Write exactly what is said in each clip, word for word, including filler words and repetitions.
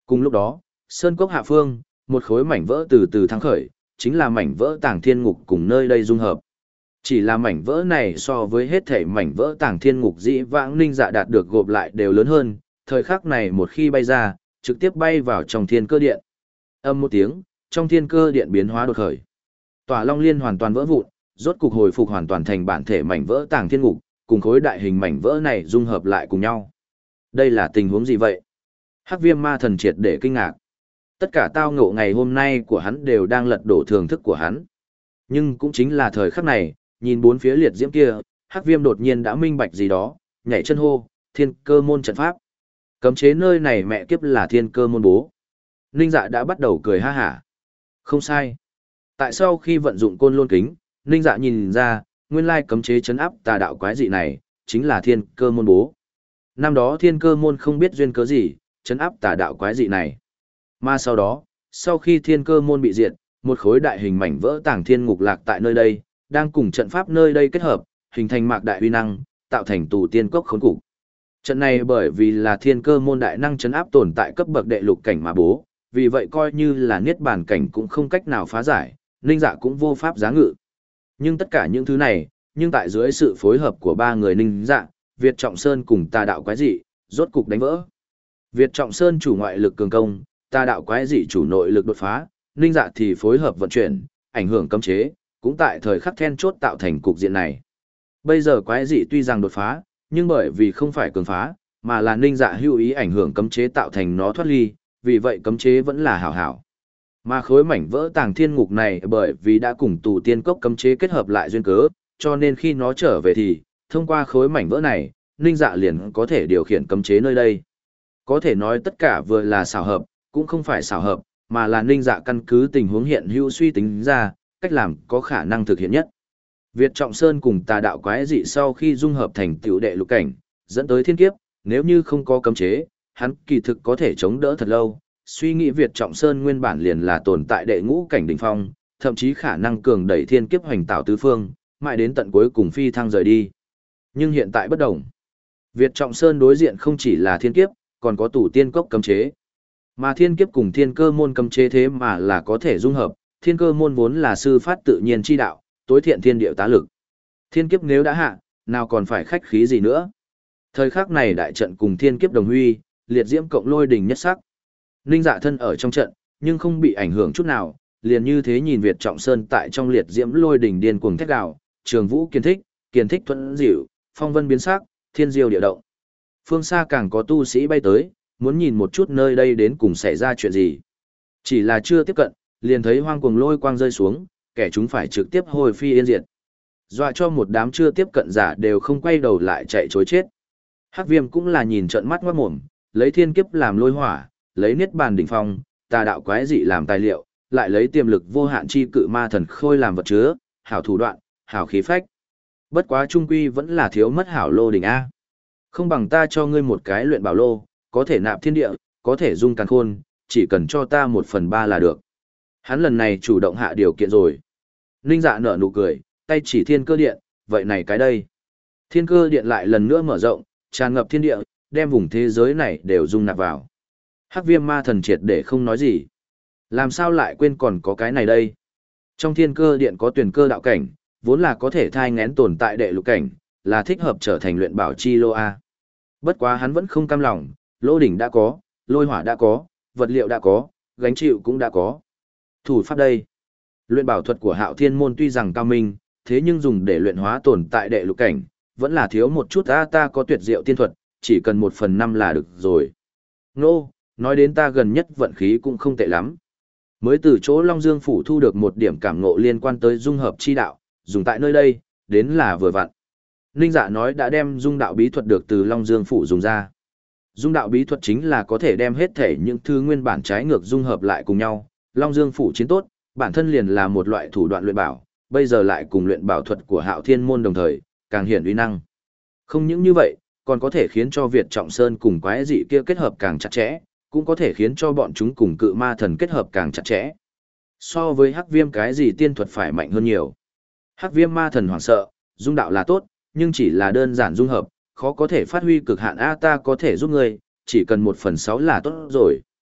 Cùng lúc đó, sơn cốc hạ phương, một khối mảnh vỡ từ từ thăng khởi, chính là mảnh vỡ Tàng Thiên Ngục cùng nơi đây dung hợp. Chỉ là mảnh vỡ này so với hết thể mảnh vỡ Tàng Thiên Ngục dĩ vãng Ninh Dạ đạt được gộp lại đều lớn hơn, thời khắc này một khi bay ra, trực tiếp bay vào trong thiên cơ điện. Âm một tiếng, trong thiên cơ điện biến hóa đột khởi. Tỏa Long Liên hoàn toàn vỡ vụn, rốt cục hồi phục hoàn toàn thành bản thể mảnh vỡ Tàng Thiên Ngục, cùng khối đại hình mảnh vỡ này dung hợp lại cùng nhau. Đây là tình huống gì vậy? Hắc Viêm Ma Thần triệt để kinh ngạc. Tất cả tao ngộ ngày hôm nay của hắn đều đang lật đổ thường thức của hắn. Nhưng cũng chính là thời khắc này, nhìn bốn phía liệt diễm kia, Hắc Viêm đột nhiên đã minh bạch gì đó, nhảy chân hô, thiên cơ môn trận pháp. Cấm chế nơi này mẹ kiếp là thiên cơ môn bố. Ninh Dạ đã bắt đầu cười ha hả. Không sai. Tại sau khi vận dụng côn lôn kính, Ninh Dạ nhìn ra, nguyên lai cấm chế chấn áp tà đạo quái dị này, chính là thiên cơ môn bố. Năm đó thiên cơ môn không biết duyên cớ gì, chấn áp tà đạo quái dị này. Mà sau đó, sau khi thiên cơ môn bị diệt, một khối đại hình mảnh vỡ Tàng Thiên Ngục lạc tại nơi đây, đang cùng trận pháp nơi đây kết hợp, hình thành mạc đại uy năng, tạo thành tù tiên cốc khốn cục. Trận này bởi vì là thiên cơ môn đại năng chấn áp tồn tại cấp bậc đệ lục cảnh mà bố, vì vậy coi như là niết bàn cảnh cũng không cách nào phá giải, Ninh Dạ cũng vô pháp giá ngự. Nhưng tất cả những thứ này, nhưng tại dưới sự phối hợp của ba người Ninh Dạ, Việt Trọng Sơn cùng tà đạo quái dị, rốt cục đánh vỡ. Việt Trọng Sơn chủ ngoại lực cường công, tà đạo quái dị chủ nội lực đột phá, Ninh Dạ thì phối hợp vận chuyển, ảnh hưởng cấm chế, cũng tại thời khắc then chốt tạo thành cục diện này. Bây giờ quái dị tuy rằng đột phá, nhưng bởi vì không phải cường phá, mà là Ninh Dạ hữu ý ảnh hưởng cấm chế tạo thành nó thoát ly, vì vậy cấm chế vẫn là hảo hảo. Mà khối mảnh vỡ Tàng Thiên Ngục này bởi vì đã cùng tù tiên cốc cấm chế kết hợp lại duyên cớ, cho nên khi nó trở về thì, thông qua khối mảnh vỡ này, Ninh Dạ liền có thể điều khiển cấm chế nơi đây. Có thể nói tất cả vừa là xảo hợp, cũng không phải xảo hợp, mà là Ninh Dạ căn cứ tình huống hiện hữu suy tính ra, cách làm có khả năng thực hiện nhất. Việt Trọng Sơn cùng tà đạo quái dị sau khi dung hợp thành tiểu đệ lục cảnh, dẫn tới thiên kiếp, nếu như không có cấm chế, hắn kỳ thực có thể chống đỡ thật lâu. Suy nghĩ Việt Trọng Sơn nguyên bản liền là tồn tại đệ ngũ cảnh đỉnh phong, thậm chí khả năng cường đẩy thiên kiếp hoành tạo tứ phương, mãi đến tận cuối cùng phi thăng rời đi. Nhưng hiện tại bất đồng. Việt Trọng Sơn đối diện không chỉ là thiên kiếp, còn có tù tiên cốc cấm chế. Mà thiên kiếp cùng thiên cơ môn cấm chế thế mà là có thể dung hợp, thiên cơ môn vốn là sư phát tự nhiên chi đạo, tối thiện thiên điệu tá lực. Thiên kiếp nếu đã hạ, nào còn phải khách khí gì nữa. Thời khắc này đại trận cùng thiên kiếp đồng huy, liệt diễm cộng lôi đình nhất sắc. Ninh Dạ thân ở trong trận, nhưng không bị ảnh hưởng chút nào, liền như thế nhìn Việt Trọng Sơn tại trong liệt diễm lôi đình điên cuồng thét gào, trường vũ kiên thích, kiên thích thuận dịu, phong vân biến sắc, thiên diêu địa động. Phương xa càng có tu sĩ bay tới, muốn nhìn một chút nơi đây đến cùng xảy ra chuyện gì. Chỉ là chưa tiếp cận, liền thấy hoang cuồng lôi quang rơi xuống, kẻ chúng phải trực tiếp hồi phi yên diệt. Dọa cho một đám chưa tiếp cận giả đều không quay đầu lại chạy chối chết. Hắc Viêm cũng là nhìn trợn mắt ngoát mồm, lấy thiên kiếp làm lôi hỏa, lấy niết bàn đỉnh phong, tà đạo quái dị làm tài liệu, lại lấy tiềm lực vô hạn chi cự ma thần khôi làm vật chứa, hảo thủ đoạn, hảo khí phách. Bất quá trung quy vẫn là thiếu mất hảo lô đỉnh A. Không bằng ta cho ngươi một cái luyện bảo lô, có thể nạp thiên địa, có thể dung càn khôn, chỉ cần cho ta một phần ba là được. Hắn lần này chủ động hạ điều kiện rồi. Ninh Dạ nở nụ cười, tay chỉ thiên cơ điện, vậy này cái đây. Thiên cơ điện lại lần nữa mở rộng, tràn ngập thiên địa, đem vùng thế giới này đều dung nạp vào. Hắc Viêm ma thần triệt để không nói gì. Làm sao lại quên còn có cái này đây? Trong thiên cơ điện có tuyển cơ đạo cảnh, vốn là có thể thai ngén tồn tại đệ lục cảnh, là thích hợp trở thành luyện bảo chi lô A. Bất quá hắn vẫn không cam lòng, lô đỉnh đã có, lôi hỏa đã có, vật liệu đã có, gánh chịu cũng đã có. Thủ pháp đây. Luyện bảo thuật của Hạo Thiên môn tuy rằng cao minh, thế nhưng dùng để luyện hóa tồn tại đệ lục cảnh, vẫn là thiếu một chút. Ta ta có tuyệt diệu tiên thuật, chỉ cần một phần năm là được rồi. Nô, nói đến ta gần nhất vận khí cũng không tệ lắm. Mới từ chỗ Long Dương Phủ thu được một điểm cảm ngộ liên quan tới dung hợp chi đạo, dùng tại nơi đây, đến là vừa vặn. Ninh Dạ nói đã đem dung đạo bí thuật được từ Long Dương Phủ dùng ra. Dung đạo bí thuật chính là có thể đem hết thể những thứ nguyên bản trái ngược dung hợp lại cùng nhau. Long Dương Phủ chiến tốt, bản thân liền là một loại thủ đoạn luyện bảo, bây giờ lại cùng luyện bảo thuật của Hạo Thiên môn đồng thời, càng hiển uy năng. Không những như vậy, còn có thể khiến cho Việt Trọng Sơn cùng quái dị kia kết hợp càng chặt chẽ, cũng có thể khiến cho bọn chúng cùng cự ma thần kết hợp càng chặt chẽ. So với Hắc Viêm cái gì tiên thuật phải mạnh hơn nhiều. Hắc Viêm ma thần hoảng sợ, dung đạo là tốt, nhưng chỉ là đơn giản dung hợp, khó có thể phát huy cực hạn. A ta có thể giúp ngươi, chỉ cần một phần sáu là tốt rồi.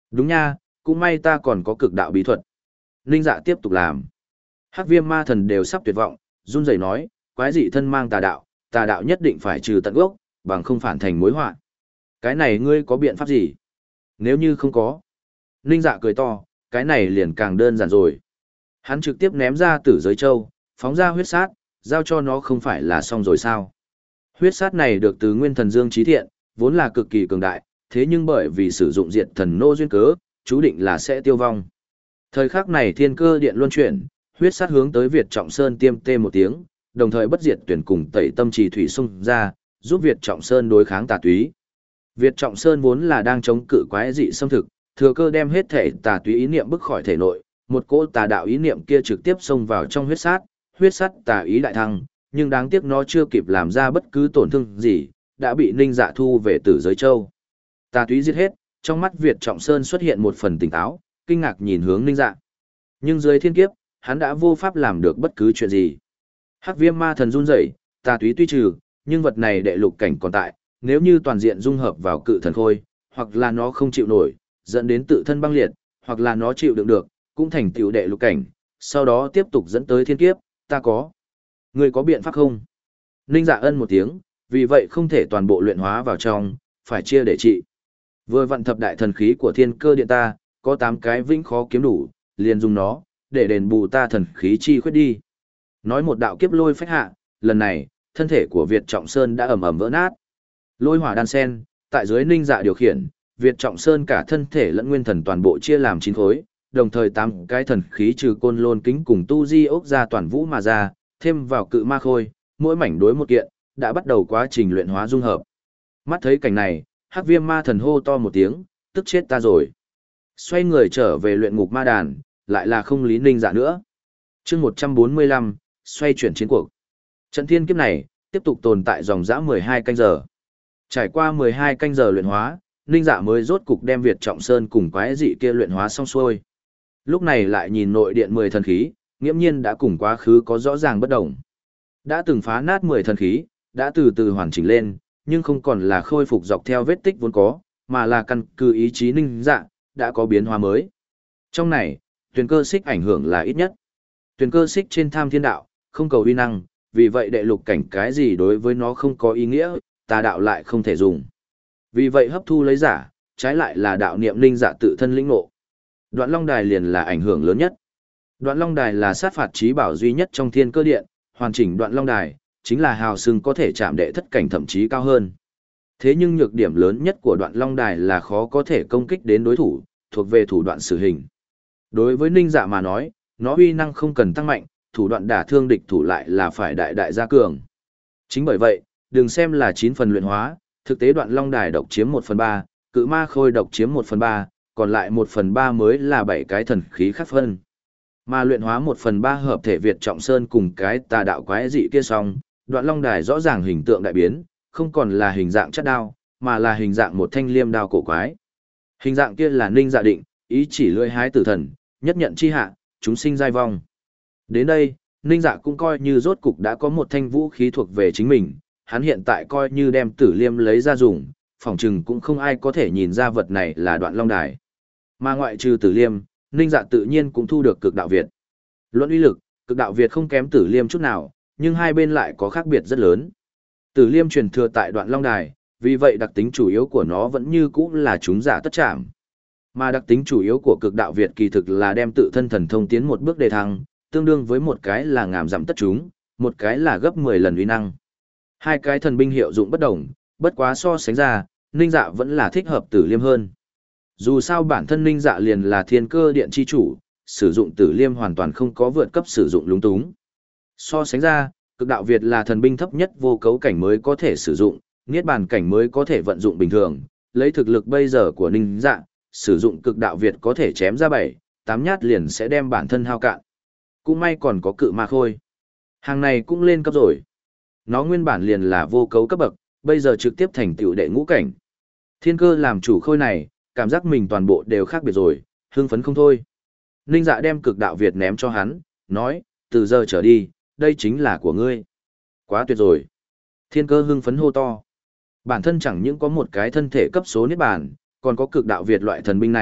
Đúng nha, cũng may ta còn có cực đạo bí thuật. Ninh Dạ tiếp tục làm. Hắc Viêm Ma Thần đều sắp tuyệt vọng, run rẩy nói, quái dị thân mang tà đạo, tà đạo nhất định phải trừ tận gốc, bằng không phản thành mối họa. Cái này ngươi có biện pháp gì? Nếu như không có. Ninh Dạ cười to, cái này liền càng đơn giản rồi. Hắn trực tiếp ném ra tử giới châu, phóng ra huyết sát, giao cho nó không phải là xong rồi sao? Huyết sát này được từ Nguyên Thần Dương Chí Thiện, vốn là cực kỳ cường đại, thế nhưng bởi vì sử dụng diệt thần nô duyên cớ, chú định là sẽ tiêu vong. Thời khắc này thiên cơ điện luân chuyển, huyết sát hướng tới Việt Trọng Sơn tiêm tê một tiếng, đồng thời bất diệt tuyển cùng tẩy tâm trì thủy xung ra, giúp Việt Trọng Sơn đối kháng tà túy. Việt Trọng Sơn vốn là đang chống cự quái dị xâm thực, thừa cơ đem hết thể tà túy ý niệm bức khỏi thể nội, một cỗ tà đạo ý niệm kia trực tiếp xông vào trong huyết sát, huyết sát tà ý đại thăng, nhưng đáng tiếc nó chưa kịp làm ra bất cứ tổn thương gì, đã bị Ninh Dạ thu về Tử Giới Châu. Tà túy giết hết, trong mắt Việt Trọng Sơn xuất hiện một phần tỉnh táo, kinh ngạc nhìn hướng Ninh Dạ. Nhưng dưới thiên kiếp, hắn đã vô pháp làm được bất cứ chuyện gì. Hắc Viêm Ma Thần run rẩy, tà túy tuy trừ, nhưng vật này đệ lục cảnh còn tại, nếu như toàn diện dung hợp vào cự thần khôi, hoặc là nó không chịu nổi, dẫn đến tự thân băng liệt, hoặc là nó chịu đựng được, cũng thành tiểu đệ lục cảnh, sau đó tiếp tục dẫn tới thiên kiếp, ta có. Ngươi có biện pháp không? Ninh Dạ ân một tiếng, vì vậy không thể toàn bộ luyện hóa vào trong, phải chia để trị. Vừa vận thập đại thần khí của thiên cơ điện ta, có tám cái vĩnh khó kiếm đủ, liền dùng nó, để đền bù ta thần khí chi khuyết đi. Nói một đạo kiếp lôi phách hạ, lần này, thân thể của Việt Trọng Sơn đã ầm ầm vỡ nát. Lôi hỏa đan sen, tại dưới Ninh Dạ điều khiển, Việt Trọng Sơn cả thân thể lẫn nguyên thần toàn bộ chia làm chín khối, đồng thời tám cái thần khí trừ côn lôn kính cùng tu di ốc ra toàn vũ mà ra, thêm vào cự ma khôi, mỗi mảnh đối một kiện, đã bắt đầu quá trình luyện hóa dung hợp. Mắt thấy cảnh này, Hắc Viêm Ma Thần hô to một tiếng, tức chết ta rồi. Xoay người trở về luyện ngục ma đàn, lại là không lý Ninh Dạ nữa. Chương một trăm bốn mươi lăm, xoay chuyển chiến cuộc. Trận thiên kiếp này tiếp tục tồn tại dòng dã mười hai canh giờ. Trải qua mười hai canh giờ luyện hóa, Ninh Dạ mới rốt cục đem Việt Trọng Sơn cùng quái dị kia luyện hóa xong xuôi. Lúc này lại nhìn nội điện mười thần khí, nghiễm nhiên đã cùng quá khứ có rõ ràng bất đồng. Đã từng phá nát mười thần khí, đã từ từ hoàn chỉnh lên, nhưng không còn là khôi phục dọc theo vết tích vốn có, mà là căn cứ ý chí Ninh Dạ, đã có biến hóa mới. Trong này, tuyển cơ xích ảnh hưởng là ít nhất. Tuyển cơ xích trên tham thiên đạo, không cầu uy năng, vì vậy đệ lục cảnh cái gì đối với nó không có ý nghĩa, tà đạo lại không thể dùng. Vì vậy hấp thu lấy giả, trái lại là đạo niệm Ninh Dạ tự thân lĩnh ngộ. Đoạn Long Đài liền là ảnh hưởng lớn nhất. Đoạn Long Đài là sát phạt trí bảo duy nhất trong thiên cơ điện, hoàn chỉnh Đoạn Long Đài, chính là hào xưng có thể chạm đệ thất cảnh thậm chí cao hơn. Thế nhưng nhược điểm lớn nhất của Đoạn Long Đài là khó có thể công kích đến đối thủ, thuộc về thủ đoạn xử hình. Đối với Ninh Dạ mà nói, nó uy năng không cần tăng mạnh, thủ đoạn đả thương địch thủ lại là phải đại đại gia cường. Chính bởi vậy, đừng xem là chín phần luyện hóa, thực tế Đoạn Long Đài độc chiếm một phần ba, cự ma khôi độc chiếm một phần ba, còn lại một phần ba mới là bảy cái thần khí khác phân. Mà luyện hóa một phần ba hợp thể Việt Trọng Sơn cùng cái tà đạo quái dị kia xong, Đoạn Long Đài rõ ràng hình tượng đại biến, không còn là hình dạng chất đao, mà là hình dạng một thanh liêm đao cổ quái. Hình dạng kia là Ninh Dạ định, ý chỉ lưỡi hái tử thần, nhất nhận chi hạ, chúng sinh giai vong. Đến đây, Ninh Dạ cũng coi như rốt cục đã có một thanh vũ khí thuộc về chính mình, hắn hiện tại coi như đem tử liêm lấy ra dùng, phỏng chừng cũng không ai có thể nhìn ra vật này là Đoạn Long Đài. Mà ngoại trừ tử liêm, Ninh Dạ tự nhiên cũng thu được cực đạo Việt. Luận uy lực, cực đạo Việt không kém tử liêm chút nào, nhưng hai bên lại có khác biệt rất lớn. Tử liêm truyền thừa tại Đoạn Long Đài, vì vậy đặc tính chủ yếu của nó vẫn như cũ là chúng giả tất chạm. Mà đặc tính chủ yếu của cực đạo Việt kỳ thực là đem tự thân thần thông tiến một bước đề thăng, tương đương với một cái là ngàm dặm tất chúng, một cái là gấp mười lần uy năng. Hai cái thần binh hiệu dụng bất đồng, bất quá so sánh ra, Ninh Dạ vẫn là thích hợp tử liêm hơn. Dù sao bản thân Ninh Dạ liền là thiên cơ điện chi chủ, sử dụng tử liêm hoàn toàn không có vượt cấp sử dụng lúng túng. So sánh ra, cực đạo Việt là thần binh thấp nhất vô cấu cảnh mới có thể sử dụng, niết bàn cảnh mới có thể vận dụng bình thường, lấy thực lực bây giờ của Ninh Dạ, sử dụng cực đạo Việt có thể chém ra bảy, tám nhát liền sẽ đem bản thân hao cạn. Cũng may còn có cự ma khôi. Hàng này cũng lên cấp rồi. Nó nguyên bản liền là vô cấu cấp bậc, bây giờ trực tiếp thành tựu đệ ngũ cảnh. Thiên cơ làm chủ khôi này, cảm giác mình toàn bộ đều khác biệt rồi, hưng phấn không thôi. Ninh Dạ đem cực đạo Việt ném cho hắn, nói, từ giờ trở đi, đây chính là của ngươi. Quá tuyệt rồi. Thiên cơ hưng phấn hô to. Bản thân chẳng những có một cái thân thể cấp số niết bàn, còn có cực đạo Việt loại thần binh này,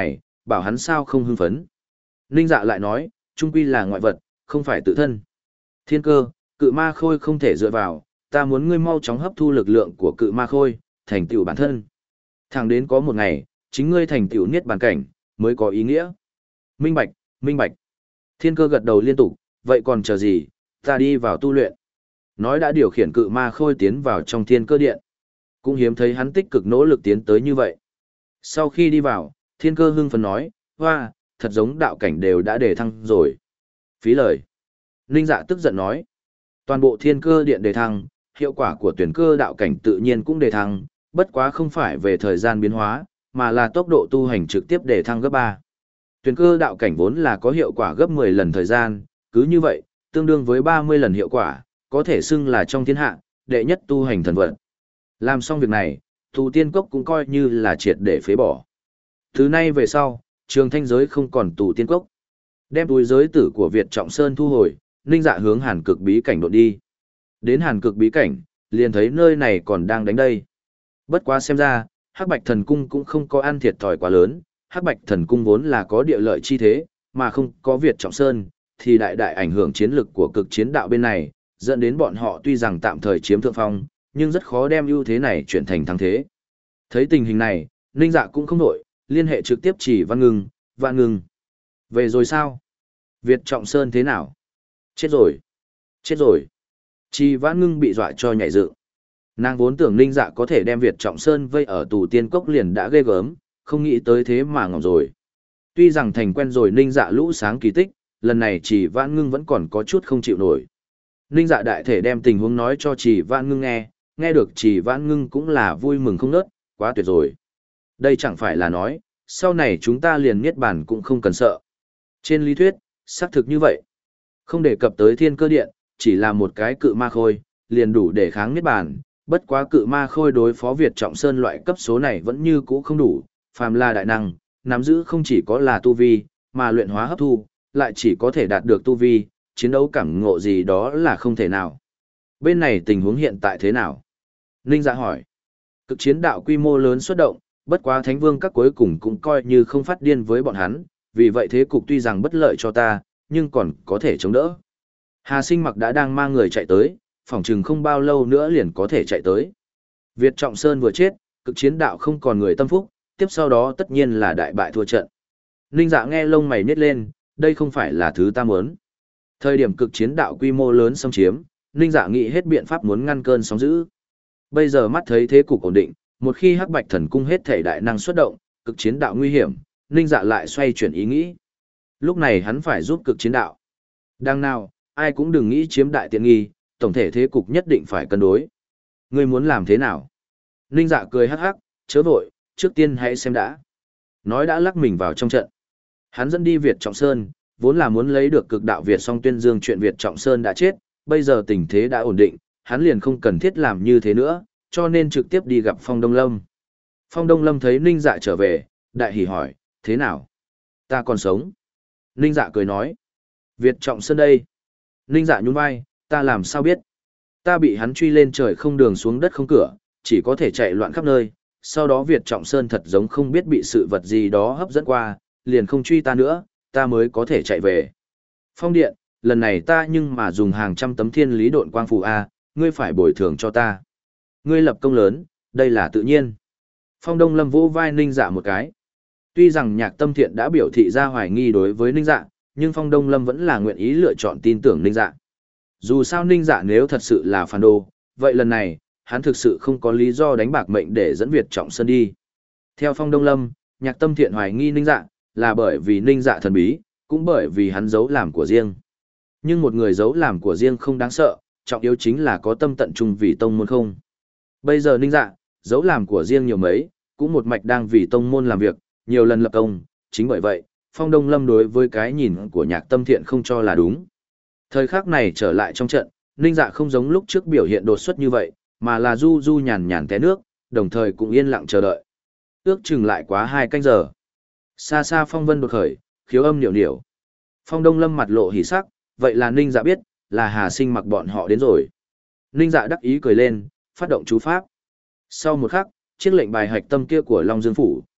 bảo hắn sao không hưng phấn. Ninh Dạ lại nói, trung quy là ngoại vật, không phải tự thân. Thiên cơ, cự ma khôi không thể dựa vào, ta muốn ngươi mau chóng hấp thu lực lượng của cự ma khôi, thành tựu bản thân. Thẳng đến có một ngày, chính ngươi thành tựu niết bàn cảnh, mới có ý nghĩa. Minh bạch, minh bạch. Thiên cơ gật đầu liên tục, vậy còn chờ gì, ta đi vào tu luyện. Nói đã điều khiển cự ma khôi tiến vào trong thiên cơ điện. Cũng hiếm thấy hắn tích cực nỗ lực tiến tới như vậy. Sau khi đi vào, thiên cơ hưng phấn nói, hoa, thật giống đạo cảnh đều đã đề thăng rồi. Phí lời. Ninh Dạ tức giận nói, toàn bộ thiên cơ điện đề thăng, hiệu quả của tuyển cơ đạo cảnh tự nhiên cũng đề thăng, bất quá không phải về thời gian biến hóa, mà là tốc độ tu hành trực tiếp đề thăng gấp ba. Tuyển cơ đạo cảnh vốn là có hiệu quả gấp mười lần thời gian, cứ như vậy, tương đương với ba mươi lần hiệu quả, có thể xưng là trong thiên hạ, đệ nhất tu hành thần vật. Làm xong việc này, tù tiên cốc cũng coi như là triệt để phế bỏ. Từ nay về sau, trường thanh giới không còn tù tiên cốc. Đem túi giới tử của Việt Trọng Sơn thu hồi, Ninh Dạ hướng hàn cực bí cảnh đột đi. Đến hàn cực bí cảnh, liền thấy nơi này còn đang đánh đây. Bất quá xem ra, Hắc Bạch Thần Cung cũng không có ăn thiệt thòi quá lớn, Hắc Bạch Thần Cung vốn là có địa lợi chi thế, mà không có Việt Trọng Sơn, thì đại đại ảnh hưởng chiến lực của cực chiến đạo bên này, dẫn đến bọn họ tuy rằng tạm thời chiếm thượng phong, nhưng rất khó đem ưu thế này chuyển thành thắng thế. Thấy tình hình này, Ninh Dạ cũng không nổi, liên hệ trực tiếp chỉ Văn Ngưng, Vạn Ngưng. Về rồi sao? Việt Trọng Sơn thế nào? Chết rồi. Chết rồi. Chỉ Vạn Ngưng bị dọa cho nhảy dựng. Nàng vốn tưởng Ninh Dạ có thể đem Việt Trọng Sơn vây ở tù tiên cốc liền đã ghê gớm, không nghĩ tới thế mà ngỏm rồi. Tuy rằng thành quen rồi Ninh Dạ lũ sáng kỳ tích, lần này chỉ Vạn Ngưng vẫn còn có chút không chịu nổi. Ninh Dạ đại thể đem tình huống nói cho Chỉ Vạn Ngưng nghe, nghe được Chỉ Vạn Ngưng cũng là vui mừng không nớt, quá tuyệt rồi. Đây chẳng phải là nói, sau này chúng ta liền niết bàn cũng không cần sợ. Trên lý thuyết, xác thực như vậy. Không đề cập tới thiên cơ điện, chỉ là một cái cự ma khôi, liền đủ để kháng niết bàn, bất quá cự ma khôi đối phó Việt Trọng Sơn loại cấp số này vẫn như cũ không đủ, phàm là đại năng, nắm giữ không chỉ có là tu vi, mà luyện hóa hấp thu, lại chỉ có thể đạt được tu vi, chiến đấu cảm ngộ gì đó là không thể nào. Bên này tình huống hiện tại thế nào? Ninh Dạ hỏi. Cực chiến đạo quy mô lớn xuất động, bất quá Thánh Vương các cuối cùng cũng coi như không phát điên với bọn hắn, vì vậy thế cục tuy rằng bất lợi cho ta, nhưng còn có thể chống đỡ. Hà Sinh Mặc đã đang mang người chạy tới, phỏng chừng không bao lâu nữa liền có thể chạy tới. Việt Trọng Sơn vừa chết, cực chiến đạo không còn người tâm phúc, tiếp sau đó tất nhiên là đại bại thua trận. Ninh Dạ nghe lông mày nhếch lên, đây không phải là thứ ta muốn. Thời điểm cực chiến đạo quy mô lớn xâm chiếm, Ninh Dạ nghĩ hết biện pháp muốn ngăn cơn sóng dữ. Bây giờ mắt thấy thế cục ổn định, một khi Hắc Bạch Thần Cung hết thể đại năng xuất động, cực chiến đạo nguy hiểm, Ninh Dạ lại xoay chuyển ý nghĩ. Lúc này hắn phải giúp cực chiến đạo. Đằng nào, ai cũng đừng nghĩ chiếm đại tiện nghi, tổng thể thế cục nhất định phải cân đối. Ngươi muốn làm thế nào? Ninh Dạ cười hắc hắc, chớ vội, trước tiên hãy xem đã. Nói đã lắc mình vào trong trận. Hắn dẫn đi Việt Trọng Sơn, vốn là muốn lấy được cực đạo Việt song tuyên dương chuyện Việt Trọng Sơn đã chết, bây giờ tình thế đã ổn định, hắn liền không cần thiết làm như thế nữa, cho nên trực tiếp đi gặp Phong Đông Lâm. Phong Đông Lâm thấy Ninh Dạ trở về, đại hỉ hỏi, thế nào? Ta còn sống. Ninh Dạ cười nói, Việt Trọng Sơn đây. Ninh Dạ nhún vai, ta làm sao biết? Ta bị hắn truy lên trời không đường xuống đất không cửa, chỉ có thể chạy loạn khắp nơi, sau đó Việt Trọng Sơn thật giống không biết bị sự vật gì đó hấp dẫn qua, liền không truy ta nữa, ta mới có thể chạy về. Phong Điện, lần này ta nhưng mà dùng hàng trăm tấm thiên lý độn quang phù A, ngươi phải bồi thường cho ta. Ngươi lập công lớn, đây là tự nhiên. Phong Đông Lâm vỗ vai Ninh Dạ một cái. Tuy rằng Nhạc Tâm Thiện đã biểu thị ra hoài nghi đối với Ninh Dạ, nhưng Phong Đông Lâm vẫn là nguyện ý lựa chọn tin tưởng Ninh Dạ. Dù sao Ninh Dạ nếu thật sự là phản đồ, vậy lần này, hắn thực sự không có lý do đánh bạc mệnh để dẫn Việt Trọng Sơn đi. Theo Phong Đông Lâm, Nhạc Tâm Thiện hoài nghi Ninh Dạ, là bởi vì Ninh Dạ thần bí, cũng bởi vì hắn giấu làm của riêng. Nhưng một người giấu làm của riêng không đáng sợ, trọng yếu chính là có tâm tận trung vì tông môn không. Bây giờ Ninh Dạ, giấu làm của riêng nhiều mấy, cũng một mạch đang vì tông môn làm việc, nhiều lần lập công, chính bởi vậy, Phong Đông Lâm đối với cái nhìn của Nhạc Tâm Thiện không cho là đúng. Thời khắc này trở lại trong trận, Ninh Dạ không giống lúc trước biểu hiện đột xuất như vậy, mà là du du nhàn nhàn té nước, đồng thời cũng yên lặng chờ đợi. Ước chừng lại quá hai canh giờ. Xa xa phong vân đột khởi, khiếu âm nhiễu nhiễu. Phong Đông Lâm mặt lộ hỉ sắc, vậy là Ninh Dạ biết, là Hà Sinh Mặc bọn họ đến rồi. Ninh Dạ đắc ý cười lên, phát động chú pháp. Sau một khắc, chiếc lệnh bài hạch tâm kia của Long Dương Phủ,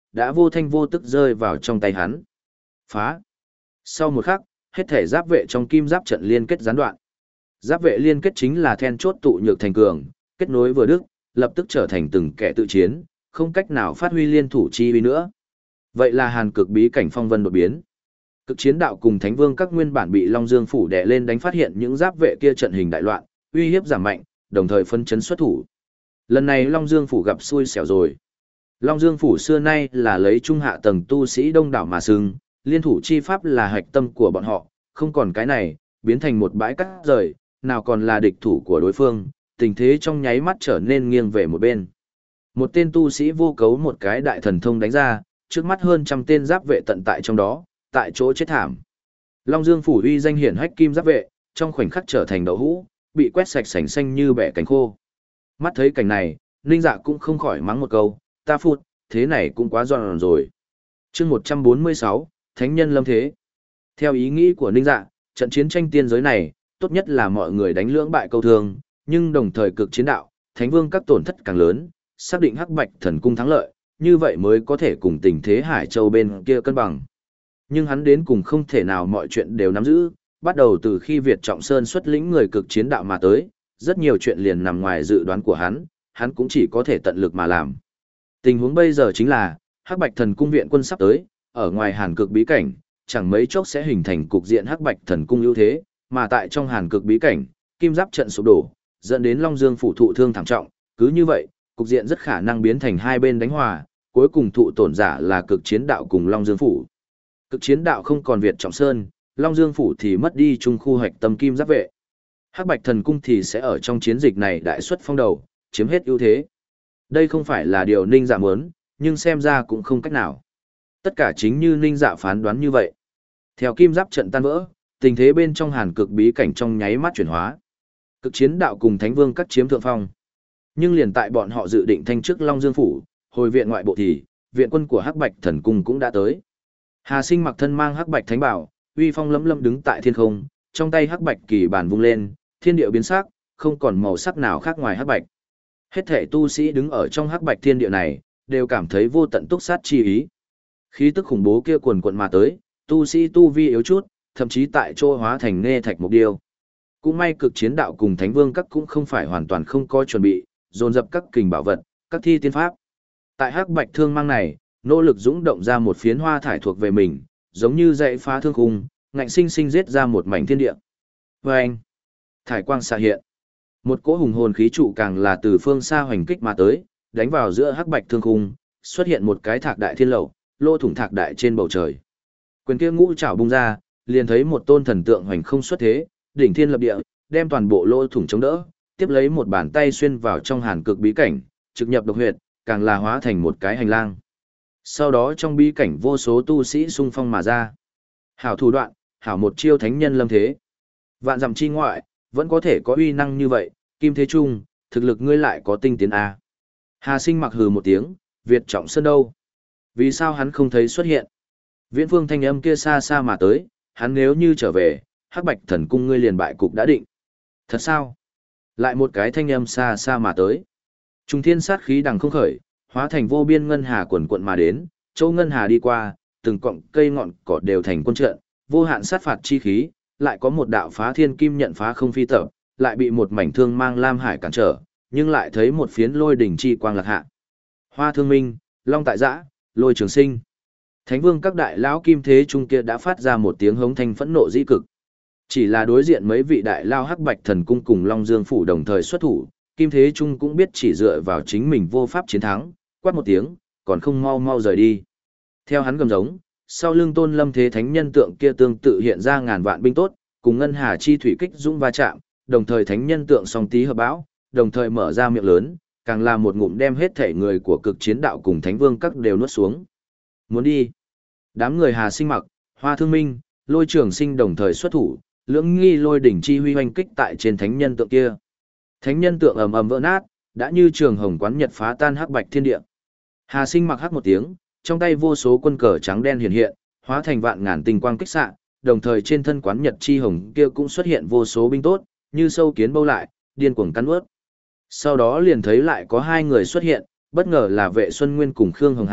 đã vô thanh vô tức rơi vào trong tay hắn. Phá! Sau một khắc, hết thể giáp vệ trong kim giáp trận liên kết gián đoạn. Giáp vệ liên kết chính là then chốt tụ nhược thành cường, kết nối vừa đức, lập tức trở thành từng kẻ tự chiến, không cách nào phát huy liên thủ chi uy nữa. Vậy là hàn cực bí cảnh phong vân đột biến. Cực chiến đạo cùng thánh vương các nguyên bản bị Long Dương phủ đè lên đánh phát hiện những giáp vệ kia trận hình đại loạn, uy hiếp giảm mạnh, đồng thời phân chấn xuất thủ. Lần này Long Dương phủ gặp xui xẻo rồi. Long Dương phủ xưa nay là lấy trung hạ tầng tu sĩ đông đảo mà xưng, liên thủ chi pháp là hạch tâm của bọn họ, không còn cái này, biến thành một bãi cát rời, nào còn là địch thủ của đối phương, tình thế trong nháy mắt trở nên nghiêng về một bên. Một tên tu sĩ vô cấu một cái đại thần thông đánh ra, trước mắt hơn trăm tên giáp vệ tận tại trong đó, tại chỗ chết thảm. Long Dương phủ uy danh hiển hách kim giáp vệ, trong khoảnh khắc trở thành đậu hũ, bị quét sạch sành xanh như bẻ cánh khô. Mắt thấy cảnh này, Ninh Dạ cũng không khỏi mắng một câu, ta phụt, thế này cũng quá giòn rồi. Chương một trăm bốn mươi sáu, Thánh nhân lâm thế. Theo ý nghĩ của Ninh Dạ, trận chiến tranh tiên giới này, tốt nhất là mọi người đánh lưỡng bại câu thương, nhưng đồng thời cực chiến đạo, Thánh vương các tổn thất càng lớn, xác định Hắc Bạch Thần cung thắng lợi, như vậy mới có thể cùng tình thế Hải Châu bên kia cân bằng. Nhưng hắn đến cùng không thể nào mọi chuyện đều nắm giữ, bắt đầu từ khi Việt Trọng Sơn xuất lĩnh người cực chiến đạo mà tới, rất nhiều chuyện liền nằm ngoài dự đoán của hắn, hắn cũng chỉ có thể tận lực mà làm. Tình huống bây giờ chính là, Hắc Bạch Thần cung viện quân sắp tới, ở ngoài Hàn Cực bí cảnh, chẳng mấy chốc sẽ hình thành cục diện Hắc Bạch Thần cung ưu thế, mà tại trong Hàn Cực bí cảnh, kim giáp trận sụp đổ, dẫn đến Long Dương phủ thụ thương thảm trọng, cứ như vậy, cục diện rất khả năng biến thành hai bên đánh hòa, cuối cùng thụ tổn giả là cực chiến đạo cùng Long Dương phủ. Cực chiến đạo không còn Việt Trọng Sơn, Long Dương phủ thì mất đi trung khu hoạch tâm kim giáp vệ. Hắc Bạch Thần cung thì sẽ ở trong chiến dịch này đại xuất phong đầu, chiếm hết ưu thế. Đây không phải là điều Ninh Dạ muốn, nhưng xem ra cũng không cách nào. Tất cả chính như Ninh Dạ phán đoán như vậy. Theo kim giáp trận tan vỡ, tình thế bên trong Hàn Cực bí cảnh trong nháy mắt chuyển hóa. Cực chiến đạo cùng Thánh vương các chiếm thượng phong. Nhưng liền tại bọn họ dự định thanh trước Long Dương phủ, hồi viện ngoại bộ thì, viện quân của Hắc Bạch Thần cung cũng đã tới. Hà Sinh mặc thân mang Hắc Bạch Thánh bảo, uy phong lẫm lẫm đứng tại thiên không, trong tay Hắc Bạch kỳ bản vung lên, thiên địa biến sắc, không còn màu sắc nào khác ngoài hắc bạch. Hết thể tu sĩ đứng ở trong hắc bạch thiên địa này, đều cảm thấy vô tận túc sát chi ý. Khí tức khủng bố kia cuồn cuộn mà tới, tu sĩ tu vi yếu chút, thậm chí tại chỗ hóa thành nghe thạch mục điêu. Cũng may cực chiến đạo cùng thánh vương các cũng không phải hoàn toàn không có chuẩn bị, dồn dập các kình bảo vật, các thi tiên pháp. Tại hắc bạch thương mang này, nỗ lực dũng động ra một phiến hoa thải thuộc về mình, giống như dãy phá thương khung, ngạnh sinh sinh giết ra một mảnh thiên địa. Và anh, thải quang xạ hiện. Một cỗ hùng hồn khí trụ càng là từ phương xa hoành kích mà tới, đánh vào giữa hắc bạch thương khung, xuất hiện một cái thạc đại thiên lậu, lô thủng thạc đại trên bầu trời. Quyền kia ngũ trảo bung ra, liền thấy một tôn thần tượng hoành không xuất thế, đỉnh thiên lập địa, đem toàn bộ lô thủng chống đỡ, tiếp lấy một bàn tay xuyên vào trong hàn cực bí cảnh, trực nhập độc huyệt, càng là hóa thành một cái hành lang. Sau đó trong bí cảnh vô số tu sĩ xung phong mà ra. Hảo thủ đoạn, hảo một chiêu thánh nhân lâm thế. Vạn dặm chi ngoại, vẫn có thể có uy năng như vậy, Kim Thế Trung, thực lực ngươi lại có tinh tiến A. Hà Sinh mặc hừ một tiếng, Việt Trọng Sơn đâu? Vì sao hắn không thấy xuất hiện? Viễn Phương thanh âm kia xa xa mà tới, hắn nếu như trở về, Hắc Bạch Thần cung ngươi liền bại cục đã định. Thật sao? Lại một cái thanh âm xa xa mà tới. Trung thiên sát khí đằng không khởi, hóa thành vô biên ngân hà quần quận mà đến, châu ngân hà đi qua, từng cọng cây ngọn cỏ đều thành quân trận, vô hạn sát phạt chi khí, lại có một đạo phá thiên kim nhận phá không phi tập, lại bị một mảnh thương mang lam hải cản trở, nhưng lại thấy một phiến lôi đỉnh chi quang lạc hạ. Hoa Thương Minh, Long Tại Giã, Lôi Trường Sinh. Thánh vương các đại lão Kim Thế Trung kia đã phát ra một tiếng hống thanh phẫn nộ dĩ cực. Chỉ là đối diện mấy vị đại lao Hắc Bạch Thần cung cùng Long Dương phủ đồng thời xuất thủ, Kim Thế Trung cũng biết chỉ dựa vào chính mình vô pháp chiến thắng, quát một tiếng, còn không mau mau rời đi. Theo hắn gầm giống, sau lưng tôn lâm thế thánh nhân tượng kia tương tự hiện ra ngàn vạn binh tốt, cùng ngân hà chi thủy kích dũng va chạm, đồng thời thánh nhân tượng song tí hợp bão, đồng thời mở ra miệng lớn, càng là một ngụm đem hết thể người của cực chiến đạo cùng thánh vương các đều nuốt xuống. Muốn đi. Đám người Hà Sinh mặc, Hoa Thương Minh, Lôi Trường Sinh đồng thời xuất thủ, lưỡng nghi lôi đỉnh chi huy hoành kích tại trên thánh nhân tượng kia. Thánh nhân tượng ầm ầm vỡ nát, đã như trường hồng quán nhật phá tan hắc bạch thiên địa. Hà Sinh mặc hắc một tiếng, trong tay vô số quân cờ trắng đen hiện hiện, hóa thành vạn ngàn tinh quang kích xạ, đồng thời trên thân quán nhật chi hồng kia cũng xuất hiện vô số binh tốt, như sâu kiến bâu lại, điên cuồng cắn nuốt. Sau đó liền thấy lại có hai người xuất hiện, bất ngờ là Vệ Xuân Nguyên cùng Khương Hồng Hào,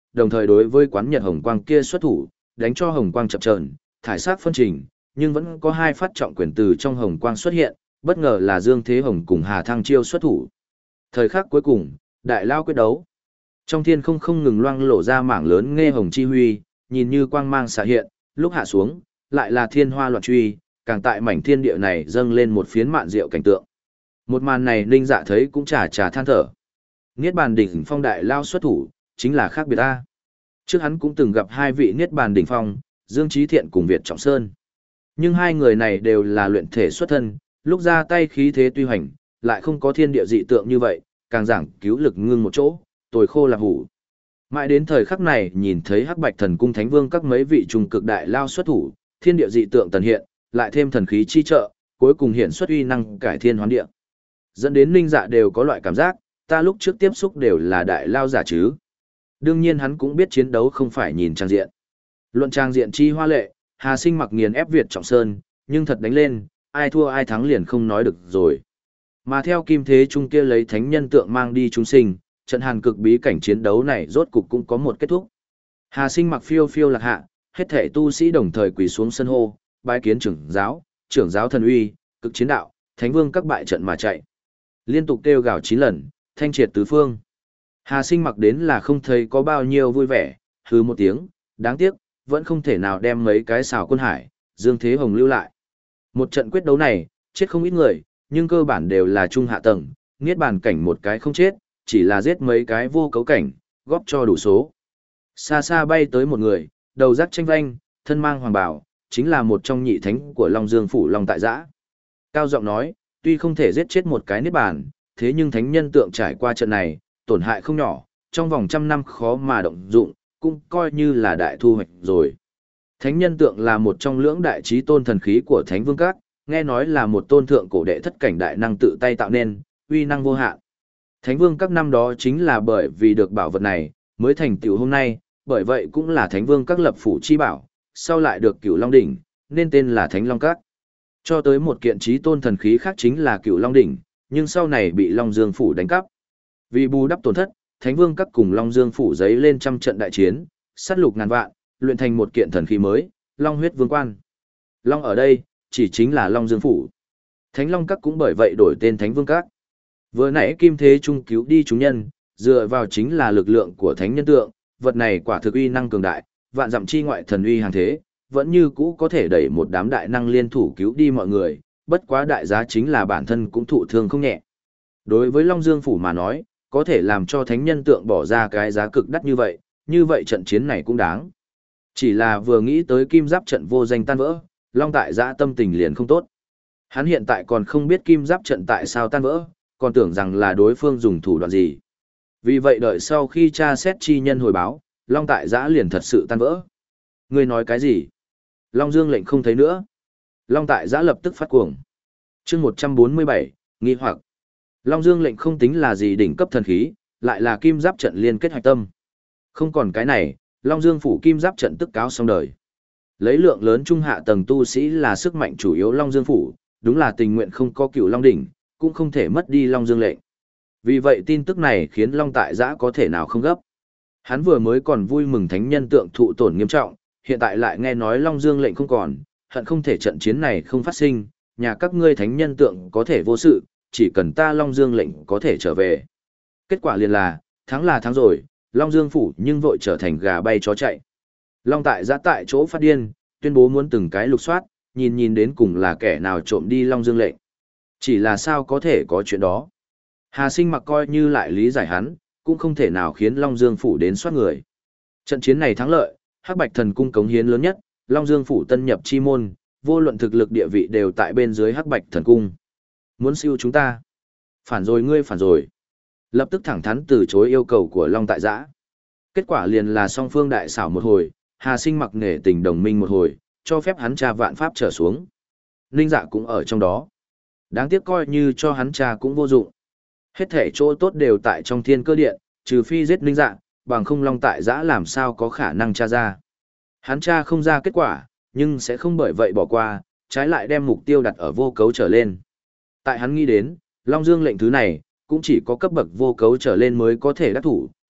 đồng thời đối với quán Nhật Hồng Quang kia xuất thủ, đánh cho Hồng Quang chập chờn, thải sát phân trình, nhưng vẫn có hai phát trọng quyền từ trong Hồng Quang xuất hiện, bất ngờ là Dương Thế Hồng cùng Hà Thăng Chiêu xuất thủ. Thời khắc cuối cùng, đại lao quyết đấu. Trong thiên không không ngừng loang lộ ra mảng lớn nghe hồng chi huy, nhìn như quang mang xạ hiện, lúc hạ xuống, lại là thiên hoa loạn truy, càng tại mảnh thiên địa này dâng lên một phiến mạn diệu cảnh tượng. Một màn này Ninh Dạ thấy cũng chả chả than thở. Niết bàn đỉnh phong đại lao xuất thủ, chính là khác biệt ta. Trước hắn cũng từng gặp hai vị Niết bàn đỉnh phong, Dương Chí Thiện cùng Việt Trọng Sơn. Nhưng hai người này đều là luyện thể xuất thân, lúc ra tay khí thế tuy hoành, lại không có thiên địa dị tượng như vậy, càng giảng cứu lực ngưng một chỗ, tồi khô là hủ. Mãi đến thời khắc này nhìn thấy Hắc Bạch Thần Cung Thánh Vương các mấy vị trùng cực đại lao xuất thủ, thiên địa dị tượng tần hiện, lại thêm thần khí chi trợ, cuối cùng hiện xuất uy năng cải thiên hoán địa. Dẫn đến Ninh Dạ đều có loại cảm giác, ta lúc trước tiếp xúc đều là đại lao giả chứ. Đương nhiên hắn cũng biết chiến đấu không phải nhìn trang diện. Luận trang diện chi hoa lệ, Hà Sinh mặc nghiền ép Việt Trọng Sơn, nhưng thật đánh lên, ai thua ai thắng liền không nói được rồi. Mà theo kim thế trung kia lấy thánh nhân tượng mang đi chúng sinh, trận hàn cực bí cảnh chiến đấu này rốt cục cũng có một kết thúc. Hà Sinh mặc phiêu phiêu lạc hạ, hết thể tu sĩ đồng thời quỳ xuống sân hô, bái kiến trưởng giáo, trưởng giáo thần uy, cực chiến đạo, thánh vương các bại trận mà chạy. Liên tục kêu gào chín lần, thanh triệt tứ phương. Hà Sinh mặc đến là không thấy có bao nhiêu vui vẻ, hừ một tiếng, đáng tiếc, vẫn không thể nào đem mấy cái xào quân hải, Dương Thế Hồng lưu lại. Một trận quyết đấu này, chết không ít người, nhưng cơ bản đều là trung hạ tầng, niết bàn cảnh một cái không chết, chỉ là giết mấy cái vô cấu cảnh, góp cho đủ số. Xa xa bay tới một người, đầu rắc tranh vanh, thân mang hoàng bào, chính là một trong nhị thánh của Long Dương Phủ Long Tại Giã. Cao giọng nói, tuy không thể giết chết một cái niết bàn, thế nhưng thánh nhân tượng trải qua trận này, tổn hại không nhỏ, trong vòng trăm năm khó mà động dụng, cũng coi như là đại thu hoạch rồi. Thánh nhân tượng là một trong lưỡng đại trí tôn thần khí của Thánh Vương Các, nghe nói là một tôn thượng cổ đệ thất cảnh đại năng tự tay tạo nên, uy năng vô hạn. Thánh Vương Các năm đó chính là bởi vì được bảo vật này, mới thành tựu hôm nay, bởi vậy cũng là Thánh Vương Các lập phủ chi bảo, sau lại được Cửu Long đỉnh, nên tên là Thánh Long Các. Cho tới một kiện trí tôn thần khí khác chính là Cửu Long đỉnh, nhưng sau này bị Long Dương phủ đánh cắp. Vì bù đắp tổn thất, Thánh Vương Các cùng Long Dương phủ giấy lên trăm trận đại chiến, sát lục ngàn vạn, luyện thành một kiện thần khí mới, Long Huyết Vương Quan. Long ở đây, chỉ chính là Long Dương phủ. Thánh Long Các cũng bởi vậy đổi tên Thánh Vương Các. Vừa nãy Kim Thế Trung cứu đi chúng nhân, dựa vào chính là lực lượng của Thánh Nhân Tượng, vật này quả thực uy năng cường đại, vạn dặm chi ngoại thần uy hàng thế, vẫn như cũ có thể đẩy một đám đại năng liên thủ cứu đi mọi người, bất quá đại giá chính là bản thân cũng thụ thương không nhẹ. Đối với Long Dương phủ mà nói, có thể làm cho Thánh Nhân Tượng bỏ ra cái giá cực đắt như vậy, như vậy trận chiến này cũng đáng. Chỉ là vừa nghĩ tới kim giáp trận vô danh tan vỡ, Long Tại Giã tâm tình liền không tốt. Hắn hiện tại còn không biết kim giáp trận tại sao tan vỡ, còn tưởng rằng là đối phương dùng thủ đoạn gì. Vì vậy đợi sau khi tra xét chi nhân hồi báo, Long Tại Giã liền thật sự tan vỡ. Ngươi nói cái gì? Long Dương lệnh không thấy nữa. Long Tại Giã lập tức phát cuồng. chương một trăm bốn mươi bảy, nghi hoặc. Long Dương lệnh không tính là gì đỉnh cấp thần khí, lại là kim giáp trận liên kết hạch tâm. Không còn cái này, Long Dương phủ kim giáp trận tức cáo xong đời. Lấy lượng lớn trung hạ tầng tu sĩ là sức mạnh chủ yếu Long Dương phủ, đúng là tình nguyện không có Cửu Long đỉnh, cũng không thể mất đi Long Dương lệnh. Vì vậy tin tức này khiến Long Tại Giã có thể nào không gấp. Hắn vừa mới còn vui mừng thánh nhân tượng thụ tổn nghiêm trọng, hiện tại lại nghe nói Long Dương lệnh không còn, hận không thể trận chiến này không phát sinh, nhà các ngươi thánh nhân tượng có thể vô sự, chỉ cần ta Long Dương lệnh có thể trở về. Kết quả liền là, thắng là thắng rồi, Long Dương phủ nhưng vội trở thành gà bay chó chạy. Long Tại Giã tại chỗ phát điên, tuyên bố muốn từng cái lục soát, nhìn nhìn đến cùng là kẻ nào trộm đi Long Dương lệnh. Chỉ là sao có thể có chuyện đó. Hà Sinh mặc coi như lại lý giải hắn, cũng không thể nào khiến Long Dương phủ đến soát người. Trận chiến này thắng lợi, Hắc Bạch Thần Cung cống hiến lớn nhất, Long Dương phủ tân nhập chi môn, vô luận thực lực địa vị đều tại bên dưới Hắc Bạch Thần Cung. Muốn siêu chúng ta? Phản rồi ngươi phản rồi. Lập tức thẳng thắn từ chối yêu cầu của Long Tại Giã. Kết quả liền là song phương đại xảo một hồi, Hà Sinh mặc nể tình đồng minh một hồi, cho phép hắn tra vạn pháp trở xuống. Ninh Dạ cũng ở trong đó. Đáng tiếc coi như cho hắn tra cũng vô dụng. Hết thể chỗ tốt đều tại trong thiên cơ điện, trừ phi giết Ninh Dạ, bằng không Long Tại Giã làm sao có khả năng tra ra. Hắn tra không ra kết quả, nhưng sẽ không bởi vậy bỏ qua, trái lại đem mục tiêu đặt ở vô cấu trở lên. Tại hắn nghĩ đến, Long Dương lệnh thứ này, cũng chỉ có cấp bậc vô cấu trở lên mới có thể đắc thủ,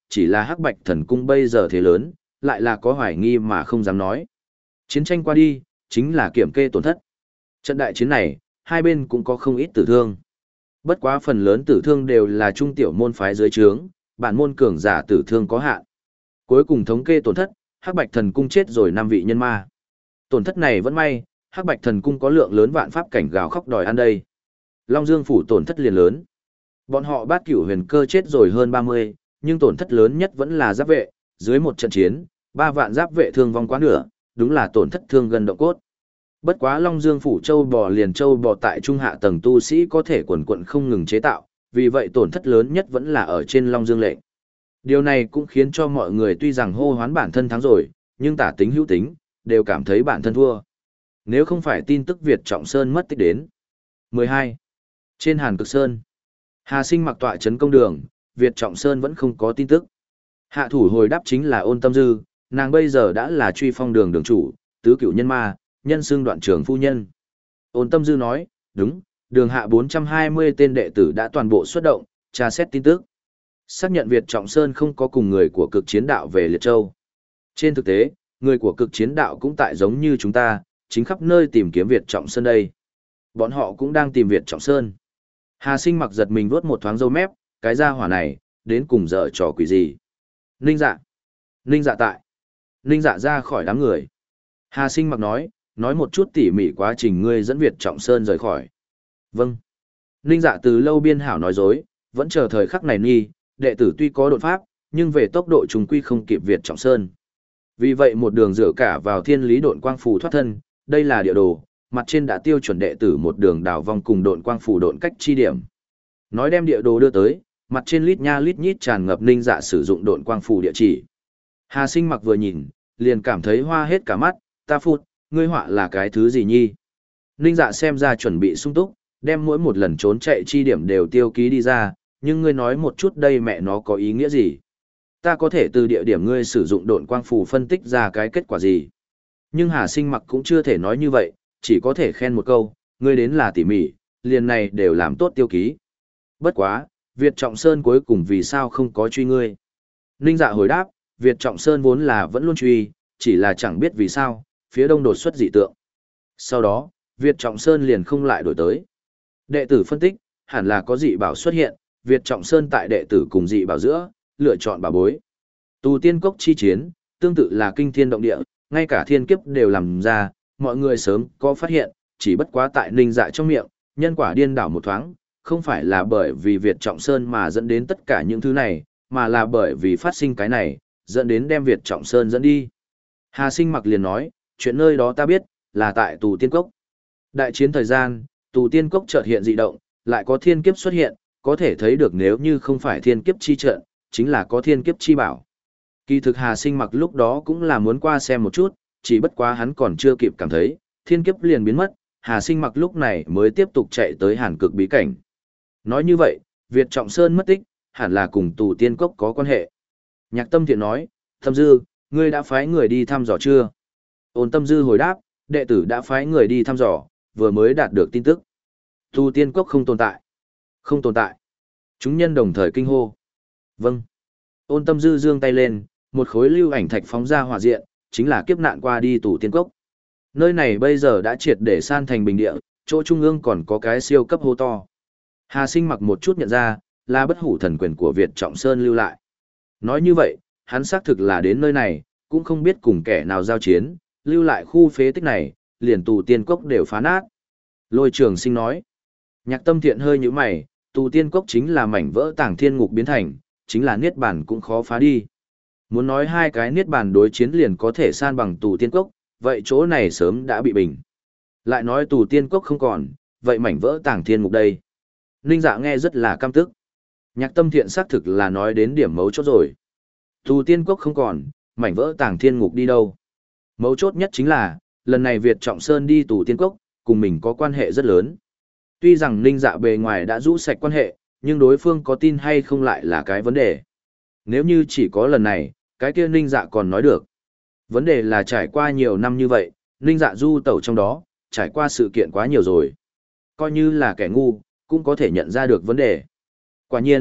chỉ là Hắc Bạch Thần Cung bây giờ thế lớn, lại là có hoài nghi mà không dám nói. Chiến tranh qua đi, chính là kiểm kê tổn thất. Trận đại chiến này, hai bên cũng có không ít tử thương. Bất quá phần lớn tử thương đều là trung tiểu môn phái dưới trướng, bản môn cường giả tử thương có hạn. Cuối cùng thống kê tổn thất, Hắc Bạch Thần Cung chết rồi năm vị nhân ma. Tổn thất này vẫn may, Hắc Bạch Thần Cung có lượng lớn vạn pháp cảnh gào khóc đòi ăn đây. Long Dương phủ tổn thất liền lớn. Bọn họ Bát Cửu Huyền Cơ chết rồi hơn ba mươi, nhưng tổn thất lớn nhất vẫn là giáp vệ, dưới một trận chiến, ba vạn giáp vệ thương vong quá nửa, đúng là tổn thất thương gần động cốt. Bất quá Long Dương phủ châu bò liền châu bò tại trung hạ tầng tu sĩ có thể quần quận không ngừng chế tạo, vì vậy tổn thất lớn nhất vẫn là ở trên Long Dương lệnh. Điều này cũng khiến cho mọi người tuy rằng hô hoán bản thân thắng rồi, nhưng tả tính hữu tính, đều cảm thấy bản thân thua. Nếu không phải tin tức Việt Trọng Sơn mất tích đến. mười hai. Trên Hàn Cực Sơn, Hà Sinh mặc tọa trấn công đường, Việt Trọng Sơn vẫn không có tin tức. Hạ thủ hồi đáp chính là Ôn Tâm Dư, nàng bây giờ đã là truy phong đường đường chủ, tứ cửu nhân ma, nhân xương đoạn trưởng phu nhân. Ôn Tâm Dư nói, đúng, đường hạ bốn trăm hai mươi tên đệ tử đã toàn bộ xuất động, tra xét tin tức. Xác nhận Việt Trọng Sơn không có cùng người của cực chiến đạo về Liệt Châu. Trên thực tế, người của cực chiến đạo cũng tại giống như chúng ta, chính khắp nơi tìm kiếm Việt Trọng Sơn đây. Bọn họ cũng đang tìm Việt Trọng Sơn. Hà Sinh mặc giật mình vuốt một thoáng râu mép, cái gia hỏa này, đến cùng dở trò quỷ gì. Ninh dạ. Ninh dạ tại. Ninh dạ ra khỏi đám người. Hà Sinh mặc nói, nói một chút tỉ mỉ quá trình ngươi dẫn Việt Trọng Sơn rời khỏi. Vâng. Ninh dạ từ lâu biên hảo nói dối, vẫn chờ thời khắc này nghi, đệ tử tuy có đột pháp, nhưng về tốc độ trùng quy không kịp Việt Trọng Sơn. Vì vậy một đường dựa cả vào thiên lý độn quang phù thoát thân, đây là địa đồ, mặt trên đã tiêu chuẩn đệ tử một đường đảo vòng cùng độn quang phù độn cách chi điểm. Nói đem địa đồ đưa tới, mặt trên lít nha lít nhít tràn ngập Ninh dạ sử dụng độn quang phù địa chỉ. Hà Sinh mặc vừa nhìn, liền cảm thấy hoa hết cả mắt, ta phụt, ngươi họa là cái thứ gì nhi? Ninh dạ xem ra chuẩn bị sung túc, đem mỗi một lần trốn chạy chi điểm đều tiêu ký đi ra, nhưng ngươi nói một chút đây mẹ nó có ý nghĩa gì? Ta có thể từ địa điểm ngươi sử dụng độn quang phù phân tích ra cái kết quả gì? Nhưng Hà Sinh mặc cũng chưa thể nói như vậy, chỉ có thể khen một câu, ngươi đến là tỉ mỉ, liền này đều làm tốt tiêu ký. Bất quá, Việt Trọng Sơn cuối cùng vì sao không có truy ngươi? Ninh dạ hồi đáp, Việt Trọng Sơn vốn là vẫn luôn truy, chỉ là chẳng biết vì sao, phía đông đột xuất dị tượng. Sau đó, Việt Trọng Sơn liền không lại đổi tới. Đệ tử phân tích, hẳn là có dị bảo xuất hiện, Việt Trọng Sơn tại đệ tử cùng dị bảo giữa, lựa chọn bảo bối. Tù tiên cốc chi chiến, tương tự là kinh thiên động địa, ngay cả thiên kiếp đều làm ra, mọi người sớm có phát hiện, chỉ bất quá tại Ninh dạ trong miệng, nhân quả điên đảo một thoáng, không phải là bởi vì Việt Trọng Sơn mà dẫn đến tất cả những thứ này, mà là bởi vì phát sinh cái này, dẫn đến đem Việt Trọng Sơn dẫn đi. Hà Sinh mặc liền nói, chuyện nơi đó ta biết, là tại tù tiên cốc. Đại chiến thời gian, tù tiên cốc chợt hiện dị động, lại có thiên kiếp xuất hiện, có thể thấy được nếu như không phải thiên kiếp chi trận, chính là có thiên kiếp chi bảo. Kỳ thực Hà Sinh mặc lúc đó cũng là muốn qua xem một chút, chỉ bất quá hắn còn chưa kịp cảm thấy, thiên kiếp liền biến mất, Hà Sinh mặc lúc này mới tiếp tục chạy tới Hàn Cực bí cảnh. Nói như vậy, Việt Trọng Sơn mất tích, hẳn là cùng tù tiên cốc có quan hệ. Nhạc Tâm Thiện nói, Thâm Dư, ngươi đã phái người đi thăm dò chưa? Ôn Tâm Dư hồi đáp, đệ tử đã phái người đi thăm dò, vừa mới đạt được tin tức. Tù tiên cốc không tồn tại. Không tồn tại. Chúng nhân đồng thời kinh hô. Vâng. Ôn Tâm Dư giương tay lên, một khối lưu ảnh thạch phóng ra hỏa diện, chính là kiếp nạn qua đi tù tiên cốc. Nơi này bây giờ đã triệt để san thành bình địa, chỗ trung ương còn có cái siêu cấp hô to. Hà Sinh mặc một chút nhận ra, là bất hủ thần quyền của Việt Trọng Sơn lưu lại. Nói như vậy, hắn xác thực là đến nơi này, cũng không biết cùng kẻ nào giao chiến, lưu lại khu phế tích này, liền tù tiên cốc đều phá nát. Lôi Trường Sinh nói, Nhạc Tâm Thiện hơi như mày, tù tiên cốc chính là mảnh vỡ tàng thiên ngục biến thành, chính là niết bàn cũng khó phá đi. Muốn nói hai cái niết bàn đối chiến liền có thể san bằng tù tiên cốc, vậy chỗ này sớm đã bị bình. Lại nói tù tiên cốc không còn, vậy mảnh vỡ tàng thiên ngục đây. Ninh Dạ nghe rất là căm tức. Nhạc Tâm Thiện xác thực là nói đến điểm mấu chốt rồi. Tù tiên cốc không còn, mảnh vỡ tàng thiên ngục đi đâu. Mấu chốt nhất chính là, lần này Việt Trọng Sơn đi tù tiên cốc, cùng mình có quan hệ rất lớn. Tuy rằng Ninh Dạ bề ngoài đã rũ sạch quan hệ, nhưng đối phương có tin hay không lại là cái vấn đề. Nếu như chỉ có lần này, cái kia Ninh Dạ còn nói được. Vấn đề là trải qua nhiều năm như vậy, Ninh Dạ du tẩu trong đó, trải qua sự kiện quá nhiều rồi. Coi như là kẻ ngu, cũng có thể nhận ra được vấn đề. Quả nhiên,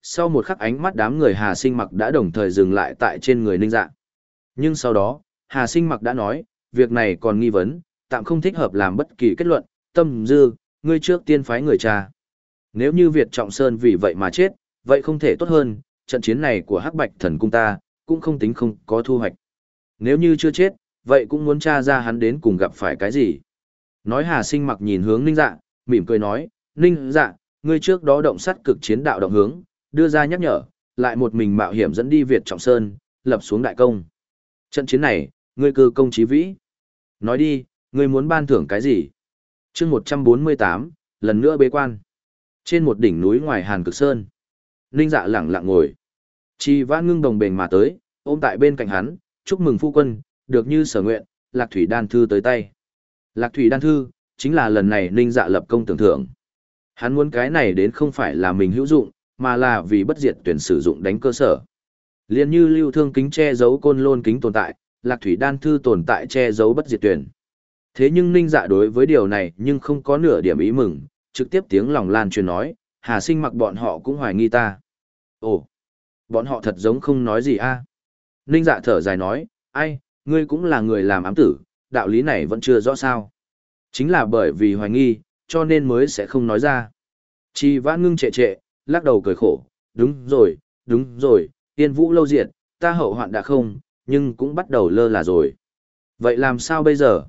Sau một khắc ánh mắt đám người Hà Sinh Mặc đã đồng thời dừng lại tại trên người Ninh Dạ. Nhưng sau đó, Hà Sinh Mặc đã nói, việc này còn nghi vấn, tạm không thích hợp làm bất kỳ kết luận, Tâm Dư, ngươi trước tiên phái người cha. Nếu như Việt Trọng Sơn vì vậy mà chết, vậy không thể tốt hơn, trận chiến này của Hắc Bạch Thần Cung ta, cũng không tính không có thu hoạch. Nếu như chưa chết, vậy cũng muốn tra ra hắn đến cùng gặp phải cái gì. Nói Hà Sinh Mặc nhìn hướng Ninh Dạ, mỉm cười nói, Ninh Dạ, ngươi trước đó động sát cực chiến đạo động hướng, đưa ra nhắc nhở, lại một mình mạo hiểm dẫn đi Việt Trọng Sơn, lập xuống đại công. Trận chiến này, ngươi cư công chí vĩ. Nói đi, ngươi muốn ban thưởng cái gì? chương một trăm bốn mươi tám, lần nữa bế quan. Trên một đỉnh núi ngoài Hàn Cực Sơn, Ninh Dạ lẳng lặng ngồi. Chi Vãn Ngưng đồng bền mà tới, ôm tại bên cạnh hắn, chúc mừng phu quân, được như sở nguyện, Lạc Thủy Đan Thư tới tay. Lạc Thủy Đan Thư, chính là lần này Ninh Dạ lập công tưởng thưởng. Hắn muốn cái này đến không phải là mình hữu dụng, mà là vì bất diệt tuyển sử dụng đánh cơ sở. Liên như lưu thương kính che giấu côn lôn kính tồn tại, Lạc Thủy Đan Thư tồn tại che giấu bất diệt tuyển. Thế nhưng Ninh Dạ đối với điều này nhưng không có nửa điểm ý mừng, trực tiếp tiếng lòng lan truyền nói, Hà Sinh Mặc bọn họ cũng hoài nghi ta. Ồ, bọn họ thật giống không nói gì a. Ninh Dạ thở dài nói, ai, ngươi cũng là người làm ám tử, đạo lý này vẫn chưa rõ sao. Chính là bởi vì hoài nghi, cho nên mới sẽ không nói ra. Chi Vãn Ngưng trệ trệ, lắc đầu cười khổ, đúng rồi, đúng rồi, Yên Vũ lâu diệt, ta hậu hoạn đã không, nhưng cũng bắt đầu lơ là rồi. Vậy làm sao bây giờ?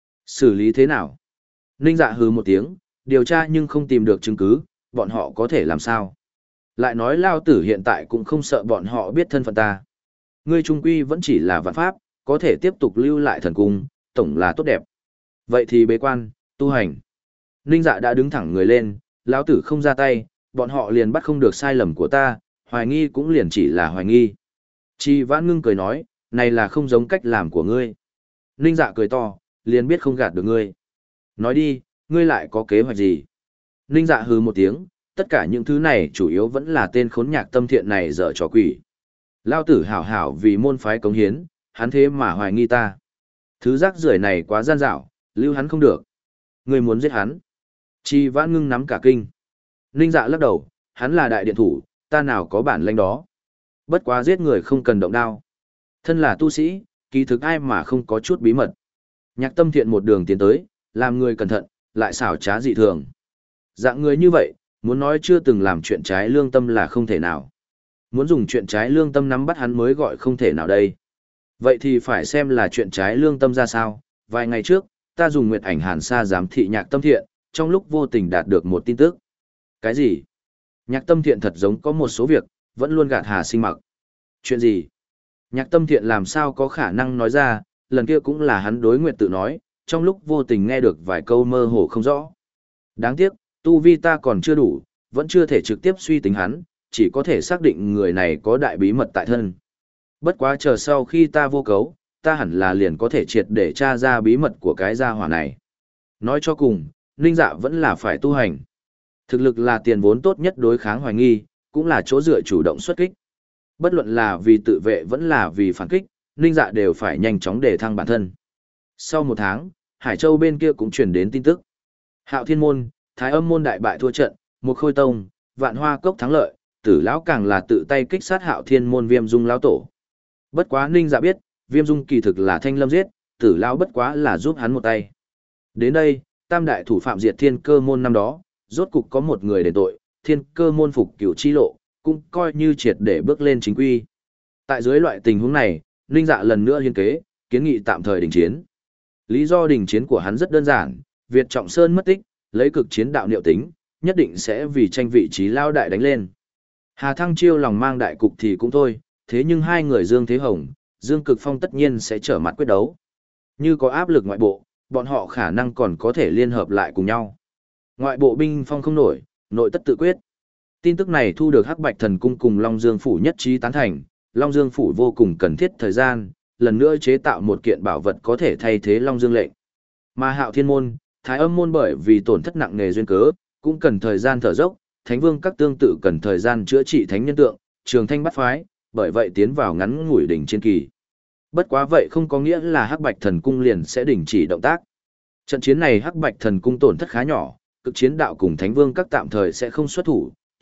Xử lý thế nào? Ninh Dạ hừ một tiếng, điều tra nhưng không tìm được chứng cứ, bọn họ có thể làm sao? Lại nói Lao Tử hiện tại cũng không sợ bọn họ biết thân phận ta. Ngươi trung quy vẫn chỉ là vạn pháp, có thể tiếp tục lưu lại thần cung, tổng là tốt đẹp. Vậy thì bế quan, tu hành. Ninh Dạ đã đứng thẳng người lên, Lão Tử không ra tay, bọn họ liền bắt không được sai lầm của ta, hoài nghi cũng liền chỉ là hoài nghi. Chi Vãn Ngưng cười nói, này là không giống cách làm của ngươi. Ninh Dạ cười to, liền biết không gạt được ngươi. Nói đi, ngươi lại có kế hoạch gì? Ninh Dạ hừ một tiếng, tất cả những thứ này chủ yếu vẫn là tên khốn nhạc tâm thiện này dở trò quỷ. Lao Tử hảo hảo vì môn phái cống hiến, hắn thế mà hoài nghi ta. Thứ rác rưởi này quá gian dảo, lưu hắn không được. Ngươi muốn giết hắn. Chi Vãn Ngưng nắm cả kinh. Ninh Dạ lắc đầu, hắn là đại điện thủ, ta nào có bản lĩnh đó. Bất quá giết người không cần động đao. Thân là tu sĩ, kỳ thực ai mà không có chút bí mật. Nhạc tâm thiện một đường tiến tới, làm người cẩn thận, lại xảo trá dị thường. Dạng người như vậy, muốn nói chưa từng làm chuyện trái lương tâm là không thể nào. Muốn dùng chuyện trái lương tâm nắm bắt hắn mới gọi không thể nào đây. Vậy thì phải xem là chuyện trái lương tâm ra sao. Vài ngày trước, ta dùng Nguyệt Ảnh Hàn Sa giám thị nhạc tâm thiện, trong lúc vô tình đạt được một tin tức. Cái gì? Nhạc tâm thiện thật giống có một số việc, vẫn luôn gạt Hà Sinh Mặc. Chuyện gì? Nhạc tâm thiện làm sao có khả năng nói ra, lần kia cũng là hắn đối Nguyệt tự nói, trong lúc vô tình nghe được vài câu mơ hồ không rõ. Đáng tiếc, tu vi ta còn chưa đủ, vẫn chưa thể trực tiếp suy tính hắn, chỉ có thể xác định người này có đại bí mật tại thân. Bất quá chờ sau khi ta vô cấu, ta hẳn là liền có thể triệt để tra ra bí mật của cái gia hỏa này. Nói cho cùng, Ninh Dạ vẫn là phải tu hành. Thực lực là tiền vốn tốt nhất đối kháng hoài nghi, cũng là chỗ dựa chủ động xuất kích. Bất luận là vì tự vệ vẫn là vì phản kích, Ninh Dạ đều phải nhanh chóng để thăng bản thân. Sau một tháng, Hải Châu bên kia cũng truyền đến tin tức. Hạo Thiên Môn, Thái Âm Môn đại bại thua trận, một Khôi Tông, Vạn Hoa Cốc thắng lợi, Tử lão càng là tự tay kích sát Hạo Thiên Môn Viêm Dung lão tổ. Bất quá Ninh Dạ biết, Viêm Dung kỳ thực là Thanh Lâm giết, Tử lão bất quá là giúp hắn một tay. Đến đây, tam đại thủ phạm diệt Thiên Cơ Môn năm đó, rốt cục có một người đền tội, Thiên Cơ Môn phục cửu chi lộ, cũng coi như triệt để bước lên chính quy. Tại dưới loại tình huống này, Ninh Dạ lần nữa hiên kế, kiến nghị tạm thời đình chiến. Lý do đình chiến của hắn rất đơn giản, Việt Trọng Sơn mất tích, lấy cực chiến đạo niệu tính, nhất định sẽ vì tranh vị trí lao đại đánh lên. Hà Thăng Chiêu lòng mang đại cục thì cũng thôi, thế nhưng hai người Dương Thế Hồng, Dương Cực Phong tất nhiên sẽ trở mặt quyết đấu. Như có áp lực ngoại bộ, bọn họ khả năng còn có thể liên hợp lại cùng nhau. Ngoại bộ binh phong không nổi, nội tất tự quyết. Tin tức này thu được Hắc Bạch Thần Cung cùng Long Dương Phủ nhất trí tán thành, Long Dương Phủ vô cùng cần thiết thời gian, lần nữa chế tạo một kiện bảo vật có thể thay thế Long Dương lệnh. Mà Hạo Thiên Môn, Thái Âm Môn bởi vì tổn thất nặng nề duyên cớ, cũng cần thời gian thở dốc, Thánh Vương các tương tự cần thời gian chữa trị thánh nhân tượng, Trường Thanh bắt phái, bởi vậy tiến vào ngắn ngủi đỉnh chiến kỳ. Bất quá vậy không có nghĩa là Hắc Bạch Thần Cung liền sẽ đình chỉ động tác. Trận chiến này Hắc Bạch Thần Cung tổn thất khá nhỏ, cực chiến đạo cùng Thánh Vương các tạm thời sẽ không xuất thủ,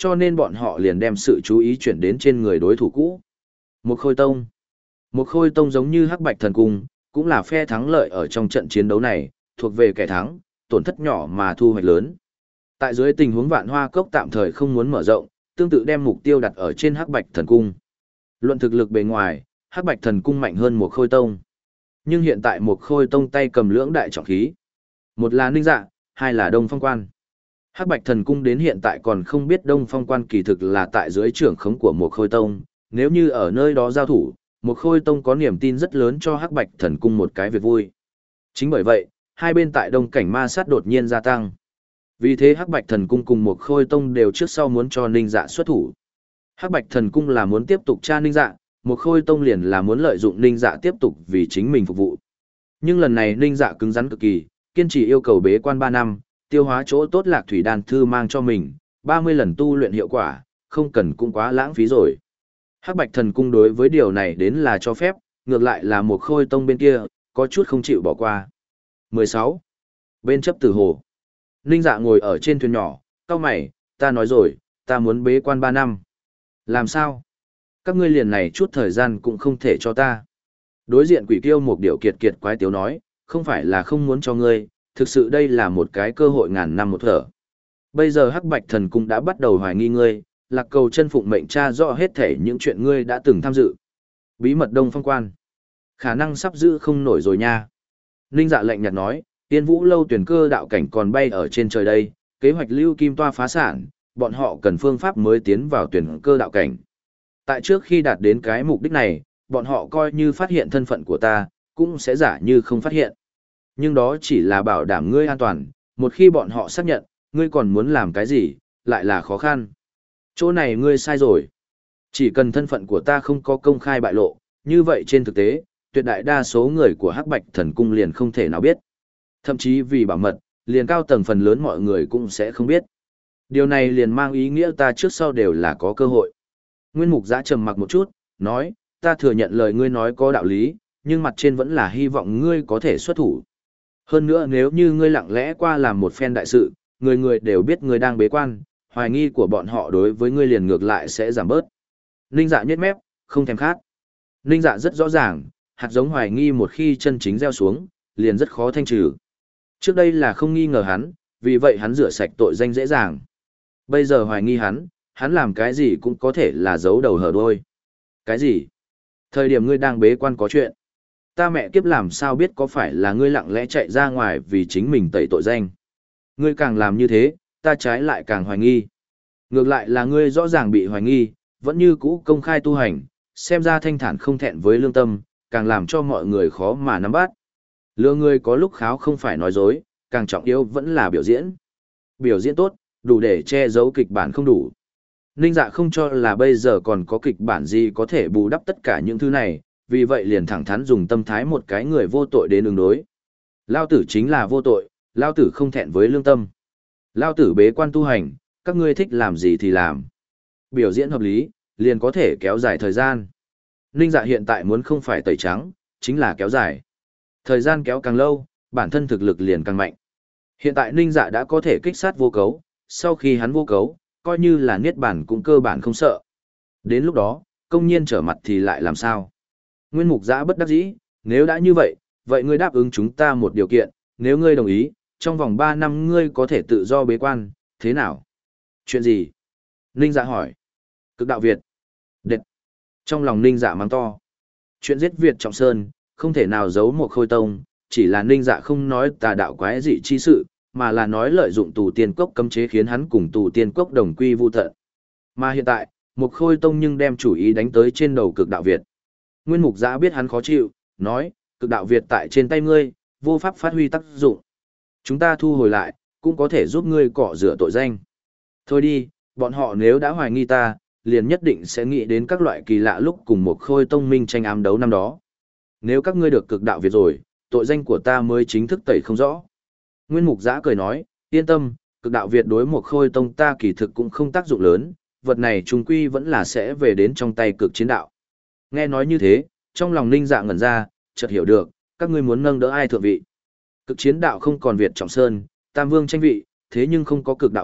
cho nên bọn họ liền đem sự chú ý chuyển đến trên người đối thủ cũ. Một Khôi Tông. Một Khôi Tông giống như Hắc Bạch Thần Cung, cũng là phe thắng lợi ở trong trận chiến đấu này, thuộc về kẻ thắng, tổn thất nhỏ mà thu hoạch lớn. Tại dưới tình huống Vạn Hoa Cốc tạm thời không muốn mở rộng, tương tự đem mục tiêu đặt ở trên Hắc Bạch Thần Cung. Luận thực lực bề ngoài, Hắc Bạch Thần Cung mạnh hơn Một Khôi Tông. Nhưng hiện tại Một Khôi Tông tay cầm lưỡng đại trọng khí. Một là Ninh Dạ, hai là Đông Phong Quan. Hắc Bạch Thần Cung đến hiện tại còn không biết Đông Phong Quan kỳ thực là tại dưới trưởng khống của Một Khôi Tông, nếu như ở nơi đó giao thủ, Một Khôi Tông có niềm tin rất lớn cho Hắc Bạch Thần Cung một cái việc vui. Chính bởi vậy, hai bên tại Đông Cảnh ma sát đột nhiên gia tăng. Vì thế Hắc Bạch Thần Cung cùng Một Khôi Tông đều trước sau muốn cho Ninh Dạ xuất thủ. Hắc Bạch Thần Cung là muốn tiếp tục tra Ninh Dạ, Một Khôi Tông liền là muốn lợi dụng Ninh Dạ tiếp tục vì chính mình phục vụ. Nhưng lần này Ninh Dạ cứng rắn cực kỳ, kiên trì yêu cầu bế quan ba năm, tiêu hóa chỗ tốt Lạc Thủy Đan thư mang cho mình, ba mươi lần tu luyện hiệu quả, không cần cũng quá lãng phí rồi. Hắc Bạch Thần Cung đối với điều này đến là cho phép, ngược lại là Một Khôi Tông bên kia, có chút không chịu bỏ qua. mười sáu. Bên chấp tử hồ. Ninh Dạ ngồi ở trên thuyền nhỏ, cau mày, ta nói rồi, ta muốn bế quan ba năm. Làm sao? Các ngươi liền này chút thời gian cũng không thể cho ta. Đối diện Quỷ Kiêu một điệu kiệt kiệt quái tiếu nói, không phải là không muốn cho ngươi, thực sự đây là một cái cơ hội ngàn năm một thở. Bây giờ Hắc Bạch Thần Cung đã bắt đầu hoài nghi ngươi, Lạc Cầu chân phụng mệnh tra rõ hết thể những chuyện ngươi đã từng tham dự. Bí mật Đông Phong Quan. Khả năng sắp giữ không nổi rồi nha. Ninh Dạ lạnh nhạt nói, Tiên Vũ lâu tuyển cơ đạo cảnh còn bay ở trên trời đây, kế hoạch lưu kim toa phá sản, bọn họ cần phương pháp mới tiến vào tuyển cơ đạo cảnh. Tại trước khi đạt đến cái mục đích này, bọn họ coi như phát hiện thân phận của ta, cũng sẽ giả như không phát hiện. Nhưng đó chỉ là bảo đảm ngươi an toàn, một khi bọn họ xác nhận, ngươi còn muốn làm cái gì, lại là khó khăn. Chỗ này ngươi sai rồi. Chỉ cần thân phận của ta không có công khai bại lộ, như vậy trên thực tế, tuyệt đại đa số người của Hắc Bạch Thần Cung liền không thể nào biết. Thậm chí vì bảo mật, liền cao tầng phần lớn mọi người cũng sẽ không biết. Điều này liền mang ý nghĩa ta trước sau đều là có cơ hội. Nguyên Mục Giã trầm mặc một chút, nói, ta thừa nhận lời ngươi nói có đạo lý, nhưng mặt trên vẫn là hy vọng ngươi có thể xuất thủ. Hơn nữa nếu như ngươi lặng lẽ qua làm một phen đại sự, người người đều biết ngươi đang bế quan, hoài nghi của bọn họ đối với ngươi liền ngược lại sẽ giảm bớt. Ninh Dạ nhếch mép, không thèm khát. Ninh Dạ rất rõ ràng, hạt giống hoài nghi một khi chân chính gieo xuống, liền rất khó thanh trừ. Trước đây là không nghi ngờ hắn, vì vậy hắn rửa sạch tội danh dễ dàng. Bây giờ hoài nghi hắn, hắn làm cái gì cũng có thể là giấu đầu hở đuôi. Cái gì? Thời điểm ngươi đang bế quan có chuyện. Ta mẹ kiếp làm sao biết có phải là ngươi lặng lẽ chạy ra ngoài vì chính mình tẩy tội danh. Ngươi càng làm như thế, ta trái lại càng hoài nghi. Ngược lại là ngươi rõ ràng bị hoài nghi, vẫn như cũ công khai tu hành, xem ra thanh thản không thẹn với lương tâm, càng làm cho mọi người khó mà nắm bắt. Lừa ngươi có lúc kháo không phải nói dối, càng trọng yếu vẫn là biểu diễn. Biểu diễn tốt, đủ để che giấu kịch bản không đủ. Ninh Dạ không cho là bây giờ còn có kịch bản gì có thể bù đắp tất cả những thứ này, vì vậy liền thẳng thắn dùng tâm thái một cái người vô tội đến ứng đối. Lao tử chính là vô tội, Lao tử không thẹn với lương tâm. Lao tử bế quan tu hành, các ngươi thích làm gì thì làm. Biểu diễn hợp lý, liền có thể kéo dài thời gian. Ninh Dạ hiện tại muốn không phải tẩy trắng, chính là kéo dài. Thời gian kéo càng lâu, bản thân thực lực liền càng mạnh. Hiện tại Ninh Dạ đã có thể kích sát vô cấu, sau khi hắn vô cấu, coi như là niết bản cũng cơ bản không sợ. Đến lúc đó, công nhiên trở mặt thì lại làm sao? Nguyên Mục Giã bất đắc dĩ, nếu đã như vậy, vậy ngươi đáp ứng chúng ta một điều kiện, nếu ngươi đồng ý, trong vòng ba năm ngươi có thể tự do bế quan, thế nào? Chuyện gì? Ninh Dạ hỏi. Cực đạo Việt. Đệt. Trong lòng Ninh Dạ mắng to. Chuyện giết Việt Trọng Sơn, không thể nào giấu một Khôi Tông, chỉ là Ninh Dạ không nói tà đạo quái dị chi sự, mà là nói lợi dụng tù tiên cốc cấm chế khiến hắn cùng tù tiên cốc đồng quy vu tận. Mà hiện tại, một Khôi Tông nhưng đem chủ ý đánh tới trên đầu Cực đạo Việt. Nguyên Mục Giã biết hắn khó chịu, nói, Cực đạo Việt tại trên tay ngươi, vô pháp phát huy tác dụng. Chúng ta thu hồi lại, cũng có thể giúp ngươi cọ rửa tội danh. Thôi đi, bọn họ nếu đã hoài nghi ta, liền nhất định sẽ nghĩ đến các loại kỳ lạ lúc cùng một Khôi Tông minh tranh ám đấu năm đó. Nếu các ngươi được Cực đạo Việt rồi, tội danh của ta mới chính thức tẩy không rõ. Nguyên Mục Giã cười nói, yên tâm, Cực đạo Việt đối một Khôi Tông ta kỳ thực cũng không tác dụng lớn, vật này trung quy vẫn là sẽ về đến trong tay Cực Chiến đạo. Nghe nói như thế, trong lòng Ninh Dạ ngẩn ra, chợt hiểu được, các ngươi muốn nâng đỡ ai thượng vị. Cực Chiến đạo không còn Việt Trọng Sơn, Tam Vương tranh vị, thế nhưng không có Cực đạo Việt,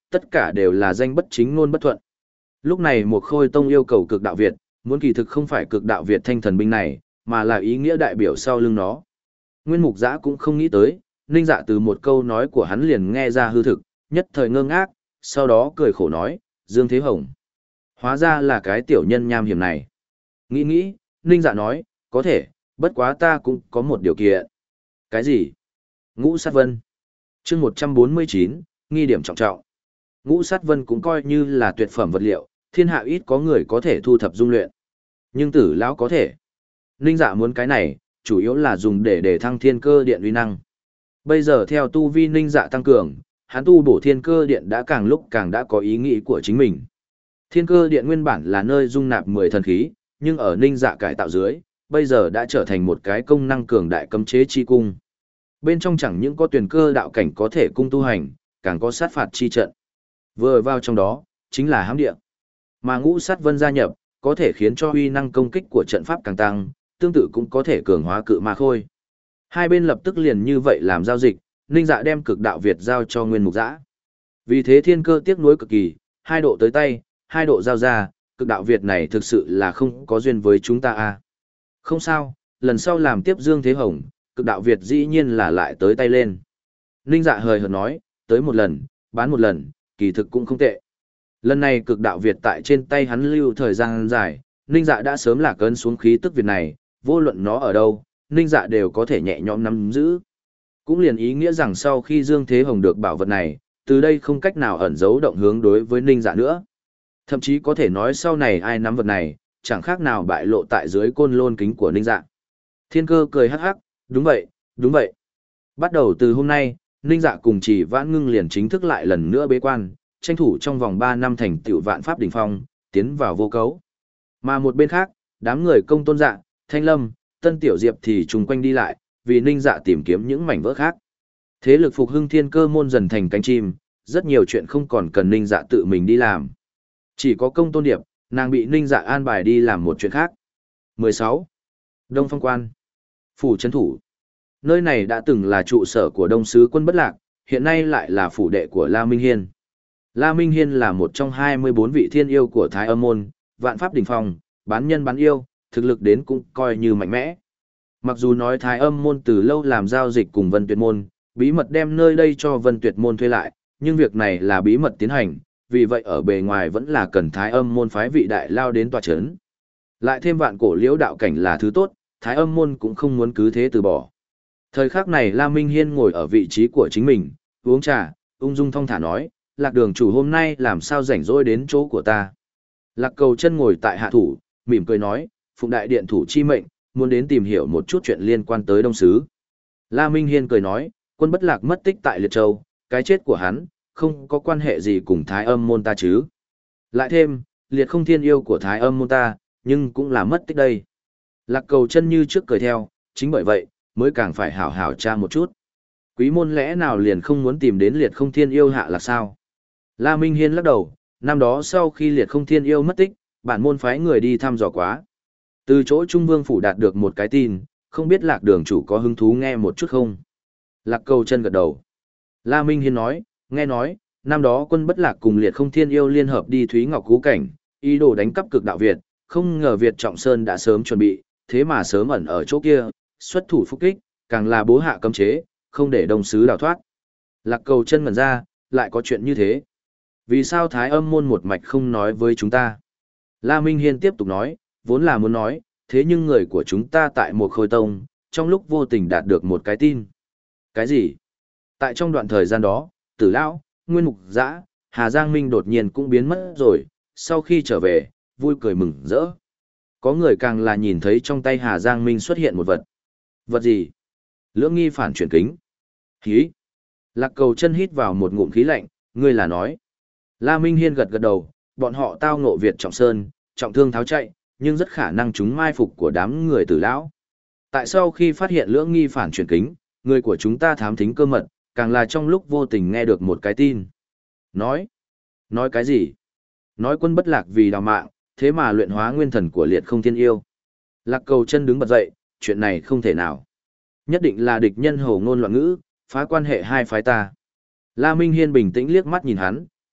tất cả đều là danh bất chính ngôn bất thuận. Lúc này một khôi tông yêu cầu cực đạo Việt, muốn kỳ thực không phải cực đạo Việt thanh thần binh này, mà là ý nghĩa đại biểu sau lưng nó. Nguyên Mục Giã cũng không nghĩ tới, Ninh Dạ từ một câu nói của hắn liền nghe ra hư thực, nhất thời ngơ ngác, sau đó cười khổ nói, Dương Thế Hồng. Hóa ra là cái tiểu nhân nham hiểm này. Nghĩ nghĩ, Ninh Dạ nói, có thể, bất quá ta cũng có một điều kiện. Cái gì? Ngũ Sát Vân. chương một trăm bốn mươi chín, nghi điểm trọng trọng. Ngũ Sát Vân cũng coi như là tuyệt phẩm vật liệu, thiên hạ ít có người có thể thu thập dung luyện. Nhưng Tử lão có thể. Ninh Dạ muốn cái này, chủ yếu là dùng để để thăng thiên cơ điện uy năng. Bây giờ theo tu vi Ninh Dạ tăng cường, hắn tu bổ thiên cơ điện đã càng lúc càng đã có ý nghĩ của chính mình. Thiên cơ điện nguyên bản là nơi dung nạp mười thần khí, nhưng ở Ninh Dạ cải tạo dưới, bây giờ đã trở thành một cái công năng cường đại cấm chế chi cung. Bên trong chẳng những có tuyển cơ đạo cảnh có thể cung tu hành, càng có sát phạt chi trận. Vừa vào trong đó, chính là hám địa. Mà Ngũ Sát Vân gia nhập, có thể khiến cho uy năng công kích của trận pháp càng tăng, tương tự cũng có thể cường hóa cự ma khôi. Hai bên lập tức liền như vậy làm giao dịch, Ninh Dạ đem cực đạo Việt giao cho Nguyên Mục Giã. Vì thế thiên cơ tiếc nuối cực kỳ, hai độ tới tay, hai độ giao ra, cực đạo Việt này thực sự là không có duyên với chúng ta à. Không sao, lần sau làm tiếp Dương Thế Hồng, cực đạo Việt dĩ nhiên là lại tới tay lên. Ninh Dạ hời hợt nói, tới một lần, bán một lần, kỳ thực cũng không tệ. Lần này cực đạo Việt tại trên tay hắn lưu thời gian dài, Ninh Dạ đã sớm lạc ấn xuống khí tức Việt này, vô luận nó ở đâu, Ninh Dạ đều có thể nhẹ nhõm nắm giữ. Cũng liền ý nghĩa rằng sau khi Dương Thế Hồng được bảo vật này, từ đây không cách nào ẩn giấu động hướng đối với Ninh Dạ nữa. Thậm chí có thể nói sau này ai nắm vật này, chẳng khác nào bại lộ tại dưới côn lôn kính của Ninh Dạ. Thiên Cơ cười hắc hắc, đúng vậy, đúng vậy. Bắt đầu từ hôm nay, Ninh Dạ cùng Chỉ Vãn Ngưng liền chính thức lại lần nữa bế quan, tranh thủ trong vòng ba năm thành tựu vạn pháp đỉnh phong, tiến vào vô cấu. Mà một bên khác, đám người Công Tôn Dạ, Thanh Lâm, Tân Tiểu Diệp thì trùng quanh đi lại, vì Ninh Dạ tìm kiếm những mảnh vỡ khác. Thế lực phục hưng thiên cơ môn dần thành cánh chim, rất nhiều chuyện không còn cần Ninh Dạ tự mình đi làm. Chỉ có Công Tôn Điệp, nàng bị Ninh Dạ an bài đi làm một chuyện khác. mười sáu. Đông Phong Quan. Phủ trấn thủ. Nơi này đã từng là trụ sở của Đông Sứ Quân Bất Lạc, hiện nay lại là phủ đệ của La Minh Hiên. La Minh Hiên là một trong hai mươi bốn vị thiên yêu của Thái Âm Môn, vạn pháp đỉnh phong, bán nhân bán yêu, thực lực đến cũng coi như mạnh mẽ. Mặc dù nói Thái Âm Môn từ lâu làm giao dịch cùng Vân Tuyệt Môn, bí mật đem nơi đây cho Vân Tuyệt Môn thuê lại, nhưng việc này là bí mật tiến hành, vì vậy ở bề ngoài vẫn là cần Thái Âm Môn phái vị đại lao đến tòa chấn. Lại thêm vạn cổ liễu đạo cảnh là thứ tốt, Thái Âm Môn cũng không muốn cứ thế từ bỏ. Thời khắc này La Minh Hiên ngồi ở vị trí của chính mình, uống trà, ung dung thong thả nói, Lạc đường chủ hôm nay làm sao rảnh rỗi đến chỗ của ta. Lạc Cầu Chân ngồi tại hạ thủ, mỉm cười nói, phụng đại điện thủ chi mệnh, muốn đến tìm hiểu một chút chuyện liên quan tới Đông Sứ. La Minh Hiên cười nói, Quân Bất Lạc mất tích tại Liệt Châu, cái chết của hắn, không có quan hệ gì cùng Thái Âm Môn ta chứ. Lại thêm, Liệt không thiên yêu của Thái Âm Môn ta, nhưng cũng là mất tích đây. Lạc Cầu Chân như trước cười theo, chính bởi vậy, mới càng phải hảo hảo tra một chút. Quý môn lẽ nào liền không muốn tìm đến Liệt không thiên yêu hạ là sao? La Minh Hiên lắc đầu, năm đó sau khi Liệt không thiên yêu mất tích, bản môn phái người đi thăm dò quá. Từ chỗ Trung Vương phủ đạt được một cái tin, không biết Lạc đường chủ có hứng thú nghe một chút không? Lạc Cầu Chân gật đầu. La Minh Hiên nói, nghe nói, năm đó Quân Bất Lạc cùng Liệt không thiên yêu liên hợp đi Thúy Ngọc Cú Cảnh, ý đồ đánh cắp cực đạo Việt, không ngờ Việt Trọng Sơn đã sớm chuẩn bị, thế mà sớm ẩn ở chỗ kia, xuất thủ phục kích, càng là bố hạ cấm chế, không để Đông Sứ đào thoát. Lạc Cầu Chân ngẩn ra, lại có chuyện như thế. Vì sao Thái Âm Môn một mạch không nói với chúng ta? La Minh Hiên tiếp tục nói, vốn là muốn nói, thế nhưng người của chúng ta tại một khôi tông, trong lúc vô tình đạt được một cái tin. Cái gì? Tại trong đoạn thời gian đó, Tử Lão, Nguyên Mục Giã, Hà Giang Minh đột nhiên cũng biến mất rồi, sau khi trở về, vui cười mừng rỡ. Có người càng là nhìn thấy trong tay Hà Giang Minh xuất hiện một vật. Vật gì? Lưỡng nghi phản chuyển kính. Khí. Lạc Cầu Chân hít vào một ngụm khí lạnh, ngươi là nói. La Minh Hiên gật gật đầu, bọn họ tao ngộ Việt Trọng Sơn, trọng thương tháo chạy, nhưng rất khả năng chúng mai phục của đám người Tử Lão. Tại sau khi phát hiện lưỡng nghi phản chuyển kính, người của chúng ta thám thính cơ mật, càng là trong lúc vô tình nghe được một cái tin. Nói? Nói cái gì? Nói Quân Bất Lạc vì đào mạng, thế mà luyện hóa nguyên thần của Liệt không thiên yêu. Lạc Cầu Chân đứng bật dậy, chuyện này không thể nào. Nhất định là địch nhân hồ ngôn loạn ngữ, phá quan hệ hai phái ta. La Minh Hiên bình tĩnh liếc mắt nhìn hắn,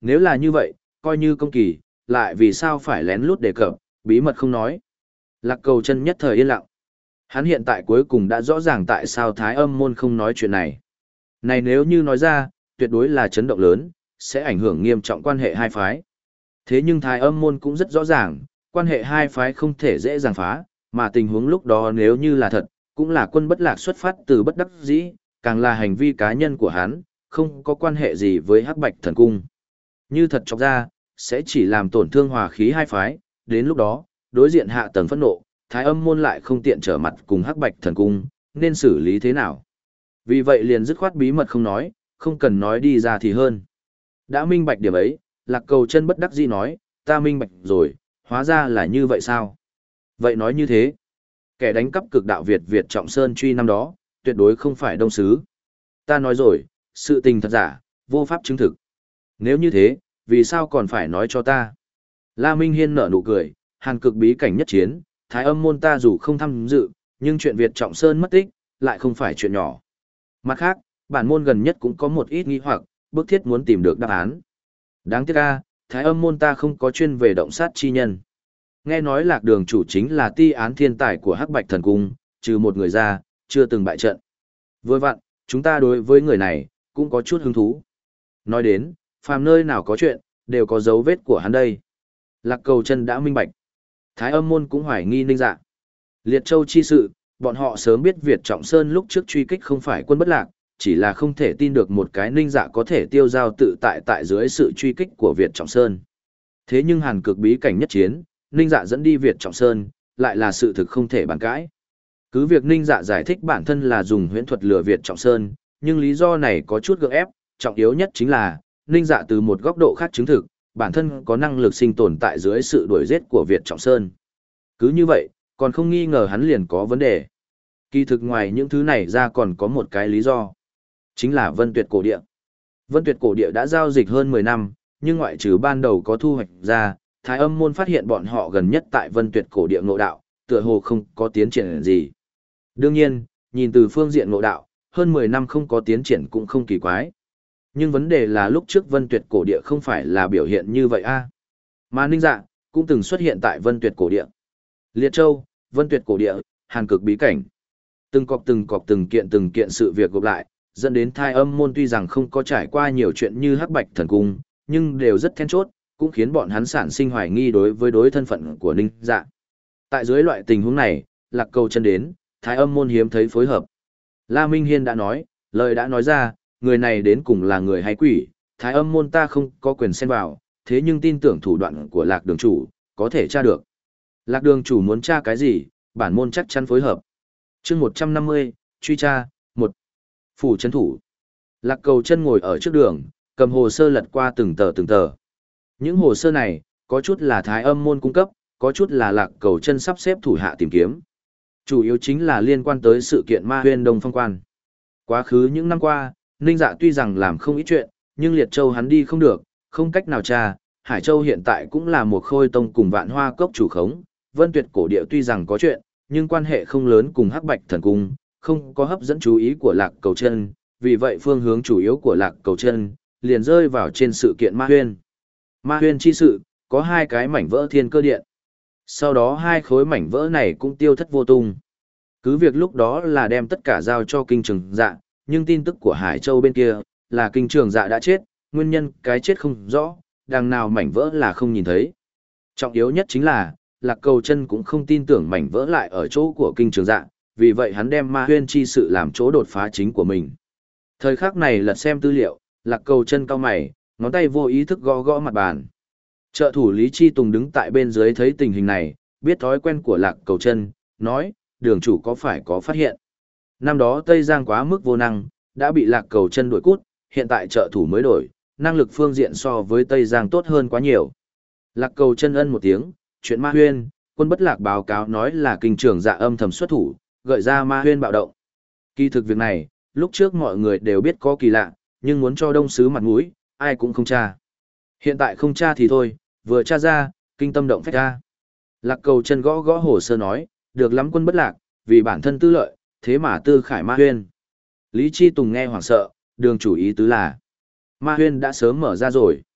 Nếu là như vậy, coi như công kỳ, lại vì sao phải lén lút đề cập, bí mật không nói. Lạc Cầu Chân nhất thời yên lặng. Hắn hiện tại cuối cùng đã rõ ràng tại sao Thái Âm môn không nói chuyện này. Này nếu như nói ra, tuyệt đối là chấn động lớn, sẽ ảnh hưởng nghiêm trọng quan hệ hai phái. Thế nhưng Thái Âm môn cũng rất rõ ràng, quan hệ hai phái không thể dễ dàng phá, mà tình huống lúc đó nếu như là thật, cũng là Quân Bất Lạc xuất phát từ bất đắc dĩ, càng là hành vi cá nhân của hắn, không có quan hệ gì với Hắc Bạch Thần Cung. Như thật chọc ra, sẽ chỉ làm tổn thương hòa khí hai phái, đến lúc đó, đối diện hạ tầng phẫn nộ, Thái Âm môn lại không tiện trở mặt cùng Hắc Bạch Thần Cung, nên xử lý thế nào? Vì vậy liền dứt khoát bí mật không nói, không cần nói đi ra thì hơn. Đã minh bạch điểm ấy, Lạc Cầu Chân bất đắc dĩ nói, ta minh bạch rồi, hóa ra là như vậy sao? Vậy nói như thế, kẻ đánh cắp cực đạo Việt Việt Trọng Sơn truy năm đó, tuyệt đối không phải đông sứ. Ta nói rồi, sự tình thật giả, vô pháp chứng thực. Nếu như thế, vì sao còn phải nói cho ta? La Minh Hiên nở nụ cười, hàn cực bí cảnh nhất chiến, Thái Âm môn ta dù không tham dự, nhưng chuyện Việt Trọng Sơn mất tích, lại không phải chuyện nhỏ. Mặt khác, bản môn gần nhất cũng có một ít nghi hoặc, bức thiết muốn tìm được đáp án. Đáng tiếc a, Thái Âm môn ta không có chuyên về động sát chi nhân. Nghe nói Lạc Đường chủ chính là ti án thiên tài của Hắc Bạch Thần Cung, trừ một người ra, chưa từng bại trận. Vừa vặn, chúng ta đối với người này, cũng có chút hứng thú. Nói đến, phàm nơi nào có chuyện, đều có dấu vết của hắn đây. Lạc Cầu Chân đã minh bạch. Thái Âm môn cũng hoài nghi Ninh Dạ. Liệt Châu chi sự, bọn họ sớm biết Việt Trọng Sơn lúc trước truy kích không phải Quân Bất Lạc, chỉ là không thể tin được một cái Ninh Dạ có thể tiêu dao tự tại tại dưới sự truy kích của Việt Trọng Sơn. Thế nhưng hàn cực bí cảnh nhất chiến, Ninh Dạ dẫn đi Việt Trọng Sơn, lại là sự thực không thể bàn cãi. Cứ việc Ninh Dạ giải thích bản thân là dùng huyễn thuật lừa Việt Trọng Sơn, nhưng lý do này có chút gượng ép, trọng yếu nhất chính là, Ninh Dạ từ một góc độ khác chứng thực, bản thân có năng lực sinh tồn tại dưới sự đuổi giết của Việt Trọng Sơn. Cứ như vậy, còn không nghi ngờ hắn liền có vấn đề. Kỳ thực ngoài những thứ này ra còn có một cái lý do. Chính là Vân Tuyệt Cổ Địa. Vân Tuyệt Cổ Địa đã giao dịch hơn mười năm, nhưng ngoại trừ ban đầu có thu hoạch ra, Thái Âm môn phát hiện bọn họ gần nhất tại Vân Tuyệt Cổ Địa ngộ đạo, tựa hồ không có tiến triển gì. Đương nhiên, nhìn từ phương diện ngộ đạo, hơn mười năm không có tiến triển cũng không kỳ quái. Nhưng vấn đề là lúc trước Vân Tuyệt Cổ Địa không phải là biểu hiện như vậy a. Mà Ninh Dạ cũng từng xuất hiện tại Vân Tuyệt Cổ Địa. Liệt Châu, Vân Tuyệt Cổ Địa, hàn cực bí cảnh. Từng cọc từng cọc từng kiện từng kiện sự việc gộp lại, dẫn đến Thái Âm môn tuy rằng không có trải qua nhiều chuyện như Hắc Bạch Thần Cung, nhưng đều rất then chốt, cũng khiến bọn hắn sản sinh hoài nghi đối với đối thân phận của Ninh Dạ. Tại dưới loại tình huống này, Lạc Cầu Chân đến, Thái Âm môn hiếm thấy phối hợp. La Minh Hiên đã nói, lời đã nói ra, người này đến cùng là người hay quỷ, Thái Âm môn ta không có quyền xen vào, thế nhưng tin tưởng thủ đoạn của Lạc Đường chủ, có thể tra được. Lạc Đường chủ muốn tra cái gì, bản môn chắc chắn phối hợp. Chương một trăm năm mươi, truy tra, một. Phủ trấn thủ. Lạc Cầu Chân ngồi ở trước đường, cầm hồ sơ lật qua từng tờ từng tờ. Những hồ sơ này, có chút là Thái Âm môn cung cấp, có chút là Lạc Cầu Chân sắp xếp thủ hạ tìm kiếm. Chủ yếu chính là liên quan tới sự kiện Ma Huyên Đông Phong Quan. Quá khứ những năm qua, Ninh Dạ tuy rằng làm không ít chuyện, nhưng Liệt Châu hắn đi không được, không cách nào tra. Hải Châu hiện tại cũng là một khôi tông cùng Vạn Hoa Cốc chủ khống. Vân Tuyệt Cổ Địa tuy rằng có chuyện, nhưng quan hệ không lớn cùng Hắc Bạch Thần Cung, không có hấp dẫn chú ý của Lạc Cầu Chân, vì vậy phương hướng chủ yếu của Lạc Cầu Chân liền rơi vào trên sự kiện Ma Huyên. Ma Huyên chi sự, có hai cái mảnh vỡ thiên cơ điện. Sau đó hai khối mảnh vỡ này cũng tiêu thất vô tung. Cứ việc lúc đó là đem tất cả giao cho Kinh Trường Dạ, nhưng tin tức của Hải Châu bên kia là Kinh Trường Dạ đã chết, nguyên nhân cái chết không rõ, đằng nào mảnh vỡ là không nhìn thấy. Trọng yếu nhất chính là, Lạc Cầu Chân cũng không tin tưởng mảnh vỡ lại ở chỗ của Kinh Trường Dạ, vì vậy hắn đem Ma Huyên chi sự làm chỗ đột phá chính của mình. Thời khắc này lật xem tư liệu, Lạc Cầu Chân cau mày, ngón tay vô ý thức gõ gõ mặt bàn. Trợ thủ Lý Chi Tùng đứng tại bên dưới thấy tình hình này, biết thói quen của Lạc Cầu Chân, nói, đường chủ có phải có phát hiện. Năm đó Tây Giang quá mức vô năng, đã bị Lạc Cầu Chân đuổi cút, hiện tại trợ thủ mới đổi, năng lực phương diện so với Tây Giang tốt hơn quá nhiều. Lạc Cầu Chân ân một tiếng, chuyện Ma Huyên, Quân Bất Lạc báo cáo nói là Kinh Trường Dạ âm thầm xuất thủ, gợi ra Ma Huyên bạo động. Kỳ thực việc này, lúc trước mọi người đều biết có kỳ lạ, nhưng muốn cho đông sứ mặt mũi, ai cũng không tra. Hiện tại không tra thì thôi, vừa tra ra, kinh tâm động phách ra. Lạc Cầu Chân gõ gõ hồ sơ nói, được lắm Quân Bất Lạc, vì bản thân tư lợi, thế mà tư khải Ma Huyên. Lý Chi Tùng nghe hoảng sợ, đường chủ ý tứ là, Ma Huyên đã sớm mở ra rồi.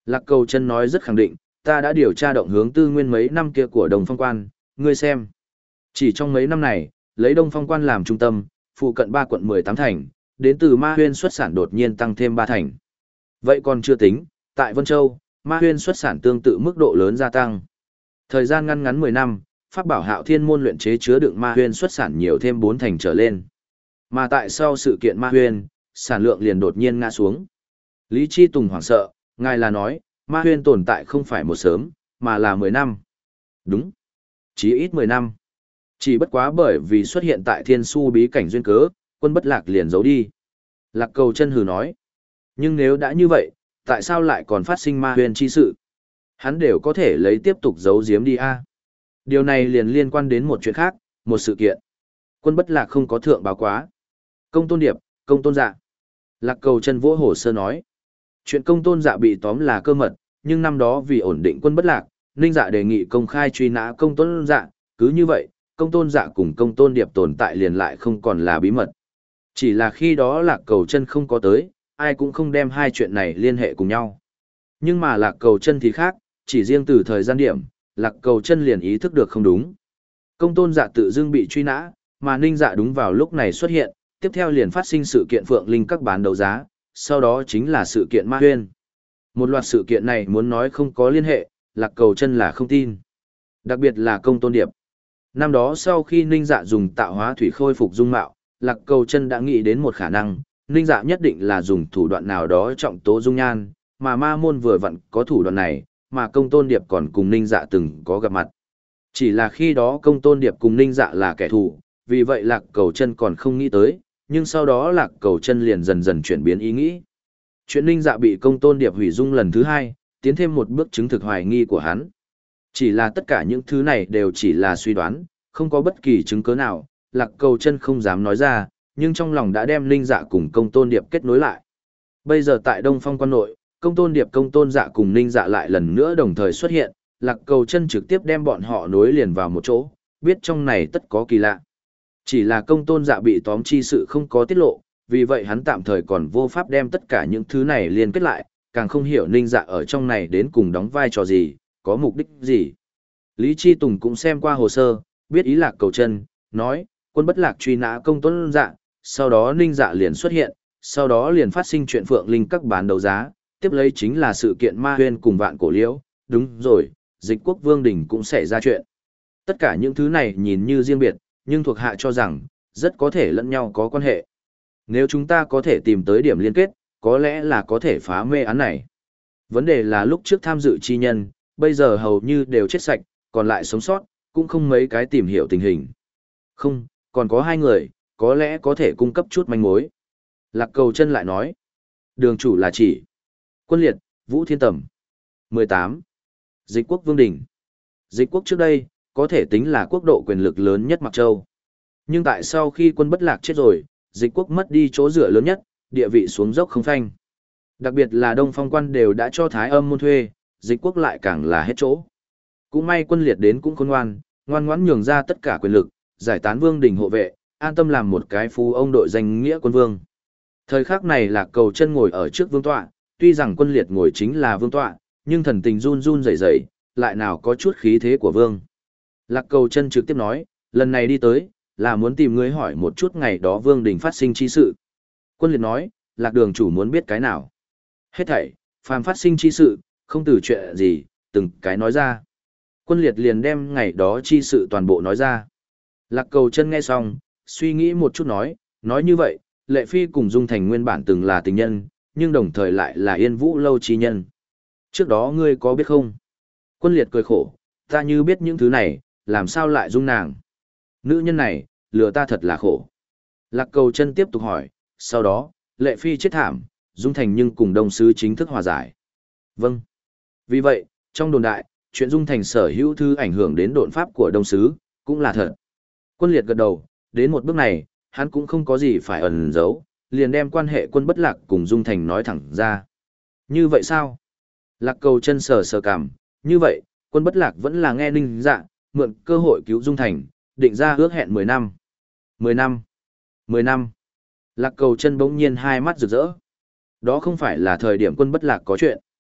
Lạc Cầu Chân nói rất khẳng định, ta đã điều tra động hướng tư nguyên mấy năm kia của Đông Phong Quan, ngươi xem. Chỉ trong mấy năm này, lấy Đông Phong Quan làm trung tâm, phụ cận ba quận mười tám thành, đến từ Ma Huyên xuất sản đột nhiên tăng thêm ba thành. Vậy còn chưa tính, tại Vân Châu, Ma Huyên xuất sản tương tự mức độ lớn gia tăng. Thời gian ngăn ngắn mười năm, pháp bảo Hạo Thiên môn luyện chế chứa đựng Ma Huyên xuất sản nhiều thêm bốn thành trở lên. Mà tại sau sự kiện Ma Huyên, sản lượng liền đột nhiên ngã xuống. Lý Chi Tùng hoảng sợ, ngài là nói, Ma Huyên tồn tại không phải một sớm, mà là mười năm. Đúng. Chỉ ít mười năm. Chỉ bất quá bởi vì xuất hiện tại Thiên Su bí cảnh duyên cớ, Quân Bất Lạc liền giấu đi. Lạc Cầu Chân hừ nói. Nhưng nếu đã như vậy, tại sao lại còn phát sinh Ma Huyên chi sự? Hắn đều có thể lấy tiếp tục giấu giếm đi a. Điều này liền liên quan đến một chuyện khác, một sự kiện. Quân Bất Lạc không có thượng báo quá. Công Tôn Điệp, Công Tôn Dạ. Lạc Cầu Chân vỗ hồ sơ nói. Chuyện Công Tôn Dạ bị tóm là cơ mật, nhưng năm đó vì ổn định Quân Bất Lạc, Ninh Dạ đề nghị công khai truy nã Công Tôn Dạ, cứ như vậy, Công Tôn Dạ cùng Công Tôn Điệp tồn tại liền lại không còn là bí mật. Chỉ là khi đó Lạc Cầu Chân không có tới, ai cũng không đem hai chuyện này liên hệ cùng nhau. Nhưng mà Lạc Cầu Chân thì khác, chỉ riêng từ thời gian điểm, Lạc Cầu Chân liền ý thức được không đúng. Công Tôn Dạ tự dưng bị truy nã, mà Ninh Dạ đúng vào lúc này xuất hiện, tiếp theo liền phát sinh sự kiện Phượng Linh các bán đấu giá, sau đó chính là sự kiện Ma Huyên. Một loạt sự kiện này muốn nói không có liên hệ, Lạc Cầu Chân là không tin. Đặc biệt là Công Tôn Điệp. Năm đó sau khi Ninh Dạ dùng tạo hóa thủy khôi phục dung mạo, Lạc Cầu Chân đã nghĩ đến một khả năng, Ninh Dạ nhất định là dùng thủ đoạn nào đó trọng tố dung nhan, mà Ma Môn vừa vặn có thủ đoạn này, mà Công Tôn Điệp còn cùng Ninh Dạ từng có gặp mặt. Chỉ là khi đó Công Tôn Điệp cùng Ninh Dạ là kẻ thù, vì vậy Lạc Cầu Chân còn không nghĩ tới, nhưng sau đó Lạc Cầu Chân liền dần dần chuyển biến ý nghĩ. Chuyện Ninh Dạ bị Công Tôn Điệp hủy dung lần thứ hai, tiến thêm một bước chứng thực hoài nghi của hắn. Chỉ là tất cả những thứ này đều chỉ là suy đoán, không có bất kỳ chứng cứ nào, Lạc Cầu Chân không dám nói ra, nhưng trong lòng đã đem Ninh Dạ cùng Công Tôn Điệp kết nối lại. Bây giờ tại Đông Phong quan nội, Công Tôn Điệp Công Tôn Dạ cùng Ninh Dạ lại lần nữa đồng thời xuất hiện, Lạc Cầu Chân trực tiếp đem bọn họ nối liền vào một chỗ, biết trong này tất có kỳ lạ. Chỉ là Công Tôn Dạ bị tóm chi sự không có tiết lộ, vì vậy hắn tạm thời còn vô pháp đem tất cả những thứ này liên kết lại, càng không hiểu Ninh Dạ ở trong này đến cùng đóng vai trò gì, có mục đích gì. Lý Chi Tùng cũng xem qua hồ sơ, biết ý Lạc Cầu Chân, nói, Quân Bất Lạc truy nã Công Tôn Dạ, sau đó Ninh Dạ liền xuất hiện, sau đó liền phát sinh chuyện Phượng Linh các bán đấu giá, tiếp lấy chính là sự kiện Ma Huyên cùng Vạn Cổ Liễu, đúng rồi, Dịch Quốc Vương Đình cũng xảy ra chuyện. Tất cả những thứ này nhìn như riêng biệt, nhưng thuộc hạ cho rằng, rất có thể lẫn nhau có quan hệ. Nếu chúng ta có thể tìm tới điểm liên kết, có lẽ là có thể phá mê án này. Vấn đề là lúc trước tham dự chi nhân, bây giờ hầu như đều chết sạch, còn lại sống sót, cũng không mấy cái tìm hiểu tình hình. Không, còn có hai người, có lẽ có thể cung cấp chút manh mối. Lạc Cầu Chân lại nói, đường chủ là chỉ Quân Liệt, Vũ Thiên Tầm. mười tám. Dịch Quốc Vương Đình. Dịch Quốc trước đây, có thể tính là quốc độ quyền lực lớn nhất Mạc Châu. Nhưng tại sau khi Quân Bất Lạc chết rồi, Dịch Quốc mất đi chỗ dựa lớn nhất, địa vị xuống dốc không phanh. Đặc biệt là Đông Phong quan đều đã cho Thái Âm môn thuê, Dịch Quốc lại càng là hết chỗ. Cũng may Quân Liệt đến cũng khôn ngoan, ngoan ngoãn nhường ra tất cả quyền lực, giải tán Vương Đình hộ vệ, an tâm làm một cái phú ông đội danh nghĩa quân vương. Thời khắc này Lạc Cầu Chân ngồi ở trước vương tọa, tuy rằng Quân Liệt ngồi chính là vương tọa, nhưng thần tình run run rẩy rẩy, lại nào có chút khí thế của vương. Lạc Cầu Chân trực tiếp nói, lần này đi tới, là muốn tìm ngươi hỏi một chút ngày đó Vương Đình phát sinh chi sự. Quân Liệt nói, Lạc đường chủ muốn biết cái nào. Hết thảy, phàm phát sinh chi sự, không từ chuyện gì, từng cái nói ra. Quân Liệt liền đem ngày đó chi sự toàn bộ nói ra. Lạc Cầu Chân nghe xong, suy nghĩ một chút nói, nói như vậy, Lệ Phi cùng Dung Thành nguyên bản từng là tình nhân, nhưng đồng thời lại là Yên Vũ lâu chi nhân. Trước đó ngươi có biết không? Quân Liệt cười khổ, ta như biết những thứ này, làm sao lại dung nàng? Nữ nhân này, lừa ta thật là khổ. Lạc Cầu Chân tiếp tục hỏi, sau đó, Lệ Phi chết thảm, Dung Thành nhưng cùng Đông Sứ chính thức hòa giải. Vâng. Vì vậy, trong đồn đại, chuyện Dung Thành sở hữu thư ảnh hưởng đến độn pháp của Đông Sứ, cũng là thật. Quân Liệt gật đầu, đến một bước này, hắn cũng không có gì phải ẩn giấu, liền đem quan hệ Quân Bất Lạc cùng Dung Thành nói thẳng ra. Như vậy sao? Lạc Cầu Chân sờ sờ cằm, như vậy, Quân Bất Lạc vẫn là nghe Ninh Dạ, mượn cơ hội cứu Dung Thành, định ra ước hẹn mười năm. mười năm. mười năm. Lạc Cầu Chân bỗng nhiên hai mắt rực rỡ. Đó không phải là thời điểm Quân Bất Lạc có chuyện.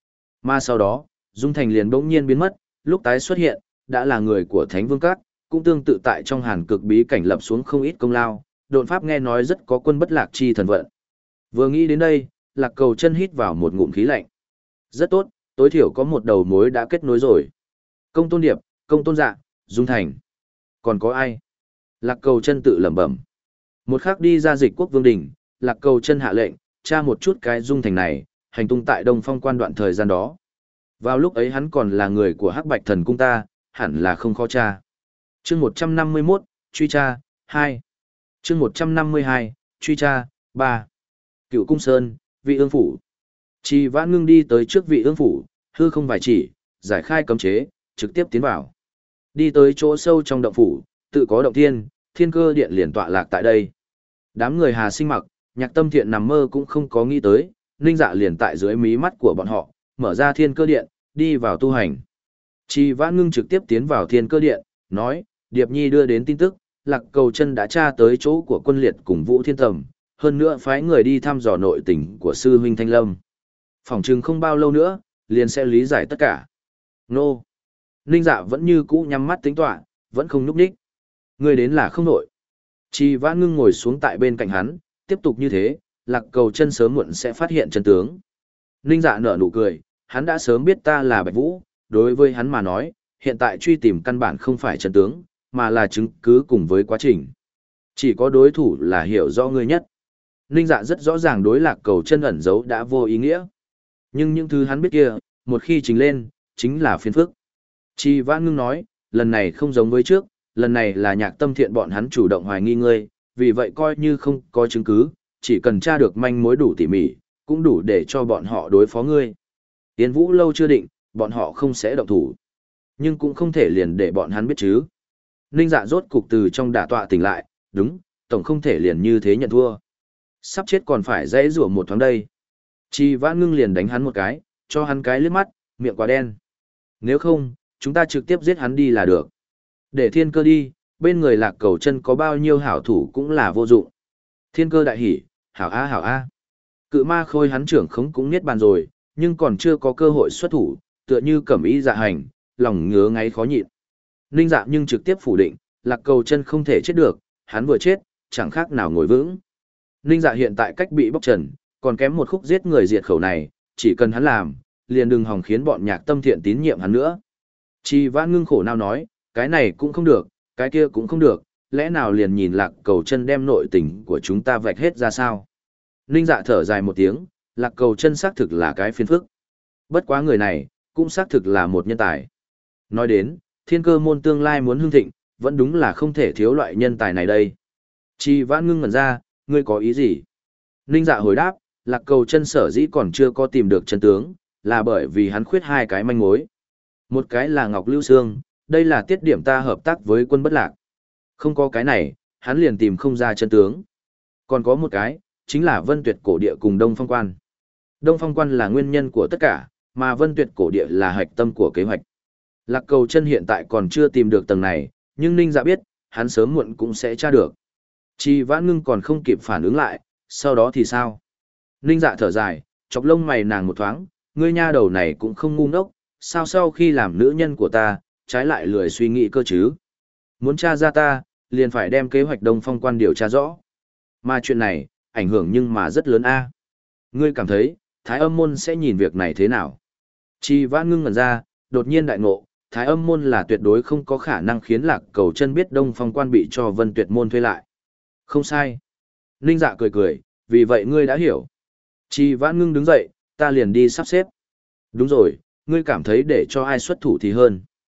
Mà sau đó, Dung Thành liền bỗng nhiên biến mất, lúc tái xuất hiện, đã là người của Thánh Vương Các, cũng tương tự tại trong hàn cực bí cảnh lập xuống không ít công lao, độn pháp nghe nói rất có quân bất lạc chi thần vận. Vừa nghĩ đến đây, Lạc Cầu Chân hít vào một ngụm khí lạnh. Rất tốt, tối thiểu có một đầu mối đã kết nối rồi. Công Tôn Điệp, Công Tôn Dạ, Dung Thành. Còn có ai? Lạc Cầu Chân tự lẩm bẩm. Một khắc đi ra Dịch Quốc Vương đỉnh, Lạc Cầu Chân hạ lệnh, tra một chút cái Dung Thành này, hành tung tại Đông Phong Quan đoạn thời gian đó. Vào lúc ấy hắn còn là người của Hắc Bạch Thần cung ta, hẳn là không khó tra. Chương một trăm năm mươi mốt, truy tra, hai. Chương một trăm năm mươi hai, truy tra, ba. Cựu Cung Sơn, Vị Ương phủ. Trì Vãn Ngưng đi tới trước Vị Ương phủ, hư không vài chỉ, giải khai cấm chế, trực tiếp tiến vào. Đi tới chỗ sâu trong động phủ, tự có động thiên, thiên cơ điện liền tọa lạc tại đây. Đám người Hà Sinh Mặc, Nhạc Tâm Thiện nằm mơ cũng không có nghĩ tới, Ninh Dạ liền tại dưới mí mắt của bọn họ, mở ra thiên cơ điện, đi vào tu hành. Trì Vãn Ngưng trực tiếp tiến vào thiên cơ điện, nói, Điệp Nhi đưa đến tin tức, Lạc Cầu Chân đã tra tới chỗ của Quân Liệt cùng Vũ Thiên Tầm, hơn nữa phái người đi thăm dò nội tình của sư huynh Thanh Lâm. Phỏng chừng không bao lâu nữa, liền sẽ lý giải tất cả. Nô! Ninh Dạ vẫn như cũ nhắm mắt tính tọa, vẫn không nhúc nhích. Người đến là không nội. Trì Vãn Ngưng ngồi xuống tại bên cạnh hắn, tiếp tục như thế, Lạc Cầu Chân sớm muộn sẽ phát hiện chân tướng. Ninh Dạ nở nụ cười, hắn đã sớm biết ta là Bạch Vũ, đối với hắn mà nói, hiện tại truy tìm căn bản không phải chân tướng, mà là chứng cứ cùng với quá trình. Chỉ có đối thủ là hiểu rõ ngươi nhất. Ninh Dạ rất rõ ràng đối Lạc Cầu Chân ẩn giấu đã vô ý nghĩa. Nhưng những thứ hắn biết kia, một khi trình lên, chính là phiền phức. Trì Vãn Ngưng nói, lần này không giống với trước, lần này là Nhạc Tâm Thiện bọn hắn chủ động hoài nghi ngươi, vì vậy coi như không có chứng cứ, chỉ cần tra được manh mối đủ tỉ mỉ, cũng đủ để cho bọn họ đối phó ngươi. Tiến Vũ lâu chưa định, bọn họ không sẽ động thủ. Nhưng cũng không thể liền để bọn hắn biết chứ. Ninh Dạ rốt cục từ trong đả tọa tỉnh lại, đúng, tổng không thể liền như thế nhận thua. Sắp chết còn phải dãy rủa một thoáng đây. Trì Vãn Ngưng liền đánh hắn một cái, cho hắn cái liếc mắt, miệng quá đen. Nếu không, chúng ta trực tiếp giết hắn đi là được. Để thiên cơ đi, bên người Lạc Cầu Chân có bao nhiêu hảo thủ cũng là vô dụng. Thiên cơ đại hỉ, hảo a hảo a. Cự ma khôi hắn trưởng khống cũng niết bàn rồi, nhưng còn chưa có cơ hội xuất thủ, tựa như cẩm ý dạ hành, lòng ngứa ngáy khó nhịn. Ninh Dạ nhưng trực tiếp phủ định, Lạc Cầu Chân không thể chết được, hắn vừa chết, chẳng khác nào ngồi vững. Ninh Dạ hiện tại cách bị bóc trần, còn kém một khúc giết người diệt khẩu này, chỉ cần hắn làm, liền đừng hòng khiến bọn Nhạc Tâm Thiện tín nhiệm hắn nữa. Trì Vãn Ngưng khổ não nói, cái này cũng không được, cái kia cũng không được, lẽ nào liền nhìn Lạc Cầu Chân đem nội tình của chúng ta vạch hết ra sao? Ninh Dạ thở dài một tiếng, Lạc Cầu Chân xác thực là cái phiền phức. Bất quá người này, cũng xác thực là một nhân tài. Nói đến, thiên cơ môn tương lai muốn hưng thịnh, vẫn đúng là không thể thiếu loại nhân tài này đây. Trì Vãn Ngưng ngẩn ra, ngươi có ý gì? Ninh Dạ hồi đáp, Lạc Cầu Chân sở dĩ còn chưa có tìm được chân tướng, là bởi vì hắn khuyết hai cái manh mối. Một cái là Ngọc Lưu Sương, đây là tiết điểm ta hợp tác với Quân Bất Lạc. Không có cái này, hắn liền tìm không ra chân tướng. Còn có một cái, chính là Vân Tuyệt cổ địa cùng Đông Phong Quan. Đông Phong Quan là nguyên nhân của tất cả, mà Vân Tuyệt cổ địa là hạch tâm của kế hoạch. Lạc Cầu Chân hiện tại còn chưa tìm được tầng này, nhưng Ninh Dạ biết, hắn sớm muộn cũng sẽ tra được. Trì Vãn Ngưng còn không kịp phản ứng lại, sau đó thì sao? Ninh Dạ thở dài, chọc lông mày nàng một thoáng, ngươi nha đầu này cũng không ngu ngốc, sao sau khi làm nữ nhân của ta, trái lại lười suy nghĩ cơ chứ? Muốn tra ra ta, liền phải đem kế hoạch Đông Phong Quan điều tra rõ. Mà chuyện này, ảnh hưởng nhưng mà rất lớn a. Ngươi cảm thấy, Thái Âm môn sẽ nhìn việc này thế nào? Trì Vãn Ngưng ngẩn ra, đột nhiên đại ngộ, Thái Âm môn là tuyệt đối không có khả năng khiến Lạc Cầu Chân biết Đông Phong Quan bị cho Vân Tuyệt môn thuê lại. Không sai. Ninh Dạ cười cười, vì vậy ngươi đã hiểu. Trì Vãn Ngưng đứng dậy, ta liền đi sắp xếp. Đúng rồi, ngươi cảm thấy để cho ai xuất thủ thì hơn.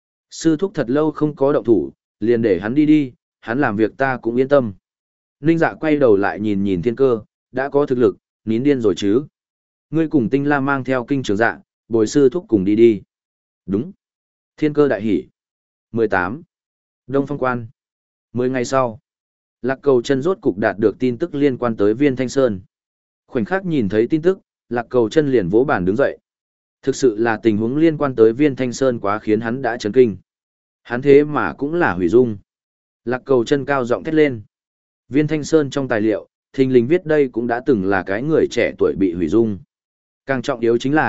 Sư thúc thật lâu không có động thủ, liền để hắn đi đi, hắn làm việc ta cũng yên tâm. Ninh Dạ quay đầu lại nhìn nhìn thiên cơ, đã có thực lực, nín điên rồi chứ. Ngươi cùng Tinh La mang theo kinh trường dạ, bồi sư thúc cùng đi đi. Đúng. Thiên cơ đại hỉ. mười tám. Đông Phong Quan. mười ngày sau, Lạc Cầu Chân rốt cục đạt được tin tức liên quan tới Viên Thanh Sơn. Khoảnh khắc nhìn thấy tin tức, Lạc Cầu Chân liền vỗ bàn đứng dậy. Thực sự là tình huống liên quan tới Viên Thanh Sơn quá khiến hắn đã chấn kinh. Hắn thế mà cũng là hủy dung. Lạc Cầu Chân cao giọng thét lên. Viên Thanh Sơn trong tài liệu, thình lình viết đây cũng đã từng là cái người trẻ tuổi bị hủy dung. Càng trọng yếu chính là,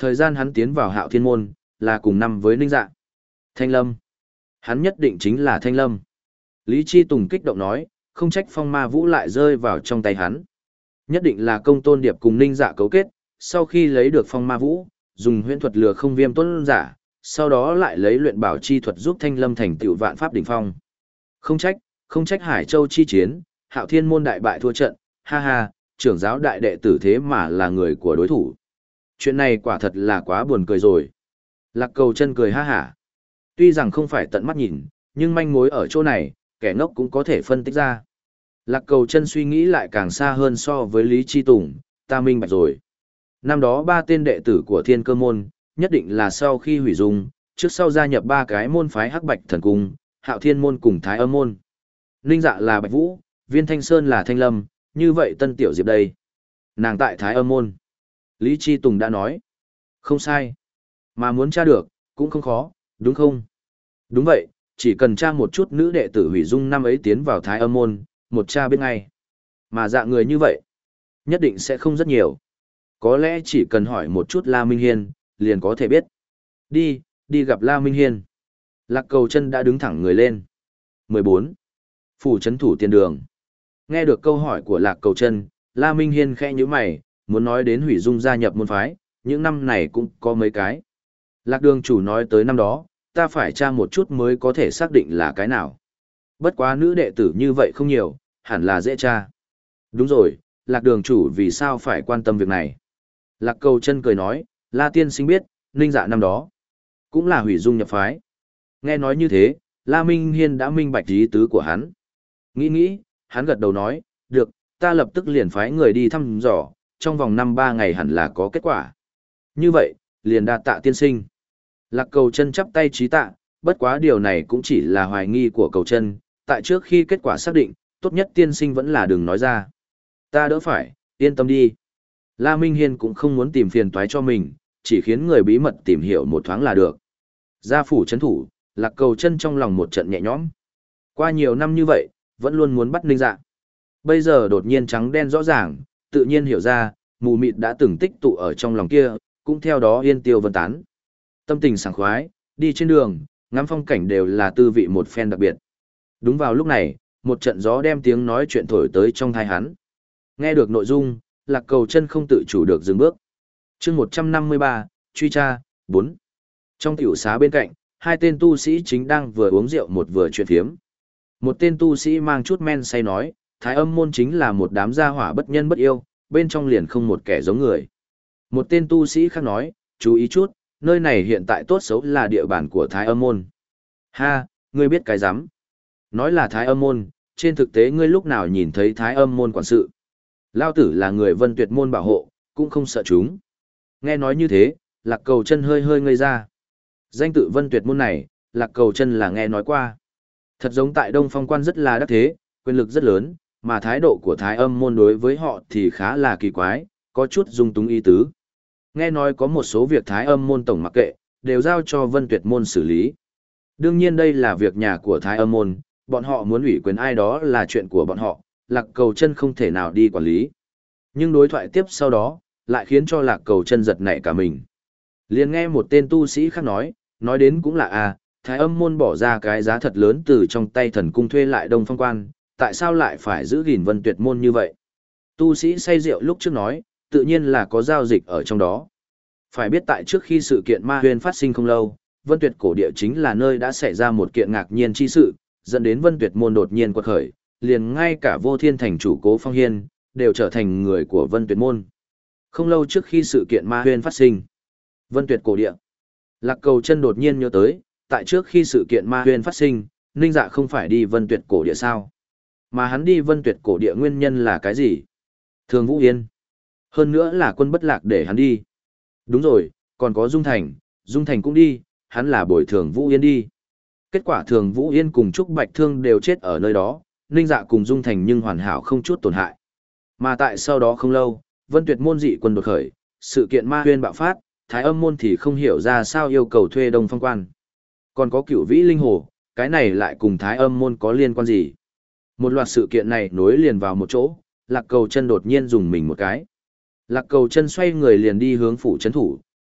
Thời gian hắn tiến vào Hạo Thiên môn, là cùng năm với Ninh Dạ. Thanh Lâm. Hắn nhất định chính là Thanh Lâm. Lý Chi Tùng kích động nói, không trách phong ma vũ lại rơi vào trong tay hắn. Nhất định là công tôn điệp cùng Ninh Dạ cấu kết, sau khi lấy được phong ma vũ, dùng huyễn thuật lừa không viêm tôn giả, sau đó lại lấy luyện bảo chi thuật giúp Thanh Lâm thành tựu vạn pháp đỉnh phong. Không trách, không trách Hải Châu chi chiến, Hạo Thiên môn đại bại thua trận, ha ha, trưởng giáo đại đệ tử thế mà là người của đối thủ. Chuyện này quả thật là quá buồn cười rồi. Lạc Cầu Chân cười ha hả. Tuy rằng không phải tận mắt nhìn, nhưng manh mối ở chỗ này, kẻ ngốc cũng có thể phân tích ra. Lạc Cầu Chân suy nghĩ lại càng xa hơn so với Lý Chi Tùng, ta minh bạch rồi. Năm đó ba tên đệ tử của Thiên Cơ môn, nhất định là sau khi hủy dung, trước sau gia nhập ba cái môn phái Hắc Bạch Thần Cung, Hạo Thiên môn cùng Thái Âm môn. Ninh Dạ là Bạch Vũ, Viên Thanh Sơn là Thanh Lâm, như vậy Tân Tiểu Diệp đây. Nàng tại Thái Âm môn. Lý Chi Tùng đã nói. Không sai. Mà muốn tra được, cũng không khó, đúng không? Đúng vậy, chỉ cần tra một chút nữ đệ tử hủy dung năm ấy tiến vào Thái Âm môn, một tra biết ngay. Mà dạng người như vậy, nhất định sẽ không rất nhiều. Có lẽ chỉ cần hỏi một chút La Minh Hiên, liền có thể biết. Đi, đi gặp La Minh Hiên. Lạc Cầu Chân đã đứng thẳng người lên. mười bốn. Phủ trấn thủ tiền đường. Nghe được câu hỏi của Lạc Cầu Chân, La Minh Hiên khẽ nhíu mày, muốn nói đến hủy dung gia nhập môn phái, những năm này cũng có mấy cái. Lạc đường chủ nói tới năm đó, ta phải tra một chút mới có thể xác định là cái nào. Bất quá nữ đệ tử như vậy không nhiều, hẳn là dễ tra. Đúng rồi, Lạc đường chủ vì sao phải quan tâm việc này? Lạc Cầu Chân cười nói, La tiên sinh biết, Ninh Dạ năm đó cũng là hủy dung nhập phái. Nghe nói như thế, La Minh Hiên đã minh bạch ý tứ của hắn. Nghĩ nghĩ, hắn gật đầu nói, được, ta lập tức liền phái người đi thăm dò, trong vòng năm ba ngày hẳn là có kết quả. Như vậy, liền đa tạ tiên sinh. Lạc Cầu Chân chắp tay trí tạ, bất quá điều này cũng chỉ là hoài nghi của Cầu Chân, tại trước khi kết quả xác định, tốt nhất tiên sinh vẫn là đừng nói ra. Ta đỡ phải, yên tâm đi. La Minh Hiên cũng không muốn tìm phiền toái cho mình, chỉ khiến người bí mật tìm hiểu một thoáng là được. Gia phủ trấn thủ, Lạc Cầu Chân trong lòng một trận nhẹ nhõm. Qua nhiều năm như vậy, vẫn luôn muốn bắt Ninh Dạ. Bây giờ đột nhiên trắng đen rõ ràng, tự nhiên hiểu ra, mù mịt đã từng tích tụ ở trong lòng kia, cũng theo đó yên tiêu vân tán. Tâm tình sảng khoái, đi trên đường, ngắm phong cảnh đều là tư vị một phen đặc biệt. Đúng vào lúc này, một trận gió đem tiếng nói chuyện thổi tới trong tai hắn. Nghe được nội dung, Lạc Cầu Chân không tự chủ được dừng bước. Chương một trăm năm mươi ba, truy tra, bốn. Trong tiểu xá bên cạnh, hai tên tu sĩ chính đang vừa uống rượu một vừa chuyện phiếm. Một tên tu sĩ mang chút men say nói, Thái Âm môn chính là một đám gia hỏa bất nhân bất yêu, bên trong liền không một kẻ giống người. Một tên tu sĩ khác nói, chú ý chút, nơi này hiện tại tốt xấu là địa bàn của Thái Âm môn. Ha, ngươi biết cái rắm. Nói là Thái Âm môn, trên thực tế ngươi lúc nào nhìn thấy Thái Âm môn quản sự. Lao tử là người Vân Tuyệt môn bảo hộ, cũng không sợ chúng. Nghe nói như thế, Lạc Cầu Chân hơi hơi ngây ra. Danh tự Vân Tuyệt môn này, Lạc Cầu Chân là nghe nói qua. Thật giống tại Đông Phong quan rất là đắc thế, quyền lực rất lớn, mà thái độ của Thái Âm môn đối với họ thì khá là kỳ quái, có chút dung túng ý tứ. Nghe nói có một số việc Thái Âm môn tổng mặc kệ, đều giao cho Vân Tuyệt môn xử lý. Đương nhiên đây là việc nhà của Thái Âm môn, bọn họ muốn ủy quyền ai đó là chuyện của bọn họ, Lạc Cầu Chân không thể nào đi quản lý. Nhưng đối thoại tiếp sau đó, lại khiến cho Lạc Cầu Chân giật nảy cả mình. Liền nghe một tên tu sĩ khác nói, nói đến cũng là à, Thái Âm môn bỏ ra cái giá thật lớn từ trong tay thần cung thuê lại Đông Phong quan, tại sao lại phải giữ gìn Vân Tuyệt môn như vậy? Tu sĩ say rượu lúc trước nói, tự nhiên là có giao dịch ở trong đó. Phải biết tại trước khi sự kiện Ma Huyên phát sinh không lâu, Vân Tuyệt cổ địa chính là nơi đã xảy ra một kiện ngạc nhiên chi sự, dẫn đến Vân Tuyệt môn đột nhiên quật khởi, liền ngay cả Vô Thiên thành chủ Cố Phong Hiên đều trở thành người của Vân Tuyệt môn. Không lâu trước khi sự kiện Ma Huyên phát sinh, Vân Tuyệt cổ địa, Lạc Cầu Chân đột nhiên nhớ tới, tại trước khi sự kiện Ma Huyên phát sinh, Ninh Dạ không phải đi Vân Tuyệt cổ địa sao? Mà hắn đi Vân Tuyệt cổ địa nguyên nhân là cái gì? Thường Vũ Yên. Hơn nữa là quân bất lạc để hắn đi. Đúng rồi, còn có Dung Thành, Dung Thành cũng đi, hắn là bồi Thường Vũ Yên đi. Kết quả Thường Vũ Yên cùng Trúc Bạch Thương đều chết ở nơi đó, Ninh Dạ cùng Dung Thành nhưng hoàn hảo không chút tổn hại. Mà tại sau đó không lâu, Vân Tuyệt môn dị quân đột khởi, sự kiện Ma Huyên bạo phát, Thái Âm môn thì không hiểu ra sao yêu cầu thuê Đông Phong quan. Còn có Cửu Vĩ Linh Hồ, cái này lại cùng Thái Âm môn có liên quan gì? Một loạt sự kiện này nối liền vào một chỗ, Lạc Cầu Chân đột nhiên dùng mình một cái. Lạc Cầu Chân xoay người liền đi hướng phủ trấn thủ,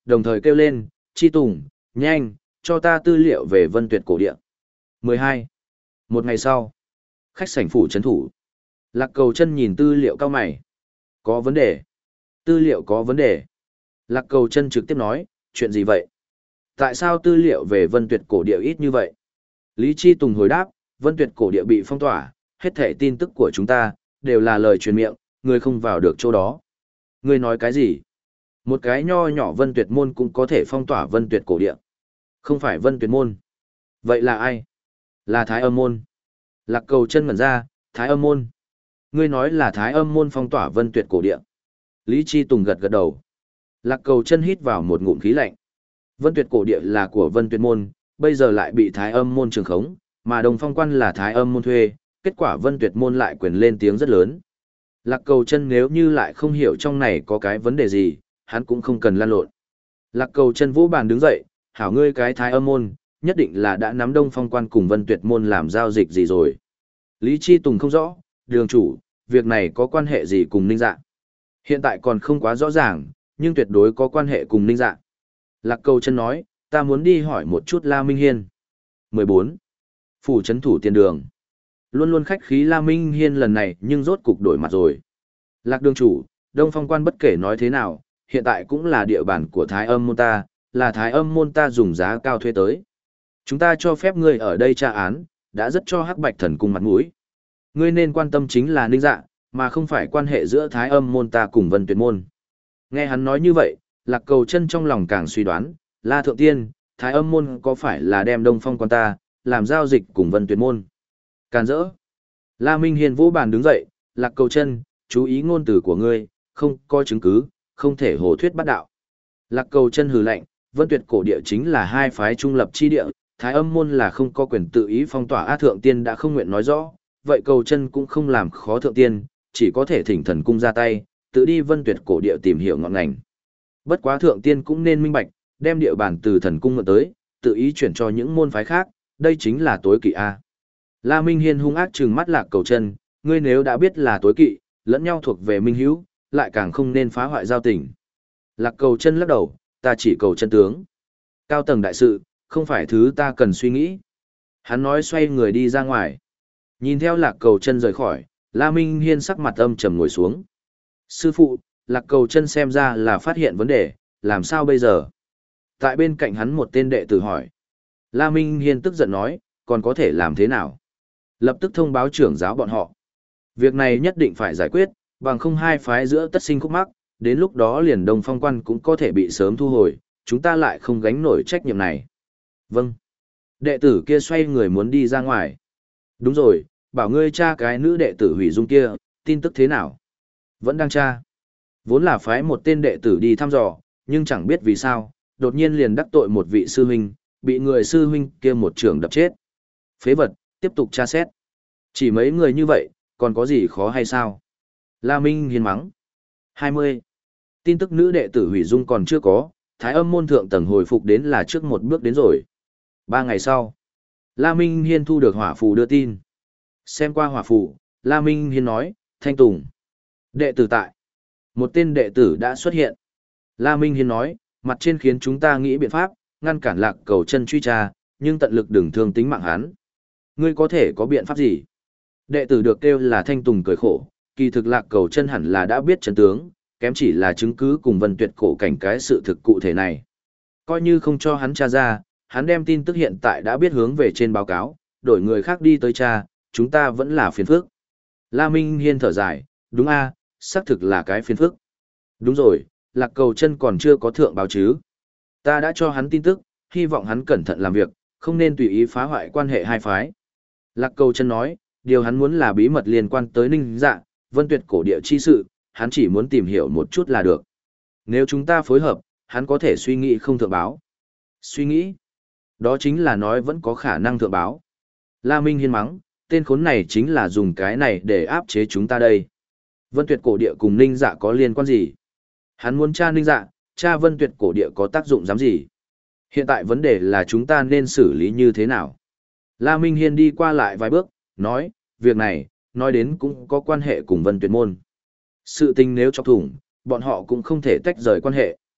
đồng thời kêu lên, Chi Tùng, nhanh, cho ta tư liệu về Vân Tuyệt cổ địa. mười hai. Một ngày sau, khách sảnh phủ trấn thủ. Lạc Cầu Chân nhìn tư liệu cao mày. Có vấn đề. Tư liệu có vấn đề. Lạc Cầu Chân trực tiếp nói, chuyện gì vậy? Tại sao tư liệu về Vân Tuyệt cổ địa ít như vậy? Lý Chi Tùng hồi đáp, Vân Tuyệt cổ địa bị phong tỏa, hết thảy tin tức của chúng ta đều là lời truyền miệng, người không vào được chỗ đó. Ngươi nói cái gì? Một cái nho nhỏ Vân Tuyệt môn cũng có thể phong tỏa Vân Tuyệt cổ địa. Không phải Vân Tuyệt môn. Vậy là ai? Là Thái Âm môn. Lạc Cầu Chân ngẩn ra, Thái Âm môn. Ngươi nói là Thái Âm môn phong tỏa Vân Tuyệt cổ địa. Lý Chi Tùng gật gật đầu. Lạc Cầu Chân hít vào một ngụm khí lạnh. Vân Tuyệt cổ địa là của Vân Tuyệt môn, bây giờ lại bị Thái Âm môn trường khống, mà Đồng Phong Quan là Thái Âm môn thuê, kết quả Vân Tuyệt môn lại quyền lên tiếng rất lớn. Lạc Cầu Chân nếu như lại không hiểu trong này có cái vấn đề gì, hắn cũng không cần lan lộn. Lạc Cầu Chân vũ bàn đứng dậy, hảo ngươi cái Thái Âm môn, nhất định là đã nắm Đông Phong Quan cùng Vân Tuyệt môn làm giao dịch gì rồi. Lý Chi Tùng không rõ, đường chủ, việc này có quan hệ gì cùng Ninh Dạ? Hiện tại còn không quá rõ ràng, nhưng tuyệt đối có quan hệ cùng Ninh Dạ. Lạc Cầu Chân nói, ta muốn đi hỏi một chút La Minh Hiên. mười bốn. Phủ trấn thủ tiền đường. Luôn luôn khách khí La Minh Hiên lần này nhưng rốt cục đổi mặt rồi. Lạc đường chủ, Đông Phong Quan bất kể nói thế nào, hiện tại cũng là địa bàn của Thái Âm môn ta, là Thái Âm môn ta dùng giá cao thuê tới. Chúng ta cho phép ngươi ở đây tra án, đã rất cho Hắc Bạch Thần Cung mặt mũi. Ngươi nên quan tâm chính là Ninh Dạ, mà không phải quan hệ giữa Thái Âm môn ta cùng Vân Tuyệt môn. Nghe hắn nói như vậy, Lạc Cầu Chân trong lòng càng suy đoán, La Thượng Tiên, Thái Âm môn có phải là đem Đông Phong Quan ta, làm giao dịch cùng Vân Tuyệt môn? Càn rỡ. La Minh Hiên vỗ bàn đứng dậy, Lạc Cầu Chân, chú ý ngôn từ của ngươi, không có chứng cứ, không thể hồ thuyết bắt đạo. Lạc Cầu Chân hừ lạnh, Vân Tuyệt cổ địa chính là hai phái trung lập chi địa, Thái Âm môn là không có quyền tự ý phong tỏa. A Thượng Tiên đã không nguyện nói rõ, vậy Cầu Chân cũng không làm khó Thượng Tiên, chỉ có thể thỉnh thần cung ra tay, tự đi Vân Tuyệt cổ địa tìm hiểu ngọn ngành. Bất quá Thượng Tiên cũng nên minh bạch, đem địa bàn từ thần cung mượn tới, tự ý chuyển cho những môn phái khác, đây chính là tối kỵ a. La Minh Hiên hung ác trừng mắt Lạc Cầu Chân, ngươi nếu đã biết là tối kỵ, lẫn nhau thuộc về minh hữu, lại càng không nên phá hoại giao tình. Lạc Cầu Chân lắc đầu, ta chỉ cầu chân tướng. Cao tầng đại sự, không phải thứ ta cần suy nghĩ. Hắn nói xoay người đi ra ngoài. Nhìn theo Lạc Cầu Chân rời khỏi, La Minh Hiên sắc mặt âm trầm ngồi xuống. Sư phụ, Lạc Cầu Chân xem ra là phát hiện vấn đề, làm sao bây giờ? Tại bên cạnh hắn một tên đệ tử hỏi. La Minh Hiên tức giận nói, còn có thể làm thế nào? Lập tức thông báo trưởng giáo bọn họ. Việc này nhất định phải giải quyết, bằng không hai phái giữa tất sinh khúc mắc, đến lúc đó liền Đông Phong Quan cũng có thể bị sớm thu hồi, chúng ta lại không gánh nổi trách nhiệm này. Vâng. Đệ tử kia xoay người muốn đi ra ngoài. Đúng rồi, bảo ngươi tra cái nữ đệ tử Hủy Dung kia, tin tức thế nào? Vẫn đang tra. Vốn là phái một tên đệ tử đi thăm dò, nhưng chẳng biết vì sao, đột nhiên liền đắc tội một vị sư huynh, bị người sư huynh kia một trường đập chết. Phế vật, tiếp tục tra xét. Chỉ mấy người như vậy, còn có gì khó hay sao? La Minh Hiên mắng. hai mươi. Tin tức nữ đệ tử Hủy Dung còn chưa có, Thái Âm môn thượng tầng hồi phục đến là trước một bước đến rồi. Ba ngày sau, La Minh Hiên thu được hỏa phù đưa tin. Xem qua hỏa phù, La Minh Hiên nói, Thanh Tùng. Đệ tử tại. Một tên đệ tử đã xuất hiện. La Minh Hiên nói, mặt trên khiến chúng ta nghĩ biện pháp, ngăn cản Lạc Cầu Chân truy tra, nhưng tận lực đừng thương tính mạng hắn. Ngươi có thể có biện pháp gì? Đệ tử được kêu là Thanh Tùng cười khổ, kỳ thực Lạc Cầu Chân hẳn là đã biết chân tướng, kém chỉ là chứng cứ cùng Vân Tuyệt cổ cảnh cái sự thực cụ thể này. Coi như không cho hắn tra ra, hắn đem tin tức hiện tại đã biết hướng về trên báo cáo, đổi người khác đi tới tra, chúng ta vẫn là phiền phức. La Minh Hiên thở dài, đúng a, xác thực là cái phiền phức. Đúng rồi, Lạc Cầu Chân còn chưa có thượng báo chứ. Ta đã cho hắn tin tức, hy vọng hắn cẩn thận làm việc, không nên tùy ý phá hoại quan hệ hai phái. Lạc Cầu Chân nói, điều hắn muốn là bí mật liên quan tới Ninh Dạ, Vân Tuyệt cổ địa chi sự, hắn chỉ muốn tìm hiểu một chút là được. Nếu chúng ta phối hợp, hắn có thể suy nghĩ không thượng báo. Suy nghĩ? Đó chính là nói vẫn có khả năng thượng báo. La Minh Hiên mắng, tên khốn này chính là dùng cái này để áp chế chúng ta đây. Vân Tuyệt cổ địa cùng Ninh Dạ có liên quan gì? Hắn muốn tra Ninh Dạ, tra Vân Tuyệt cổ địa có tác dụng dám gì? Hiện tại vấn đề là chúng ta nên xử lý như thế nào? La Minh Hiên đi qua lại vài bước, nói, việc này, nói đến cũng có quan hệ cùng Vân Tuyệt môn. Sự tình nếu chọc thủng, bọn họ cũng không thể tách rời quan hệ.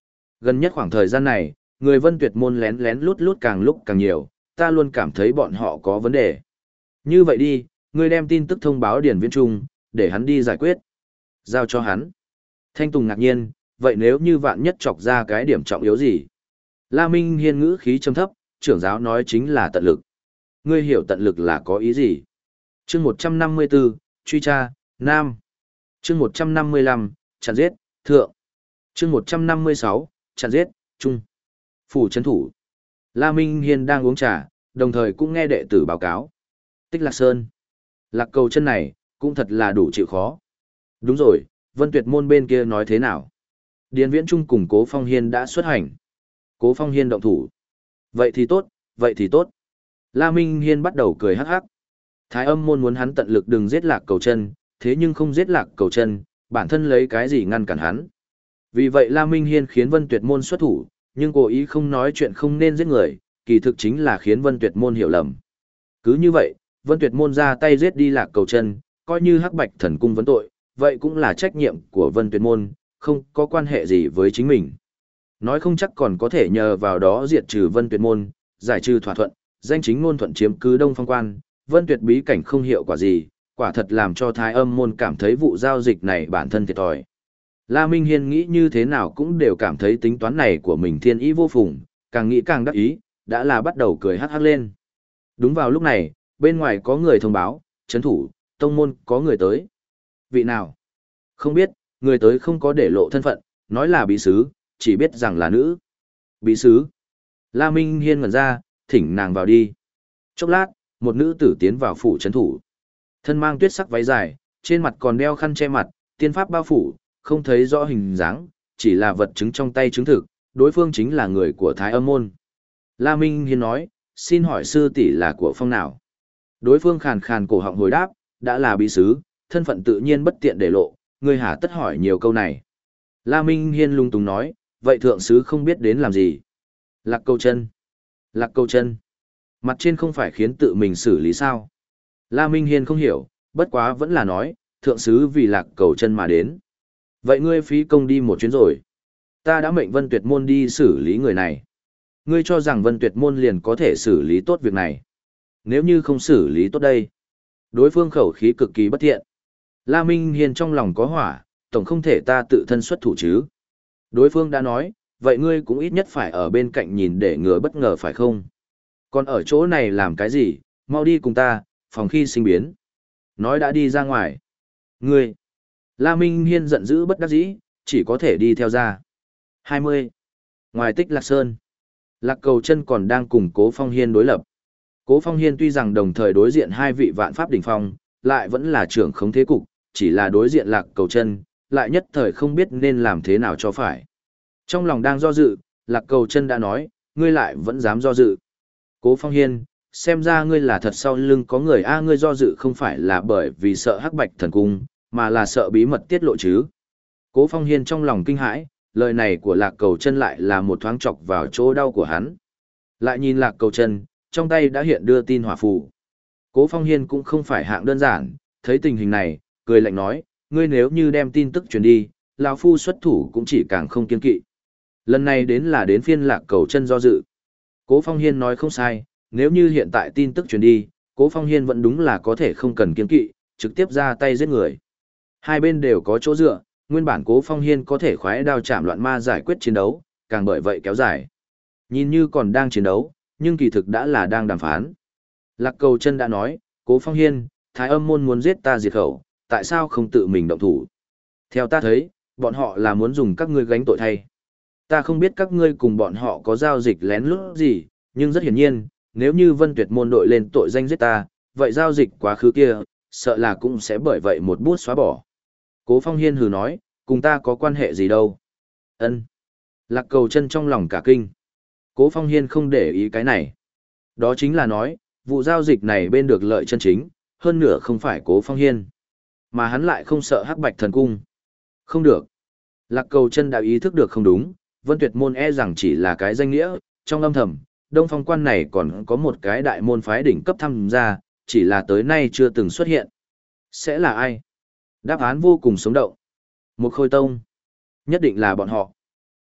Gần nhất khoảng thời gian này, người Vân Tuyệt môn lén lén lút lút càng lúc càng nhiều, ta luôn cảm thấy bọn họ có vấn đề. Như vậy đi, ngươi đem tin tức thông báo Điền Viễn Trung, để hắn đi giải quyết. Giao cho hắn. Thanh Tùng ngạc nhiên, vậy nếu như vạn nhất chọc ra cái điểm trọng yếu gì? La Minh Hiên ngữ khí trầm thấp, trưởng giáo nói chính là tận lực. Ngươi hiểu tận lực là có ý gì? Chương một trăm năm mươi tư, truy tra, Nam. Chương một trăm năm mươi lăm, chặn giết, Thượng. Chương một trăm năm mươi sáu, chặn giết, Trung. Phủ trấn thủ. La Minh Hiên đang uống trà, đồng thời cũng nghe đệ tử báo cáo. Tích Lạc Sơn. Lạc Cầu chân này, cũng thật là đủ chịu khó. Đúng rồi, Vân Tuyệt môn bên kia nói thế nào? Điền Viễn Trung cùng Cố Phong Hiên đã xuất hành. Cố Phong Hiên động thủ. Vậy thì tốt, vậy thì tốt. La Minh Hiên bắt đầu cười hắc hắc. Thái Âm môn muốn hắn tận lực đừng giết Lạc Cầu chân, thế nhưng không giết Lạc Cầu chân, bản thân lấy cái gì ngăn cản hắn. Vì vậy La Minh Hiên khiến Vân Tuyệt môn xuất thủ, nhưng cố ý không nói chuyện không nên giết người, kỳ thực chính là khiến Vân Tuyệt môn hiểu lầm. Cứ như vậy, Vân Tuyệt môn ra tay giết đi Lạc Cầu chân, coi như Hắc Bạch Thần cung vấn tội, vậy cũng là trách nhiệm của Vân Tuyệt môn, không có quan hệ gì với chính mình. Nói không chắc còn có thể nhờ vào đó diệt trừ Vân Tuyệt môn, giải trừ thỏa thuận, danh chính ngôn thuận chiếm cứ Đông Phong quan, Vân Tuyệt bí cảnh không hiệu quả gì, quả thật làm cho Thái Âm môn cảm thấy vụ giao dịch này bản thân thiệt thòi. La Minh Hiên nghĩ như thế nào cũng đều cảm thấy tính toán này của mình thiên ý vô phùng, càng nghĩ càng đắc ý, đã là bắt đầu cười hắc hắc lên. Đúng vào lúc này, bên ngoài có người thông báo, trấn thủ, tông môn có người tới. Vị nào? Không biết, người tới không có để lộ thân phận, nói là bí sứ, chỉ biết rằng là nữ. Bí sứ. La Minh Hiên ngẩn ra, thỉnh nàng vào đi. Chốc lát, một nữ tử tiến vào phủ trấn thủ. Thân mang tuyết sắc váy dài, trên mặt còn đeo khăn che mặt, tiên pháp bao phủ, không thấy rõ hình dáng, chỉ là vật chứng trong tay chứng thực, đối phương chính là người của Thái Âm môn. La Minh Hiên nói, xin hỏi sư tỷ là của phong nào? Đối phương khàn khàn cổ họng hồi đáp, đã là bí sứ, thân phận tự nhiên bất tiện để lộ, người hà tất hỏi nhiều câu này. La Minh Hiên lung tung nói, vậy thượng sứ không biết đến làm gì? Lạc Cầu chân. Lạc Cầu chân. Mặt trên không phải khiến tự mình xử lý sao? La Minh Hiên không hiểu, bất quá vẫn là nói, thượng sứ vì Lạc Cầu chân mà đến. Vậy ngươi phí công đi một chuyến rồi. Ta đã mệnh Vân Tuyệt môn đi xử lý người này. Ngươi cho rằng Vân Tuyệt môn liền có thể xử lý tốt việc này. Nếu như không xử lý tốt đây. Đối phương khẩu khí cực kỳ bất thiện. La Minh Hiên trong lòng có hỏa, tổng không thể ta tự thân xuất thủ chứ. Đối phương đã nói, vậy ngươi cũng ít nhất phải ở bên cạnh nhìn để ngừa bất ngờ phải không? Còn ở chỗ này làm cái gì, mau đi cùng ta, phòng khi sinh biến. Nói đã đi ra ngoài. Ngươi. La Minh Hiên giận dữ bất đắc dĩ, chỉ có thể đi theo ra. hai mươi. Ngoài Tích Lạc Sơn, Lạc Cầu chân còn đang cùng Cố Phong Hiên đối lập. Cố Phong Hiên tuy rằng đồng thời đối diện hai vị vạn pháp đỉnh phong, lại vẫn là trưởng khống thế cục, chỉ là đối diện Lạc Cầu chân, lại nhất thời không biết nên làm thế nào cho phải. Trong lòng đang do dự, Lạc Cầu chân đã nói, ngươi lại vẫn dám do dự. Cố Phong Hiên, xem ra ngươi là thật sau lưng có người a, ngươi do dự không phải là bởi vì sợ Hắc Bạch Thần cung, mà là sợ bí mật tiết lộ chứ. Cố Phong Hiên trong lòng kinh hãi, lời này của Lạc Cầu chân lại là một thoáng chọc vào chỗ đau của hắn. Lại nhìn Lạc Cầu chân, trong tay đã hiện đưa tin hỏa phù. Cố Phong Hiên cũng không phải hạng đơn giản, thấy tình hình này, cười lạnh nói, ngươi nếu như đem tin tức truyền đi, lão phu xuất thủ cũng chỉ càng không kiên kỵ. Lần này đến là đến phiên Lạc Cầu chân do dự. Cố Phong Hiên nói không sai, nếu như hiện tại tin tức truyền đi, Cố Phong Hiên vẫn đúng là có thể không cần kiên kỵ, trực tiếp ra tay giết người. Hai bên đều có chỗ dựa, nguyên bản Cố Phong Hiên có thể khoái đao chạm loạn ma giải quyết chiến đấu, càng bởi vậy kéo dài. Nhìn như còn đang chiến đấu, nhưng kỳ thực đã là đang đàm phán. Lạc Cầu chân đã nói, Cố Phong Hiên, Thái Âm môn muốn giết ta diệt khẩu, tại sao không tự mình động thủ? Theo ta thấy, bọn họ là muốn dùng các ngươi gánh tội thay. Ta không biết các ngươi cùng bọn họ có giao dịch lén lút gì, nhưng rất hiển nhiên, nếu như Vân Tuyệt môn đội lên tội danh giết ta, vậy giao dịch quá khứ kia, sợ là cũng sẽ bởi vậy một bút xóa bỏ. Cố Phong Hiên hừ nói, cùng ta có quan hệ gì đâu. Ân. Lạc Cầu chân trong lòng cả kinh. Cố Phong Hiên không để ý cái này. Đó chính là nói, vụ giao dịch này bên được lợi chân chính, hơn nửa không phải Cố Phong Hiên. Mà hắn lại không sợ Hắc Bạch Thần cung. Không được. Lạc Cầu chân đã ý thức được không đúng, Vân Tuyệt môn e rằng chỉ là cái danh nghĩa, trong âm thầm, Đông Phong quan này còn có một cái đại môn phái đỉnh cấp tham gia, chỉ là tới nay chưa từng xuất hiện. Sẽ là ai? Đáp án vô cùng sống động. Một Khôi Tông. Nhất định là bọn họ.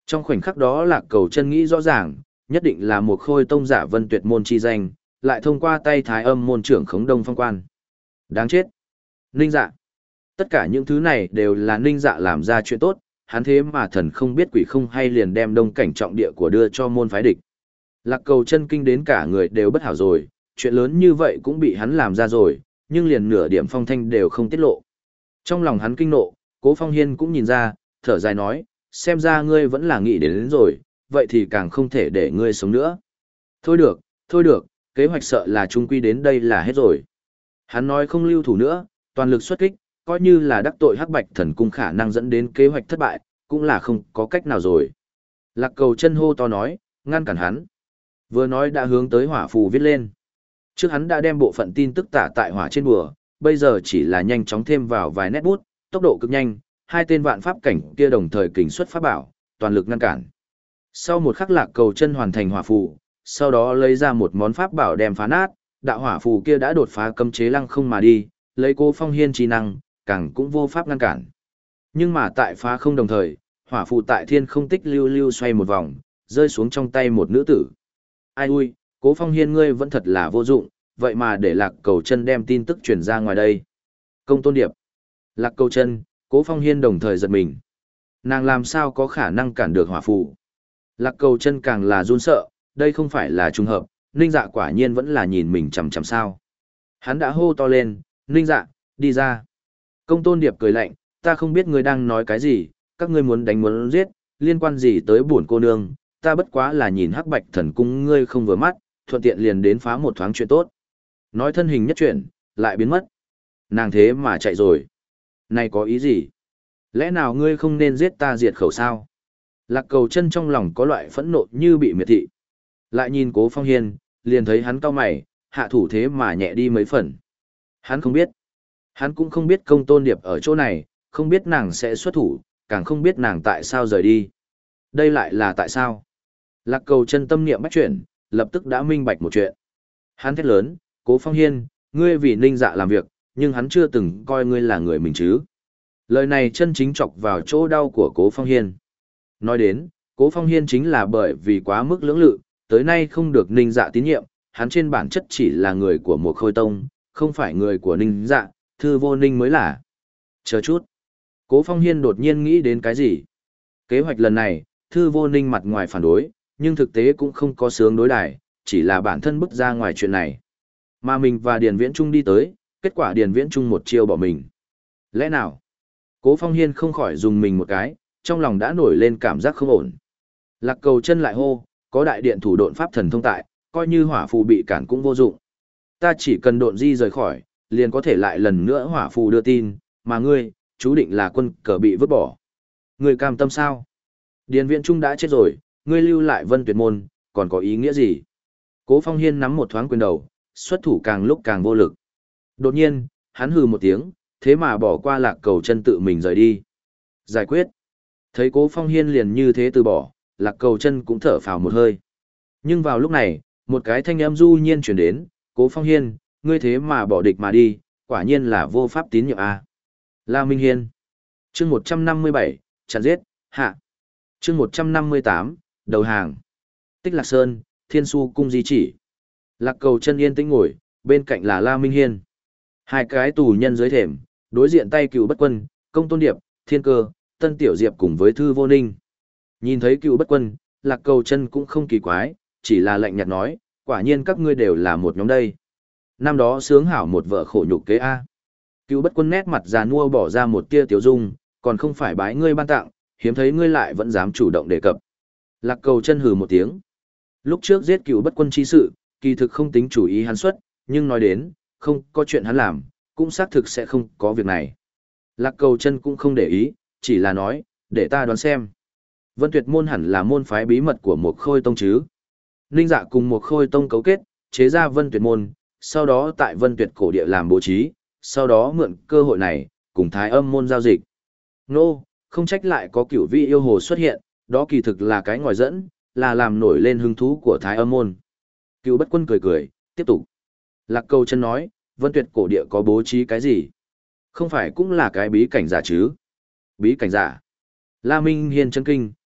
Trong khoảnh khắc đó Lạc Cầu Chân nghĩ rõ ràng, nhất định là một khôi tông giả Vân Tuyệt môn chi danh, lại thông qua tay Thái Âm môn trưởng khống Đông Phong quan. Đáng chết. Ninh Dạ. Tất cả những thứ này đều là Ninh Dạ làm ra chuyện tốt, hắn thế mà thần không biết quỷ không hay liền đem Đông cảnh trọng địa của đưa cho môn phái địch. Lạc Cầu Chân kinh đến cả người đều bất hảo rồi, chuyện lớn như vậy cũng bị hắn làm ra rồi, nhưng liền nửa điểm phong thanh đều không tiết lộ. Trong lòng hắn kinh nộ, Cố Phong Hiên cũng nhìn ra, thở dài nói, xem ra ngươi vẫn là nghĩ đến, đến rồi, vậy thì càng không thể để ngươi sống nữa. Thôi được, thôi được, kế hoạch sợ là chung quy đến đây là hết rồi. Hắn nói không lưu thủ nữa, toàn lực xuất kích, coi như là đắc tội Hắc Bạch Thần Cung khả năng dẫn đến kế hoạch thất bại, cũng là không có cách nào rồi. Lạc Cầu Chân hô to nói, ngăn cản hắn. Vừa nói đã hướng tới hỏa phù viết lên. Trước hắn đã đem bộ phận tin tức tả tại hỏa trên bùa, bây giờ chỉ là nhanh chóng thêm vào vài nét bút, tốc độ cực nhanh, hai tên vạn pháp cảnh kia đồng thời kình xuất pháp bảo, toàn lực ngăn cản. Sau một khắc Lạc Cầu Chân hoàn thành hỏa phù, sau đó lấy ra một món pháp bảo đem phá nát, đạo hỏa phù kia đã đột phá cấm chế lăng không mà đi, lấy Cố Phong Hiên trí năng, càng cũng vô pháp ngăn cản. Nhưng mà tại phá không đồng thời, hỏa phù tại thiên không tích lưu lưu xoay một vòng, rơi xuống trong tay một nữ tử. Ai ui, Cố Phong Hiên ngươi vẫn thật là vô dụng, vậy mà để Lạc Cầu Chân đem tin tức truyền ra ngoài đây. Công Tôn Điệp, Lạc Cầu Chân, Cố Phong Hiên đồng thời giật mình. Nàng làm sao có khả năng cản được hỏa phù? Lạc Cầu Chân càng là run sợ, đây không phải là trùng hợp, Ninh Dạ quả nhiên vẫn là nhìn mình chằm chằm sao. Hắn đã hô to lên, Ninh Dạ, đi ra. Công Tôn Điệp cười lạnh, ta không biết ngươi đang nói cái gì, các ngươi muốn đánh muốn giết, liên quan gì tới bổn cô nương, ta bất quá là nhìn Hắc Bạch Thần Cung ngươi không vừa mắt, thuận tiện liền đến phá một thoáng chuyện tốt. Nói thân hình nhất chuyển, lại biến mất. Nàng thế mà chạy rồi. Này có ý gì? Lẽ nào ngươi không nên giết ta diệt khẩu sao? Lạc Cầu Chân trong lòng có loại phẫn nộ như bị miệt thị. Lại nhìn Cố Phong Hiên, liền thấy hắn cau mày, hạ thủ thế mà nhẹ đi mấy phần. Hắn không biết. Hắn cũng không biết Công Tôn Điệp ở chỗ này, không biết nàng sẽ xuất thủ, càng không biết nàng tại sao rời đi. Đây lại là tại sao? Lạc Cầu Chân tâm niệm bách chuyển, lập tức đã minh bạch một chuyện. Hắn thét lớn, Cố Phong Hiên, ngươi vì Ninh Dạ làm việc, nhưng hắn chưa từng coi ngươi là người mình chứ. Lời này chân chính chọc vào chỗ đau của Cố Phong Hiên. Nói đến, Cố Phong Hiên chính là bởi vì quá mức lưỡng lự, tới nay không được Ninh Dạ tín nhiệm, hắn trên bản chất chỉ là người của một khôi tông, không phải người của Ninh Dạ, Thư Vô Ninh mới là. Chờ chút. Cố Phong Hiên đột nhiên nghĩ đến cái gì? Kế hoạch lần này, Thư Vô Ninh mặt ngoài phản đối, nhưng thực tế cũng không có sướng đối đãi, chỉ là bản thân bức ra ngoài chuyện này. Mà mình và Điền Viễn Trung đi tới, kết quả Điền Viễn Trung một chiêu bỏ mình. Lẽ nào? Cố Phong Hiên không khỏi dùng mình một cái, trong lòng đã nổi lên cảm giác không ổn. Lạc Cầu Chân lại hô, có đại điện thủ độn pháp thần thông tại, coi như hỏa phù bị cản cũng vô dụng. Ta chỉ cần độn di rời khỏi, liền có thể lại lần nữa hỏa phù đưa tin, mà ngươi, chú định là quân cờ bị vứt bỏ. Ngươi cam tâm sao? Điền Viễn Trung đã chết rồi, ngươi lưu lại Vân Tuyệt môn, còn có ý nghĩa gì? Cố Phong Hiên nắm một thoáng quyền đầu, xuất thủ càng lúc càng vô lực. Đột nhiên, hắn hừ một tiếng, thế mà bỏ qua Lạc Cầu Chân tự mình rời đi. Giải quyết. Thấy Cố Phong Hiên liền như thế từ bỏ, Lạc Cầu Chân cũng thở phào một hơi. Nhưng vào lúc này, một cái thanh âm du nhiên truyền đến, Cố Phong Hiên, ngươi thế mà bỏ địch mà đi, quả nhiên là vô pháp tín nhiệm a. La Minh Hiên. Chương một trăm năm mươi bảy, chặn giết, hạ. Chương một trăm năm mươi tám, đầu hàng. Tích Lạc Sơn, Thiên Su cung di chỉ. Lạc Cầu Chân yên tĩnh ngồi, bên cạnh là La Minh Hiên. Hai cái tù nhân dưới thềm, đối diện tay Cựu Bất Quân, Công Tôn Điệp, Thiên Cơ, Tân Tiểu Diệp cùng với Thư Vô Ninh. Nhìn thấy Cựu Bất Quân, Lạc Cầu Chân cũng không kỳ quái, chỉ là lạnh nhạt nói, quả nhiên các ngươi đều là một nhóm đây. Năm đó sướng hảo một vợ khổ nhục kế a. Cựu Bất Quân nét mặt già nua bỏ ra một tia tiểu dung, còn không phải bái ngươi ban tặng, hiếm thấy ngươi lại vẫn dám chủ động đề cập. Lạc Cầu Chân hừ một tiếng. Lúc trước giết Cựu Bất Quân chi sự, kỳ thực không tính chủ ý hắn xuất, nhưng nói đến, không có chuyện hắn làm, cũng xác thực sẽ không có việc này. Lạc Cầu Chân cũng không để ý, chỉ là nói, để ta đoán xem. Vân Tuyệt môn hẳn là môn phái bí mật của một khôi tông chứ. Ninh Dạ cùng một khôi tông cấu kết, chế ra Vân Tuyệt môn, sau đó tại Vân Tuyệt cổ địa làm bố trí, sau đó mượn cơ hội này, cùng Thái Âm môn giao dịch. Nô, không trách lại có cửu vị yêu hồ xuất hiện, đó kỳ thực là cái ngòi dẫn, là làm nổi lên hứng thú của Thái Âm môn. Cựu Bất Quân cười cười, tiếp tục. Lạc Cầu Chân nói, Vân Tuyệt cổ địa có bố trí cái gì? Không phải cũng là cái bí cảnh giả chứ? Bí cảnh giả. La Minh Hiên chân kinh,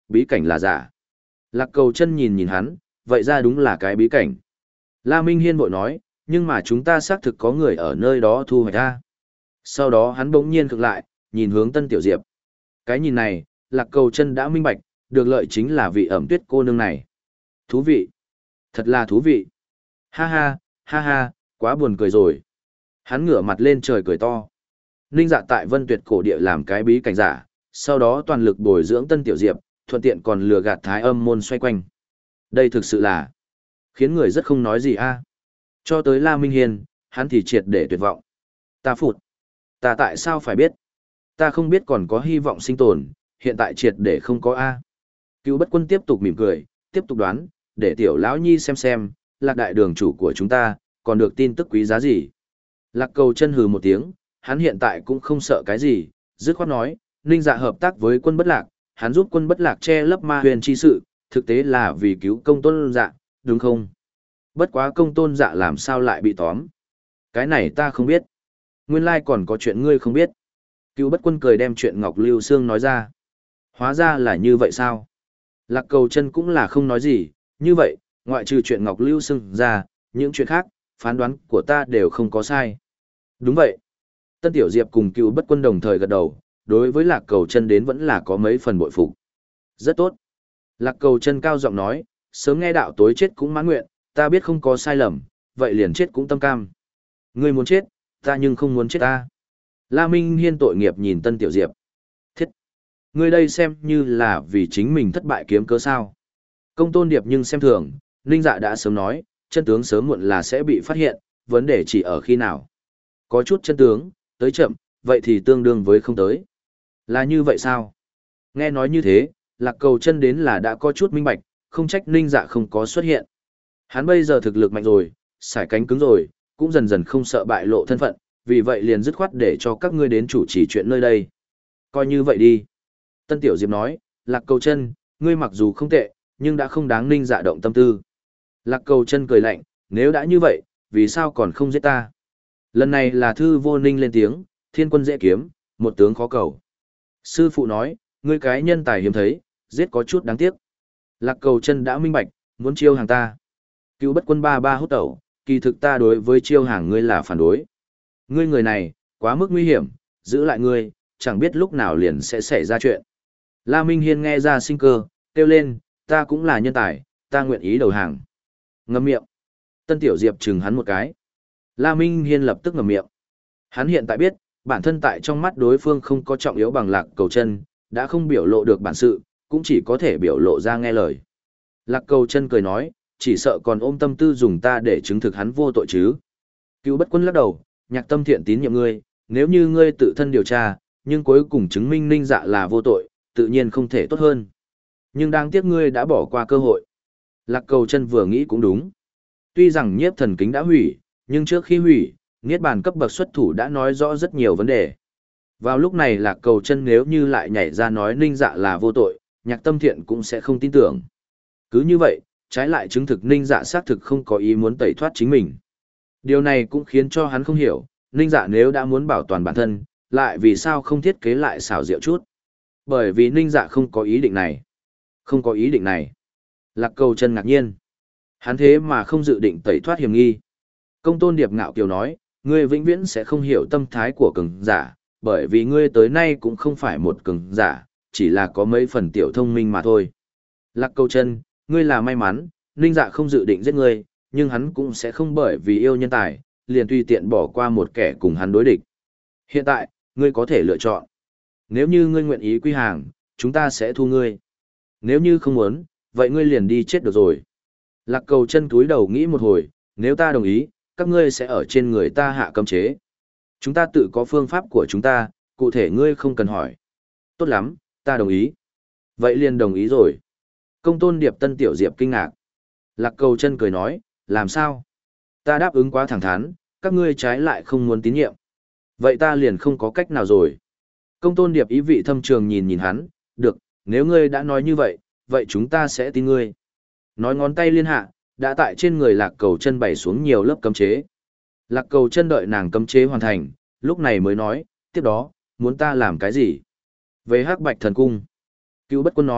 bí cảnh là giả. Lạc cầu chân nhìn nhìn hắn, vậy ra đúng là cái bí cảnh. La Minh Hiên vội nói, nhưng mà chúng ta xác thực có người ở nơi đó thu hoạch ra. Sau đó hắn bỗng nhiên cực lại, nhìn hướng Tân Tiểu Diệp. Cái nhìn này, Lạc cầu chân đã minh bạch, được lợi chính là vị ẩm tuyết cô nương này. Thú vị. Thật là thú vị. Ha ha, ha ha, quá buồn cười rồi. Hắn ngửa mặt lên trời cười to. Ninh Dạ tại Vân Tuyệt cổ địa làm cái bí cảnh giả, sau đó toàn lực bồi dưỡng Tân Tiểu Diệp, thuận tiện còn lừa gạt Thái Âm môn xoay quanh. Đây thực sự là khiến người rất không nói gì a. Cho tới La Minh Hiên, hắn thì triệt để tuyệt vọng. Ta phụt. Ta tại sao phải biết? Ta không biết còn có hy vọng sinh tồn, hiện tại triệt để không có a. Cựu Bất Quân tiếp tục mỉm cười, tiếp tục đoán, để tiểu lão nhi xem xem, Lạc đại đường chủ của chúng ta, còn được tin tức quý giá gì. Lạc cầu chân hừ một tiếng, hắn hiện tại cũng không sợ cái gì, dứt khoát nói, Ninh Dạ hợp tác với quân bất lạc, hắn giúp quân bất lạc che lấp ma huyền chi sự, thực tế là vì cứu công tôn dạ, đúng không? Bất quá công tôn dạ làm sao lại bị tóm? Cái này ta không biết. Nguyên lai còn có chuyện ngươi không biết. Cựu Bất Quân cười đem chuyện Ngọc Lưu Sương nói ra. Hóa ra là như vậy sao? Lạc cầu chân cũng là không nói gì, như vậy, ngoại trừ chuyện Ngọc Lưu Sương ra, những chuyện khác, phán đoán của ta đều không có sai. Đúng vậy. Tân Tiểu Diệp cùng Cựu Bất Quân đồng thời gật đầu, đối với Lạc cầu chân đến vẫn là có mấy phần bội phục. Rất tốt. Lạc cầu chân cao giọng nói, sớm nghe đạo tối chết cũng mãn nguyện, ta biết không có sai lầm, vậy liền chết cũng tâm cam. Ngươi muốn chết, ta nhưng không muốn chết ta. La Minh Hiên tội nghiệp nhìn Tân Tiểu Diệp. Thiết! Ngươi đây xem như là vì chính mình thất bại kiếm cớ sao. Công tôn điệp nhưng xem thường, Ninh Dạ đã sớm nói, chân tướng sớm muộn là sẽ bị phát hiện, vấn đề chỉ ở khi nào. Có chút chân tướng, tới chậm, vậy thì tương đương với không tới. Là như vậy sao? Nghe nói như thế, Lạc cầu chân đến là đã có chút minh bạch, không trách Ninh Dạ không có xuất hiện. Hắn bây giờ thực lực mạnh rồi, sải cánh cứng rồi, cũng dần dần không sợ bại lộ thân phận, vì vậy liền dứt khoát để cho các ngươi đến chủ trì chuyện nơi đây. Coi như vậy đi. Tân Tiểu Diệp nói, Lạc cầu chân, ngươi mặc dù không tệ, nhưng đã không đáng Ninh Dạ động tâm tư. Lạc cầu chân cười lạnh, nếu đã như vậy, vì sao còn không giết ta? Lần này là Thư Vô Ninh lên tiếng, thiên quân dễ kiếm, một tướng khó cầu. Sư phụ nói, ngươi cái nhân tài hiếm thấy, giết có chút đáng tiếc. Lạc cầu chân đã minh bạch, muốn chiêu hàng ta. Cựu Bất Quân ba ba hút tẩu, kỳ thực ta đối với chiêu hàng ngươi là phản đối. Ngươi người này, quá mức nguy hiểm, giữ lại ngươi, chẳng biết lúc nào liền sẽ xảy ra chuyện. La Minh Hiên nghe ra sinh cơ, kêu lên, ta cũng là nhân tài, ta nguyện ý đầu hàng. Ngậm miệng. Tân Tiểu Diệp chừng hắn một cái. La Minh Hiên lập tức ngậm miệng. Hắn hiện tại biết, bản thân tại trong mắt đối phương không có trọng yếu bằng Lạc cầu chân, đã không biểu lộ được bản sự, cũng chỉ có thể biểu lộ ra nghe lời. Lạc cầu chân cười nói, chỉ sợ còn ôm tâm tư dùng ta để chứng thực hắn vô tội chứ. Cựu Bất Quân lắc đầu, Nhạc Tâm Thiện tín nhiệm ngươi, nếu như ngươi tự thân điều tra, nhưng cuối cùng chứng minh Ninh Dạ là vô tội, tự nhiên không thể tốt hơn. Nhưng đáng tiếc ngươi đã bỏ qua cơ hội. Lạc cầu chân vừa nghĩ cũng đúng. Tuy rằng nhiếp thần kính đã hủy, nhưng trước khi hủy, Niết bàn cấp bậc xuất thủ đã nói rõ rất nhiều vấn đề. Vào lúc này Lạc cầu chân nếu như lại nhảy ra nói Ninh Dạ là vô tội, Nhạc Tâm Thiện cũng sẽ không tin tưởng. Cứ như vậy, trái lại chứng thực Ninh Dạ xác thực không có ý muốn tẩy thoát chính mình. Điều này cũng khiến cho hắn không hiểu, Ninh Dạ nếu đã muốn bảo toàn bản thân, lại vì sao không thiết kế lại xảo diệu chút. Bởi vì Ninh Dạ không có ý định này. Không có ý định này. Lạc cầu chân ngạc nhiên. Hắn thế mà không dự định tẩy thoát hiểm nghi. Công tôn điệp ngạo kiều nói, ngươi vĩnh viễn sẽ không hiểu tâm thái của cường giả, bởi vì ngươi tới nay cũng không phải một cường giả, chỉ là có mấy phần tiểu thông minh mà thôi. Lạc cầu chân, ngươi là may mắn, Ninh Dạ không dự định giết ngươi, nhưng hắn cũng sẽ không bởi vì yêu nhân tài, liền tùy tiện bỏ qua một kẻ cùng hắn đối địch. Hiện tại, ngươi có thể lựa chọn. Nếu như ngươi nguyện ý quy hàng, chúng ta sẽ thu ngươi. Nếu như không muốn, vậy ngươi liền đi chết được rồi. Lạc cầu chân túi đầu nghĩ một hồi, nếu ta đồng ý, các ngươi sẽ ở trên người ta hạ cấm chế. Chúng ta tự có phương pháp của chúng ta, cụ thể ngươi không cần hỏi. Tốt lắm, ta đồng ý. Vậy liền đồng ý rồi. Công tôn điệp Tân Tiểu Diệp kinh ngạc. Lạc cầu chân cười nói, làm sao? Ta đáp ứng quá thẳng thắn, các ngươi trái lại không muốn tín nhiệm. Vậy ta liền không có cách nào rồi. Công tôn điệp ý vị thâm trường nhìn nhìn hắn, được, nếu ngươi đã nói như vậy, vậy chúng ta sẽ tin ngươi. Nói ngón tay liên hạ, đã tại trên người lạc cầu chân bày xuống nhiều lớp cấm chế. Lạc cầu chân đợi nàng cấm chế hoàn thành, lúc này mới nói, tiếp đó, muốn ta làm cái gì? Về Hắc Bạch Thần Cung. Cựu Bất Quân nói,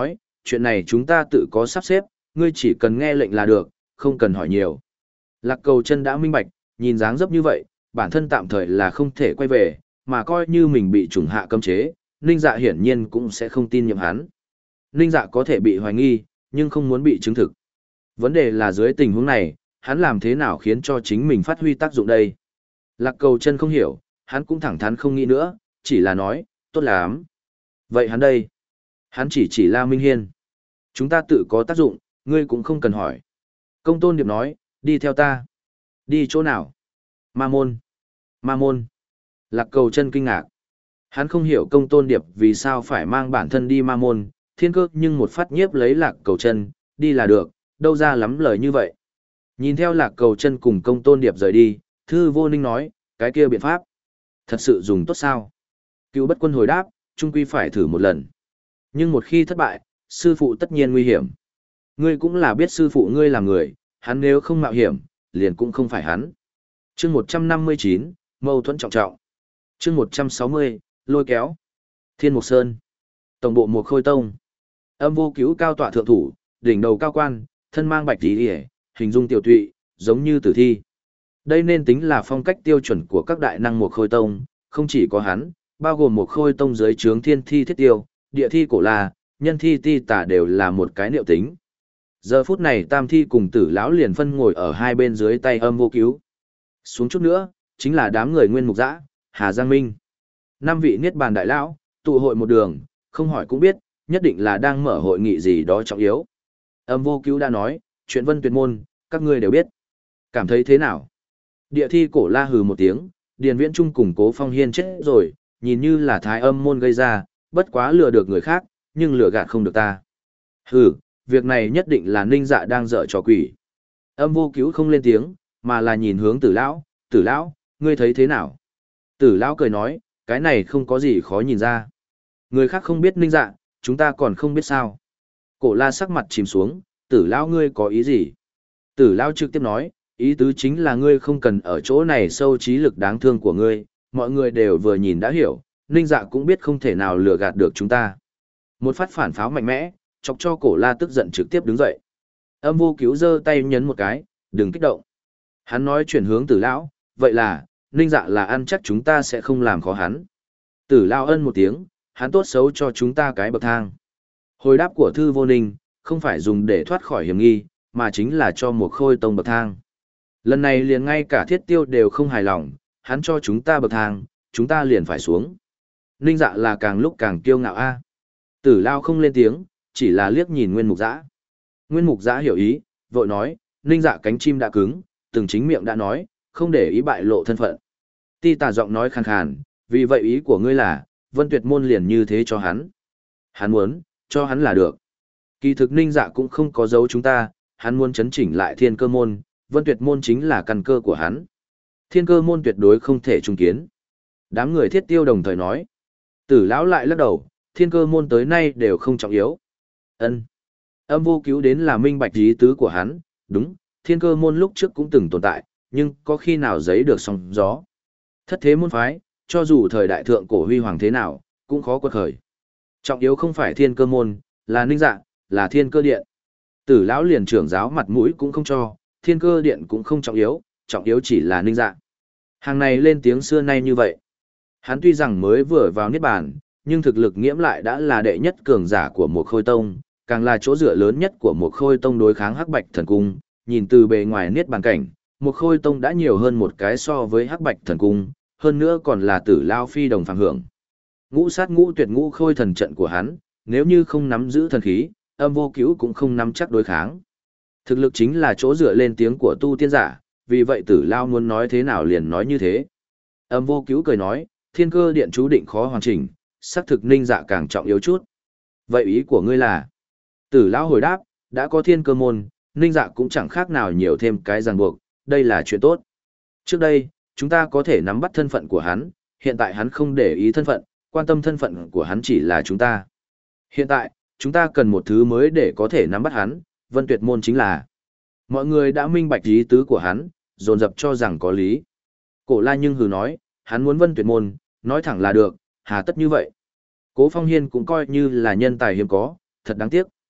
chuyện này chúng ta tự có sắp xếp, ngươi chỉ cần nghe lệnh là được, không cần hỏi nhiều. Lạc Cầu Chân đã minh bạch, nhìn dáng dấp như vậy, bản thân tạm thời là không thể quay về, mà coi như mình bị trùng hạ cấm chế, Ninh Dạ hiển nhiên cũng sẽ không tin nhiệm hắn. Ninh Dạ có thể bị hoài nghi, nhưng không muốn bị chứng thực. Vấn đề là dưới tình huống này, hắn làm thế nào khiến cho chính mình phát huy tác dụng đây? Lạc Cầu Chân không hiểu, hắn cũng thẳng thắn không nghĩ nữa, chỉ là nói, tốt lắm. Vậy hắn đây? Hắn chỉ chỉ La Minh Hiên. Chúng ta tự có tác dụng, ngươi cũng không cần hỏi. Công Tôn Điệp nói, đi theo ta. Đi chỗ nào? Ma môn. Ma môn. Lạc Cầu Chân kinh ngạc. Hắn không hiểu Công Tôn Điệp vì sao phải mang bản thân đi ma môn, thiên cơ nhưng một phát nhiếp lấy Lạc Cầu Chân, đi là được, đâu ra lắm lời như vậy. Nhìn theo Lạc Cầu Chân cùng Công Tôn Điệp rời đi, Thư Vô Ninh nói, cái kia biện pháp, thật sự dùng tốt sao? Cựu Bất Quân hồi đáp, chung quy phải thử một lần. Nhưng một khi thất bại, sư phụ tất nhiên nguy hiểm. Ngươi cũng là biết sư phụ ngươi là người, hắn nếu không mạo hiểm, liền cũng không phải hắn. Chương một trăm năm mươi chín, mâu thuẫn trọng trọng. Chương một trăm sáu mươi, lôi kéo. Thiên Mục Sơn. Tổng bộ Mục Khôi Tông. Âm Vô Cứu cao tọa thượng thủ, đỉnh đầu cao quan, thân mang bạch tí hề, hình dung tiểu tụy, giống như tử thi. Đây nên tính là phong cách tiêu chuẩn của các đại năng Mục Khôi Tông, không chỉ có hắn, bao gồm Mục Khôi Tông dưới trướng Thiên Thi Thiết Tiêu, Địa Thi Cổ La, Nhân Thi Ti Tả đều là một cái niệu tính. Giờ phút này Tam Thi cùng Tử lão liền phân ngồi ở hai bên dưới tay Âm Vô Cứu. Xuống chút nữa, chính là đám người Nguyên Mục Dã, Hà Giang Minh. Năm vị Niết Bàn đại lão, tụ hội một đường, không hỏi cũng biết, nhất định là đang mở hội nghị gì đó trọng yếu. Âm Vô Cứu đã nói, chuyện Vân Tuyệt môn, các ngươi đều biết. Cảm thấy thế nào? Địa Thi Cổ La hừ một tiếng, Điền Viễn Trung cùng Cố Phong Hiên chết rồi, nhìn như là Thái Âm môn gây ra, bất quá lừa được người khác, nhưng lừa gạt không được ta. Hừ, việc này nhất định là Ninh Dạ đang dở trò quỷ. Âm Vô Cứu không lên tiếng, mà là nhìn hướng Tử lão, "Tử lão, ngươi thấy thế nào?" Tử lão cười nói, "Cái này không có gì khó nhìn ra. Người khác không biết Ninh Dạ, chúng ta còn không biết sao?" Cổ La sắc mặt chìm xuống, "Tử lão ngươi có ý gì?" Tử lão trực tiếp nói, "Ý tứ chính là ngươi không cần ở chỗ này sâu trí lực đáng thương của ngươi, mọi người đều vừa nhìn đã hiểu, Ninh Dạ cũng biết không thể nào lừa gạt được chúng ta." Một phát phản pháo mạnh mẽ, chọc cho Cổ La tức giận trực tiếp đứng dậy. Âm Vô Cứu giơ tay nhấn một cái, "Đừng kích động." Hắn nói chuyển hướng Tử lão, "Vậy là, Ninh Dạ là ăn chắc chúng ta sẽ không làm khó hắn." Tử lão ân một tiếng, "Hắn tốt xấu cho chúng ta cái bậc thang." Hồi đáp của Thư Vô Ninh, không phải dùng để thoát khỏi hiểm nghi, mà chính là cho một Khôi Tông bậc thang. Lần này liền ngay cả Thiết Tiêu đều không hài lòng, hắn cho chúng ta bậc thang, chúng ta liền phải xuống. Ninh Dạ là càng lúc càng kiêu ngạo a. Tử lão không lên tiếng, chỉ là liếc nhìn Nguyên Mục Dã. Nguyên Mục Dã hiểu ý, vội nói, Ninh Dạ cánh chim đã cứng, từng chính miệng đã nói, không để ý bại lộ thân phận. Ti Tà giọng nói khàn khàn, "Vì vậy ý của ngươi là, Vân Tuyệt môn liền như thế cho hắn." Hắn muốn, cho hắn là được. Kỳ thực Ninh Dạ cũng không có giấu chúng ta, hắn muốn chấn chỉnh lại Thiên Cơ môn, Vân Tuyệt môn chính là căn cơ của hắn. Thiên Cơ môn tuyệt đối không thể trung kiến. Đám người Thiết Tiêu đồng thời nói. Tử lão lại lắc đầu, Thiên Cơ môn tới nay đều không trọng yếu. Ân. Âm Vô Cứu đến là minh bạch ý tứ của hắn, đúng, Thiên Cơ môn lúc trước cũng từng tồn tại, nhưng có khi nào giấy được sóng gió. Thất thế môn phái, cho dù thời đại thượng cổ huy hoàng thế nào, cũng khó quật khởi. Trọng yếu không phải Thiên Cơ môn, là Ninh Dạ, là Thiên Cơ điện. Tử lão liền trưởng giáo mặt mũi cũng không cho, Thiên Cơ điện cũng không trọng yếu, trọng yếu chỉ là Ninh Dạ. Hàng này lên tiếng xưa nay như vậy. Hắn tuy rằng mới vừa vào niết bàn, nhưng thực lực nghiễm lại đã là đệ nhất cường giả của một Khôi Tông, càng là chỗ dựa lớn nhất của một Khôi Tông đối kháng Hắc Bạch Thần Cung. Nhìn từ bề ngoài niết bàn cảnh, một Khôi Tông đã nhiều hơn một cái so với Hắc Bạch Thần Cung, hơn nữa còn là Tử lão phi đồng phàm hưởng. Ngũ sát ngũ tuyệt ngũ khôi thần trận của hắn, nếu như không nắm giữ thần khí, Âm Vô Cứu cũng không nắm chắc đối kháng. Thực lực chính là chỗ dựa lên tiếng của tu tiên giả, vì vậy Tử lão muốn nói thế nào liền nói như thế. Âm Vô Cứu cười nói, Thiên Cơ điện chú định khó hoàn chỉnh, xác thực Ninh Dạ càng trọng yếu chút. Vậy ý của ngươi là? Tử lão hồi đáp, đã có Thiên Cơ môn, Ninh Dạ cũng chẳng khác nào nhiều thêm cái ràng buộc, đây là chuyện tốt. Trước đây, chúng ta có thể nắm bắt thân phận của hắn, hiện tại hắn không để ý thân phận, quan tâm thân phận của hắn chỉ là chúng ta. Hiện tại, chúng ta cần một thứ mới để có thể nắm bắt hắn, Vân Tuyệt môn chính là. Mọi người đã minh bạch ý tứ của hắn, dồn dập cho rằng có lý. Cổ La nhưng hừ nói, hắn muốn Vân Tuyệt môn, nói thẳng là được, hà tất như vậy. Cố Phong Hiên cũng coi như là nhân tài hiếm có, thật đáng tiếc.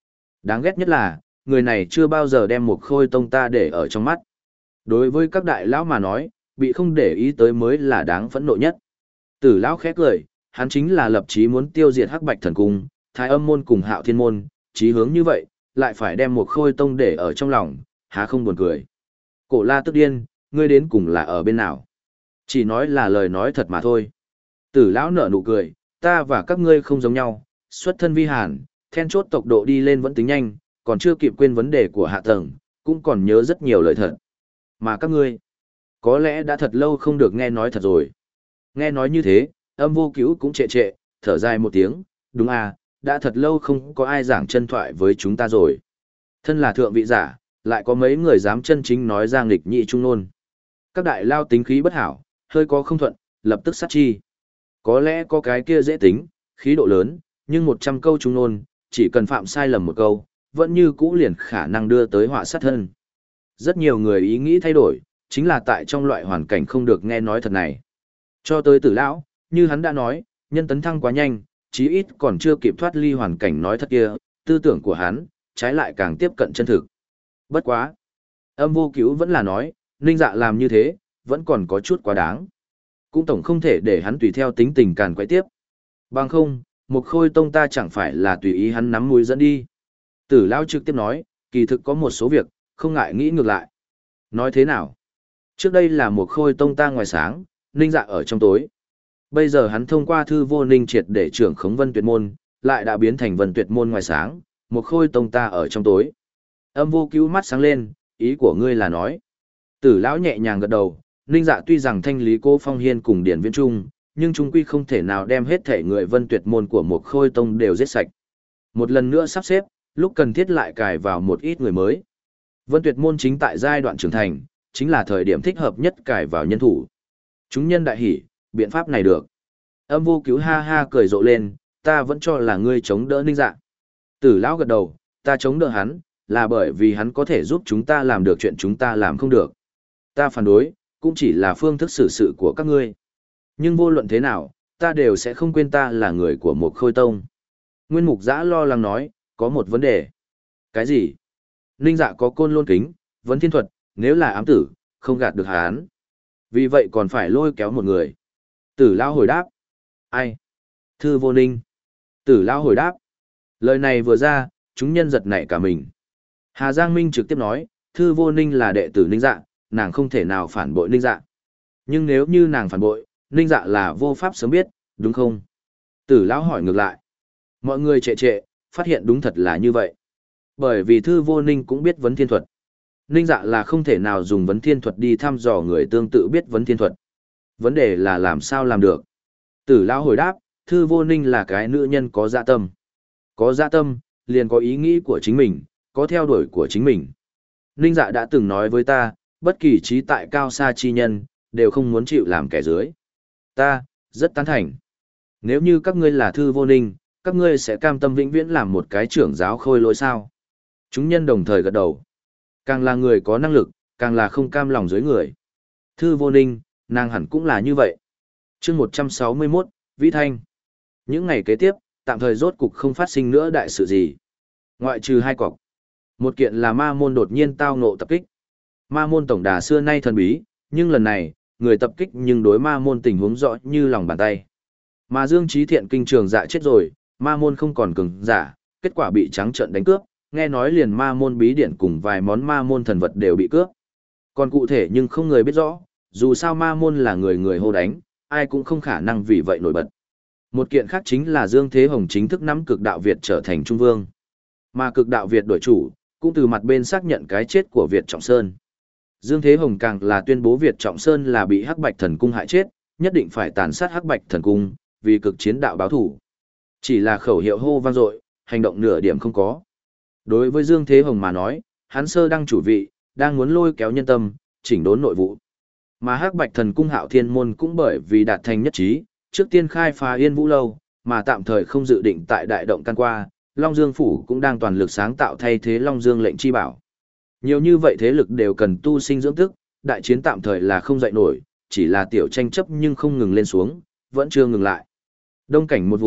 Đáng ghét nhất là, người này chưa bao giờ đem một khôi tông ta để ở trong mắt. Đối với các đại lão mà nói, bị không để ý tới mới là đáng phẫn nộ nhất. Tử lão khẽ cười, hắn chính là lập chí muốn tiêu diệt Hắc Bạch Thần Cung, Thái Âm môn cùng Hạo Thiên môn, chí hướng như vậy, lại phải đem một khôi tông để ở trong lòng, há không buồn cười. Cổ La tức điên, ngươi đến cùng là ở bên nào? Chỉ nói là lời nói thật mà thôi. Tử lão nở nụ cười, ta và các ngươi không giống nhau, xuất thân vi hàn, then chốt tốc độ đi lên vẫn tính nhanh, còn chưa kịp quên vấn đề của hạ tầng, cũng còn nhớ rất nhiều lời thật. Mà các ngươi, có lẽ đã thật lâu không được nghe nói thật rồi. Nghe nói như thế, âm vô cứu cũng trệ trệ, thở dài một tiếng, đúng à, đã thật lâu không có ai giảng chân thoại với chúng ta rồi. Thân là thượng vị giả, lại có mấy người dám chân chính nói ra nghịch nhị trung nôn. Các đại lao tính khí bất hảo, hơi có không thuận, lập tức sát chi. Có lẽ có cái kia dễ tính, khí độ lớn, nhưng một trăm câu trung nôn, chỉ cần phạm sai lầm một câu, vẫn như cũ liền khả năng đưa tới họa sát thân. Rất nhiều người ý nghĩ thay đổi, chính là tại trong loại hoàn cảnh không được nghe nói thật này. Cho tới tử lão, như hắn đã nói, nhân tấn thăng quá nhanh, chí ít còn chưa kịp thoát ly hoàn cảnh nói thật kia, tư tưởng của hắn, trái lại càng tiếp cận chân thực. Bất quá. Âm vô cứu vẫn là nói, Ninh Dạ làm như thế, vẫn còn có chút quá đáng. Cũng tổng không thể để hắn tùy theo tính tình càn quay tiếp. Bằng không, một khôi tông ta chẳng phải là tùy ý hắn nắm mũi dẫn đi. Tử lão trực tiếp nói, kỳ thực có một số việc, không ngại nghĩ ngược lại. Nói thế nào? Trước đây là một khôi tông ta ngoài sáng, Ninh Dạ ở trong tối. Bây giờ hắn thông qua thư vô ninh triệt để trưởng khống Vân Tuyệt môn, lại đã biến thành Vân Tuyệt môn ngoài sáng, một khôi tông ta ở trong tối. Âm vô cứu mắt sáng lên, ý của ngươi là nói. Tử lão nhẹ nhàng gật đầu, Ninh Dạ tuy rằng thanh lý Cố Phong Hiên cùng Điển Viễn Trung, nhưng chúng quy không thể nào đem hết thể người Vân Tuyệt môn của một khôi tông đều giết sạch. Một lần nữa sắp xếp, lúc cần thiết lại cài vào một ít người mới. Vân Tuyệt môn chính tại giai đoạn trưởng thành, chính là thời điểm thích hợp nhất cài vào nhân thủ. Chúng nhân đại hỉ, biện pháp này được. Âm vô cứu ha ha cười rộ lên, ta vẫn cho là ngươi chống đỡ Ninh Dạ. Tử lão gật đầu, ta chống đỡ hắn, là bởi vì hắn có thể giúp chúng ta làm được chuyện chúng ta làm không được. Ta phản đối, cũng chỉ là phương thức xử sự của các ngươi. Nhưng vô luận thế nào, ta đều sẽ không quên ta là người của một khôi tông. Nguyên Mục Giã lo lắng nói, có một vấn đề. Cái gì? Ninh Dạ có côn lôn kính, vấn thiên thuật, nếu là ám tử, không gạt được hắn. Vì vậy còn phải lôi kéo một người. Tử lão hồi đáp. Ai? Thư vô ninh. Tử lão hồi đáp. Lời này vừa ra, chúng nhân giật nảy cả mình. Hà Giang Minh trực tiếp nói, Thư vô ninh là đệ tử Ninh Dạ, nàng không thể nào phản bội Ninh Dạ. Nhưng nếu như nàng phản bội, Ninh Dạ là vô pháp sớm biết, đúng không? Tử lão hỏi ngược lại. Mọi người trệ trệ, phát hiện đúng thật là như vậy. Bởi vì Thư vô ninh cũng biết vấn thiên thuật. Ninh Dạ là không thể nào dùng vấn thiên thuật đi thăm dò người tương tự biết vấn thiên thuật. Vấn đề là làm sao làm được. Tử lão hồi đáp, Thư vô ninh là cái nữ nhân có dạ tâm. Có dạ tâm, liền có ý nghĩ của chính mình, có theo đuổi của chính mình. Ninh Dạ đã từng nói với ta, bất kỳ trí tại cao xa chi nhân, đều không muốn chịu làm kẻ dưới. Ta, rất tán thành. Nếu như các ngươi là Thư vô ninh, các ngươi sẽ cam tâm vĩnh viễn làm một cái trưởng giáo khôi lỗi sao? Chúng nhân đồng thời gật đầu. Càng là người có năng lực, càng là không cam lòng dưới người. Thư vô ninh, nàng hẳn cũng là như vậy. chương một trăm sáu mươi mốt, Vĩ Thanh. Những ngày kế tiếp, tạm thời rốt cục không phát sinh nữa đại sự gì. Ngoại trừ hai cọc. Một kiện là ma môn đột nhiên tao ngộ tập kích. Ma môn tổng đà xưa nay thần bí, nhưng lần này, người tập kích nhưng đối ma môn tình huống rõ như lòng bàn tay. Mà Dương Trí Thiện kinh trường dạ chết rồi, ma môn không còn cường giả, kết quả bị trắng trợn đánh cướp, nghe nói liền ma môn bí điển cùng vài món ma môn thần vật đều bị cướp. Còn cụ thể nhưng không người biết rõ, dù sao ma môn là người người hô đánh, ai cũng không khả năng vì vậy nổi bật. Một kiện khác chính là Dương Thế Hồng chính thức nắm cực đạo Việt trở thành Trung Vương. Mà cực đạo Việt đổi chủ, cũng từ mặt bên xác nhận cái chết của Việt Trọng Sơn. Dương Thế Hồng càng là tuyên bố Việt Trọng Sơn là bị Hắc Bạch Thần Cung hại chết, nhất định phải tàn sát Hắc Bạch Thần Cung, vì cực chiến đạo báo thủ. Chỉ là khẩu hiệu hô vang dội, hành động nửa điểm không có. Đối với Dương Thế Hồng mà nói, hắn sơ đăng chủ vị, đang muốn lôi kéo nhân tâm, chỉnh đốn nội vụ. Mà Hắc Bạch Thần Cung Hạo Thiên môn cũng bởi vì đạt thành nhất trí, trước tiên khai phá Yên Vũ lâu, mà tạm thời không dự định tại đại động can qua, Long Dương phủ cũng đang toàn lực sáng tạo thay thế Long Dương lệnh chi bảo. Nhiều như vậy thế lực đều cần tu sinh dưỡng tức, đại chiến tạm thời là không dậy nổi, chỉ là tiểu tranh chấp nhưng không ngừng lên xuống, vẫn chưa ngừng lại. Đông cảnh một vùng,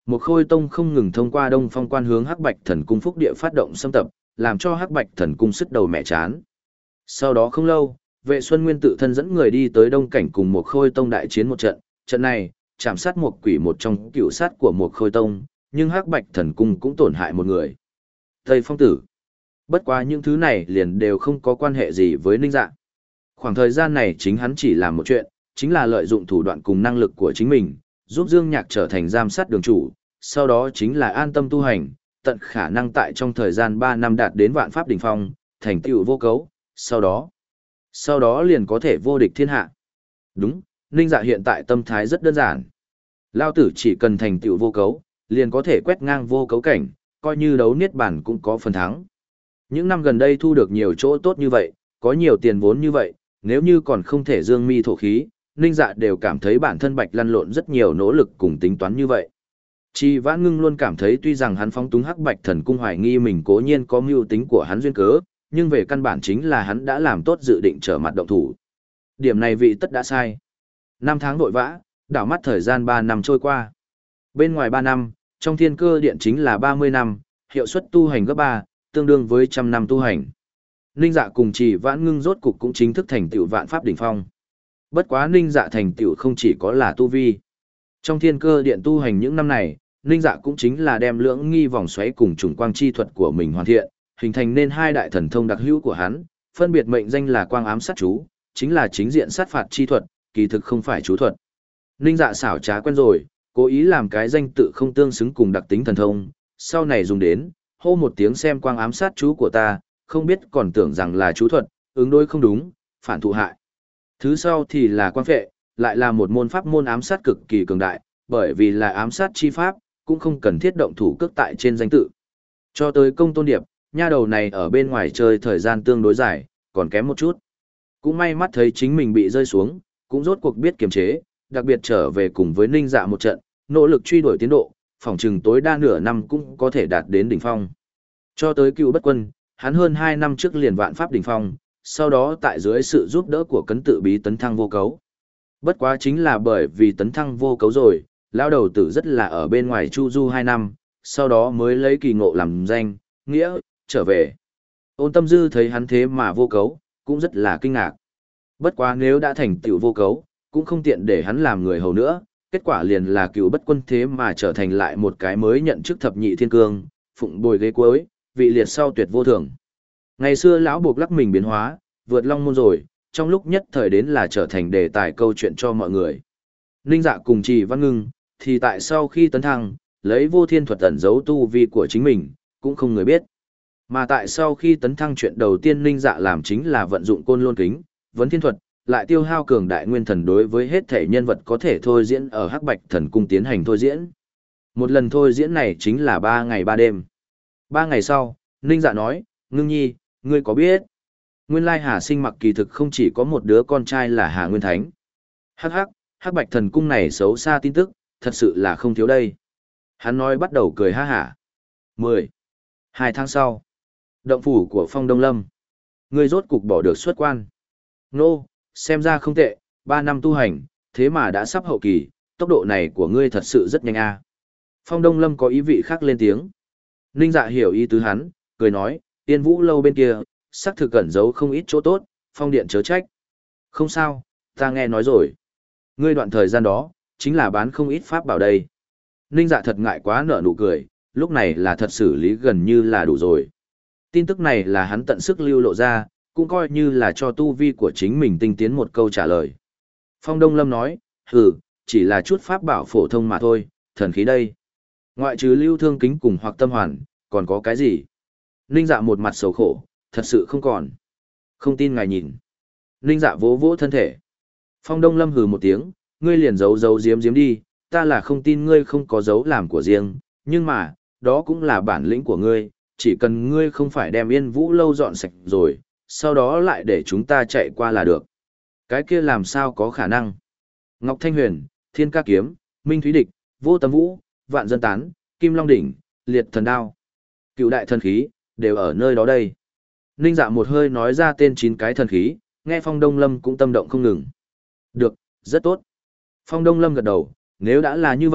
một khôi tông không ngừng thông qua Đông Phong quan hướng Hắc Bạch Thần cung phúc địa phát động xâm tập, làm cho Hắc Bạch Thần cung sức đầu mẹ chán. Sau đó không lâu, Vệ Xuân Nguyên tự thân dẫn người đi tới Đông Cảnh cùng một khôi tông đại chiến một trận, trận này, chạm sát một quỷ một trong cựu sát của một khôi tông, nhưng Hắc Bạch Thần cung cũng tổn hại một người. Tây Phong Tử. Bất quá những thứ này liền đều không có quan hệ gì với Ninh Dạ. Khoảng thời gian này chính hắn chỉ làm một chuyện, chính là lợi dụng thủ đoạn cùng năng lực của chính mình, giúp Dương Nhạc trở thành giám sát đường chủ, sau đó chính là an tâm tu hành, tận khả năng tại trong thời gian ba năm đạt đến vạn pháp đỉnh phong, thành tựu vô cấu, sau đó, sau đó liền có thể vô địch thiên hạ. Đúng, Ninh Dạ hiện tại tâm thái rất đơn giản. Lao tử chỉ cần thành tựu vô cấu, liền có thể quét ngang vô cấu cảnh, coi như đấu niết bản cũng có phần thắng. Những năm gần đây thu được nhiều chỗ tốt như vậy, có nhiều tiền vốn như vậy, nếu như còn không thể dương mi thổ khí, Ninh Dạ đều cảm thấy bản thân bạch lăn lộn rất nhiều nỗ lực cùng tính toán như vậy. Chi Vãn Ngưng luôn cảm thấy tuy rằng hắn phóng túng Hắc Bạch Thần cung hoài nghi mình cố nhiên có mưu tính của hắn duyên cớ, nhưng về căn bản chính là hắn đã làm tốt dự định trở mặt động thủ. Điểm này vị tất đã sai. Năm tháng vội vã, đảo mắt thời gian ba năm trôi qua. Bên ngoài ba năm, trong thiên cơ điện chính là ba mươi năm, hiệu suất tu hành gấp ba, tương đương với trăm năm tu hành. Ninh Dạ cùng Trì Vãn Ngưng rốt cục cũng chính thức thành tựu vạn pháp đỉnh phong. Bất quá Ninh Dạ thành tựu không chỉ có là tu vi. Trong thiên cơ điện tu hành những năm này, Ninh Dạ cũng chính là đem lưỡng nghi vòng xoáy cùng trùng quang chi thuật của mình hoàn thiện, hình thành nên hai đại thần thông đặc hữu của hắn, phân biệt mệnh danh là quang ám sát chú, chính là chính diện sát phạt chi thuật, kỳ thực không phải chú thuật. Ninh Dạ xảo trá quen rồi, cố ý làm cái danh tự không tương xứng cùng đặc tính thần thông, sau này dùng đến, hô một tiếng xem quang ám sát chú của ta, không biết còn tưởng rằng là chú thuật, ứng đối không đúng, phản thụ hại. Thứ sau thì là quang phệ, lại là một môn pháp môn ám sát cực kỳ cường đại, bởi vì là ám sát chi pháp, cũng không cần thiết động thủ cước tại trên danh tự. Cho tới Công Tôn Điệp, nha đầu này ở bên ngoài chơi thời gian tương đối dài, còn kém một chút. Cũng may mắt thấy chính mình bị rơi xuống, cũng rốt cuộc biết kiềm chế, đặc biệt trở về cùng với Ninh Dạ một trận, nỗ lực truy đuổi tiến độ, phòng trừng tối đa nửa năm cũng có thể đạt đến đỉnh phong. Cho tới Cựu Bất Quân, hắn hơn hai năm trước liền vạn pháp đỉnh phong, sau đó tại dưới sự giúp đỡ của cấn tự bí tấn thăng vô cấu. Bất quá chính là bởi vì tấn thăng vô cấu rồi, lão đầu tử rất là ở bên ngoài chu du hai năm, sau đó mới lấy kỳ ngộ làm danh, nghĩa, trở về. Ôn Tâm Dư thấy hắn thế mà vô cấu, cũng rất là kinh ngạc. Bất quá nếu đã thành tựu vô cấu, cũng không tiện để hắn làm người hầu nữa, kết quả liền là Cựu Bất Quân thế mà trở thành lại một cái mới nhận chức thập nhị thiên cương, phụng bồi ghế cuối, vị liệt sau tuyệt vô thường. Ngày xưa lão buộc lắc mình biến hóa, vượt long môn rồi, trong lúc nhất thời đến là trở thành đề tài câu chuyện cho mọi người. Ninh Dạ cùng Trì Văn Ngưng, thì tại sau khi tấn thăng, lấy vô thiên thuật ẩn giấu tu vi của chính mình, cũng không người biết. Mà tại sau khi tấn thăng chuyện đầu tiên Ninh Dạ làm chính là vận dụng côn lôn kính, vấn thiên thuật, lại tiêu hao cường đại nguyên thần đối với hết thể nhân vật có thể thôi diễn ở Hắc Bạch Thần cung tiến hành thôi diễn. Một lần thôi diễn này chính là ba ngày ba đêm. Ba ngày sau, Ninh Dạ nói, Ngưng nhi, ngươi có biết? Nguyên lai Hà Sinh Mặc kỳ thực không chỉ có một đứa con trai là Hà Nguyên Thánh. Hắc hắc, Hắc Bạch Thần cung này xấu xa tin tức, thật sự là không thiếu đây. Hắn nói bắt đầu cười ha hả. Mười. Hai tháng sau. Động phủ của Phong Đông Lâm. Ngươi rốt cục bỏ được xuất quan. Nô, xem ra không tệ, ba năm tu hành, thế mà đã sắp hậu kỳ, tốc độ này của ngươi thật sự rất nhanh a. Phong Đông Lâm có ý vị khác lên tiếng. Ninh Dạ hiểu ý tứ hắn, cười nói, Tiên Vũ lâu bên kia, xác thực cẩn giấu không ít chỗ tốt, Phong điện chớ trách. Không sao, ta nghe nói rồi. Ngươi đoạn thời gian đó, chính là bán không ít pháp bảo đây. Ninh Dạ thật ngại quá nở nụ cười, lúc này là thật xử lý gần như là đủ rồi. Tin tức này là hắn tận sức lưu lộ ra, cũng coi như là cho tu vi của chính mình tinh tiến một câu trả lời. Phong Đông Lâm nói, hừ, chỉ là chút pháp bảo phổ thông mà thôi, thần khí đây. Ngoại trừ lưu thương kính cùng hoặc tâm hoàn, còn có cái gì? Ninh Dạ một mặt xấu khổ, thật sự không còn. Không tin ngài nhìn. Ninh Dạ vỗ vỗ thân thể. Phong Đông Lâm hừ một tiếng, ngươi liền giấu giấu giếm giếm đi, ta là không tin ngươi không có dấu làm của riêng, nhưng mà, đó cũng là bản lĩnh của ngươi, chỉ cần ngươi không phải đem Yên Vũ lâu dọn sạch rồi, sau đó lại để chúng ta chạy qua là được. Cái kia làm sao có khả năng? Ngọc Thanh Huyền, Thiên Ca Kiếm, Minh Thúy Địch, Vô Tâm Vũ, Vạn Dân Tán, Kim Long Đỉnh, Liệt Thần Đao, Cựu Đại Thần Khí, đều ở nơi đó đây. Ninh Dạ một hơi nói ra tên chín cái thần khí, nghe Phong Đông Lâm cũng tâm động không ngừng. Được, rất tốt. Phong Đông Lâm gật đầu, nếu đã là như vậy,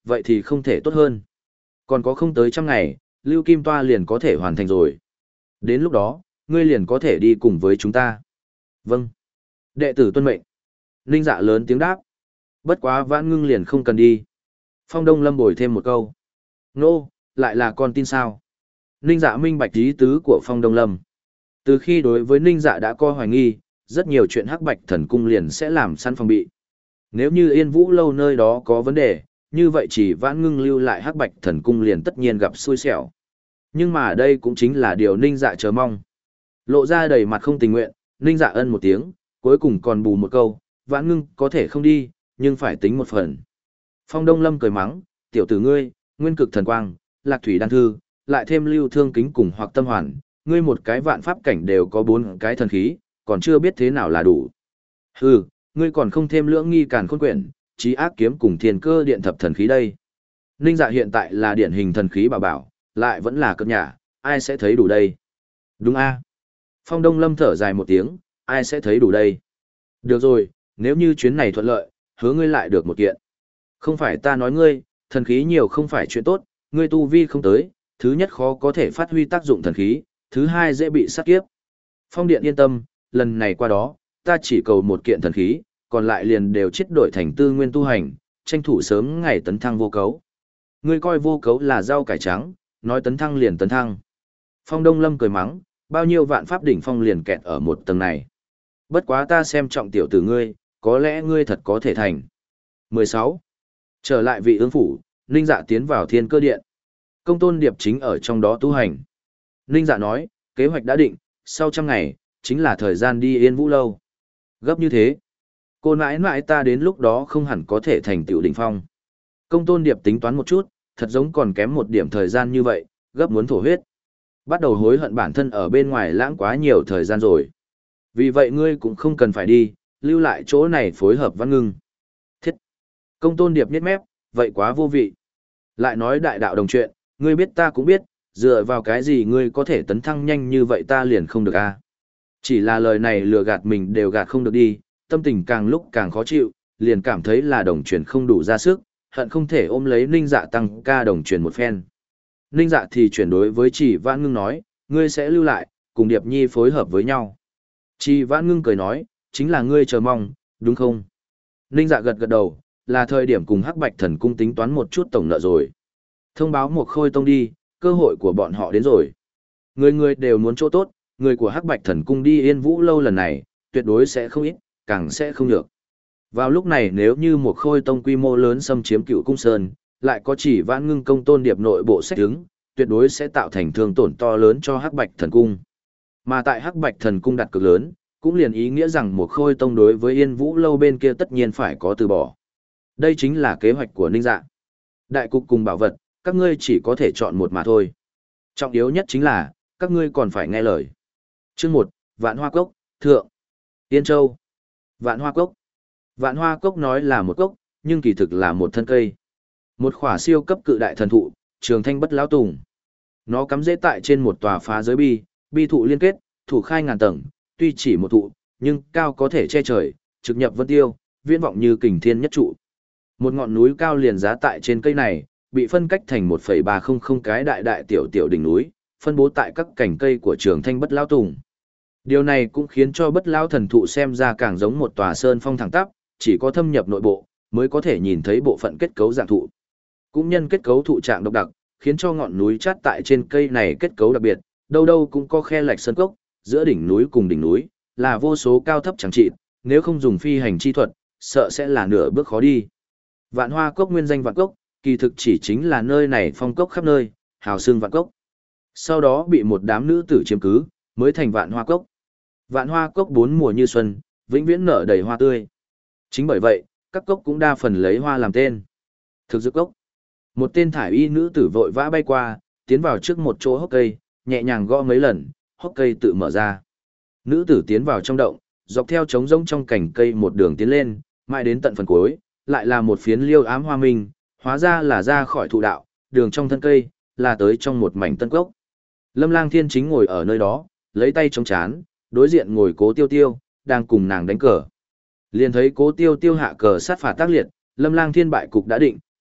vậy thì không thể tốt hơn. Còn có không tới trăm ngày, Lưu Kim Toa liền có thể hoàn thành rồi. Đến lúc đó, ngươi liền có thể đi cùng với chúng ta. Vâng. Đệ tử tuân mệnh. Ninh Dạ lớn tiếng đáp. Bất quá Vãn Ngưng liền không cần đi. Phong Đông Lâm bồi thêm một câu. Nô, lại là con tin sao? Ninh Dạ minh bạch ý tứ của Phong Đông Lâm. Từ khi đối với Ninh Dạ đã có hoài nghi, rất nhiều chuyện Hắc Bạch Thần Cung liền sẽ làm săn phòng bị. Nếu như Yên Vũ lâu nơi đó có vấn đề, như vậy chỉ Vãn Ngưng lưu lại Hắc Bạch Thần Cung liền tất nhiên gặp xui xẻo. Nhưng mà đây cũng chính là điều Ninh Dạ chờ mong. Lộ ra đầy mặt không tình nguyện, Ninh Dạ ân một tiếng, cuối cùng còn bù một câu, Vãn Ngưng có thể không đi, nhưng phải tính một phần. Phong Đông Lâm cười mắng, tiểu tử ngươi, nguyên cực thần quang, lạc thủy đan thư, lại thêm lưu thương kính cùng hoặc tâm hoàn, ngươi một cái vạn pháp cảnh đều có bốn cái thần khí, còn chưa biết thế nào là đủ. Hừ, ngươi còn không thêm lưỡng nghi càn khôn quyển, trí ác kiếm cùng thiên cơ điện thập thần khí đây. Ninh Dạ hiện tại là điển hình thần khí bảo bảo, lại vẫn là cất nhà, ai sẽ thấy đủ đây? Đúng a. Phong Đông Lâm thở dài một tiếng, ai sẽ thấy đủ đây? Được rồi, nếu như chuyến này thuận lợi, hứa ngươi lại được một kiện. Không phải ta nói ngươi, thần khí nhiều không phải chuyện tốt, ngươi tu vi không tới, thứ nhất khó có thể phát huy tác dụng thần khí, thứ hai dễ bị sát kiếp. Phong Điện yên tâm, lần này qua đó, ta chỉ cầu một kiện thần khí, còn lại liền đều chết đổi thành tư nguyên tu hành, tranh thủ sớm ngày tấn thăng vô cấu. Ngươi coi vô cấu là rau cải trắng, nói tấn thăng liền tấn thăng. Phong Đông Lâm cười mắng, bao nhiêu vạn pháp đỉnh phong liền kẹt ở một tầng này. Bất quá ta xem trọng tiểu tử ngươi, có lẽ ngươi thật có thể thành. mười sáu. Trở lại vị ương phủ, Ninh Dạ tiến vào Thiên Cơ Điện. Công Tôn Điệp chính ở trong đó tu hành. Ninh Dạ nói, kế hoạch đã định, sau trăm ngày, chính là thời gian đi Yên Vũ lâu. Gấp như thế, cô nãi nãi ta đến lúc đó không hẳn có thể thành tựu đỉnh phong. Công Tôn Điệp tính toán một chút, thật giống còn kém một điểm thời gian như vậy, gấp muốn thổ huyết. Bắt đầu hối hận bản thân ở bên ngoài lãng quá nhiều thời gian rồi. Vì vậy ngươi cũng không cần phải đi, lưu lại chỗ này phối hợp Vãn Ngưng. Thiết! Công Tôn Điệp nhếch mép, vậy quá vô vị. Lại nói đại đạo đồng chuyện, ngươi biết ta cũng biết, dựa vào cái gì ngươi có thể tấn thăng nhanh như vậy ta liền không được a? À? Chỉ là lời này lừa gạt mình đều gạt không được đi, tâm tình càng lúc càng khó chịu, liền cảm thấy là đồng truyền không đủ ra sức, hận không thể ôm lấy Ninh Dạ tăng ca đồng truyền một phen. Ninh Dạ thì chuyển đối với Chỉ Vãn Ngưng nói, ngươi sẽ lưu lại, cùng Điệp Nhi phối hợp với nhau. Chỉ Vãn Ngưng cười nói, chính là ngươi chờ mong, đúng không? Ninh Dạ gật gật đầu, là thời điểm cùng Hắc Bạch Thần Cung tính toán một chút tổng nợ rồi. Thông báo một Khôi Tông đi, cơ hội của bọn họ đến rồi. Người người đều muốn chỗ tốt, người của Hắc Bạch Thần Cung đi Yên Vũ lâu lần này, tuyệt đối sẽ không ít, càng sẽ không được. Vào lúc này nếu như một Khôi Tông quy mô lớn xâm chiếm Cựu Cung Sơn, lại có Chỉ Vãn Ngưng Công Tôn Điệp nội bộ sách đứng, tuyệt đối sẽ tạo thành thương tổn to lớn cho Hắc Bạch Thần Cung. Mà tại Hắc Bạch Thần Cung đặt cực lớn, cũng liền ý nghĩa rằng một Khôi Tông đối với Yên Vũ lâu bên kia tất nhiên phải có từ bỏ. Đây chính là kế hoạch của Ninh Dạ. Đại cục cùng bảo vật, các ngươi chỉ có thể chọn một mà thôi. Trọng yếu nhất chính là, các ngươi còn phải nghe lời. Chương một, Vạn Hoa Cốc, Thượng, Yên Châu. Vạn Hoa Cốc. Vạn Hoa Cốc nói là một cốc, nhưng kỳ thực là một thân cây. Một khỏa siêu cấp cự đại thần thụ, trường thanh bất lão tùng. Nó cắm rễ tại trên một tòa phá giới bi, bi thụ liên kết, thủ khai ngàn tầng, tuy chỉ một thụ, nhưng cao có thể che trời, trực nhập vân tiêu, viễn vọng như kình thiên nhất trụ. Một ngọn núi cao liền giá tại trên cây này, bị phân cách thành một phẩy ba không không cái đại đại tiểu tiểu đỉnh núi, phân bố tại các cành cây của trường thanh bất lão tùng. Điều này cũng khiến cho bất lão thần thụ xem ra càng giống một tòa sơn phong thẳng tắp, chỉ có thâm nhập nội bộ, mới có thể nhìn thấy bộ phận kết cấu dạng thụ. Cũng nhân kết cấu thụ trạng độc đặc, khiến cho ngọn núi chát tại trên cây này kết cấu đặc biệt, đâu đâu cũng có khe lạch sơn cốc, giữa đỉnh núi cùng đỉnh núi, là vô số cao thấp chẳng trị, nếu không dùng phi hành chi thuật, sợ sẽ là nửa bước khó đi. Vạn Hoa Cốc nguyên danh Vạn Cốc, kỳ thực chỉ chính là nơi này phong cốc khắp nơi, hào xương Vạn Cốc. Sau đó bị một đám nữ tử chiếm cứ, mới thành Vạn Hoa Cốc. Vạn Hoa Cốc bốn mùa như xuân, vĩnh viễn nở đầy hoa tươi. Chính bởi vậy, các cốc cũng đa phần lấy hoa làm tên. Thực dược cốc. Một tên thải y nữ tử vội vã bay qua, tiến vào trước một chỗ hốc cây, nhẹ nhàng gõ mấy lần, hốc cây tự mở ra. Nữ tử tiến vào trong động, dọc theo trống rỗng trong cành cây một đường tiến lên, mãi đến tận phần cuối, lại là một phiến liêu ám hoa minh, hóa ra là ra khỏi thụ đạo, đường trong thân cây, là tới trong một mảnh tân cốc. Lâm Lang Thiên chính ngồi ở nơi đó, lấy tay chống chán, đối diện ngồi Cố Tiêu Tiêu, đang cùng nàng đánh cờ. Liền thấy Cố Tiêu Tiêu hạ cờ sát phạt tác liệt, Lâm Lang Thiên bại cục đã định,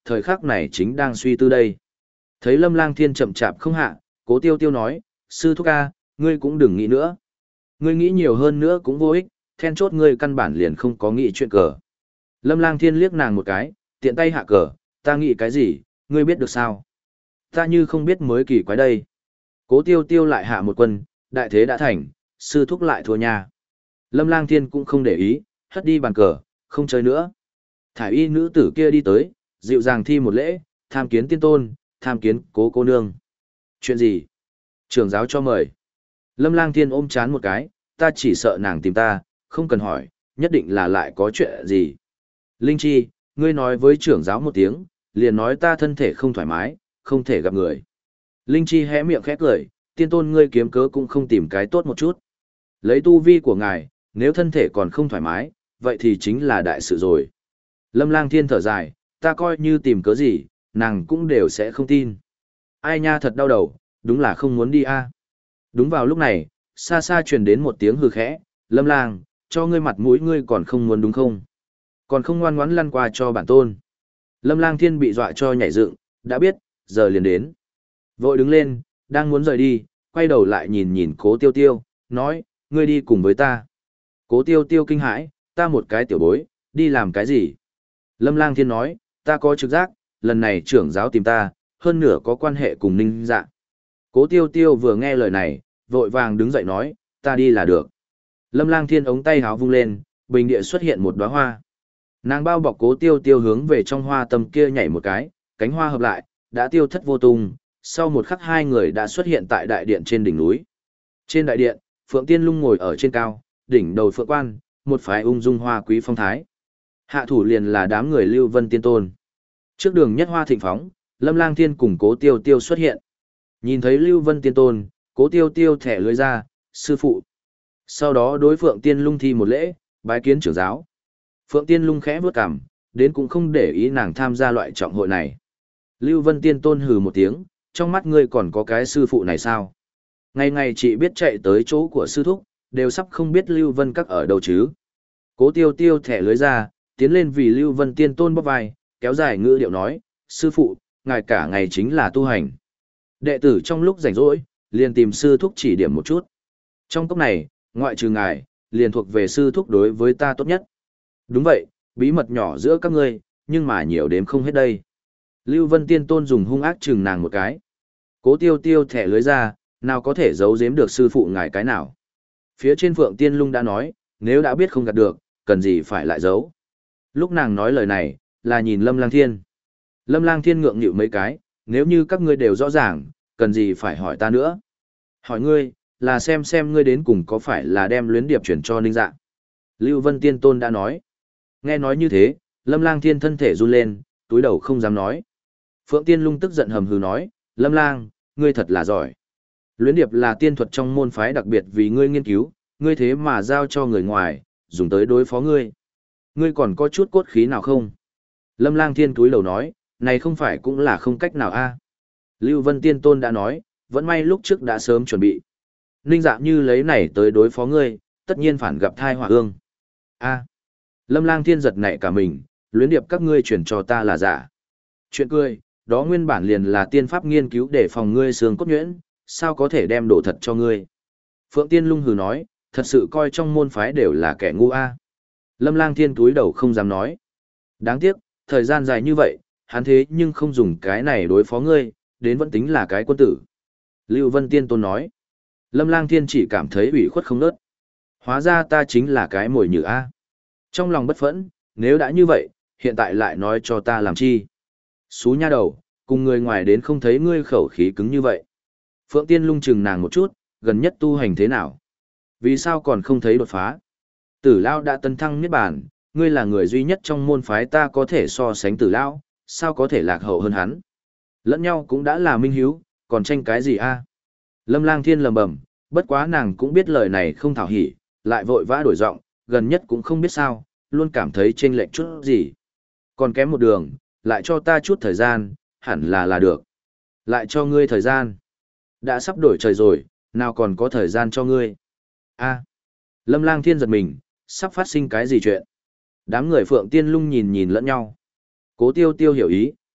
thời khắc này chính đang suy tư đây. Thấy Lâm Lang Thiên chậm chạp không hạ, Cố Tiêu Tiêu nói, sư thúc ca, ngươi cũng đừng nghĩ nữa. Ngươi nghĩ nhiều hơn nữa cũng vô ích, then chốt ngươi căn bản liền không có nghĩ chuyện cờ. Lâm Lang Thiên liếc nàng một cái, tiện tay hạ cờ, ta nghĩ cái gì, ngươi biết được sao? Ta như không biết mới kỳ quái đây. Cố Tiêu Tiêu lại hạ một quân, đại thế đã thành, sư thúc lại thua nha. Lâm Lang Thiên cũng không để ý, hất đi bàn cờ, không chơi nữa. Thải y nữ tử kia đi tới, dịu dàng thi một lễ, tham kiến tiên tôn, tham kiến cố cô nương. Chuyện gì? Trưởng giáo cho mời. Lâm Lang Thiên ôm chán một cái, ta chỉ sợ nàng tìm ta, không cần hỏi, nhất định là lại có chuyện gì. Linh Chi, ngươi nói với trưởng giáo một tiếng, liền nói ta thân thể không thoải mái, không thể gặp người. Linh Chi hé miệng khẽ cười, tiên tôn ngươi kiếm cớ cũng không tìm cái tốt một chút. Lấy tu vi của ngài, nếu thân thể còn không thoải mái, vậy thì chính là đại sự rồi. Lâm Lang Thiên thở dài, ta coi như tìm cớ gì, nàng cũng đều sẽ không tin. Ai nha thật đau đầu, đúng là không muốn đi a. Đúng vào lúc này, xa xa truyền đến một tiếng hừ khẽ, Lâm Lang, cho ngươi mặt mũi ngươi còn không muốn đúng không? Còn không ngoan ngoãn lăn qua cho bản tôn. Lâm Lang Thiên bị dọa cho nhảy dựng, đã biết, giờ liền đến. Vội đứng lên, đang muốn rời đi, quay đầu lại nhìn nhìn Cố Tiêu Tiêu, nói, ngươi đi cùng với ta. Cố Tiêu Tiêu kinh hãi, ta một cái tiểu bối, đi làm cái gì? Lâm Lang Thiên nói, ta có trực giác, lần này trưởng giáo tìm ta, hơn nửa có quan hệ cùng Ninh Dạ. Cố Tiêu Tiêu vừa nghe lời này, vội vàng đứng dậy nói, ta đi là được. Lâm Lang Thiên ống tay háo vung lên, bình địa xuất hiện một đóa hoa. Nàng bao bọc Cố Tiêu Tiêu hướng về trong hoa tâm kia nhảy một cái, cánh hoa hợp lại, đã tiêu thất vô tung, sau một khắc hai người đã xuất hiện tại đại điện trên đỉnh núi. Trên đại điện, Phượng Tiên Lung ngồi ở trên cao, đỉnh đầu phượng quan, một phái ung dung hoa quý phong thái. Hạ thủ liền là đám người Lưu Vân Tiên Tôn. Trước đường nhất hoa thịnh phóng, Lâm Lang Thiên cùng Cố Tiêu Tiêu xuất hiện. Nhìn thấy Lưu Vân Tiên Tôn, Cố Tiêu Tiêu thẻ lưỡi ra, sư phụ. Sau đó đối Phượng Tiên Lung thi một lễ, bái kiến trưởng giáo. Phượng Tiên Lung khẽ bước cằm, đến cũng không để ý nàng tham gia loại trọng hội này. Lưu Vân Tiên Tôn hừ một tiếng, trong mắt ngươi còn có cái sư phụ này sao? Ngày ngày chị biết chạy tới chỗ của sư thúc, đều sắp không biết Lưu Vân các ở đâu chứ. Cố Tiêu Tiêu thẻ lưới ra, tiến lên vì Lưu Vân Tiên Tôn bóp vai, kéo dài ngữ điệu nói, sư phụ, ngài cả ngày chính là tu hành. Đệ tử trong lúc rảnh rỗi, liền tìm sư thúc chỉ điểm một chút. Trong cốc này, ngoại trừ ngài, liền thuộc về sư thúc đối với ta tốt nhất. Đúng vậy, bí mật nhỏ giữa các ngươi, nhưng mà nhiều đếm không hết đây. Lưu Vân Tiên Tôn dùng hung ác chừng nàng một cái. Cố Tiêu Tiêu thẻ lưới ra, nào có thể giấu giếm được sư phụ ngài cái nào. Phía trên Phượng Tiên Lung đã nói, nếu đã biết không gạt được, cần gì phải lại giấu. Lúc nàng nói lời này, là nhìn Lâm Lang Thiên. Lâm Lang Thiên ngượng nghịu mấy cái, nếu như các ngươi đều rõ ràng, cần gì phải hỏi ta nữa. Hỏi ngươi, là xem xem ngươi đến cùng có phải là đem luyến điệp chuyển cho Ninh Dạ. Lưu Vân Tiên Tôn đã nói. Nghe nói như thế, Lâm Lang Thiên thân thể run lên, túi đầu không dám nói. Phượng Tiên Lung tức giận hầm hừ nói, Lâm Lang, ngươi thật là giỏi. Luyến điệp là tiên thuật trong môn phái đặc biệt vì ngươi nghiên cứu, ngươi thế mà giao cho người ngoài, dùng tới đối phó ngươi. Ngươi còn có chút cốt khí nào không? Lâm Lang Thiên túi đầu nói, này không phải cũng là không cách nào a. Lưu Vân Tiên Tôn đã nói, vẫn may lúc trước đã sớm chuẩn bị. Ninh Dạ như lấy này tới đối phó ngươi, tất nhiên phản gặp thai họa ương. A. Lâm Lang Thiên giật nảy cả mình, luyến điệp các ngươi chuyển cho ta là giả. Chuyện cười, đó nguyên bản liền là tiên pháp nghiên cứu để phòng ngươi xương cốt nhuyễn, sao có thể đem đổ thật cho ngươi. Phượng Tiên Lung hừ nói, thật sự coi trong môn phái đều là kẻ ngu a. Lâm Lang Thiên túi đầu không dám nói. Đáng tiếc, thời gian dài như vậy, hắn thế nhưng không dùng cái này đối phó ngươi, đến vẫn tính là cái quân tử. Lưu Vân Tiên Tôn nói. Lâm Lang Thiên chỉ cảm thấy ủy khuất không nớt. Hóa ra ta chính là cái mồi nhử a. Trong lòng bất phẫn, nếu đã như vậy, hiện tại lại nói cho ta làm chi. Xú nha đầu, cùng người ngoài đến không thấy ngươi khẩu khí cứng như vậy. Phượng Tiên Lung chừng nàng một chút, gần nhất tu hành thế nào? Vì sao còn không thấy đột phá? Tử Lao đã tân thăng niết bàn, ngươi là người duy nhất trong môn phái ta có thể so sánh Tử Lao, sao có thể lạc hậu hơn hắn? Lẫn nhau cũng đã là minh hiếu, còn tranh cái gì a? Lâm Lang Thiên lầm bầm, bất quá nàng cũng biết lời này không thảo hỉ, lại vội vã đổi giọng, gần nhất cũng không biết sao, luôn cảm thấy chênh lệch chút gì. Còn kém một đường, lại cho ta chút thời gian, hẳn là là được. Lại cho ngươi thời gian. Đã sắp đổi trời rồi, nào còn có thời gian cho ngươi. A. Lâm Lang Thiên giật mình, sắp phát sinh cái gì chuyện. Đám người Phượng Tiên Lung nhìn nhìn lẫn nhau. Cố Tiêu Tiêu hiểu ý,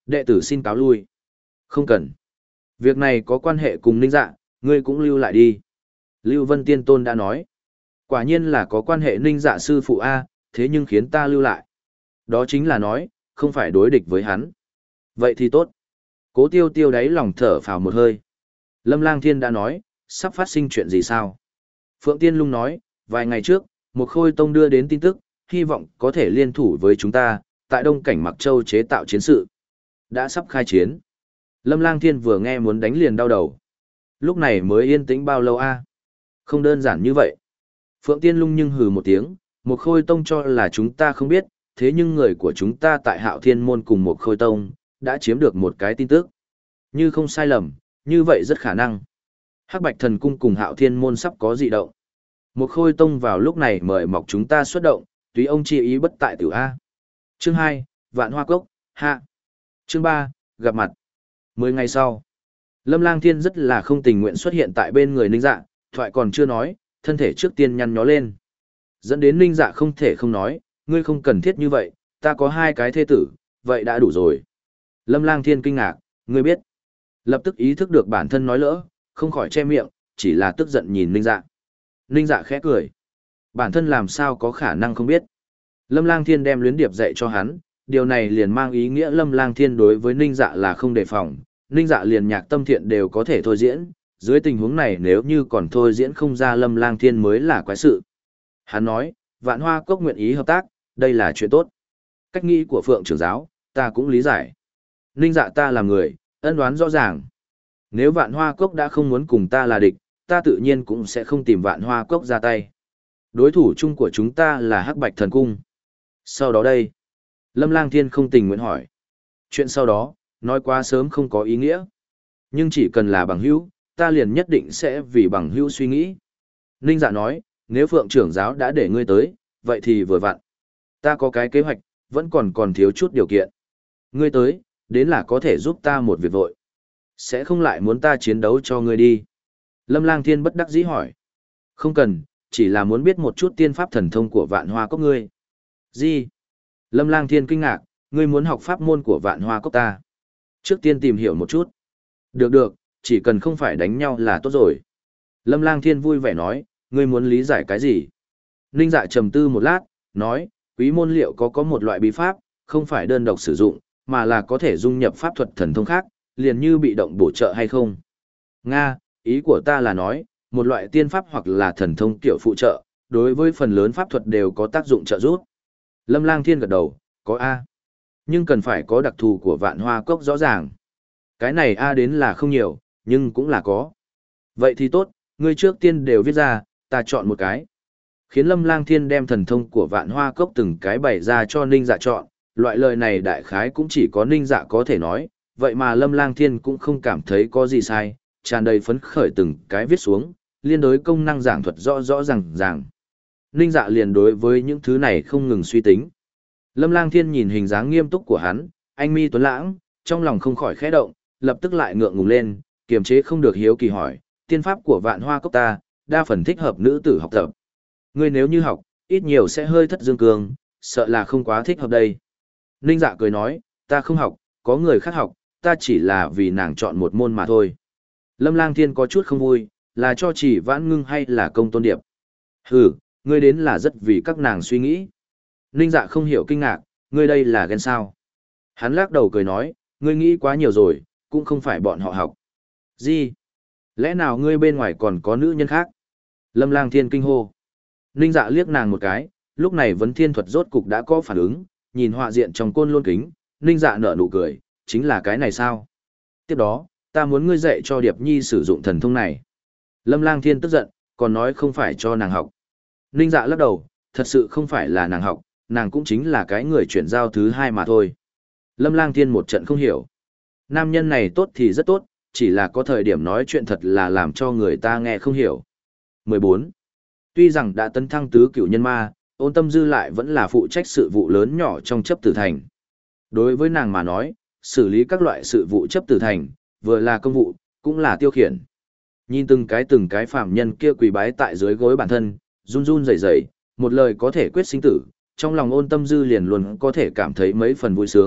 Đệ tử xin cáo lui. Không cần. Việc này có quan hệ cùng Ninh Dạ, ngươi cũng lưu lại đi. Lưu Vân Tiên Tôn đã nói. Quả nhiên là có quan hệ Ninh Dạ sư phụ A, thế nhưng khiến ta lưu lại. Đó chính là nói, không phải đối địch với hắn. Vậy thì tốt. Cố tiêu tiêu đáy lòng thở phào một hơi. Lâm Lang Thiên đã nói, sắp phát sinh chuyện gì sao? Phượng Tiên Lung nói, vài ngày trước, một khôi tông đưa đến tin tức, hy vọng có thể liên thủ với chúng ta, tại Đông Cảnh Mặc Châu chế tạo chiến sự. Đã sắp khai chiến. Lâm Lang Thiên vừa nghe muốn đánh liền đau đầu. Lúc này mới yên tĩnh bao lâu a? Không đơn giản như vậy. Phượng Tiên Lung nhưng hừ một tiếng, một khôi tông cho là chúng ta không biết, thế nhưng người của chúng ta tại Hạo Thiên Môn cùng một khôi tông, đã chiếm được một cái tin tức. Như không sai lầm, như vậy rất khả năng. Hắc Bạch Thần Cung cùng Hạo Thiên Môn sắp có dị động. Một khôi tông vào lúc này mời mọc chúng ta xuất động, tùy ông chi ý bất tại tiểu A. Chương hai, Vạn Hoa Cốc, hạ. Chương ba, gặp mặt. Mười ngày sau, Lâm Lang Thiên rất là không tình nguyện xuất hiện tại bên người Ninh Dạ, thoại còn chưa nói, thân thể trước tiên nhăn nhó lên. Dẫn đến Ninh Dạ không thể không nói, ngươi không cần thiết như vậy, ta có hai cái thê tử, vậy đã đủ rồi. Lâm Lang Thiên kinh ngạc, ngươi biết. Lập tức ý thức được bản thân nói lỡ, không khỏi che miệng, chỉ là tức giận nhìn Ninh Dạ. Ninh Dạ khẽ cười. Bản thân làm sao có khả năng không biết. Lâm Lang Thiên đem luyến điệp dạy cho hắn, điều này liền mang ý nghĩa Lâm Lang Thiên đối với Ninh Dạ là không đề phòng. Ninh Dạ liền nhạc tâm thiện đều có thể thôi diễn, dưới tình huống này nếu như còn thôi diễn không ra Lâm Lang Thiên mới là quái sự. Hắn nói, Vạn Hoa Cốc nguyện ý hợp tác, đây là chuyện tốt. Cách nghĩ của Phượng trưởng giáo, ta cũng lý giải. Ninh Dạ ta là người, ân đoán rõ ràng. Nếu Vạn Hoa Cốc đã không muốn cùng ta là địch, ta tự nhiên cũng sẽ không tìm Vạn Hoa Cốc ra tay. Đối thủ chung của chúng ta là Hắc Bạch Thần Cung. Sau đó đây, Lâm Lang Thiên không tình nguyện hỏi. Chuyện sau đó, nói quá sớm không có ý nghĩa. Nhưng chỉ cần là bằng hữu, ta liền nhất định sẽ vì bằng hữu suy nghĩ. Ninh Dạ nói, nếu Phượng trưởng giáo đã để ngươi tới, vậy thì vừa vặn. Ta có cái kế hoạch, vẫn còn còn thiếu chút điều kiện. Ngươi tới, đến là có thể giúp ta một việc vội. Sẽ không lại muốn ta chiến đấu cho ngươi đi. Lâm Lang Thiên bất đắc dĩ hỏi. Không cần, chỉ là muốn biết một chút tiên pháp thần thông của Vạn Hoa Cốc ngươi. Gì? Lâm Lang Thiên kinh ngạc, ngươi muốn học pháp môn của Vạn Hoa Cốc ta. Trước tiên tìm hiểu một chút. Được được, chỉ cần không phải đánh nhau là tốt rồi. Lâm Lang Thiên vui vẻ nói, ngươi muốn lý giải cái gì? Ninh Dạ trầm tư một lát, nói, quý môn liệu có có một loại bí pháp, không phải đơn độc sử dụng, mà là có thể dung nhập pháp thuật thần thông khác, liền như bị động bổ trợ hay không? Nga, ý của ta là nói, một loại tiên pháp hoặc là thần thông kiểu phụ trợ, đối với phần lớn pháp thuật đều có tác dụng trợ giúp. Lâm Lang Thiên gật đầu, có A. Nhưng cần phải có đặc thù của Vạn Hoa Cốc rõ ràng. Cái này A đến là không nhiều, nhưng cũng là có. Vậy thì tốt, ngươi trước tiên đều viết ra, ta chọn một cái. Khiến Lâm Lang Thiên đem thần thông của Vạn Hoa Cốc từng cái bày ra cho Ninh Dạ chọn, loại lời này đại khái cũng chỉ có Ninh Dạ có thể nói, vậy mà Lâm Lang Thiên cũng không cảm thấy có gì sai, tràn đầy phấn khởi từng cái viết xuống, liên đối công năng giảng thuật rõ rõ ràng ràng. Ninh Dạ liền đối với những thứ này không ngừng suy tính. Lâm Lang Thiên nhìn hình dáng nghiêm túc của hắn, anh mi tuấn lãng, trong lòng không khỏi khẽ động, lập tức lại ngượng ngùng lên, kiềm chế không được hiếu kỳ hỏi, tiên pháp của Vạn Hoa Cốc ta, đa phần thích hợp nữ tử học tập. Ngươi nếu như học, ít nhiều sẽ hơi thất dương cường, sợ là không quá thích hợp đây. Ninh Dạ cười nói, ta không học, có người khác học, ta chỉ là vì nàng chọn một môn mà thôi. Lâm Lang Thiên có chút không vui, là cho chỉ Vãn Ngưng hay là Công Tôn Điệp? Hừ, ngươi đến là rất vì các nàng suy nghĩ. Ninh Dạ không hiểu kinh ngạc, ngươi đây là ghen sao? Hắn lắc đầu cười nói, ngươi nghĩ quá nhiều rồi, cũng không phải bọn họ học. Gì? Lẽ nào ngươi bên ngoài còn có nữ nhân khác? Lâm Lang Thiên kinh hô. Ninh Dạ liếc nàng một cái, lúc này vấn thiên thuật rốt cục đã có phản ứng, nhìn họa diện trong côn lôn kính, Ninh Dạ nở nụ cười, chính là cái này sao? Tiếp đó, ta muốn ngươi dạy cho Điệp Nhi sử dụng thần thông này. Lâm Lang Thiên tức giận, còn nói không phải cho nàng học. Ninh Dạ lắc đầu, thật sự không phải là nàng học, nàng cũng chính là cái người chuyển giao thứ hai mà thôi. Lâm Lang Thiên một trận không hiểu. Nam nhân này tốt thì rất tốt, chỉ là có thời điểm nói chuyện thật là làm cho người ta nghe không hiểu. mười bốn. Tuy rằng đã tấn thăng tứ cửu nhân ma, Ôn Tâm Dư lại vẫn là phụ trách sự vụ lớn nhỏ trong chấp tử thành. Đối với nàng mà nói, xử lý các loại sự vụ chấp tử thành, vừa là công vụ, cũng là tiêu khiển. Nhìn từng cái từng cái phạm nhân kia quỳ bái tại dưới gối bản thân, run run rẩy rẩy, một lời có thể quyết sinh tử, trong lòng Ôn Tâm Dư liền luôn có thể cảm thấy mấy phần vui sướng,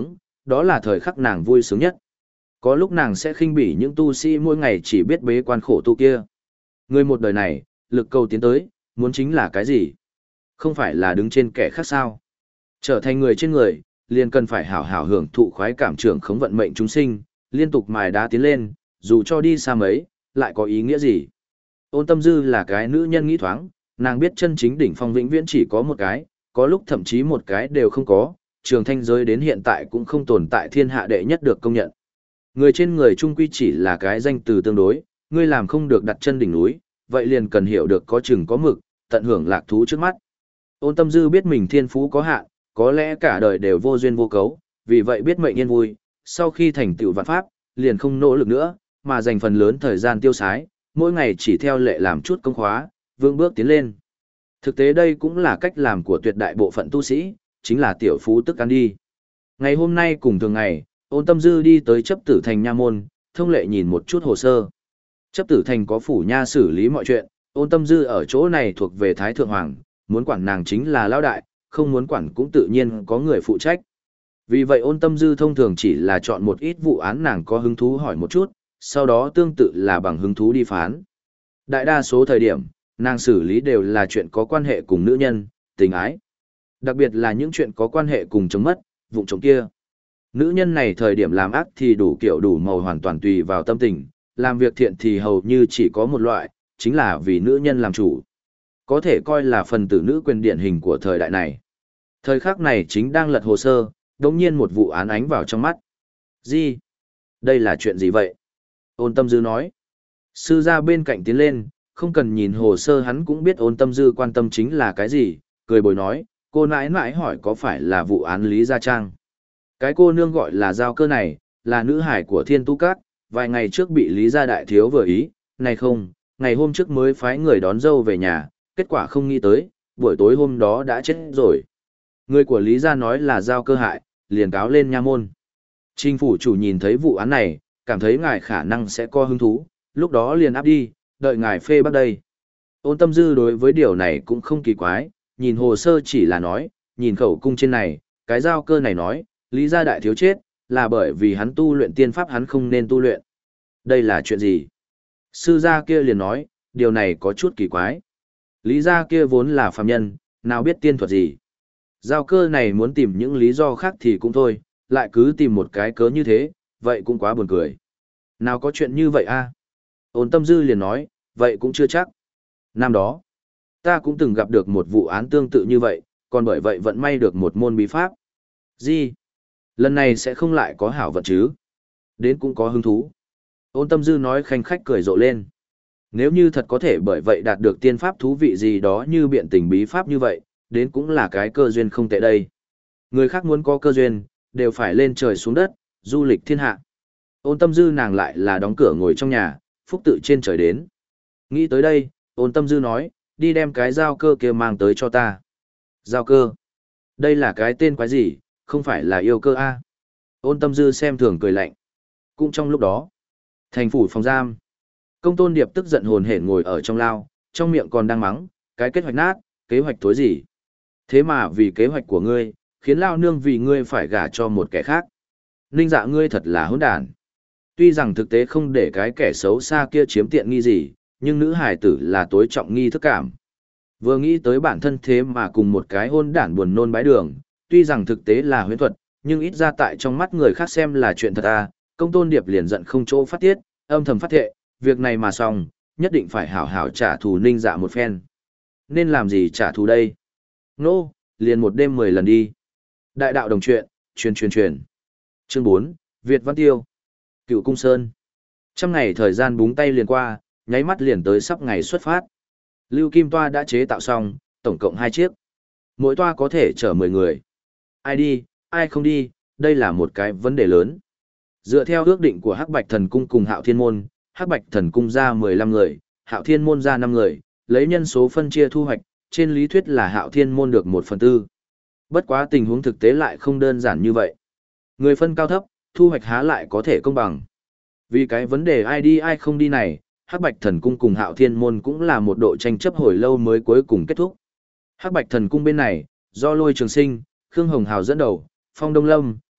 đó là thời khắc nàng vui sướng nhất. Có lúc nàng sẽ khinh bỉ những tu sĩ mỗi ngày chỉ biết bế quan khổ tu kia. Người một đời này, lực cầu tiến tới, muốn chính là cái gì? Không phải là đứng trên kẻ khác sao? Trở thành người trên người, liền cần phải hảo hảo hưởng thụ khoái cảm trưởng khống vận mệnh chúng sinh, liên tục mài đá tiến lên, dù cho đi xa mấy, lại có ý nghĩa gì? Ôn Tâm Dư là cái nữ nhân nghĩ thoáng, nàng biết chân chính đỉnh phong vĩnh viễn chỉ có một cái, có lúc thậm chí một cái đều không có, trường thanh giới đến hiện tại cũng không tồn tại thiên hạ đệ nhất được công nhận. Người trên người trung quy chỉ là cái danh từ tương đối, ngươi làm không được đặt chân đỉnh núi, vậy liền cần hiểu được có chừng có mực, tận hưởng lạc thú trước mắt. Ôn Tâm Dư biết mình thiên phú có hạn, có lẽ cả đời đều vô duyên vô cấu, vì vậy biết mệnh yên vui, sau khi thành tựu vạn pháp, liền không nỗ lực nữa, mà dành phần lớn thời gian tiêu sái, mỗi ngày chỉ theo lệ làm chút công khóa, vững bước tiến lên. Thực tế đây cũng là cách làm của tuyệt đại bộ phận tu sĩ, chính là tiểu phú tức ăn đi. Ngày hôm nay cùng thường ngày, Ôn Tâm Dư đi tới chấp tử thành nha môn, thông lệ nhìn một chút hồ sơ. Chấp tử thành có phủ nha xử lý mọi chuyện, Ôn Tâm Dư ở chỗ này thuộc về Thái Thượng Hoàng, muốn quản nàng chính là lão đại, không muốn quản cũng tự nhiên có người phụ trách. Vì vậy Ôn Tâm Dư thông thường chỉ là chọn một ít vụ án nàng có hứng thú hỏi một chút, sau đó tương tự là bằng hứng thú đi phán. Đại đa số thời điểm, nàng xử lý đều là chuyện có quan hệ cùng nữ nhân, tình ái. Đặc biệt là những chuyện có quan hệ cùng chống mất, vụng trộm kia. Nữ nhân này thời điểm làm ác thì đủ kiểu đủ màu hoàn toàn tùy vào tâm tình, làm việc thiện thì hầu như chỉ có một loại, chính là vì nữ nhân làm chủ. Có thể coi là phần tử nữ quyền điển hình của thời đại này. Thời khắc này chính đang lật hồ sơ, đột nhiên một vụ án ánh vào trong mắt. Gì? Đây là chuyện gì vậy? Ôn Tâm Dư nói. Sư gia bên cạnh tiến lên, không cần nhìn hồ sơ hắn cũng biết Ôn Tâm Dư quan tâm chính là cái gì, cười bồi nói, cô nãi nãi hỏi có phải là vụ án Lý Gia Trang. Cái cô nương gọi là Giao Cơ này, là nữ hải của Thiên Tu Các, vài ngày trước bị Lý Gia Đại Thiếu vừa ý, này không, ngày hôm trước mới phái người đón dâu về nhà, kết quả không nghĩ tới, buổi tối hôm đó đã chết rồi. Người của Lý Gia nói là Giao Cơ hại, liền cáo lên nha môn. Trình phủ chủ nhìn thấy vụ án này, cảm thấy ngài khả năng sẽ có hứng thú, lúc đó liền áp đi, đợi ngài phê bắt đây. Ôn Tâm Dư đối với điều này cũng không kỳ quái, nhìn hồ sơ chỉ là nói, nhìn khẩu cung trên này, cái Giao Cơ này nói, Lý Gia Đại Thiếu chết, là bởi vì hắn tu luyện tiên pháp hắn không nên tu luyện. Đây là chuyện gì? Sư gia kia liền nói, điều này có chút kỳ quái. Lý gia kia vốn là phàm nhân, nào biết tiên thuật gì. Giao Cơ này muốn tìm những lý do khác thì cũng thôi, lại cứ tìm một cái cớ như thế, vậy cũng quá buồn cười. Nào có chuyện như vậy a? Ôn Tâm Dư liền nói, vậy cũng chưa chắc. Năm đó, ta cũng từng gặp được một vụ án tương tự như vậy, còn bởi vậy vận may được một môn bí pháp. Gì? Lần này sẽ không lại có hảo vận chứ? Đến cũng có hứng thú. Ôn Tâm Dư nói khanh khách cười rộ lên. Nếu như thật có thể bởi vậy đạt được tiên pháp thú vị gì đó như biện tình bí pháp như vậy, đến cũng là cái cơ duyên không tệ đây. Người khác muốn có cơ duyên, đều phải lên trời xuống đất, du lịch thiên hạ. Ôn Tâm Dư nàng lại là đóng cửa ngồi trong nhà, phúc tự trên trời đến. Nghĩ tới đây, Ôn Tâm Dư nói, đi đem cái Giao Cơ kia mang tới cho ta. Giao Cơ? Đây là cái tên quái gì, không phải là yêu cơ a? Ôn Tâm Dư xem thường cười lạnh. Cũng trong lúc đó, thành phủ phòng giam, Công Tôn Điệp tức giận hồn hển ngồi ở trong lao, trong miệng còn đang mắng, cái kế hoạch nát, kế hoạch tối gì? Thế mà vì kế hoạch của ngươi, khiến lao nương vì ngươi phải gả cho một kẻ khác. Ninh Dạ ngươi thật là hỗn đản. Tuy rằng thực tế không để cái kẻ xấu xa kia chiếm tiện nghi gì, nhưng nữ hài tử là tối trọng nghi thức cảm. Vừa nghĩ tới bản thân thế mà cùng một cái hôn đản buồn nôn bái đường, tuy rằng thực tế là huyễn thuật, nhưng ít ra tại trong mắt người khác xem là chuyện thật à, Công Tôn Điệp liền giận không chỗ phát tiết, âm thầm phát thệ, việc này mà xong, nhất định phải hảo hảo trả thù Ninh Dạ một phen. Nên làm gì trả thù đây? Nô, no, liền một đêm mười lần đi. Đại đạo đồng truyện, truyền truyền truyền. Chương bốn, Việt Văn Tiêu. Cựu Cung Sơn. Trăm ngày thời gian búng tay liền qua, nháy mắt liền tới sắp ngày xuất phát. Lưu Kim Toa đã chế tạo xong, tổng cộng hai chiếc. Mỗi toa có thể chở mười người. Ai đi, ai không đi, đây là một cái vấn đề lớn. Dựa theo ước định của Hắc Bạch Thần Cung cùng Hạo Thiên Môn, Hắc Bạch Thần Cung ra mười lăm người, Hạo Thiên Môn ra năm người, lấy nhân số phân chia thu hoạch, trên lý thuyết là Hạo Thiên Môn được một phần tư. Bất quá tình huống thực tế lại không đơn giản như vậy. Người phân cao thấp, thu hoạch há lại có thể công bằng. Vì cái vấn đề ai đi ai không đi này, Hắc Bạch Thần Cung cùng Hạo Thiên Môn cũng là một độ tranh chấp hồi lâu mới cuối cùng kết thúc. Hắc Bạch Thần Cung bên này, do Lôi Trường Sinh, Khương Hồng Hào dẫn đầu, Phong Đông Lâm,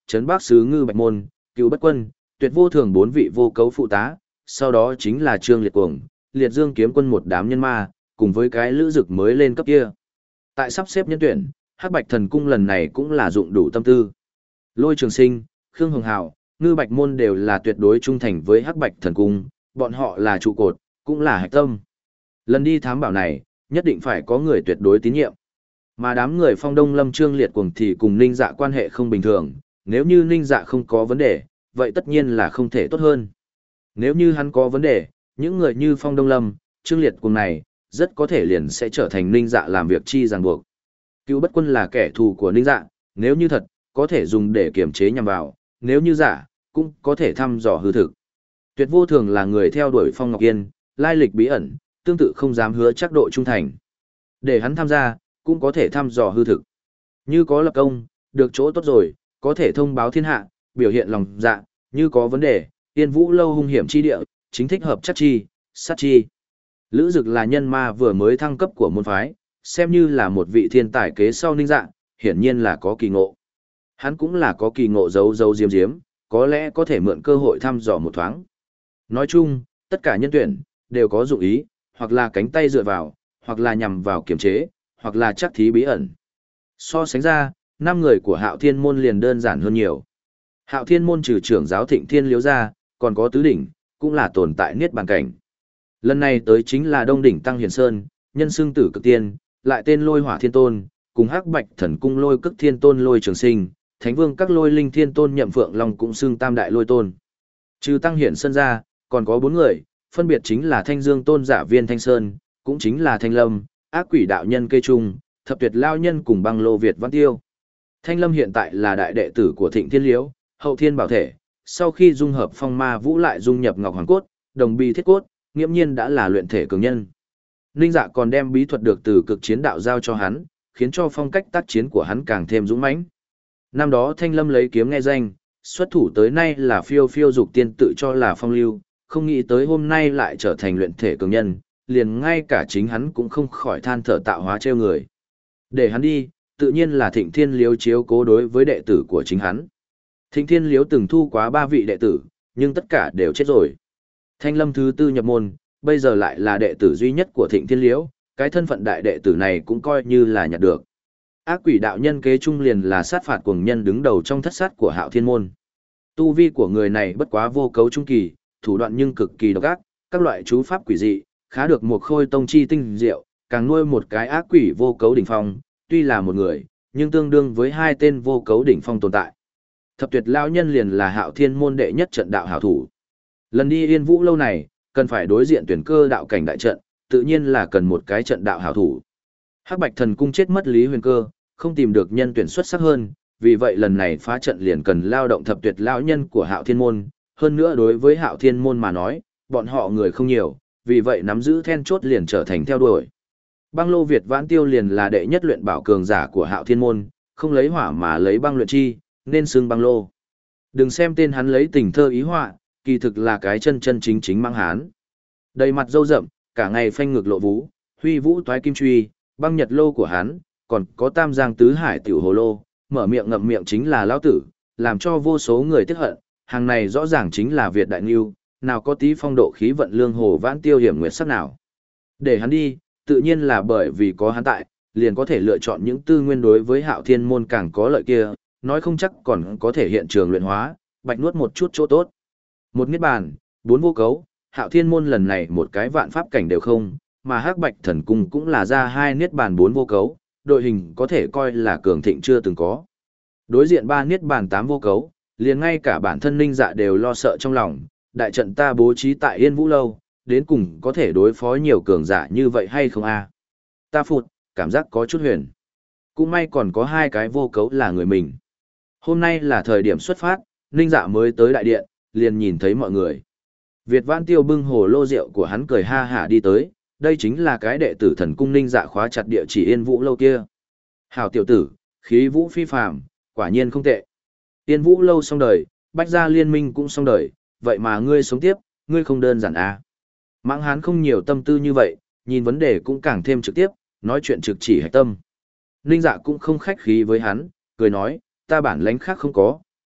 trấn Bắc sứ Ngư Bạch Môn, Cựu Bất Quân, Tuyệt Vô Thường bốn vị vô cấu phụ tá, sau đó chính là Trương Liệt Cuồng, Liệt Dương kiếm quân một đám nhân ma, cùng với cái lữ dực mới lên cấp kia. Tại sắp xếp nhân tuyển, Hắc Bạch Thần Cung lần này cũng là dụng đủ tâm tư. Lôi Trường Sinh, Khương Hồng Hào, Ngư Bạch Môn đều là tuyệt đối trung thành với Hắc Bạch Thần Cung, bọn họ là trụ cột, cũng là hạch tâm. Lần đi thám bảo này, nhất định phải có người tuyệt đối tín nhiệm. Mà đám người Phong Đông Lâm Trương Liệt Cuồng thì cùng Ninh Dạ quan hệ không bình thường, nếu như Ninh Dạ không có vấn đề, vậy tất nhiên là không thể tốt hơn. Nếu như hắn có vấn đề, những người như Phong Đông Lâm, Trương Liệt Cuồng này, rất có thể liền sẽ trở thành Ninh Dạ làm việc chi ràng buộc. Cựu Bất Quân là kẻ thù của Ninh Dạ, nếu như thật, có thể dùng để kiểm chế nhằm vào, nếu như giả, cũng có thể thăm dò hư thực. Tuyệt Vô Thường là người theo đuổi Phong Ngọc Yên, lai lịch bí ẩn, tương tự không dám hứa chắc độ trung thành. Để hắn tham gia, cũng có thể thăm dò hư thực. Như có lập công, được chỗ tốt rồi, có thể thông báo thiên hạ, biểu hiện lòng dạ, như có vấn đề, Yên Vũ lâu hung hiểm chi địa, chính thích hợp chắc chi, sát chi. Lữ Dực là nhân ma vừa mới thăng cấp của môn phái, xem như là một vị thiên tài kế sau Ninh Dạ, hiển nhiên là có kỳ ngộ. Hắn cũng là có kỳ ngộ giấu giấu diếm diếm, có lẽ có thể mượn cơ hội thăm dò một thoáng. Nói chung, tất cả nhân tuyển, đều có dụng ý, hoặc là cánh tay dựa vào, hoặc là nhằm vào kiểm chế, hoặc là chắc thí bí ẩn. So sánh ra, năm người của Hạo Thiên môn liền đơn giản hơn nhiều. Hạo Thiên môn trừ trưởng giáo Thịnh Thiên Liếu ra, còn có tứ đỉnh, cũng là tồn tại niết bàn cảnh. Lần này tới chính là Đông đỉnh Tăng Hiền Sơn, nhân xưng Tử Cực Tiên, lại tên Lôi Hỏa Thiên Tôn, cùng Hắc Bạch Thần Cung Lôi Cực Thiên Tôn Lôi Trường Sinh, Thánh Vương các Lôi Linh Thiên Tôn Nhậm Phượng Long cũng xưng Tam Đại Lôi Tôn. Trừ Tăng Hiển Sơn ra, còn có bốn người, phân biệt chính là Thanh Dương Tôn Giả Viên Thanh Sơn, cũng chính là Thanh Lâm, Ác Quỷ Đạo Nhân Kê Trung, Thập Tuyệt Lao Nhân cùng Băng Lô Việt Văn Tiêu. Thanh Lâm hiện tại là đại đệ tử của Thịnh Thiên Liễu, Hậu Thiên Bảo Thể, sau khi dung hợp Phong Ma Vũ lại dung nhập Ngọc Hoàng Cốt, Đồng Bi Thiết Cốt, nghiễm nhiên đã là luyện thể cường nhân. Ninh Dạ còn đem bí thuật được từ cực chiến đạo giao cho hắn, khiến cho phong cách tác chiến của hắn càng thêm dũng mãnh. Năm đó Thanh Lâm lấy kiếm nghe danh, xuất thủ tới nay là phiêu phiêu dục tiên tự cho là phong lưu, không nghĩ tới hôm nay lại trở thành luyện thể cường nhân, liền ngay cả chính hắn cũng không khỏi than thở tạo hóa trêu người. Để hắn đi, tự nhiên là Thịnh Thiên Liếu chiếu cố đối với đệ tử của chính hắn. Thịnh Thiên Liếu từng thu quá ba vị đệ tử, nhưng tất cả đều chết rồi. Thanh Lâm thứ tư nhập môn, bây giờ lại là đệ tử duy nhất của Thịnh Thiên Liễu, cái thân phận đại đệ tử này cũng coi như là nhặt được. Ác Quỷ Đạo Nhân Kế Trung liền là sát phạt cuồng nhân đứng đầu trong thất sát của Hạo Thiên môn. Tu vi của người này bất quá vô cấu trung kỳ, thủ đoạn nhưng cực kỳ độc ác, các loại chú pháp quỷ dị, khá được một khôi tông chi tinh diệu, càng nuôi một cái ác quỷ vô cấu đỉnh phong, tuy là một người, nhưng tương đương với hai tên vô cấu đỉnh phong tồn tại. Thập Tuyệt Lão Nhân liền là Hạo Thiên môn đệ nhất trận đạo hảo thủ. Lần đi Yên Vũ lâu này, cần phải đối diện tuyển cơ đạo cảnh đại trận, tự nhiên là cần một cái trận đạo hảo thủ. Hắc Bạch Thần Cung chết mất Lý Huyền Cơ, không tìm được nhân tuyển xuất sắc hơn, vì vậy lần này phá trận liền cần lao động Thập Tuyệt Lão Nhân của Hạo Thiên môn, hơn nữa đối với Hạo Thiên môn mà nói, bọn họ người không nhiều, vì vậy nắm giữ then chốt liền trở thành theo đuổi. Băng Lô Việt Vãn Tiêu liền là đệ nhất luyện bảo cường giả của Hạo Thiên môn, không lấy hỏa mà lấy băng luyện chi, nên xưng Băng Lô. Đừng xem tên hắn lấy tình thơ ý họa, kỳ thực là cái chân chân chính chính mang hán. Đầy mặt râu rậm, cả ngày phanh ngực lộ vú, huy vũ toái kim truy, băng nhật lô của hắn, còn có tam giang tứ hải tiểu hồ lô, mở miệng ngậm miệng chính là lão tử, làm cho vô số người tiếc hận, hàng này rõ ràng chính là Việt đại ngưu, nào có tí phong độ khí vận lương hồ Vãn Tiêu hiểm nguyệt sắc nào. Để hắn đi, tự nhiên là bởi vì có hắn tại, liền có thể lựa chọn những tư nguyên đối với Hạo Thiên môn càng có lợi kia, nói không chắc còn có thể hiện trường luyện hóa, bạch nuốt một chút chỗ tốt. Một niết bàn, bốn vô cấu, Hạo Thiên môn lần này một cái vạn pháp cảnh đều không, mà Hắc Bạch Thần Cung cũng là ra hai niết bàn bốn vô cấu, đội hình có thể coi là cường thịnh chưa từng có. Đối diện ba niết bàn tám vô cấu, liền ngay cả bản thân Ninh Dạ đều lo sợ trong lòng, đại trận ta bố trí tại Yên Vũ lâu, đến cùng có thể đối phó nhiều cường giả như vậy hay không a? Ta phụt, cảm giác có chút huyền. Cũng may còn có hai cái vô cấu là người mình. Hôm nay là thời điểm xuất phát, Ninh Dạ mới tới đại điện, liền nhìn thấy mọi người. Việt Vãn Tiêu bưng hồ lô rượu của hắn cười ha hả đi tới, đây chính là cái đệ tử Thần Cung Ninh Dạ khóa chặt địa chỉ Yên Vũ lâu kia. Hảo tiểu tử, khí vũ phi phàm, quả nhiên không tệ. Yên Vũ lâu xong đời, Bách gia liên minh cũng xong đời, vậy mà ngươi sống tiếp, ngươi không đơn giản à. Mãng Hán không nhiều tâm tư như vậy, nhìn vấn đề cũng càng thêm trực tiếp, nói chuyện trực chỉ hạch tâm. Ninh Dạ cũng không khách khí với hắn, cười nói, ta bản lãnh khác không có,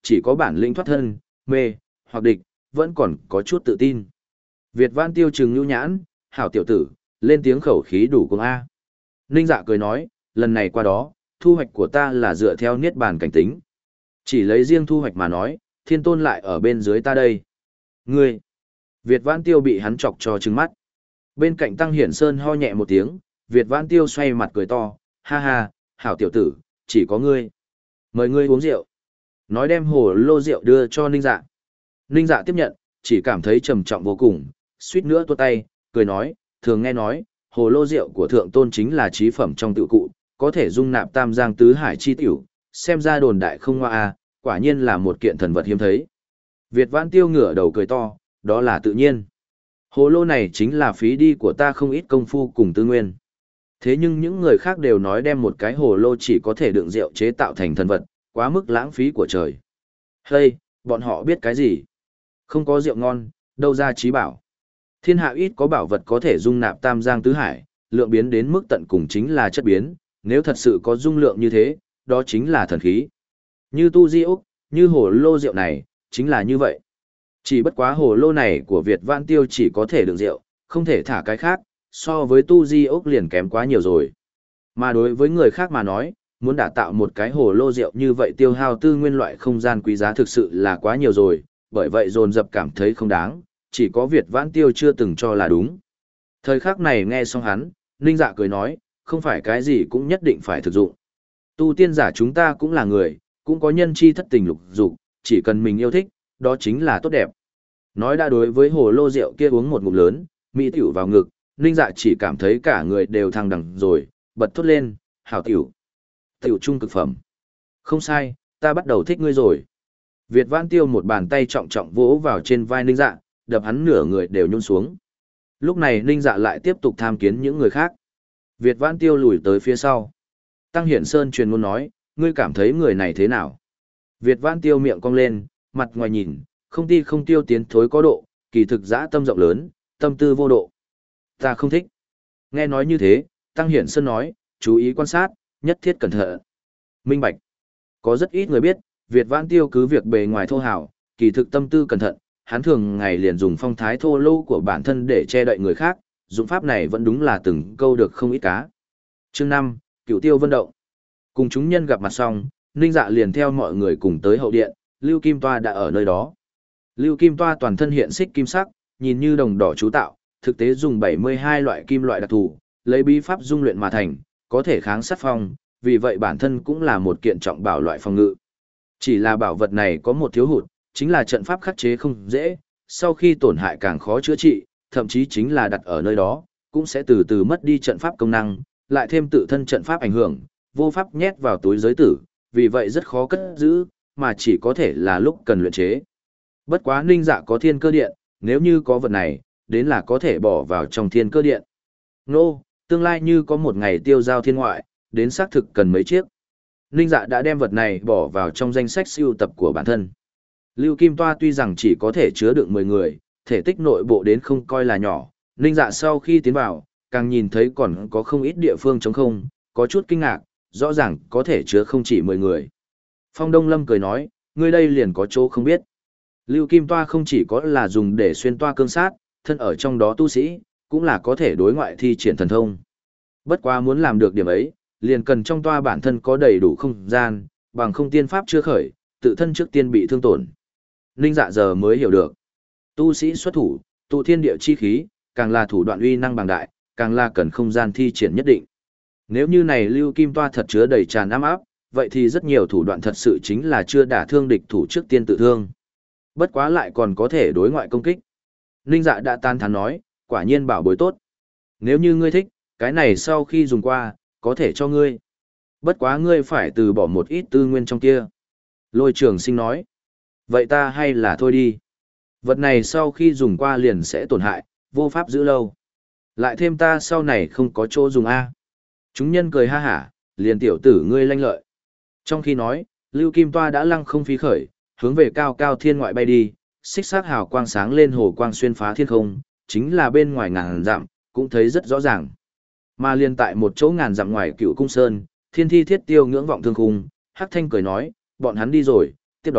chỉ có bản lĩnh thoát thân, mê, hoặc địch, vẫn còn có chút tự tin. Việt Văn Tiêu trừng nhu nhãn, hảo tiểu tử, lên tiếng khẩu khí đủ cùng A. Ninh Dạ cười nói, lần này qua đó, thu hoạch của ta là dựa theo niết bàn cảnh tính. Chỉ lấy riêng thu hoạch mà nói, thiên tôn lại ở bên dưới ta đây. Ngươi! Việt Văn Tiêu bị hắn chọc cho trừng mắt. Bên cạnh Tăng Hiển Sơn ho nhẹ một tiếng, Việt Văn Tiêu xoay mặt cười to, ha ha, hảo tiểu tử, chỉ có ngươi. Mời ngươi uống rượu. Nói đem hồ lô rượu đưa cho Ninh Dạ. Ninh Dạ tiếp nhận, chỉ cảm thấy trầm trọng vô cùng, suýt nữa tuột tay, cười nói, thường nghe nói, hồ lô rượu của thượng tôn chính là trí phẩm trong tự cụ, có thể dung nạp tam giang tứ hải chi tiểu, xem ra đồn đại không hoa a, quả nhiên là một kiện thần vật hiếm thấy. Việt Vãn Tiêu ngửa đầu cười to, đó là tự nhiên. Hồ lô này chính là phí đi của ta không ít công phu cùng tư nguyên. Thế nhưng những người khác đều nói đem một cái hồ lô chỉ có thể đựng rượu chế tạo thành thần vật, quá mức lãng phí của trời. Hey, bọn họ biết cái gì? Không có rượu ngon, đâu ra trí bảo. Thiên hạ ít có bảo vật có thể dung nạp tam giang tứ hải, lượng biến đến mức tận cùng chính là chất biến, nếu thật sự có dung lượng như thế, đó chính là thần khí. Như tu di úc, như hồ lô rượu này, chính là như vậy. Chỉ bất quá hồ lô này của Việt Vãn Tiêu chỉ có thể đựng rượu, không thể thả cái khác, so với tu di úc liền kém quá nhiều rồi. Mà đối với người khác mà nói, muốn đả tạo một cái hồ lô rượu như vậy tiêu hao tư nguyên loại không gian quý giá thực sự là quá nhiều rồi, bởi vậy dồn dập cảm thấy không đáng, chỉ có Việt Vãn Tiêu chưa từng cho là đúng. Thời khắc này nghe xong hắn, Ninh Dạ cười nói, không phải cái gì cũng nhất định phải thực dụng. Tu tiên giả chúng ta cũng là người, cũng có nhân chi thất tình lục dục, chỉ cần mình yêu thích, đó chính là tốt đẹp. Nói đã đối với hồ lô rượu kia uống một ngụm lớn, mỹ tiểu vào ngực, Ninh Dạ chỉ cảm thấy cả người đều thăng đẳng rồi, bật thốt lên, hảo tiểu. Tiểu trung cực phẩm. Không sai, ta bắt đầu thích ngươi rồi. Việt Vãn Tiêu một bàn tay trọng trọng vỗ vào trên vai Ninh Dạ, đập hắn nửa người đều nhún xuống. Lúc này Ninh Dạ lại tiếp tục tham kiến những người khác. Việt Vãn Tiêu lùi tới phía sau. Tăng Hiển Sơn truyền ngôn nói, ngươi cảm thấy người này thế nào? Việt Vãn Tiêu miệng cong lên, mặt ngoài nhìn, không ti không tiêu tiến thối có độ, kỳ thực dã tâm rộng lớn, tâm tư vô độ. Ta không thích. Nghe nói như thế, Tăng Hiển Sơn nói, chú ý quan sát, nhất thiết cẩn thận. Minh bạch. Có rất ít người biết, Việt Vãn Tiêu cứ việc bề ngoài thô hào, kỳ thực tâm tư cẩn thận, hắn thường ngày liền dùng phong thái thô lỗ của bản thân để che đậy người khác, dụng pháp này vẫn đúng là từng câu được không ít cá. Chương năm, Cửu Tiêu Vân Động. Cùng chúng nhân gặp mặt xong, Ninh Dạ liền theo mọi người cùng tới hậu điện, Lưu Kim Toa đã ở nơi đó. Lưu Kim Toa toàn thân hiện xích kim sắc, nhìn như đồng đỏ chú tạo, thực tế dùng bảy mươi hai loại kim loại đặc thù, lấy bí pháp dung luyện mà thành, có thể kháng sát phong, vì vậy bản thân cũng là một kiện trọng bảo loại phòng ngự. Chỉ là bảo vật này có một thiếu hụt, chính là trận pháp khắc chế không dễ, sau khi tổn hại càng khó chữa trị, thậm chí chính là đặt ở nơi đó, cũng sẽ từ từ mất đi trận pháp công năng, lại thêm tự thân trận pháp ảnh hưởng, vô pháp nhét vào túi giới tử, vì vậy rất khó cất giữ, mà chỉ có thể là lúc cần luyện chế. Bất quá Ninh Dạ có thiên cơ điện, nếu như có vật này, đến là có thể bỏ vào trong thiên cơ điện. Nô, tương lai như có một ngày tiêu giao thiên ngoại, đến xác thực cần mấy chiếc. Ninh Dạ đã đem vật này bỏ vào trong danh sách sưu tập của bản thân. Lưu Kim Toa tuy rằng chỉ có thể chứa được mười người, thể tích nội bộ đến không coi là nhỏ, Ninh Dạ sau khi tiến vào, càng nhìn thấy còn có không ít địa phương trống không, có chút kinh ngạc, rõ ràng có thể chứa không chỉ mười người. Phong Đông Lâm cười nói, ngươi đây liền có chỗ không biết. Lưu Kim Toa không chỉ có là dùng để xuyên toa cương sát, thân ở trong đó tu sĩ, cũng là có thể đối ngoại thi triển thần thông. Bất quá muốn làm được điểm ấy, liền cần trong toa bản thân có đầy đủ không gian, bằng không tiên pháp chưa khởi, tự thân trước tiên bị thương tổn. Ninh Dạ giờ mới hiểu được. Tu sĩ xuất thủ, tụ thiên địa chi khí, càng là thủ đoạn uy năng bằng đại, càng là cần không gian thi triển nhất định. Nếu như này Lưu Kim Toa thật chứa đầy tràn ám áp, vậy thì rất nhiều thủ đoạn thật sự chính là chưa đả thương địch thủ trước tiên tự thương. Bất quá lại còn có thể đối ngoại công kích. Ninh Dạ đã tan thán nói, quả nhiên bảo bối tốt. Nếu như ngươi thích, cái này sau khi dùng qua, có thể cho ngươi. Bất quá ngươi phải từ bỏ một ít tư nguyên trong kia. Lôi Trường Sinh nói, vậy ta hay là thôi đi. Vật này sau khi dùng qua liền sẽ tổn hại, vô pháp giữ lâu. Lại thêm ta sau này không có chỗ dùng A. Chúng nhân cười ha hả, liền tiểu tử ngươi lanh lợi. Trong khi nói, Lưu Kim Toa đã lăng không phi khởi, hướng về cao cao thiên ngoại bay đi, xích sắc hào quang sáng lên hồ quang xuyên phá thiên không, chính là bên ngoài ngàn dặm, cũng thấy rất rõ ràng. Mà liền tại một chỗ ngàn dặm ngoài Cựu Cung Sơn, Thiên Thi Thiết Tiêu ngưỡng vọng thương khung, Hắc Thanh cười nói, bọn hắn đi rồi, tiếp đó,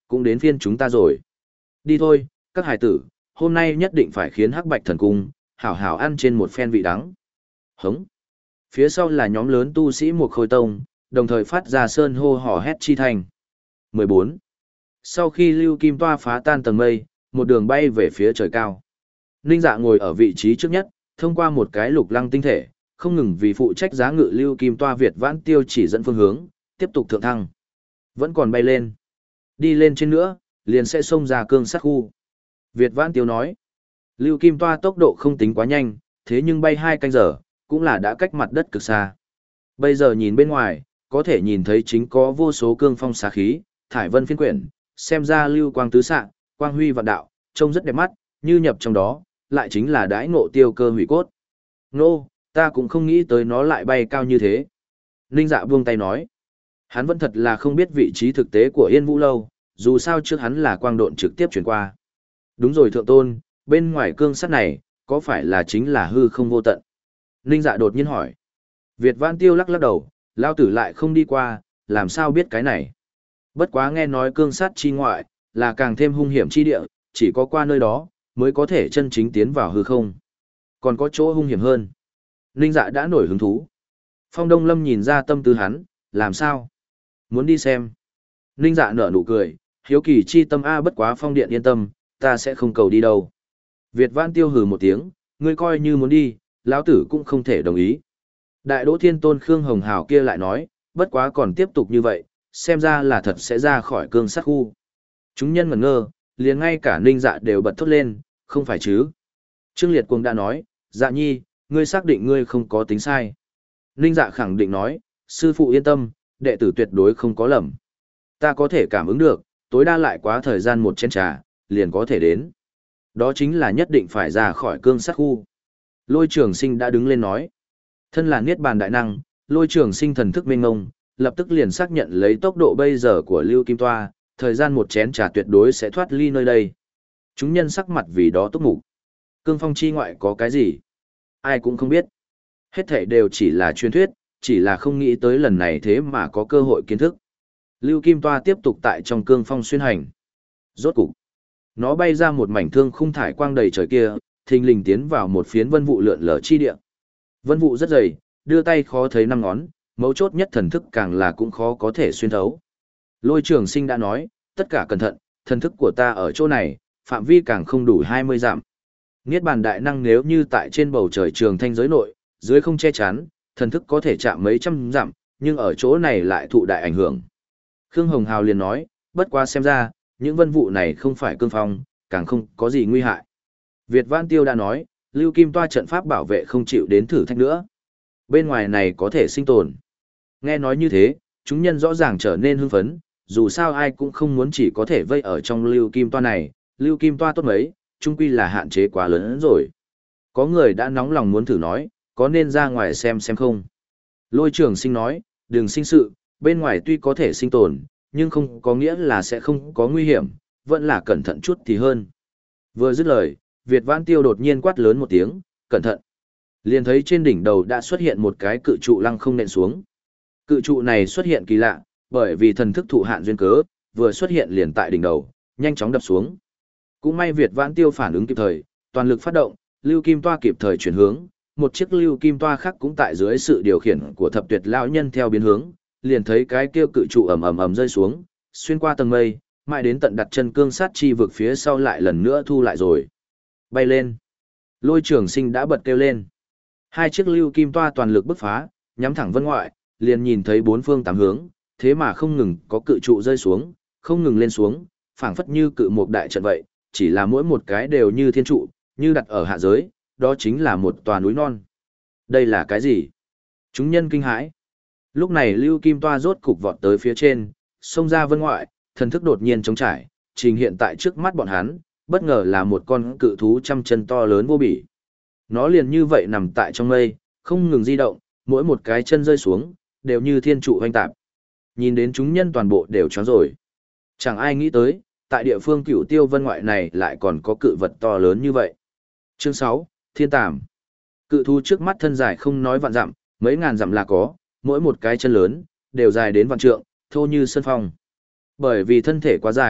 Cũng đến phiên chúng ta rồi. Đi thôi, các hải tử, hôm nay nhất định phải khiến Hắc Bạch Thần Cung, hảo hảo ăn trên một phen vị đắng. Hống. Phía sau là nhóm lớn tu sĩ một khôi tông, đồng thời phát ra sơn hô hò hét chi thành. mười bốn. Sau khi Lưu Kim Toa phá tan tầng mây, một đường bay về phía trời cao. Ninh Dạ ngồi ở vị trí trước nhất, thông qua một cái lục lăng tinh thể, không ngừng vì phụ trách giá ngự Lưu Kim Toa Việt Vãn Tiêu chỉ dẫn phương hướng, tiếp tục thượng thăng. Vẫn còn bay lên. Đi lên trên nữa, liền sẽ xông ra cương sát khu. Việt Vãn Tiêu nói, Lưu Kim Toa tốc độ không tính quá nhanh, thế nhưng bay hai canh giờ, cũng là đã cách mặt đất cực xa. Bây giờ nhìn bên ngoài, có thể nhìn thấy chính có vô số cương phong xá khí, thải vân phiên quyển, xem ra lưu quang tứ xạ, quang huy vạn đạo, trông rất đẹp mắt, như nhập trong đó, lại chính là đãi ngộ tiêu cơ hủy cốt. Nô, ta cũng không nghĩ tới nó lại bay cao như thế. Ninh Dạ buông tay nói, hắn vẫn thật là không biết vị trí thực tế của Yên Vũ Lâu, dù sao trước hắn là quang độn trực tiếp chuyển qua. Đúng rồi thượng tôn, bên ngoài cương sắt này, có phải là chính là hư không vô tận? Ninh Dạ đột nhiên hỏi. Việt Vãn Tiêu lắc lắc đầu, lao tử lại không đi qua, làm sao biết cái này? Bất quá nghe nói cương sắt chi ngoại, là càng thêm hung hiểm chi địa, chỉ có qua nơi đó, mới có thể chân chính tiến vào hư không. Còn có chỗ hung hiểm hơn. Ninh Dạ đã nổi hứng thú. Phong Đông Lâm nhìn ra tâm tư hắn, làm sao? Muốn đi xem. Ninh Dạ nở nụ cười, hiếu kỳ chi tâm A bất quá Phong Điện yên tâm, ta sẽ không cầu đi đâu. Việt Vãn Tiêu hừ một tiếng, ngươi coi như muốn đi, lão tử cũng không thể đồng ý. Đại Đỗ Thiên Tôn Khương Hồng Hào kia lại nói, bất quá còn tiếp tục như vậy, xem ra là thật sẽ ra khỏi cương sát khu. Chúng nhân ngẩn ngơ, liền ngay cả Ninh Dạ đều bật thốt lên, không phải chứ. Trương Liệt Cuồng đã nói, Dạ nhi, ngươi xác định ngươi không có tính sai. Ninh Dạ khẳng định nói, sư phụ yên tâm, đệ tử tuyệt đối không có lầm. Ta có thể cảm ứng được, tối đa lại quá thời gian một chén trà, liền có thể đến. Đó chính là nhất định phải ra khỏi cương sát khu. Lôi Trường Sinh đã đứng lên nói. Thân là Niết Bàn đại năng, Lôi Trường Sinh thần thức mênh ngông, lập tức liền xác nhận lấy tốc độ bây giờ của Lưu Kim Toa, thời gian một chén trà tuyệt đối sẽ thoát ly nơi đây. Chúng nhân sắc mặt vì đó túc mục. Cương phong chi ngoại có cái gì? Ai cũng không biết. Hết thảy đều chỉ là truyền thuyết, chỉ là không nghĩ tới lần này thế mà có cơ hội kiến thức. Lưu Kim Toa tiếp tục tại trong cương phong xuyên hành. Rốt cục, nó bay ra một mảnh thương khung thải quang đầy trời kia, thình lình tiến vào một phiến vân vụ lượn lờ chi địa. Vân vụ rất dày, đưa tay khó thấy năm ngón, mấu chốt nhất thần thức càng là cũng khó có thể xuyên thấu. Lôi Trường Sinh đã nói, tất cả cẩn thận, thần thức của ta ở chỗ này, phạm vi càng không đủ hai mươi dặm. Niết Bàn đại năng nếu như tại trên bầu trời trường thanh giới nội, dưới không che chắn, thần thức có thể chạm mấy trăm dặm, nhưng ở chỗ này lại thụ đại ảnh hưởng. Khương Hồng Hào liền nói, bất quá xem ra, những vân vụ này không phải cương phong, càng không có gì nguy hại. Việt Vãn Tiêu đã nói, Lưu Kim Toa trận pháp bảo vệ không chịu đến thử thách nữa. Bên ngoài này có thể sinh tồn. Nghe nói như thế, chúng nhân rõ ràng trở nên hưng phấn, dù sao ai cũng không muốn chỉ có thể vây ở trong Lưu Kim Toa này, Lưu Kim Toa tốt mấy, chung quy là hạn chế quá lớn hơn rồi. Có người đã nóng lòng muốn thử nói, có nên ra ngoài xem xem không. Lôi Trường Sinh nói, đừng sinh sự, bên ngoài tuy có thể sinh tồn, nhưng không có nghĩa là sẽ không có nguy hiểm, vẫn là cẩn thận chút thì hơn. Vừa dứt lời, Việt Vãn Tiêu đột nhiên quát lớn một tiếng, cẩn thận. Liền thấy trên đỉnh đầu đã xuất hiện một cái cự trụ lăng không nện xuống. Cự trụ này xuất hiện kỳ lạ, bởi vì thần thức thụ hạn duyên cớ, vừa xuất hiện liền tại đỉnh đầu, nhanh chóng đập xuống. Cũng may Việt Vãn Tiêu phản ứng kịp thời, toàn lực phát động, Lưu Kim Toa kịp thời chuyển hướng, một chiếc Lưu Kim Toa khác cũng tại dưới sự điều khiển của Thập Tuyệt lão nhân theo biến hướng, liền thấy cái kia cự trụ ầm ầm ầm rơi xuống, xuyên qua tầng mây, mãi đến tận đặt chân cương sát chi vực phía sau lại lần nữa thu lại rồi. Bay lên. Lôi Trường Sinh đã bật kêu lên. Hai chiếc Lưu Kim Toa toàn lực bứt phá, nhắm thẳng vân ngoại, liền nhìn thấy bốn phương tám hướng, thế mà không ngừng có cự trụ rơi xuống, không ngừng lên xuống, phảng phất như cự một đại trận vậy, chỉ là mỗi một cái đều như thiên trụ, như đặt ở hạ giới, đó chính là một tòa núi non. Đây là cái gì? Chúng nhân kinh hãi. Lúc này Lưu Kim Toa rốt cục vọt tới phía trên, xông ra vân ngoại, thần thức đột nhiên trống trải, trình hiện tại trước mắt bọn hắn, bất ngờ là một con cự thú trăm chân to lớn vô bỉ. Nó liền như vậy nằm tại trong mây, không ngừng di động, mỗi một cái chân rơi xuống, đều như thiên trụ hoành tạp. Nhìn đến chúng nhân toàn bộ đều choáng rồi. Chẳng ai nghĩ tới, tại địa phương Cửu Tiêu Vân ngoại này lại còn có cự vật to lớn như vậy. Chương sáu, Thiên Tàm. Cự thú trước mắt thân dài không nói vạn dặm, mấy ngàn dặm là có, mỗi một cái chân lớn, đều dài đến vạn trượng, thô như sơn phong. Bởi vì thân thể quá dài,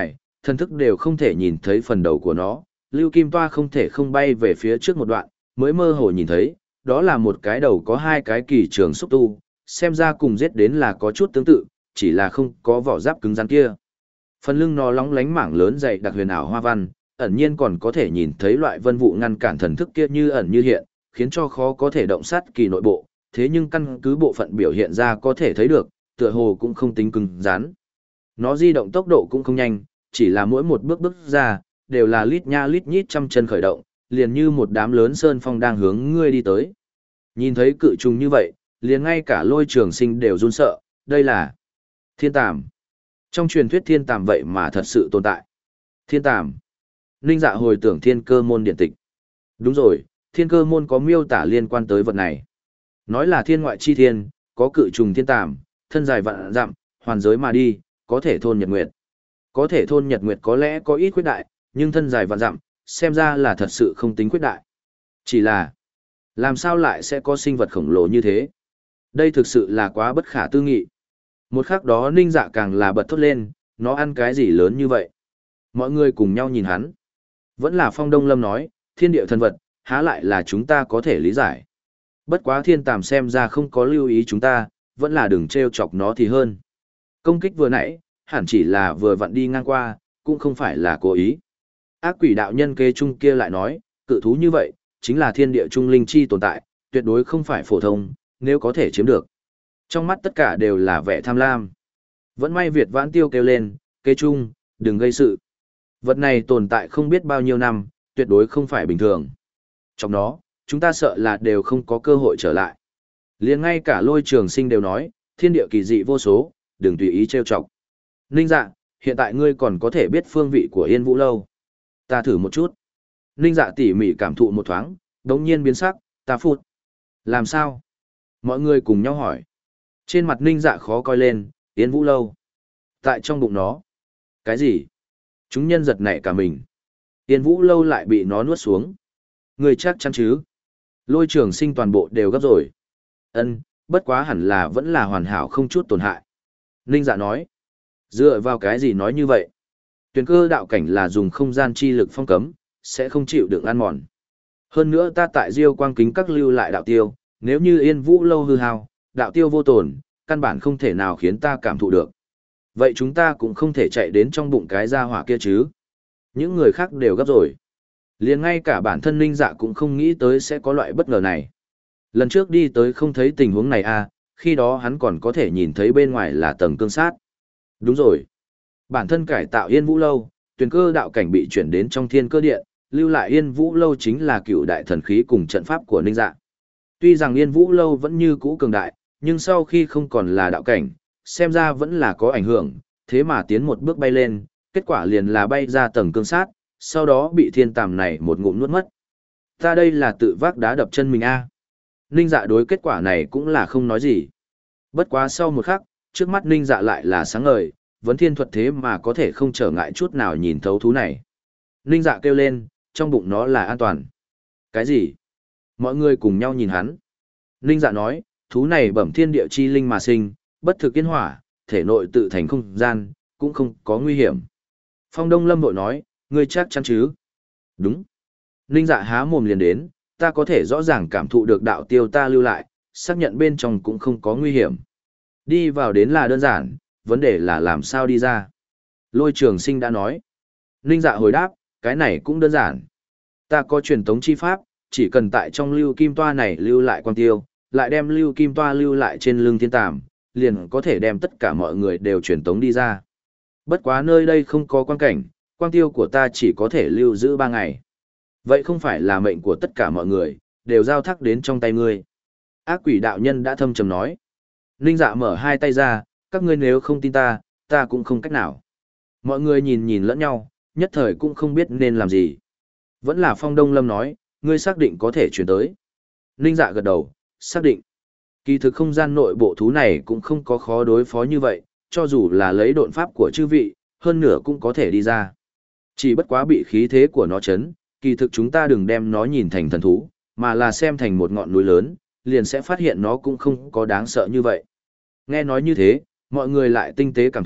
thần thức đều không thể nhìn thấy phần đầu của nó, Lưu Kim Toa không thể không bay về phía trước một đoạn, mới mơ hồ nhìn thấy, đó là một cái đầu có hai cái kỳ trường xúc tu, xem ra cùng giết đến là có chút tương tự, chỉ là không có vỏ giáp cứng rắn kia. Phần lưng nó lóng lánh mảng lớn dày đặc huyền ảo hoa văn, ẩn nhiên còn có thể nhìn thấy loại vân vụ ngăn cản thần thức kia như ẩn như hiện, khiến cho khó có thể động sát kỳ nội bộ, thế nhưng căn cứ bộ phận biểu hiện ra có thể thấy được, tựa hồ cũng không tính cứng rắn. Nó di động tốc độ cũng không nhanh, chỉ là mỗi một bước bước ra, đều là lít nha lít nhít trăm chân khởi động, liền như một đám lớn sơn phong đang hướng ngươi đi tới. Nhìn thấy cự trùng như vậy, liền ngay cả Lôi Trường Sinh đều run sợ, đây là thiên tàm. Trong truyền thuyết thiên tàm vậy mà thật sự tồn tại. Thiên tàm. Ninh Dạ hồi tưởng thiên cơ môn điện tịch. Đúng rồi, thiên cơ môn có miêu tả liên quan tới vật này. Nói là thiên ngoại chi thiên, có cự trùng thiên tàm, thân dài vạn dặm, hoàn giới mà đi, có thể thôn nhật nguyệt. Có thể thôn nhật nguyệt có lẽ có ít khuyết đại, nhưng thân dài vạn dặm, xem ra là thật sự không tính khuyết đại. Chỉ là, làm sao lại sẽ có sinh vật khổng lồ như thế? Đây thực sự là quá bất khả tư nghị. Một khắc đó Ninh Dạ càng là bật thốt lên, nó ăn cái gì lớn như vậy? Mọi người cùng nhau nhìn hắn. Vẫn là Phong Đông Lâm nói, thiên địa thần vật, há lại là chúng ta có thể lý giải. Bất quá thiên tàm xem ra không có lưu ý chúng ta, vẫn là đừng trêu chọc nó thì hơn. Công kích vừa nãy, hẳn chỉ là vừa vặn đi ngang qua, cũng không phải là cố ý. Ác quỷ đạo nhân kế trung kia lại nói, cự thú như vậy, chính là thiên địa trung linh chi tồn tại, tuyệt đối không phải phổ thông, nếu có thể chiếm được. Trong mắt tất cả đều là vẻ tham lam. Vẫn may Việt Vãn Tiêu kêu lên, kế trung, đừng gây sự. Vật này tồn tại không biết bao nhiêu năm, tuyệt đối không phải bình thường. Trong đó, chúng ta sợ là đều không có cơ hội trở lại. Liền ngay cả Lôi Trường Sinh đều nói, thiên địa kỳ dị vô số, đừng tùy ý trêu chọc. Ninh Dạ, hiện tại ngươi còn có thể biết phương vị của Yên Vũ Lâu. Ta thử một chút. Ninh Dạ tỉ mỉ cảm thụ một thoáng, đống nhiên biến sắc, ta phụt. Làm sao? Mọi người cùng nhau hỏi. Trên mặt Ninh Dạ khó coi lên, Yên Vũ Lâu. Tại trong bụng nó. Cái gì? Chúng nhân giật nảy cả mình. Yên Vũ Lâu lại bị nó nuốt xuống. Người chắc chắn chứ? Lôi Trường Sinh toàn bộ đều gấp rồi. Ân, bất quá hẳn là vẫn là hoàn hảo không chút tổn hại. Ninh Dạ nói. Dựa vào cái gì nói như vậy? Tuyền cơ đạo cảnh là dùng không gian chi lực phong cấm, sẽ không chịu được ăn mòn. Hơn nữa ta tại Diêu Quang Kính các lưu lại đạo tiêu, nếu như Yên Vũ Lâu hư hao, đạo tiêu vô tổn, căn bản không thể nào khiến ta cảm thụ được. Vậy chúng ta cũng không thể chạy đến trong bụng cái gia hỏa kia chứ? Những người khác đều gấp rồi. Liền ngay cả bản thân Ninh Dạ cũng không nghĩ tới sẽ có loại bất ngờ này. Lần trước đi tới không thấy tình huống này à, khi đó hắn còn có thể nhìn thấy bên ngoài là tầng cương sát. Đúng rồi. Bản thân cải tạo Yên Vũ Lâu, Tuyền cơ đạo cảnh bị chuyển đến trong Thiên Cơ Điện, lưu lại Yên Vũ Lâu chính là cựu đại thần khí cùng trận pháp của Ninh Dạ. Tuy rằng Yên Vũ Lâu vẫn như cũ cường đại, nhưng sau khi không còn là đạo cảnh, xem ra vẫn là có ảnh hưởng, thế mà tiến một bước bay lên, kết quả liền là bay ra tầng cương sát, sau đó bị thiên tàm này một ngụm nuốt mất. Ta đây là tự vác đá đập chân mình a. À. Ninh Dạ đối kết quả này cũng là không nói gì. Bất quá sau một khắc, trước mắt Ninh Dạ lại là sáng ngời, vấn thiên thuật thế mà có thể không trở ngại chút nào nhìn thấu thú này. Ninh Dạ kêu lên, trong bụng nó là an toàn. Cái gì? Mọi người cùng nhau nhìn hắn. Ninh Dạ nói, thú này bẩm thiên địa chi linh mà sinh, bất thực yên hỏa, thể nội tự thành không gian, cũng không có nguy hiểm. Phong Đông Lâm vội nói, ngươi chắc chắn chứ? Đúng. Ninh Dạ há mồm liền đến, ta có thể rõ ràng cảm thụ được đạo tiêu ta lưu lại, xác nhận bên trong cũng không có nguy hiểm. Đi vào đến là đơn giản, vấn đề là làm sao đi ra. Lôi Trường Sinh đã nói. Ninh Dạ hồi đáp, cái này cũng đơn giản. Ta có truyền tống chi pháp, chỉ cần tại trong lưu kim toa này lưu lại quang tiêu, lại đem lưu kim toa lưu lại trên lưng thiên tàm, liền có thể đem tất cả mọi người đều truyền tống đi ra. Bất quá nơi đây không có quang cảnh, quang tiêu của ta chỉ có thể lưu giữ ba ngày. Vậy không phải là mệnh của tất cả mọi người, đều giao thác đến trong tay ngươi. Ác quỷ đạo nhân đã thâm trầm nói. Ninh Dạ mở hai tay ra, các ngươi nếu không tin ta, ta cũng không cách nào. Mọi người nhìn nhìn lẫn nhau, nhất thời cũng không biết nên làm gì. Vẫn là Phong Đông Lâm nói, ngươi xác định có thể chuyển tới. Ninh Dạ gật đầu, xác định. Kỳ thực không gian nội bộ thú này cũng không có khó đối phó như vậy, cho dù là lấy độn pháp của chư vị, hơn nửa cũng có thể đi ra. Chỉ bất quá bị khí thế của nó chấn, kỳ thực chúng ta đừng đem nó nhìn thành thần thú, mà là xem thành một ngọn núi lớn, liền sẽ phát hiện nó cũng không có đáng sợ như vậy. Nghe nói như thế, mọi người lại tinh tế cảm thụ,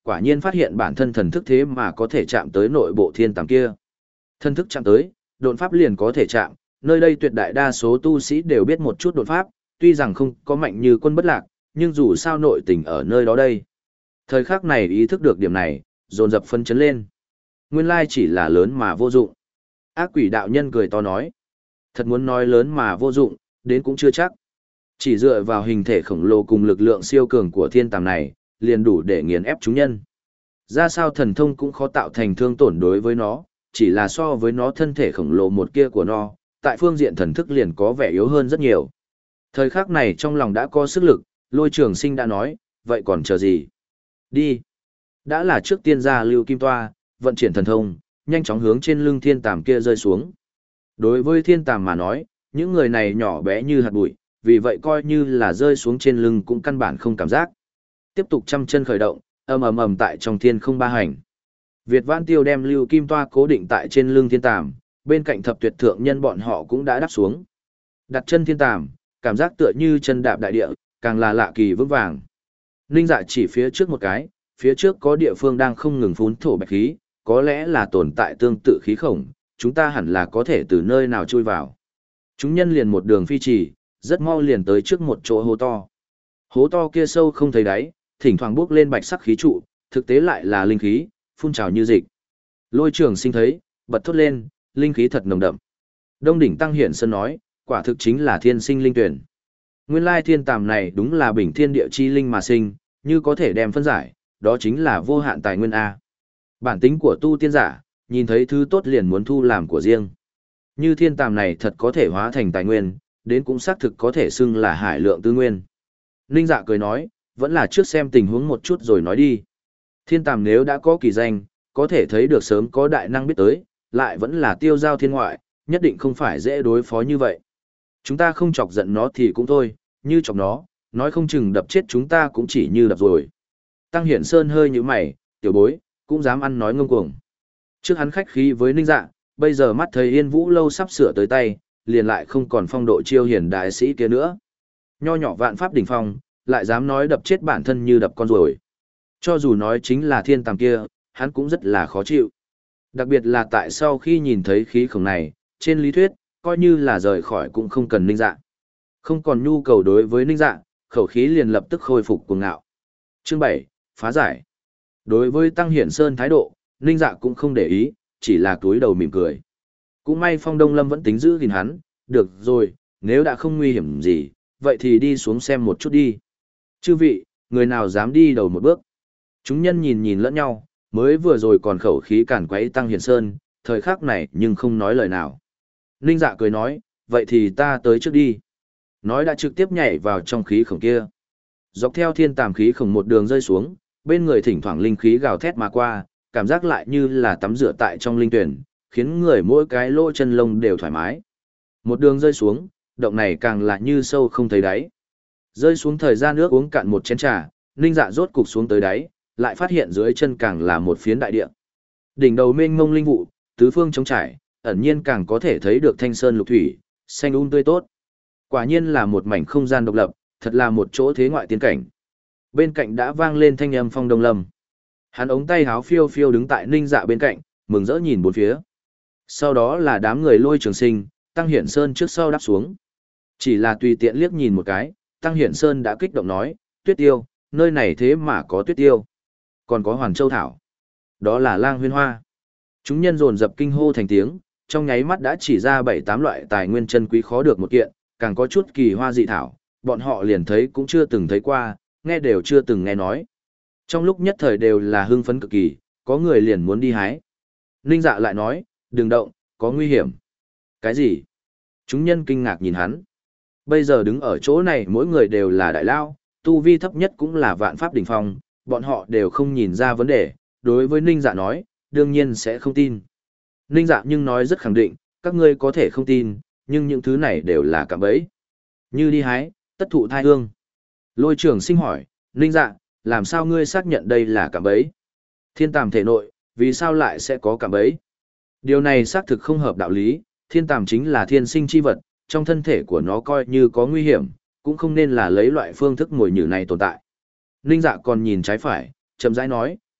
quả nhiên phát hiện bản thân thần thức thế mà có thể chạm tới nội bộ thiên tàm kia. Thần thức chạm tới, độn pháp liền có thể chạm, nơi đây tuyệt đại đa số tu sĩ đều biết một chút độn pháp, tuy rằng không có mạnh như quân bất lạc, nhưng dù sao nội tình ở nơi đó đây. Thời khắc này ý thức được điểm này, dồn dập phân chấn lên. Nguyên lai chỉ là lớn mà vô dụng. Ác quỷ đạo nhân cười to nói. Thật muốn nói lớn mà vô dụng, đến cũng chưa chắc. Chỉ dựa vào hình thể khổng lồ cùng lực lượng siêu cường của thiên tàm này, liền đủ để nghiền ép chúng nhân. Ra sao thần thông cũng khó tạo thành thương tổn đối với nó, chỉ là so với nó thân thể khổng lồ một kia của nó, tại phương diện thần thức liền có vẻ yếu hơn rất nhiều. Thời khắc này trong lòng đã có sức lực, Lôi Trường Sinh đã nói, vậy còn chờ gì? Đi! Đã là trước tiên ra lưu kim toa, vận chuyển thần thông, nhanh chóng hướng trên lưng thiên tàm kia rơi xuống. Đối với thiên tàm mà nói, những người này nhỏ bé như hạt bụi, vì vậy coi như là rơi xuống trên lưng cũng căn bản không cảm giác. Tiếp tục trăm chân khởi động, ầm ầm ầm tại trong thiên không ba hành. Việt Vãn Tiêu đem lưu kim toa cố định tại trên lưng thiên tàm, bên cạnh thập tuyệt thượng nhân bọn họ cũng đã đáp xuống. Đặt chân thiên tàm, cảm giác tựa như chân đạp đại địa, càng là lạ kỳ vững vàng. Ninh Dạ chỉ phía trước một cái, phía trước có địa phương đang không ngừng phún thổ bạch khí, có lẽ là tồn tại tương tự khí khổng, chúng ta hẳn là có thể từ nơi nào chui vào. Chúng nhân liền một đường phi trì, rất mau liền tới trước một chỗ hố to. Hố to kia sâu không thấy đáy, thỉnh thoảng bước lên bạch sắc khí trụ, thực tế lại là linh khí, phun trào như dịch. Lôi Trường Sinh thấy, bật thốt lên, linh khí thật nồng đậm. Đông đỉnh Tăng Hiển Sơn nói, quả thực chính là thiên sinh linh tuyển. Nguyên lai thiên tàm này đúng là bình thiên địa chi linh mà sinh, như có thể đem phân giải, đó chính là vô hạn tài nguyên A. Bản tính của tu tiên giả, nhìn thấy thứ tốt liền muốn thu làm của riêng. Như thiên tàm này thật có thể hóa thành tài nguyên, đến cũng xác thực có thể xưng là hải lượng tư nguyên. Ninh Dạ cười nói, vẫn là trước xem tình huống một chút rồi nói đi. Thiên tàm nếu đã có kỳ danh, có thể thấy được sớm có đại năng biết tới, lại vẫn là tiêu giao thiên ngoại, nhất định không phải dễ đối phó như vậy. Chúng ta không chọc giận nó thì cũng thôi, như chọc nó, nói không chừng đập chết chúng ta cũng chỉ như đập rồi. Tăng Hiển Sơn hơi như mày, tiểu bối, cũng dám ăn nói ngông cuồng. Trước hắn khách khí với Ninh Dạ, bây giờ mắt thấy Yên Vũ lâu sắp sửa tới tay, liền lại không còn phong độ chiêu hiển đại sĩ kia nữa. Nho nhỏ vạn pháp đỉnh phong, lại dám nói đập chết bản thân như đập con rồi. Cho dù nói chính là thiên tàm kia, hắn cũng rất là khó chịu. Đặc biệt là tại sau khi nhìn thấy khí khổng này, trên lý thuyết, coi như là rời khỏi cũng không cần Ninh Dạ. Không còn nhu cầu đối với Ninh Dạ, khẩu khí liền lập tức khôi phục cuồng ngạo. Chương bảy, phá giải. Đối với Tăng Hiển Sơn thái độ, Ninh Dạ cũng không để ý, chỉ là túi đầu mỉm cười. Cũng may Phong Đông Lâm vẫn tính giữ gìn hắn, được rồi, nếu đã không nguy hiểm gì, vậy thì đi xuống xem một chút đi. Chư vị, người nào dám đi đầu một bước? Chúng nhân nhìn nhìn lẫn nhau, mới vừa rồi còn khẩu khí cản quấy Tăng Hiển Sơn, thời khắc này nhưng không nói lời nào. Ninh Dạ cười nói, vậy thì ta tới trước đi. Nói đã trực tiếp nhảy vào trong khí khổng kia. Dọc theo thiên tàm khí khổng một đường rơi xuống, bên người thỉnh thoảng linh khí gào thét mà qua, cảm giác lại như là tắm rửa tại trong linh tuyển, khiến người mỗi cái lỗ chân lông đều thoải mái. Một đường rơi xuống, động này càng là như sâu không thấy đáy. Rơi xuống thời gian nước uống cạn một chén trà, Ninh Dạ rốt cục xuống tới đáy, lại phát hiện dưới chân càng là một phiến đại địa. Đỉnh đầu mênh mông linh vụ, tứ phương trống trải, ẩn nhiên càng có thể thấy được thanh sơn lục thủy, xanh um tươi tốt. Quả nhiên là một mảnh không gian độc lập, thật là một chỗ thế ngoại tiên cảnh. Bên cạnh đã vang lên thanh âm Phong Đông Lâm. Hắn ống tay háo phiêu phiêu đứng tại Ninh Dạ bên cạnh, mừng rỡ nhìn bốn phía. Sau đó là đám người Lôi Trường Sinh, Tăng Hiển Sơn trước sau đáp xuống. Chỉ là tùy tiện liếc nhìn một cái, Tăng Hiển Sơn đã kích động nói, Tuyết Tiêu, nơi này thế mà có Tuyết Tiêu. Còn có Hoàn Châu Thảo. Đó là Lang Huyên Hoa. Chúng nhân dồn dập kinh hô thành tiếng, trong nháy mắt đã chỉ ra bảy tám loại tài nguyên chân quý khó được một kiện, càng có chút kỳ hoa dị thảo, bọn họ liền thấy cũng chưa từng thấy qua, nghe đều chưa từng nghe nói. Trong lúc nhất thời đều là hưng phấn cực kỳ, có người liền muốn đi hái. Ninh Dạ lại nói, đừng động, có nguy hiểm. Cái gì? Chúng nhân kinh ngạc nhìn hắn. Bây giờ đứng ở chỗ này mỗi người đều là đại lao, tu vi thấp nhất cũng là vạn pháp đỉnh phong, bọn họ đều không nhìn ra vấn đề, đối với Ninh Dạ nói, đương nhiên sẽ không tin. Ninh Dạ nhưng nói rất khẳng định, các ngươi có thể không tin, nhưng những thứ này đều là cạm bẫy. Như đi hái, tất thụ thai hương. Lôi Trường Sinh hỏi, Ninh Dạ, làm sao ngươi xác nhận đây là cạm bẫy? Thiên tàm thể nội, vì sao lại sẽ có cạm bẫy? Điều này xác thực không hợp đạo lý, thiên tàm chính là thiên sinh chi vật, trong thân thể của nó coi như có nguy hiểm, cũng không nên là lấy loại phương thức mồi nhử này tồn tại. Ninh Dạ còn nhìn trái phải, chậm rãi nói,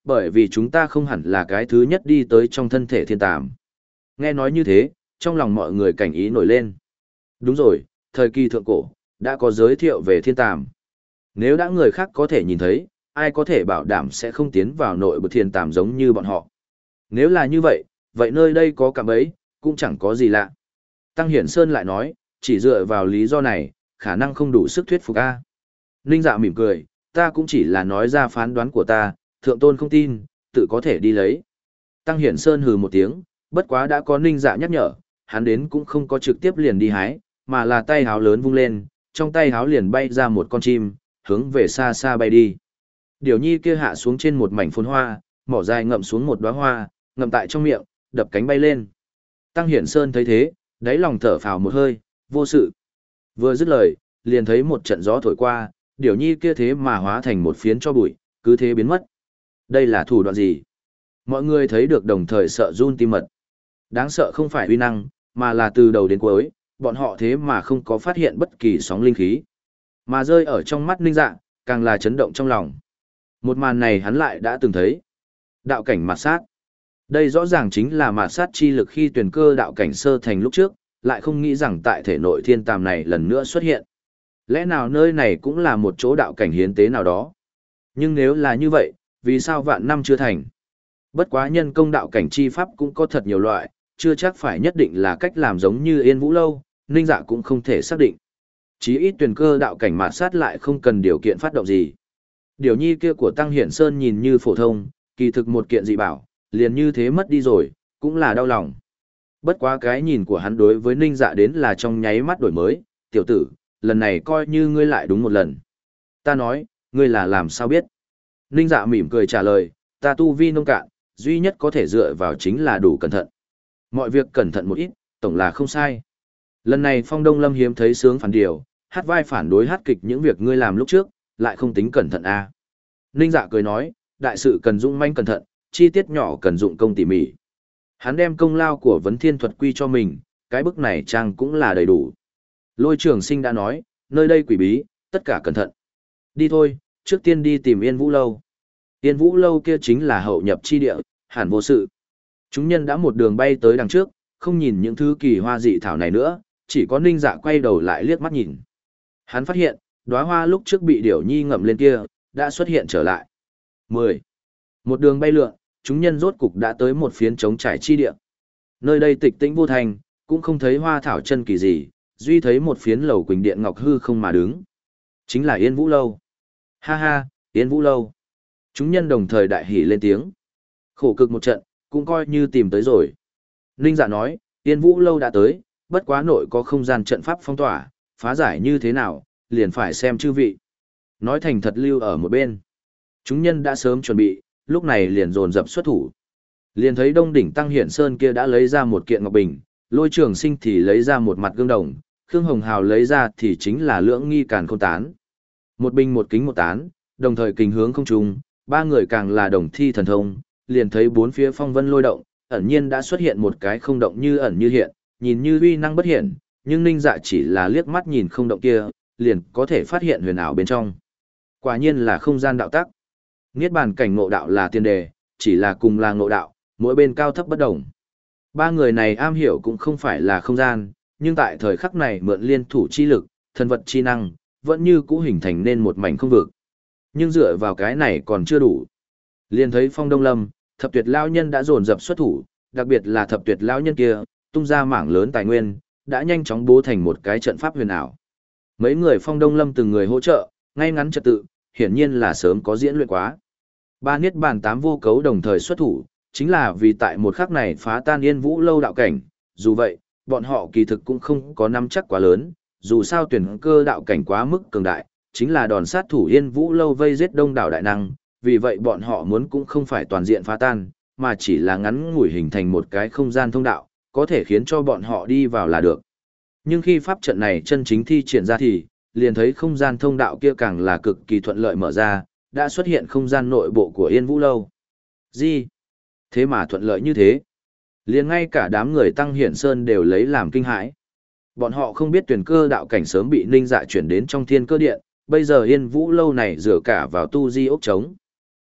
bởi vì chúng ta không hẳn là cái thứ nhất đi tới trong thân thể thiên tàm. Nghe nói như thế, trong lòng mọi người cảnh ý nổi lên. Đúng rồi, thời kỳ thượng cổ, đã có giới thiệu về thiên tàm. Nếu đã người khác có thể nhìn thấy, ai có thể bảo đảm sẽ không tiến vào nội bộ thiên tàm giống như bọn họ. Nếu là như vậy, vậy nơi đây có cạm bẫy, cũng chẳng có gì lạ. Tăng Hiển Sơn lại nói, chỉ dựa vào lý do này, khả năng không đủ sức thuyết phục a. Ninh Dạ mỉm cười, ta cũng chỉ là nói ra phán đoán của ta, thượng tôn không tin, tự có thể đi lấy. Tăng Hiển Sơn hừ một tiếng, bất quá đã có Ninh Dạ nhắc nhở, hắn đến cũng không có trực tiếp liền đi hái, mà là tay háo lớn vung lên, trong tay háo liền bay ra một con chim, hướng về xa xa bay đi. Điểu nhi kia hạ xuống trên một mảnh phồn hoa, mỏ dài ngậm xuống một đóa hoa, ngậm tại trong miệng, đập cánh bay lên. Tăng Hiển Sơn thấy thế, đáy lòng thở phào một hơi, vô sự. Vừa dứt lời, liền thấy một trận gió thổi qua, điểu nhi kia thế mà hóa thành một phiến cho bụi, cứ thế biến mất. Đây là thủ đoạn gì? Mọi người thấy được đồng thời sợ run tim mật. Đáng sợ không phải uy năng, mà là từ đầu đến cuối, bọn họ thế mà không có phát hiện bất kỳ sóng linh khí. Mà rơi ở trong mắt Ninh Dạ, càng là chấn động trong lòng. Một màn này hắn lại đã từng thấy. Đạo cảnh mạt sát. Đây rõ ràng chính là mạt sát chi lực khi tuyển cơ đạo cảnh sơ thành lúc trước, lại không nghĩ rằng tại thể nội thiên tàm này lần nữa xuất hiện. Lẽ nào nơi này cũng là một chỗ đạo cảnh hiến tế nào đó? Nhưng nếu là như vậy, vì sao vạn năm chưa thành? Bất quá nhân công đạo cảnh chi pháp cũng có thật nhiều loại, chưa chắc phải nhất định là cách làm giống như Yên Vũ Lâu, Ninh Dạ cũng không thể xác định. Chí ít tuyển cơ đạo cảnh mạt sát lại không cần điều kiện phát động gì. Điều nhi kia của Tăng Hiển Sơn nhìn như phổ thông, kỳ thực một kiện dị bảo, liền như thế mất đi rồi, cũng là đau lòng. Bất quá cái nhìn của hắn đối với Ninh Dạ đến là trong nháy mắt đổi mới, tiểu tử, lần này coi như ngươi lại đúng một lần. Ta nói, ngươi là làm sao biết? Ninh Dạ mỉm cười trả lời, ta tu vi nông cạn, duy nhất có thể dựa vào chính là đủ cẩn thận. Mọi việc cẩn thận một ít, tổng là không sai. Lần này Phong Đông Lâm hiếm thấy sướng phản điều, hát vai phản đối hát kịch những việc ngươi làm lúc trước, lại không tính cẩn thận à. Ninh Dạ cười nói, đại sự cần dụng manh cẩn thận, chi tiết nhỏ cần dụng công tỉ mỉ. Hắn đem công lao của vấn thiên thuật quy cho mình, cái bức này trang cũng là đầy đủ. Lôi Trường Sinh đã nói, nơi đây quỷ bí, tất cả cẩn thận. Đi thôi, trước tiên đi tìm Yên Vũ Lâu. Yên Vũ Lâu kia chính là hậu nhập chi địa, hẳn vô sự. Chúng nhân đã một đường bay tới đằng trước, không nhìn những thứ kỳ hoa dị thảo này nữa, chỉ có Ninh Dạ quay đầu lại liếc mắt nhìn. Hắn phát hiện, đóa hoa lúc trước bị điểu nhi ngậm lên kia, đã xuất hiện trở lại. mười. Một đường bay lượn, chúng nhân rốt cục đã tới một phiến trống trải chi địa. Nơi đây tịch tĩnh vô thành, cũng không thấy hoa thảo chân kỳ gì, duy thấy một phiến lầu quỳnh điện ngọc hư không mà đứng. Chính là Yên Vũ Lâu. Ha ha, Yên Vũ Lâu. Chúng nhân đồng thời đại hỉ lên tiếng. Khổ cực một trận, cũng coi như tìm tới rồi. Ninh Dạ nói, Yên Vũ Lâu đã tới, bất quá nội có không gian trận pháp phong tỏa, phá giải như thế nào, liền phải xem chư vị. Nói thành thật lưu ở một bên. Chúng nhân đã sớm chuẩn bị, lúc này liền dồn dập xuất thủ. Liền thấy Đông đỉnh Tăng Hiển Sơn kia đã lấy ra một kiện ngọc bình, Lôi Trường Sinh thì lấy ra một mặt gương đồng, Khương Hồng Hào lấy ra thì chính là lưỡng nghi càn khôn tán. Một bình một kính một tán, đồng thời kình hướng không trùng, ba người càng là đồng thi thần thông, liền thấy bốn phía phong vân lôi động, ẩn nhiên đã xuất hiện một cái không động như ẩn như hiện, nhìn như uy năng bất hiện, nhưng Ninh Dạ chỉ là liếc mắt nhìn không động kia, liền có thể phát hiện huyền ảo bên trong. Quả nhiên là không gian đạo tắc. Niết bàn cảnh ngộ đạo là tiền đề, chỉ là cùng là ngộ đạo, mỗi bên cao thấp bất đồng. Ba người này am hiểu cũng không phải là không gian, nhưng tại thời khắc này mượn liên thủ chi lực, thân vật chi năng, vẫn như cũ hình thành nên một mảnh không vực. Nhưng dựa vào cái này còn chưa đủ. Liền thấy Phong Đông Lâm, thập tuyệt lão nhân đã dồn dập xuất thủ, đặc biệt là thập tuyệt lão nhân kia, tung ra mảng lớn tài nguyên, đã nhanh chóng bố thành một cái trận pháp huyền ảo. Mấy người Phong Đông Lâm từng người hỗ trợ, ngay ngắn trật tự, hiển nhiên là sớm có diễn luyện quá. Ba niết bàn tám vô cấu đồng thời xuất thủ, chính là vì tại một khắc này phá tan Yên Vũ Lâu đạo cảnh, dù vậy, bọn họ kỳ thực cũng không có nắm chắc quá lớn, dù sao tuyển cơ đạo cảnh quá mức cường đại, chính là đòn sát thủ Yên Vũ Lâu vây giết đông đảo đại năng, vì vậy bọn họ muốn cũng không phải toàn diện phá tan, mà chỉ là ngắn ngủi hình thành một cái không gian thông đạo, có thể khiến cho bọn họ đi vào là được. Nhưng khi pháp trận này chân chính thi triển ra thì, liền thấy không gian thông đạo kia càng là cực kỳ thuận lợi mở ra, đã xuất hiện không gian nội bộ của Yên Vũ Lâu. Gì? Thế mà thuận lợi như thế? Liền ngay cả đám người Tăng Hiển Sơn đều lấy làm kinh hãi. Bọn họ không biết tuyển cơ đạo cảnh sớm bị Ninh Dạ chuyển đến trong thiên cơ điện, bây giờ Yên Vũ Lâu này dựa cả vào tu di ốc trống.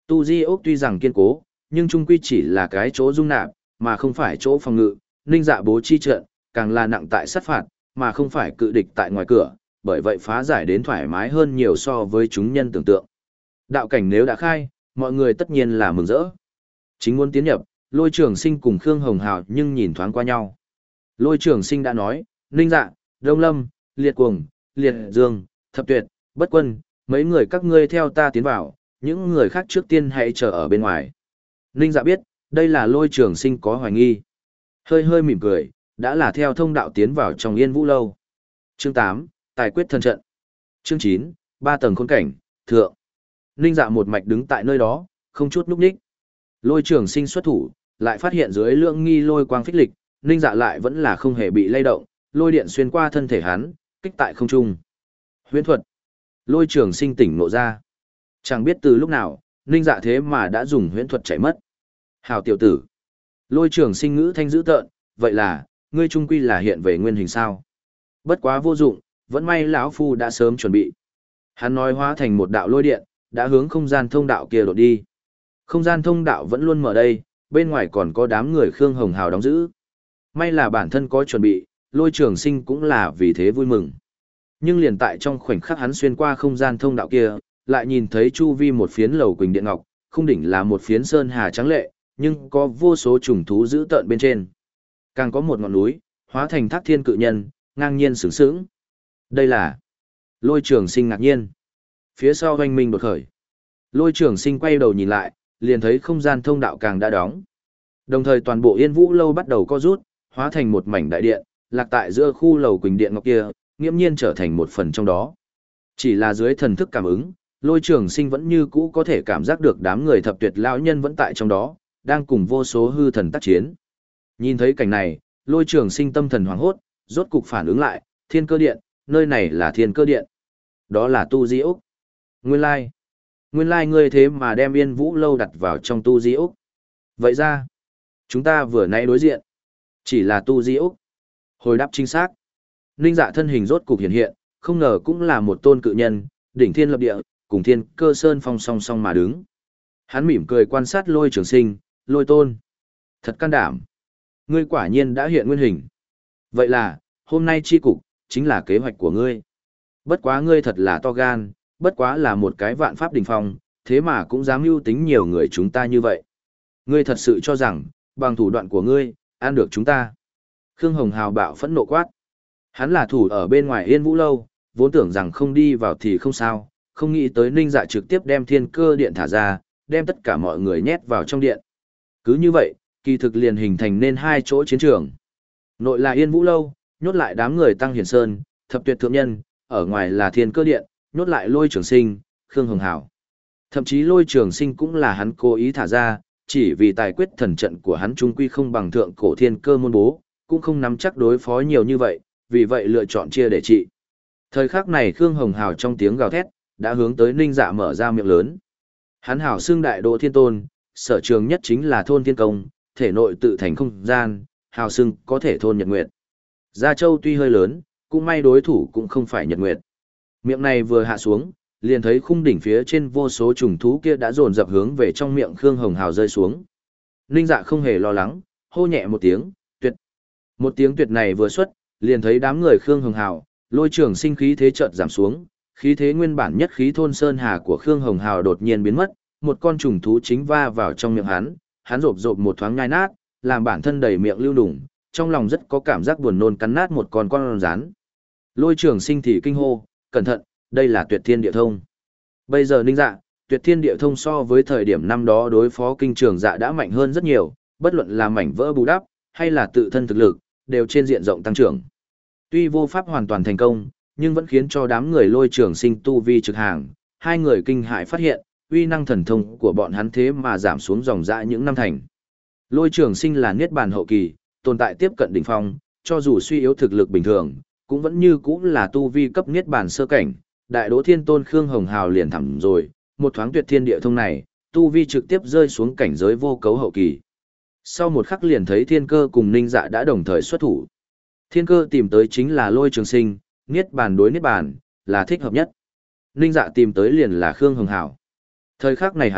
Tu di ốc tuy rằng kiên cố, nhưng trung quy chỉ là cái chỗ dung nạp, mà không phải chỗ phòng ngự, Ninh Dạ bố chi trận, càng là nặng tại sát phạt, mà không phải cự địch tại ngoài cửa, bởi vậy phá giải đến thoải mái hơn nhiều so với chúng nhân tưởng tượng. Đạo cảnh nếu đã khai, mọi người tất nhiên là mừng rỡ. Chính muốn tiến nhập, Lôi Trường Sinh cùng Khương Hồng Hào nhưng nhìn thoáng qua nhau. Lôi Trường Sinh đã nói, Ninh Dạ, Đông Lâm, Liệt Cuồng, Liệt Dương, Thập Tuyệt, Bất Quân, mấy người các ngươi theo ta tiến vào, những người khác trước tiên hãy chờ ở bên ngoài. Ninh Dạ biết, đây là Lôi Trường Sinh có hoài nghi. Hơi hơi mỉm cười, đã là theo thông đạo tiến vào trong Yên Vũ Lâu. Chương tám, Tài quyết thần trận. Chương chín, ba tầng khôn cảnh, thượng. Ninh Dạ một mạch đứng tại nơi đó, không chút núp ních. Lôi Trường Sinh xuất thủ, lại phát hiện dưới lượng nghi lôi quang phích lịch, Ninh Dạ lại vẫn là không hề bị lay động, lôi điện xuyên qua thân thể hắn, kích tại không trung. Huyễn thuật. Lôi Trường Sinh tỉnh ngộ ra. Chẳng biết từ lúc nào, Ninh Dạ thế mà đã dùng huyễn thuật chạy mất. Hào tiểu tử. Lôi Trường Sinh ngữ thanh dữ tợn, vậy là, ngươi trung quy là hiện về nguyên hình sao? Bất quá vô dụng, vẫn may lão phu đã sớm chuẩn bị. Hắn nói hóa thành một đạo lôi điện, đã hướng không gian thông đạo kia đột đi. Không gian thông đạo vẫn luôn mở đây, bên ngoài còn có đám người Khương Hồng Hào đóng giữ. May là bản thân có chuẩn bị, Lôi Trường Sinh cũng là vì thế vui mừng. Nhưng liền tại trong khoảnh khắc hắn xuyên qua không gian thông đạo kia, lại nhìn thấy chu vi một phiến lầu quỳnh điện ngọc, khung đỉnh là một phiến sơn hà trắng lệ, nhưng có vô số trùng thú dữ tợn bên trên. Càng có một ngọn núi, hóa thành thác thiên cự nhân, ngang nhiên sướng sướng. Đây là... Lôi Trường Sinh ngạc nhiên. Phía sau hoanh minh đột khởi. Lôi Trường Sinh quay đầu nhìn lại, liền thấy không gian thông đạo càng đã đóng. Đồng thời toàn bộ Yên Vũ Lâu bắt đầu co rút, hóa thành một mảnh đại điện, lạc tại giữa khu lầu quỳnh điện ngọc kia, nghiễm nhiên trở thành một phần trong đó. Chỉ là dưới thần thức cảm ứng, Lôi Trường Sinh vẫn như cũ có thể cảm giác được đám người thập tuyệt lão nhân vẫn tại trong đó, đang cùng vô số hư thần tác chiến. Nhìn thấy cảnh này, Lôi Trường Sinh tâm thần hoảng hốt, rốt cục phản ứng lại, Thiên Cơ Điện, nơi này là Thiên Cơ Điện. Đó là Tu Di Ốc. Nguyên lai, nguyên lai ngươi thế mà đem Yên Vũ Lâu đặt vào trong Tu Di Ốc. Vậy ra, chúng ta vừa nãy đối diện, chỉ là Tu Di Ốc. Hồi đáp chính xác. Ninh Dạ thân hình rốt cục hiện hiện, không ngờ cũng là một tôn cự nhân, đỉnh thiên lập địa, cùng Thiên Cơ Sơn phong song song mà đứng. Hắn mỉm cười quan sát Lôi Trường Sinh, Lôi Tôn. Thật can đảm. Ngươi quả nhiên đã hiện nguyên hình. Vậy là, hôm nay chi cục, chính là kế hoạch của ngươi. Bất quá ngươi thật là to gan, bất quá là một cái vạn pháp đỉnh phong, thế mà cũng dám mưu tính nhiều người chúng ta như vậy. Ngươi thật sự cho rằng, bằng thủ đoạn của ngươi, ăn được chúng ta. Khương Hồng Hào bạo phẫn nộ quát. Hắn là thủ ở bên ngoài Yên Vũ Lâu, vốn tưởng rằng không đi vào thì không sao, không nghĩ tới Ninh Dạ trực tiếp đem Thiên Cơ Điện thả ra, đem tất cả mọi người nhét vào trong điện. Cứ như vậy, kỳ thực liền hình thành nên hai chỗ chiến trường. Nội là Yên Vũ Lâu, nhốt lại đám người Tăng Hiền Sơn, Thập Tuyệt Thượng Nhân, ở ngoài là Thiên Cơ Điện, nhốt lại Lôi Trường Sinh, Khương Hồng Hảo. Thậm chí Lôi Trường Sinh cũng là hắn cố ý thả ra, chỉ vì tài quyết thần trận của hắn trung quy không bằng thượng cổ thiên cơ môn bố, cũng không nắm chắc đối phó nhiều như vậy, vì vậy lựa chọn chia để trị. Thời khắc này Khương Hồng Hào trong tiếng gào thét, đã hướng tới Ninh Dạ mở ra miệng lớn. Hắn hảo xưng đại độ thiên tôn, sở trường nhất chính là thôn thiên công, thể nội tự thành không gian, hào xưng có thể thôn nhật nguyệt. Gia Châu tuy hơi lớn, cũng may đối thủ cũng không phải nhật nguyệt. Miệng này vừa hạ xuống, liền thấy khung đỉnh phía trên vô số trùng thú kia đã dồn dập hướng về trong miệng Khương Hồng Hào rơi xuống. Ninh Dạ không hề lo lắng, hô nhẹ một tiếng, tuyệt. Một tiếng tuyệt này vừa xuất, liền thấy đám người Khương Hồng Hào, Lôi Trường Sinh khí thế chợt giảm xuống, khí thế nguyên bản nhất khí thôn sơn hà của Khương Hồng Hào đột nhiên biến mất, một con trùng thú chính va vào trong miệng hắn, hắn rộp rộp một thoáng nhai nát, làm bản thân đầy miệng lưu đủng, trong lòng rất có cảm giác buồn nôn cắn nát một con con rắn. Lôi Trường Sinh thì kinh hô, cẩn thận, đây là Tuyệt Thiên Địa Thông. Bây giờ Ninh Dạ, Tuyệt Thiên Địa Thông so với thời điểm năm đó đối phó Kinh Trường Dạ đã mạnh hơn rất nhiều, bất luận là mảnh vỡ bù đắp, hay là tự thân thực lực, đều trên diện rộng tăng trưởng. Tuy vô pháp hoàn toàn thành công, nhưng vẫn khiến cho đám người Lôi Trường Sinh tu vi trực hàng, hai người kinh hãi phát hiện, uy năng thần thông của bọn hắn thế mà giảm xuống dòng dã những năm thành. Lôi Trường Sinh là niết bàn hậu kỳ, tồn tại tiếp cận đỉnh phong, cho dù suy yếu thực lực bình thường, cũng vẫn như cũ là tu vi cấp niết bàn sơ cảnh. Đại Đỗ Thiên Tôn Khương Hồng Hào liền thẳm rồi, một thoáng Tuyệt Thiên Địa Thông này, tu vi trực tiếp rơi xuống cảnh giới vô cấu hậu kỳ. Sau một khắc liền thấy Thiên Cơ cùng Ninh Dạ đã đồng thời xuất thủ. Thiên Cơ tìm tới chính là Lôi Trường Sinh, niết bàn đối niết bàn, là thích hợp nhất. Ninh Dạ tìm tới liền là Khương Hồng Hào. Thời khắc này hắn,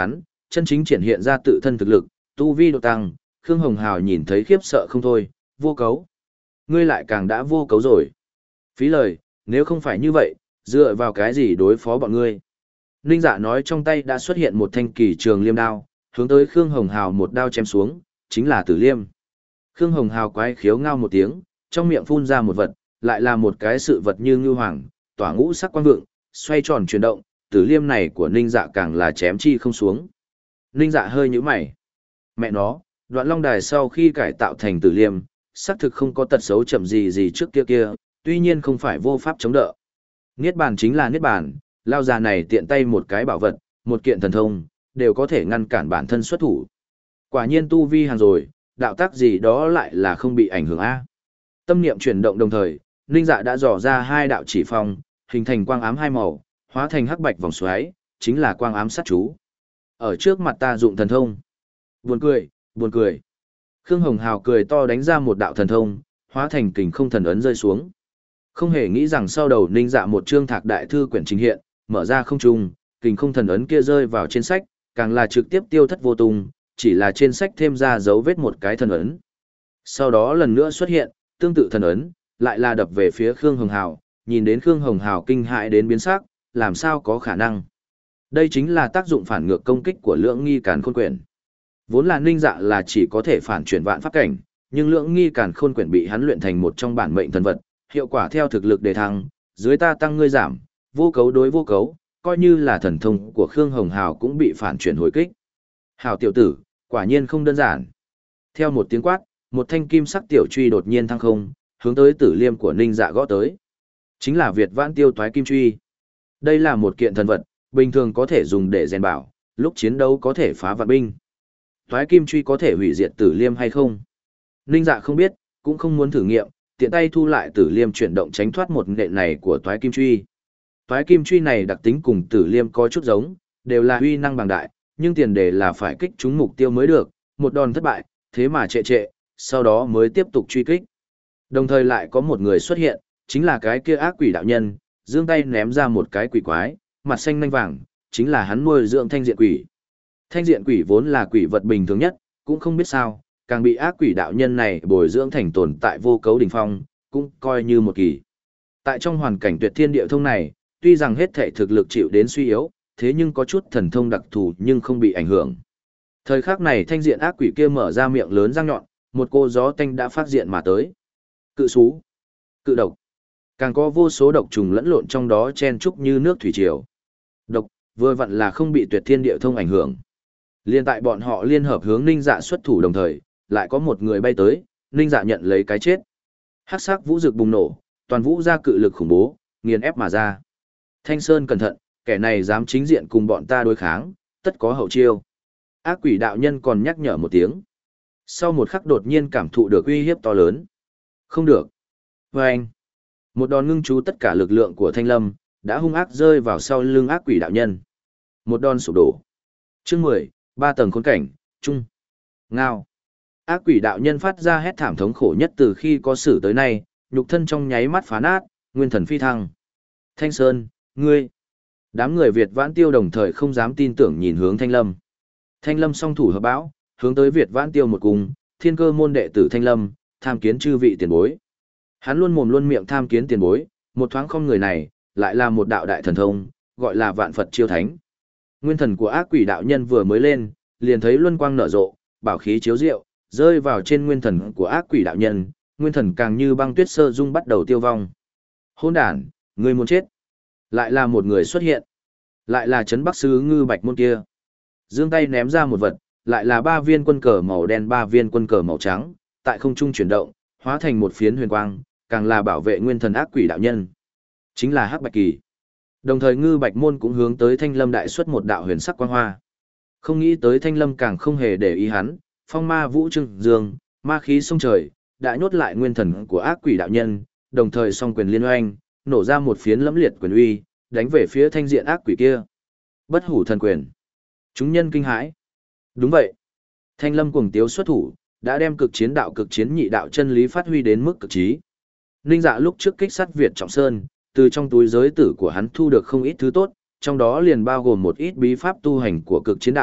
chân chính triển hiện ra tự thân thực lực, tu vi độ tăng, Khương Hồng Hào nhìn thấy khiếp sợ không thôi, vô cấu. Ngươi lại càng đã vô cấu rồi. Phí lời, nếu không phải như vậy, dựa vào cái gì đối phó bọn ngươi? Ninh Dạ nói trong tay đã xuất hiện một thanh kỳ trường liêm đao, hướng tới Khương Hồng Hào một đao chém xuống, chính là Tử Liêm. Khương Hồng Hào quái khiếu ngao một tiếng, trong miệng phun ra một vật, lại là một cái sự vật như ngưu hoàng, tỏa ngũ sắc quang vượng, xoay tròn chuyển động, Tử Liêm này của Ninh Dạ càng là chém chi không xuống. Ninh Dạ hơi nhíu mày. Mẹ nó, Đoạn Long Đài sau khi cải tạo thành Tử Liêm, xác thực không có tật xấu chậm gì gì trước kia kia, tuy nhiên không phải vô pháp chống đỡ. Niết bàn chính là niết bàn, lao già này tiện tay một cái bảo vật, một kiện thần thông, đều có thể ngăn cản bản thân xuất thủ. Quả nhiên tu vi hàng rồi, đạo tác gì đó lại là không bị ảnh hưởng a. Tâm niệm chuyển động đồng thời, Ninh Dạ đã dò ra hai đạo chỉ phong, hình thành quang ám hai màu, hóa thành hắc bạch vòng xoáy, chính là quang ám sát chú. Ở trước mặt ta dụng thần thông. Buồn cười, buồn cười. Khương Hồng Hào cười to đánh ra một đạo thần thông, hóa thành kình không thần ấn rơi xuống. Không hề nghĩ rằng sau đầu Ninh Dạ một chương thạc đại thư quyển trình hiện, mở ra không trung, kình không thần ấn kia rơi vào trên sách, càng là trực tiếp tiêu thất vô tung, chỉ là trên sách thêm ra dấu vết một cái thần ấn. Sau đó lần nữa xuất hiện, tương tự thần ấn, lại là đập về phía Khương Hồng Hào, nhìn đến Khương Hồng Hào kinh hãi đến biến sắc, làm sao có khả năng. Đây chính là tác dụng phản ngược công kích của Lưỡng Nghi Càn Khôn Quyển. Vốn là Ninh Dạ là chỉ có thể phản chuyển vạn pháp cảnh, nhưng Lưỡng Nghi Càn Khôn Quyển bị hắn luyện thành một trong bản mệnh thần vật, hiệu quả theo thực lực đề thăng, dưới ta tăng ngươi giảm, vô cấu đối vô cấu, coi như là thần thông của Khương Hồng Hào cũng bị phản chuyển hồi kích. Hào tiểu tử, quả nhiên không đơn giản. Theo một tiếng quát, một thanh kim sắc tiểu truy đột nhiên thăng không, hướng tới Tử Liêm của Ninh Dạ gõ tới. Chính là Việt Vãn Tiêu Toái Kim Truy. Đây là một kiện thần vật, bình thường có thể dùng để rèn bảo, lúc chiến đấu có thể phá vạn binh. Toái Kim Truy có thể hủy diệt Tử Liêm hay không? Ninh Dạ không biết, cũng không muốn thử nghiệm, tiện tay thu lại Tử Liêm chuyển động tránh thoát một nện này của Toái Kim Truy. Toái Kim Truy này đặc tính cùng Tử Liêm có chút giống, đều là uy năng bằng đại, nhưng tiền đề là phải kích trúng mục tiêu mới được, một đòn thất bại, thế mà trệ trệ, sau đó mới tiếp tục truy kích. Đồng thời lại có một người xuất hiện, chính là cái kia ác quỷ đạo nhân, giương tay ném ra một cái quỷ quái, mặt xanh nanh vàng, chính là hắn nuôi dưỡng thanh diện quỷ. Thanh diện quỷ vốn là quỷ vật bình thường nhất, cũng không biết sao, càng bị ác quỷ đạo nhân này bồi dưỡng thành tồn tại vô cấu đỉnh phong, cũng coi như một kỳ. Tại trong hoàn cảnh tuyệt thiên địa thông này, tuy rằng hết thể thực lực chịu đến suy yếu, thế nhưng có chút thần thông đặc thù nhưng không bị ảnh hưởng. Thời khắc này thanh diện ác quỷ kia mở ra miệng lớn răng nhọn, một cô gió tanh đã phát diện mà tới. Cự xú, cự độc, càng có vô số độc trùng lẫn lộn trong đó chen chúc như nước thủy triều. Độc, vừa vặn là không bị tuyệt thiên địa thông ảnh hưởng. Liên tại bọn họ liên hợp hướng Ninh Dạ xuất thủ đồng thời, lại có một người bay tới, Ninh Dạ nhận lấy cái chết. Hắc sắc vũ dực bùng nổ, toàn vũ ra cự lực khủng bố, nghiền ép mà ra. Thanh Sơn cẩn thận, kẻ này dám chính diện cùng bọn ta đối kháng, tất có hậu chiêu. Ác quỷ đạo nhân còn nhắc nhở một tiếng. Sau một khắc đột nhiên cảm thụ được uy hiếp to lớn. Không được. Và anh, một đòn ngưng chú tất cả lực lượng của Thanh Lâm, đã hung ác rơi vào sau lưng ác quỷ đạo nhân. Một đòn sụp đổ. Chương mười, ba tầng khốn cảnh, chung. Ngao. Ác quỷ đạo nhân phát ra hét thảm thống khổ nhất từ khi có sử tới nay, nhục thân trong nháy mắt phá nát, nguyên thần phi thăng. Thanh Sơn, ngươi. Đám người Việt Vãn Tiêu đồng thời không dám tin tưởng nhìn hướng Thanh Lâm. Thanh Lâm song thủ hợp bão, hướng tới Việt Vãn Tiêu một cùng, thiên cơ môn đệ tử Thanh Lâm, tham kiến chư vị tiền bối. Hắn luôn mồm luôn miệng tham kiến tiền bối, một thoáng không người này, lại là một đạo đại thần thông, gọi là vạn Phật chiêu thánh. Nguyên thần của ác quỷ đạo nhân vừa mới lên, liền thấy luân quang nở rộ, bảo khí chiếu diệu, rơi vào trên nguyên thần của ác quỷ đạo nhân, nguyên thần càng như băng tuyết sơ dung bắt đầu tiêu vong. Hỗn đản, người muốn chết. Lại là một người xuất hiện. Lại là trấn Bắc sứ Ngư Bạch môn kia. Giương tay ném ra một vật, lại là ba viên quân cờ màu đen ba viên quân cờ màu trắng, tại không trung chuyển động, hóa thành một phiến huyền quang, càng là bảo vệ nguyên thần ác quỷ đạo nhân. Chính là Hắc Bạch Kỳ. Đồng thời Ngư Bạch môn cũng hướng tới Thanh Lâm đại xuất một đạo huyền sắc quang hoa. Không nghĩ tới Thanh Lâm càng không hề để ý hắn, phong ma vũ trưng dương, ma khí sông trời, đã nhốt lại nguyên thần của ác quỷ đạo nhân, đồng thời song quyền liên oanh, nổ ra một phiến lẫm liệt quyền uy, đánh về phía thanh diện ác quỷ kia. Bất hủ thần quyền. Chúng nhân kinh hãi. Đúng vậy. Thanh Lâm cuồng tiếu xuất thủ, đã đem cực chiến đạo cực chiến nhị đạo chân lý phát huy đến mức cực trí. Ninh Dạ lúc trước kích sát Việt Trọng Sơn, từ trong túi giới tử của hắn thu được không ít thứ tốt, trong đó liền bao gồm một ít bí pháp tu hành của cực chiến đạo,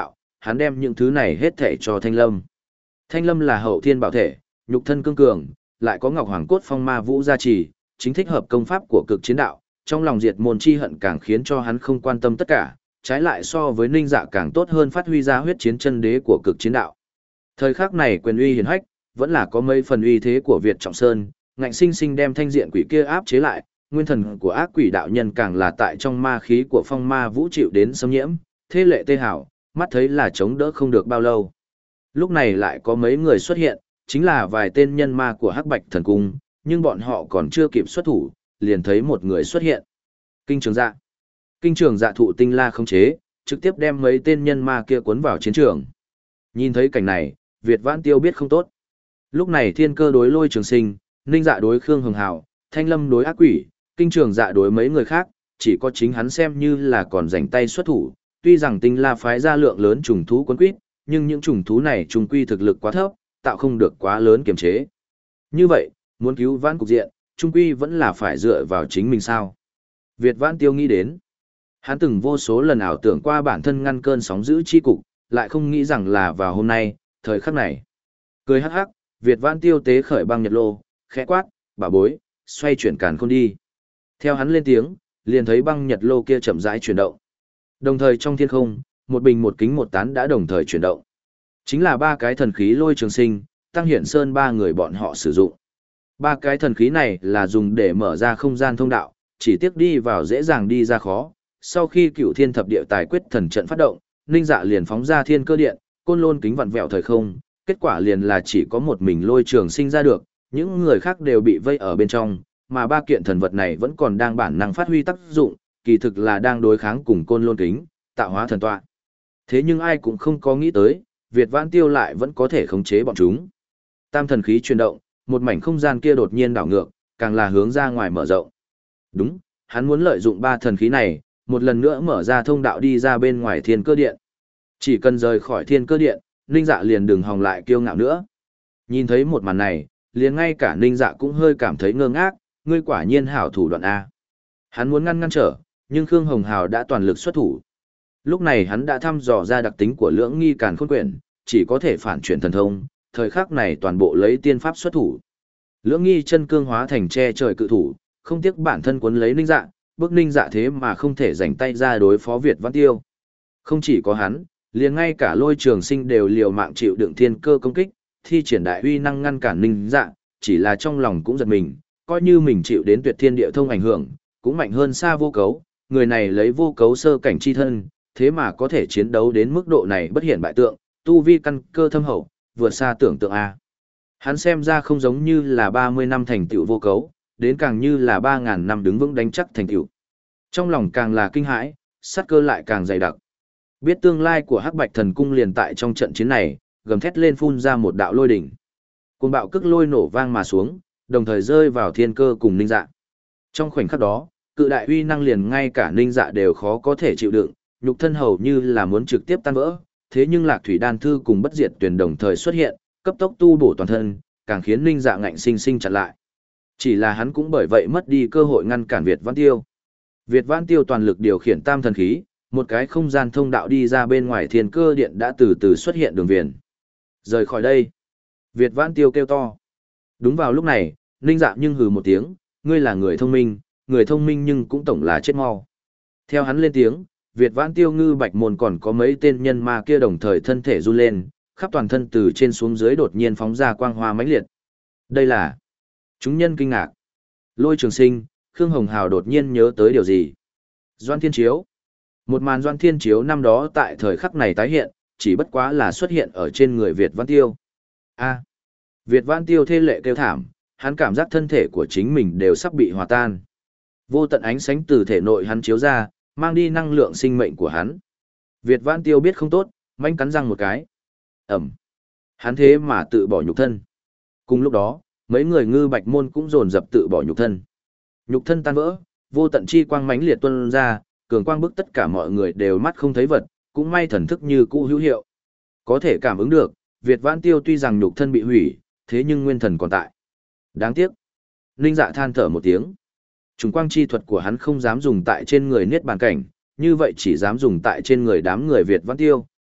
hắn đem những thứ này hết thảy cho Thanh Lâm. Thanh Lâm là hậu thiên bảo thể, nhục thân cương cường, lại có Ngọc Hoàng cốt phong ma vũ gia trì, chính thích hợp công pháp của cực chiến đạo, trong lòng diệt môn chi hận càng khiến cho hắn không quan tâm tất cả, trái lại so với Ninh Dạ càng tốt hơn phát huy ra huyết chiến chân đế của cực chiến đạo. Thời khắc này quyền uy hiển hách, vẫn là có mấy phần uy thế của Việt Trọng Sơn, ngạnh sinh sinh đem thanh diện quỷ kia áp chế lại, nguyên thần của ác quỷ đạo nhân càng là tại trong ma khí của phong ma vũ chịu đến xâm nhiễm, thế lệ tê hảo, mắt thấy là chống đỡ không được bao lâu. Lúc này lại có mấy người xuất hiện, chính là vài tên nhân ma của Hắc Bạch Thần Cung, nhưng bọn họ còn chưa kịp xuất thủ, liền thấy một người xuất hiện. Kinh Trường Dạ. Kinh Trường Dạ thụ tinh la khống chế, trực tiếp đem mấy tên nhân ma kia cuốn vào chiến trường. Nhìn thấy cảnh này, Việt Vãn Tiêu biết không tốt. Lúc này Thiên Cơ đối Lôi Trường Sinh, Ninh Dạ đối Khương Hồng Hào, Thanh Lâm đối ác quỷ, Kinh Trường Dạ đối mấy người khác, chỉ có chính hắn xem như là còn rảnh tay xuất thủ. Tuy rằng tinh la phái ra lượng lớn trùng thú quấn quýt, nhưng những trùng thú này trùng quy thực lực quá thấp, tạo không được quá lớn kiềm chế. Như vậy, muốn cứu vãn cục diện, trung quy vẫn là phải dựa vào chính mình sao. Việt Vãn Tiêu nghĩ đến. Hắn từng vô số lần ảo tưởng qua bản thân ngăn cơn sóng dữ chi cục, lại không nghĩ rằng là vào hôm nay, thời khắc này. Cười hắc hắc, Việt Vãn Tiêu tế khởi băng nhật lô, khẽ quát, bà bối, xoay chuyển càn khôn đi. Theo hắn lên tiếng, liền thấy băng nhật lô kia chậm rãi chuyển động. Đồng thời trong thiên không, một bình một kính một tán đã đồng thời chuyển động. Chính là ba cái thần khí Lôi Trường Sinh, Tăng Hiển Sơn ba người bọn họ sử dụng. Ba cái thần khí này là dùng để mở ra không gian thông đạo, chỉ tiếc đi vào dễ dàng đi ra khó. Sau khi Cửu Thiên Thập Địa Tài Quyết thần trận phát động, Ninh Dạ liền phóng ra Thiên Cơ Điện, côn lôn kính vặn vẹo thời không, kết quả liền là chỉ có một mình Lôi Trường Sinh ra được, những người khác đều bị vây ở bên trong, mà ba kiện thần vật này vẫn còn đang bản năng phát huy tác dụng, kỳ thực là đang đối kháng cùng côn lôn kính, tạo hóa thần tọa. Thế nhưng ai cũng không có nghĩ tới, Việt Vãn Tiêu lại vẫn có thể khống chế bọn chúng. Tam thần khí chuyển động, một mảnh không gian kia đột nhiên đảo ngược, càng là hướng ra ngoài mở rộng. Đúng, hắn muốn lợi dụng ba thần khí này, một lần nữa mở ra thông đạo đi ra bên ngoài Thiên Cơ Điện. Chỉ cần rời khỏi Thiên Cơ Điện, Ninh Dạ liền đừng hòng lại kiêu ngạo nữa. Nhìn thấy một màn này, liền ngay cả Ninh Dạ cũng hơi cảm thấy ngơ ngác, ngươi quả nhiên hảo thủ đoạn A. Hắn muốn ngăn ngăn trở, nhưng Khương Hồng Hào đã toàn lực xuất thủ. Lúc này hắn đã thăm dò ra đặc tính của lưỡng nghi càn khôn quyển, chỉ có thể phản chuyển thần thông, thời khắc này toàn bộ lấy tiên pháp xuất thủ. Lưỡng nghi chân cương hóa thành che trời cự thủ, không tiếc bản thân cuốn lấy Ninh Dạ, bước Ninh Dạ thế mà không thể rảnh tay ra đối phó Việt Vãn Tiêu. Không chỉ có hắn, liền ngay cả Lôi Trường Sinh đều liều mạng chịu đựng thiên cơ công kích, thi triển đại uy năng ngăn cản Ninh Dạ, chỉ là trong lòng cũng giật mình, coi như mình chịu đến tuyệt thiên địa thông ảnh hưởng, cũng mạnh hơn xa Vô Cấu, người này lấy Vô Cấu sơ cảnh chi thân, thế mà có thể chiến đấu đến mức độ này bất hiển bại tượng, tu vi căn cơ thâm hậu, vượt xa tưởng tượng A. Hắn xem ra không giống như là ba mươi năm thành tựu Vô Cấu, đến càng như là ba ngàn năm đứng vững đánh chắc thành tựu. Trong lòng càng là kinh hãi, sát cơ lại càng dày đặc. Biết tương lai của Hắc Bạch Thần Cung liền tại trong trận chiến này, gầm thét lên phun ra một đạo lôi đỉnh. Cuồng bạo cước lôi nổ vang mà xuống, đồng thời rơi vào Thiên Cơ cùng Ninh Dạ. Trong khoảnh khắc đó, cự đại uy năng liền ngay cả Ninh Dạ đều khó có thể chịu đựng, nhục thân hầu như là muốn trực tiếp tan vỡ, thế nhưng Lạc Thủy Đan Thư cùng Bất Diệt Tuyển đồng thời xuất hiện, cấp tốc tu bổ toàn thân, càng khiến Ninh Dạ ngạnh sinh sinh chặn lại. Chỉ là hắn cũng bởi vậy mất đi cơ hội ngăn cản Việt Vãn Tiêu. Việt Vãn Tiêu toàn lực điều khiển tam thần khí, một cái không gian thông đạo đi ra bên ngoài Thiên Cơ Điện đã từ từ xuất hiện đường viền. Rời khỏi đây. Việt Vãn Tiêu kêu to. Đúng vào lúc này, Ninh Dạ nhưng hừ một tiếng, ngươi là người thông minh, người thông minh nhưng cũng tổng là chết mau. Theo hắn lên tiếng, Việt Vãn Tiêu ngư bạch môn còn có mấy tên nhân ma kia đồng thời thân thể run lên, khắp toàn thân từ trên xuống dưới đột nhiên phóng ra quang hoa mãnh liệt. Đây là... Chúng nhân kinh ngạc. Lôi Trường Sinh, Khương Hồng Hào đột nhiên nhớ tới điều gì. Doan Thiên Chiếu. Một màn Doan Thiên Chiếu năm đó tại thời khắc này tái hiện, chỉ bất quá là xuất hiện ở trên người Việt Vãn Tiêu. A. Việt Vãn Tiêu thê lệ kêu thảm, hắn cảm giác thân thể của chính mình đều sắp bị hòa tan. Vô tận ánh sáng từ thể nội hắn chiếu ra, mang đi năng lượng sinh mệnh của hắn. Việt Vãn Tiêu biết không tốt, manh cắn răng một cái. Ẩm. Hắn thế mà tự bỏ nhục thân. Cùng lúc đó, mấy người ngư bạch môn cũng dồn dập tự bỏ nhục thân. Nhục thân tan vỡ, vô tận chi quang mãnh liệt tuôn ra, cường quang bức tất cả mọi người đều mắt không thấy vật, cũng may thần thức như cũ hữu hiệu. Có thể cảm ứng được, Việt Vãn Tiêu tuy rằng nhục thân bị hủy, thế nhưng nguyên thần còn tại. Đáng tiếc. Ninh Dạ than thở một tiếng. Trùng quang chi thuật của hắn không dám dùng tại trên người niết bàn cảnh, như vậy chỉ dám dùng tại trên người đám người Việt Vãn Tiêu,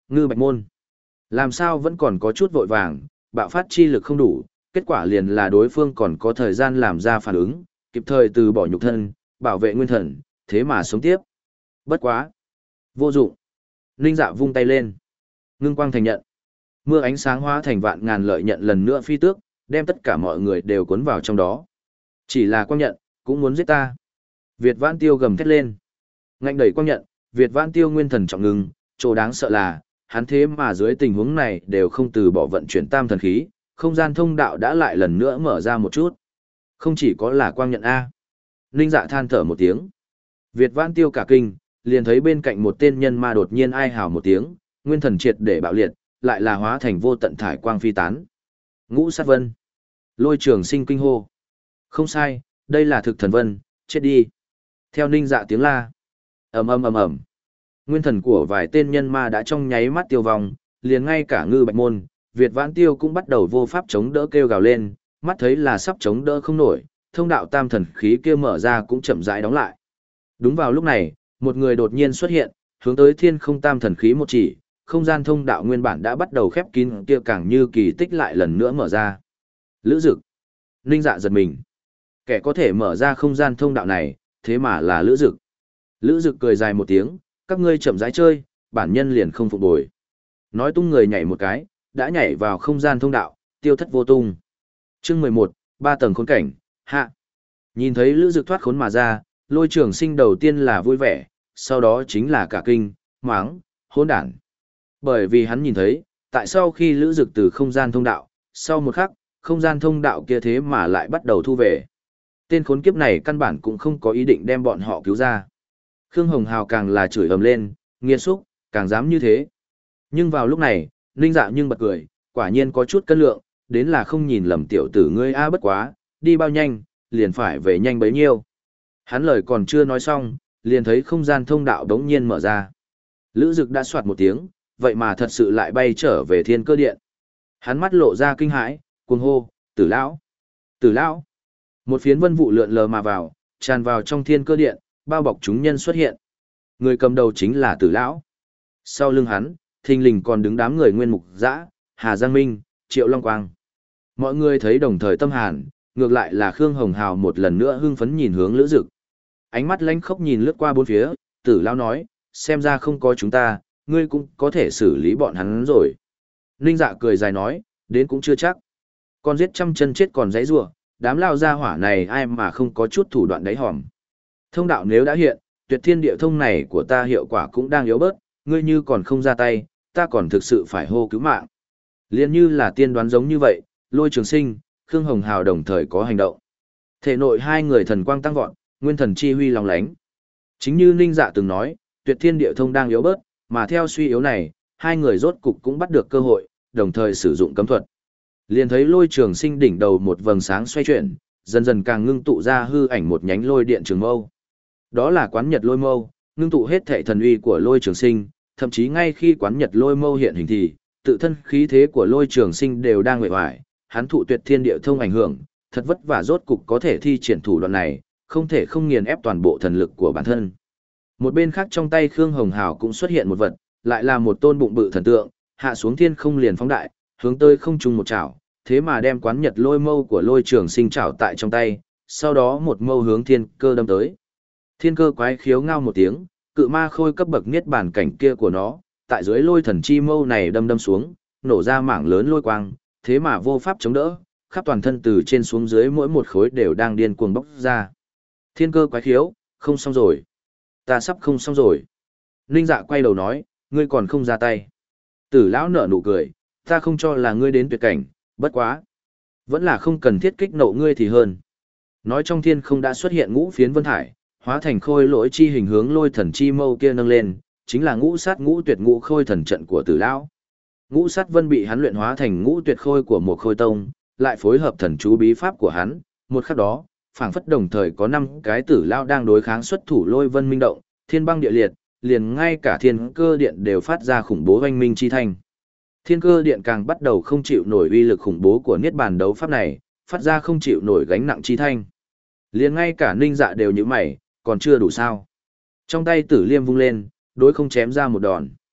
Ngư Bạch Môn. Làm sao vẫn còn có chút vội vàng, bạo phát chi lực không đủ, kết quả liền là đối phương còn có thời gian làm ra phản ứng, kịp thời từ bỏ nhục thân, bảo vệ nguyên thần, thế mà sống tiếp. Bất quá. Vô dụng. Ninh Dạ vung tay lên. Ngưng quang thành nhận. Mưa ánh sáng hóa thành vạn ngàn lợi nhận lần nữa phi tước, đem tất cả mọi người đều cuốn vào trong đó. Chỉ là quang nhận, cũng muốn giết ta. Việt Vãn Tiêu gầm thét lên. Ngạnh đẩy quang nhận, Việt Vãn Tiêu nguyên thần trọng ngừng, chỗ đáng sợ là, hắn thế mà dưới tình huống này đều không từ bỏ vận chuyển tam thần khí, không gian thông đạo đã lại lần nữa mở ra một chút. Không chỉ có là quang nhận A. Ninh Dạ than thở một tiếng. Việt Vãn Tiêu cả kinh, liền thấy bên cạnh một tên nhân ma đột nhiên ai hào một tiếng, nguyên thần triệt để bạo liệt, lại là hóa thành vô tận thải quang phi tán. Ngũ sát vân. Lôi Trường Sinh kinh hô. Không sai, đây là thực thần vân, chết đi. Theo Ninh Dạ tiếng la. Ầm ầm ầm ầm. Nguyên thần của vài tên nhân ma đã trong nháy mắt tiêu vong, liền ngay cả Ngư Bạch Môn, Việt Vãn Tiêu cũng bắt đầu vô pháp chống đỡ kêu gào lên, mắt thấy là sắp chống đỡ không nổi, thông đạo tam thần khí kia mở ra cũng chậm rãi đóng lại. Đúng vào lúc này, một người đột nhiên xuất hiện, hướng tới thiên không tam thần khí một chỉ, không gian thông đạo nguyên bản đã bắt đầu khép kín kia càng như kỳ tích lại lần nữa mở ra. Lữ Dực. Ninh Dạ giật mình. Kẻ có thể mở ra không gian thông đạo này, thế mà là Lữ Dực. Lữ Dực cười dài một tiếng, các ngươi chậm rãi chơi, bản nhân liền không phục bồi. Nói tung người nhảy một cái, đã nhảy vào không gian thông đạo, tiêu thất vô tung. Chương mười một, ba tầng khốn cảnh, hạ. Nhìn thấy Lữ Dực thoát khốn mà ra, Lôi Trường Sinh đầu tiên là vui vẻ, sau đó chính là cả kinh, máng, hỗn đản. Bởi vì hắn nhìn thấy, tại sau khi Lữ Dực từ không gian thông đạo, sau một khắc, không gian thông đạo kia thế mà lại bắt đầu thu về. Tên khốn kiếp này căn bản cũng không có ý định đem bọn họ cứu ra. Khương Hồng Hào càng là chửi ầm lên, nghiệt xúc, càng dám như thế. Nhưng vào lúc này, Ninh Dạ nhưng bật cười, quả nhiên có chút cân lượng, đến là không nhìn lầm tiểu tử ngươi a bất quá, đi bao nhanh, liền phải về nhanh bấy nhiêu. Hắn lời còn chưa nói xong, liền thấy không gian thông đạo đống nhiên mở ra. Lữ Dực đã soạt một tiếng, vậy mà thật sự lại bay trở về thiên cơ điện. Hắn mắt lộ ra kinh hãi, cuồng hô, tử lão, tử lão. Một phiến vân vụ lượn lờ mà vào, tràn vào trong thiên cơ điện, bao bọc chúng nhân xuất hiện. Người cầm đầu chính là tử lão. Sau lưng hắn, thình lình còn đứng đám người Nguyên Mục Dã, Hà Giang Minh, Triệu Long Quang. Mọi người thấy đồng thời tâm hàn, ngược lại là Khương Hồng Hào một lần nữa hưng phấn nhìn hướng Lữ Dực. Ánh mắt lánh khốc nhìn lướt qua bốn phía, tử lão nói, xem ra không có chúng ta, ngươi cũng có thể xử lý bọn hắn rồi. Ninh Dạ cười dài nói, đến cũng chưa chắc. Con giết trăm chân chết còn dãy rủa, đám lao gia hỏa này ai mà không có chút thủ đoạn đáy hòm. Thông đạo nếu đã hiện, tuyệt thiên địa thông này của ta hiệu quả cũng đang yếu bớt, ngươi như còn không ra tay, ta còn thực sự phải hô cứu mạng. Liên như là tiên đoán giống như vậy, Lôi Trường Sinh, Khương Hồng Hào đồng thời có hành động. Thể nội hai người thần quang tăng vọt, nguyên thần chi huy lòng lánh. Chính như Ninh Dạ từng nói, tuyệt thiên địa thông đang yếu bớt, mà theo suy yếu này, hai người rốt cục cũng bắt được cơ hội, đồng thời sử dụng cấm thuật. Liền thấy Lôi Trường Sinh đỉnh đầu một vầng sáng xoay chuyển, dần dần càng ngưng tụ ra hư ảnh một nhánh lôi điện trường mâu. Đó là quán nhật lôi mâu, ngưng tụ hết thể thần uy của Lôi Trường Sinh, thậm chí ngay khi quán nhật lôi mâu hiện hình thì, tự thân khí thế của Lôi Trường Sinh đều đang nguệ hoài, hắn thụ tuyệt thiên địa thông ảnh hưởng, thật vất vả rốt cục có thể thi triển thủ đoạn này, không thể không nghiền ép toàn bộ thần lực của bản thân. Một bên khác trong tay Khương Hồng Hào cũng xuất hiện một vật, lại là một tôn bụng bự thần tượng, hạ xuống thiên không liền phóng đại, hướng tới không trung một chảo, thế mà đem quán nhật lôi mâu của Lôi Trường Sinh chảo tại trong tay, sau đó một mâu hướng thiên cơ đâm tới. Thiên cơ quái khiếu ngao một tiếng, cự ma khôi cấp bậc niết bàn cảnh kia của nó, tại dưới lôi thần chi mâu này đâm đâm xuống, nổ ra mảng lớn lôi quang, thế mà vô pháp chống đỡ, khắp toàn thân từ trên xuống dưới mỗi một khối đều đang điên cuồng bốc ra. Thiên cơ quái khiếu, không xong rồi. Ta sắp không xong rồi. Ninh Dạ quay đầu nói, ngươi còn không ra tay. Tử lão nở nụ cười, ta không cho là ngươi đến tuyệt cảnh, bất quá. Vẫn là không cần thiết kích nộ ngươi thì hơn. Nói trong thiên không đã xuất hiện ngũ phiến vân thải, hóa thành khôi lỗi chi hình hướng lôi thần chi mâu kia nâng lên, chính là ngũ sát ngũ tuyệt ngũ khôi thần trận của tử lão. Ngũ sát vân bị hắn luyện hóa thành ngũ tuyệt khôi của một khôi tông, lại phối hợp thần chú bí pháp của hắn, một khắc đó, phảng phất đồng thời có năm cái tử lão đang đối kháng xuất thủ lôi vân minh động, thiên băng địa liệt, liền ngay cả thiên cơ điện đều phát ra khủng bố oanh minh chi thanh. Thiên cơ điện càng bắt đầu không chịu nổi uy lực khủng bố của niết bàn đấu pháp này, phát ra không chịu nổi gánh nặng chi thanh. Liền ngay cả Ninh Dạ đều như mày, còn chưa đủ sao. Trong tay tử liêm vung lên, đối không chém ra một đòn.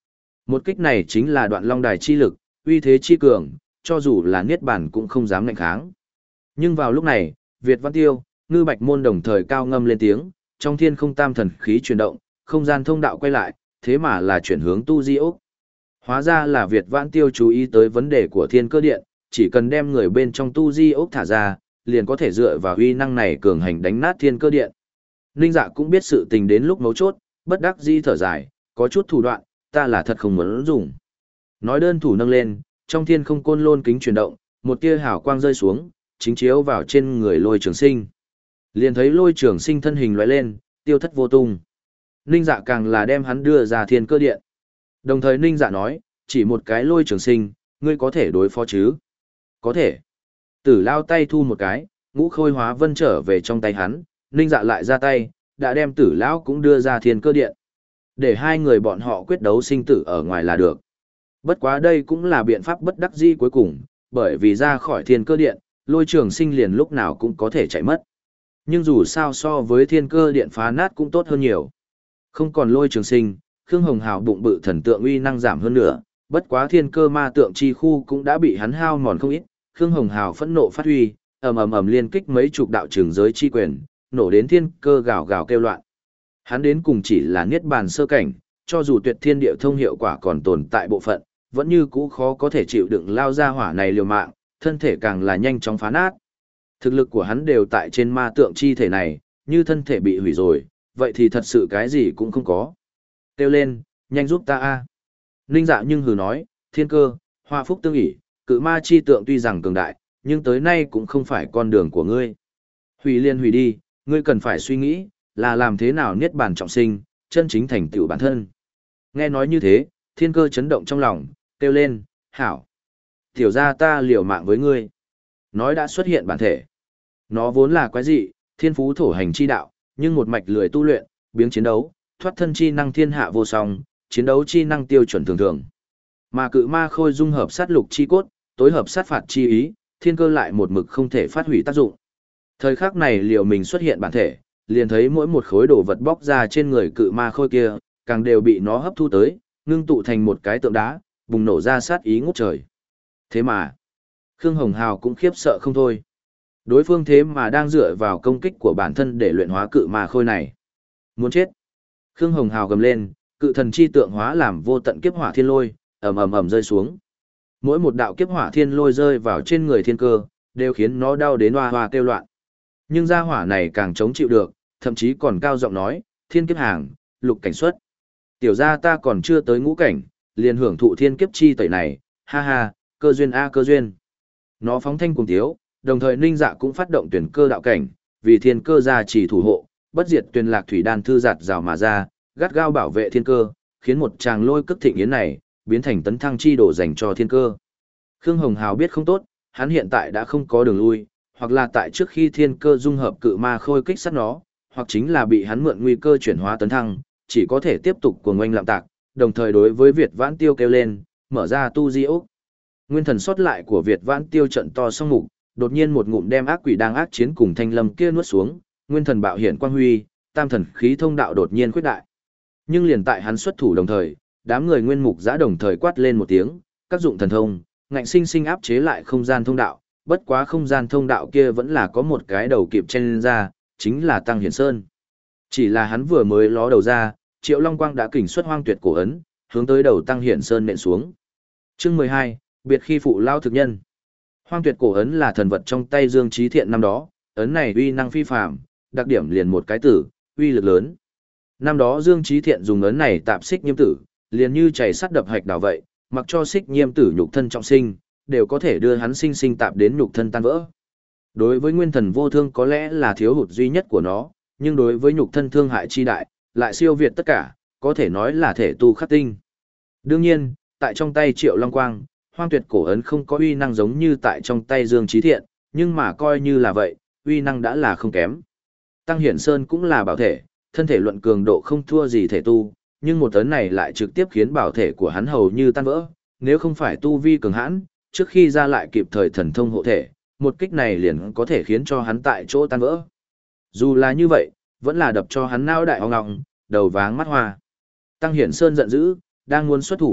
Một kích này chính là đoạn long đài chi lực, uy thế chi cường, cho dù là niết bàn cũng không dám ngạnh kháng. Nhưng vào lúc này, Việt Văn Tiêu, Ngư Bạch Môn đồng thời cao ngâm lên tiếng, trong thiên không tam thần khí chuyển động, không gian thông đạo quay lại, thế mà là chuyển hướng tu di ốc. Hóa ra là Việt Vãn Tiêu chú ý tới vấn đề của thiên cơ điện, chỉ cần đem người bên trong tu di ốc thả ra, liền có thể dựa vào uy năng này cường hành đánh nát thiên cơ điện. Ninh Dạ cũng biết sự tình đến lúc mấu chốt, bất đắc dĩ thở dài, có chút thủ đoạn, ta là thật không muốn dùng. Nói đơn thủ nâng lên, trong thiên không côn lôn kính chuyển động, một tia hào quang rơi xuống, chính chiếu vào trên người Lôi Trường Sinh. Liền thấy Lôi Trường Sinh thân hình lóe lên, tiêu thất vô tung. Ninh Dạ càng là đem hắn đưa ra thiên cơ điện. Đồng thời Ninh Dạ nói, chỉ một cái Lôi Trường Sinh, ngươi có thể đối phó chứ? Có thể. Tử lao tay thu một cái, ngũ khôi hóa vân trở về trong tay hắn, Ninh Dạ lại ra tay, đã đem tử lão cũng đưa ra thiên cơ điện. Để hai người bọn họ quyết đấu sinh tử ở ngoài là được. Bất quá đây cũng là biện pháp bất đắc dĩ cuối cùng, bởi vì ra khỏi thiên cơ điện, Lôi Trường Sinh liền lúc nào cũng có thể chạy mất. Nhưng dù sao so với thiên cơ điện phá nát cũng tốt hơn nhiều. Không còn Lôi Trường Sinh, Khương Hồng Hào bụng bự thần tượng uy năng giảm hơn nữa, bất quá thiên cơ ma tượng chi khu cũng đã bị hắn hao mòn không ít. Khương Hồng Hào phẫn nộ phát huy, ầm ầm ầm liên kích mấy chục đạo trường giới chi quyền, nổ đến thiên cơ gào gào kêu loạn. Hắn đến cùng chỉ là niết bàn sơ cảnh, cho dù tuyệt thiên địa thông hiệu quả còn tồn tại bộ phận, vẫn như cũ khó có thể chịu đựng lao ra hỏa này liều mạng, thân thể càng là nhanh chóng phá nát. Thực lực của hắn đều tại trên ma tượng chi thể này, như thân thể bị hủy rồi, vậy thì thật sự cái gì cũng không có. Kêu lên, nhanh giúp ta a. Ninh Dạ nhưng hừ nói, thiên cơ, hoa phúc tương ỷ, cự ma chi tượng tuy rằng cường đại, nhưng tới nay cũng không phải con đường của ngươi. Hủy liên hủy đi, ngươi cần phải suy nghĩ, là làm thế nào niết bàn trọng sinh, chân chính thành tựu bản thân. Nghe nói như thế, thiên cơ chấn động trong lòng, kêu lên, hảo. Tiểu ra ta liều mạng với ngươi. Nói đã xuất hiện bản thể. Nó vốn là quái dị, thiên phú thổ hành chi đạo, nhưng một mạch lười tu luyện, biếng chiến đấu, thoát thân chi năng thiên hạ vô song, chiến đấu chi năng tiêu chuẩn thường thường. Mà cự ma khôi dung hợp sát lục chi cốt, tối hợp sát phạt chi ý, thiên cơ lại một mực không thể phát huy tác dụng. Thời khắc này liều mình xuất hiện bản thể, liền thấy mỗi một khối đồ vật bóc ra trên người cự ma khôi kia, càng đều bị nó hấp thu tới, ngưng tụ thành một cái tượng đá, bùng nổ ra sát ý ngút trời. Thế mà, Khương Hồng Hào cũng khiếp sợ không thôi. Đối phương thế mà đang dựa vào công kích của bản thân để luyện hóa cự ma khôi này. Muốn chết. Khương Hồng Hào gầm lên, cự thần chi tượng hóa làm vô tận kiếp hỏa thiên lôi, ầm ầm ầm rơi xuống. Mỗi một đạo kiếp hỏa thiên lôi rơi vào trên người thiên cơ, đều khiến nó đau đến hoa hoa kêu loạn. Nhưng gia hỏa này càng chống chịu được, thậm chí còn cao giọng nói, thiên kiếp hàng, lục cảnh xuất. Tiểu gia ta còn chưa tới ngũ cảnh, liền hưởng thụ thiên kiếp chi tẩy này, ha ha, cơ duyên a cơ duyên. Nó phóng thanh cùng tiếu, đồng thời Ninh Dạ cũng phát động tuyển cơ đạo cảnh, vì thiên cơ gia chỉ thủ hộ, bất diệt tuyển lạc thủy đan thư giạt rào mà ra, gắt gao bảo vệ thiên cơ, khiến một tràng lôi cức thịnh yến này, biến thành tấn thăng chi đổ dành cho thiên cơ. Khương Hồng Hào biết không tốt, hắn hiện tại đã không có đường lui, hoặc là tại trước khi thiên cơ dung hợp cự ma khôi kích sát nó, hoặc chính là bị hắn mượn nguy cơ chuyển hóa tấn thăng, chỉ có thể tiếp tục cuồng oanh lạm tạc, đồng thời đối với Việt Vãn Tiêu kêu lên, mở ra tu di ốc. Nguyên thần sót lại của Việt Vãn Tiêu trận to song mục, đột nhiên một ngụm đem ác quỷ đang ác chiến cùng thanh lâm kia nuốt xuống, nguyên thần bạo hiển quang huy, tam thần khí thông đạo đột nhiên khuyết đại. Nhưng liền tại hắn xuất thủ đồng thời, đám người nguyên mục giã đồng thời quát lên một tiếng, các dụng thần thông, ngạnh sinh sinh áp chế lại không gian thông đạo, bất quá không gian thông đạo kia vẫn là có một cái đầu kịp chen lên ra, chính là Tăng Hiển Sơn. Chỉ là hắn vừa mới ló đầu ra, Triệu Long Quang đã kình xuất hoang tuyệt cổ ấn, hướng tới đầu Tăng Hiển Sơn nện xuống. Chương mười hai, biệt khi phụ lao thực nhân. Hoang tuyệt cổ ấn là thần vật trong tay Dương Chí Thiện năm đó, ấn này uy năng phi phàm, đặc điểm liền một cái tử, uy lực lớn. Năm đó Dương Chí Thiện dùng ấn này tạp xích nhiêm tử, liền như chảy sắt đập hạch đào vậy, mặc cho xích nhiêm tử nhục thân trọng sinh, đều có thể đưa hắn sinh sinh tạp đến nhục thân tan vỡ. Đối với nguyên thần vô thương có lẽ là thiếu hụt duy nhất của nó, nhưng đối với nhục thân thương hại chi đại, lại siêu việt tất cả, có thể nói là thể tu khắc tinh. Đương nhiên, tại trong tay Triệu Long Quang, hoang tuyệt cổ ấn không có uy năng giống như tại trong tay Dương Chí Thiện, nhưng mà coi như là vậy, uy năng đã là không kém. Tăng Hiển Sơn cũng là bảo thể, thân thể luận cường độ không thua gì thể tu, nhưng một ấn này lại trực tiếp khiến bảo thể của hắn hầu như tan vỡ, nếu không phải tu vi cường hãn, trước khi ra lại kịp thời thần thông hộ thể, một kích này liền có thể khiến cho hắn tại chỗ tan vỡ. Dù là như vậy, vẫn là đập cho hắn não đại hoang ngọng, đầu váng mắt hoa. Tăng Hiển Sơn giận dữ, đang muốn xuất thủ,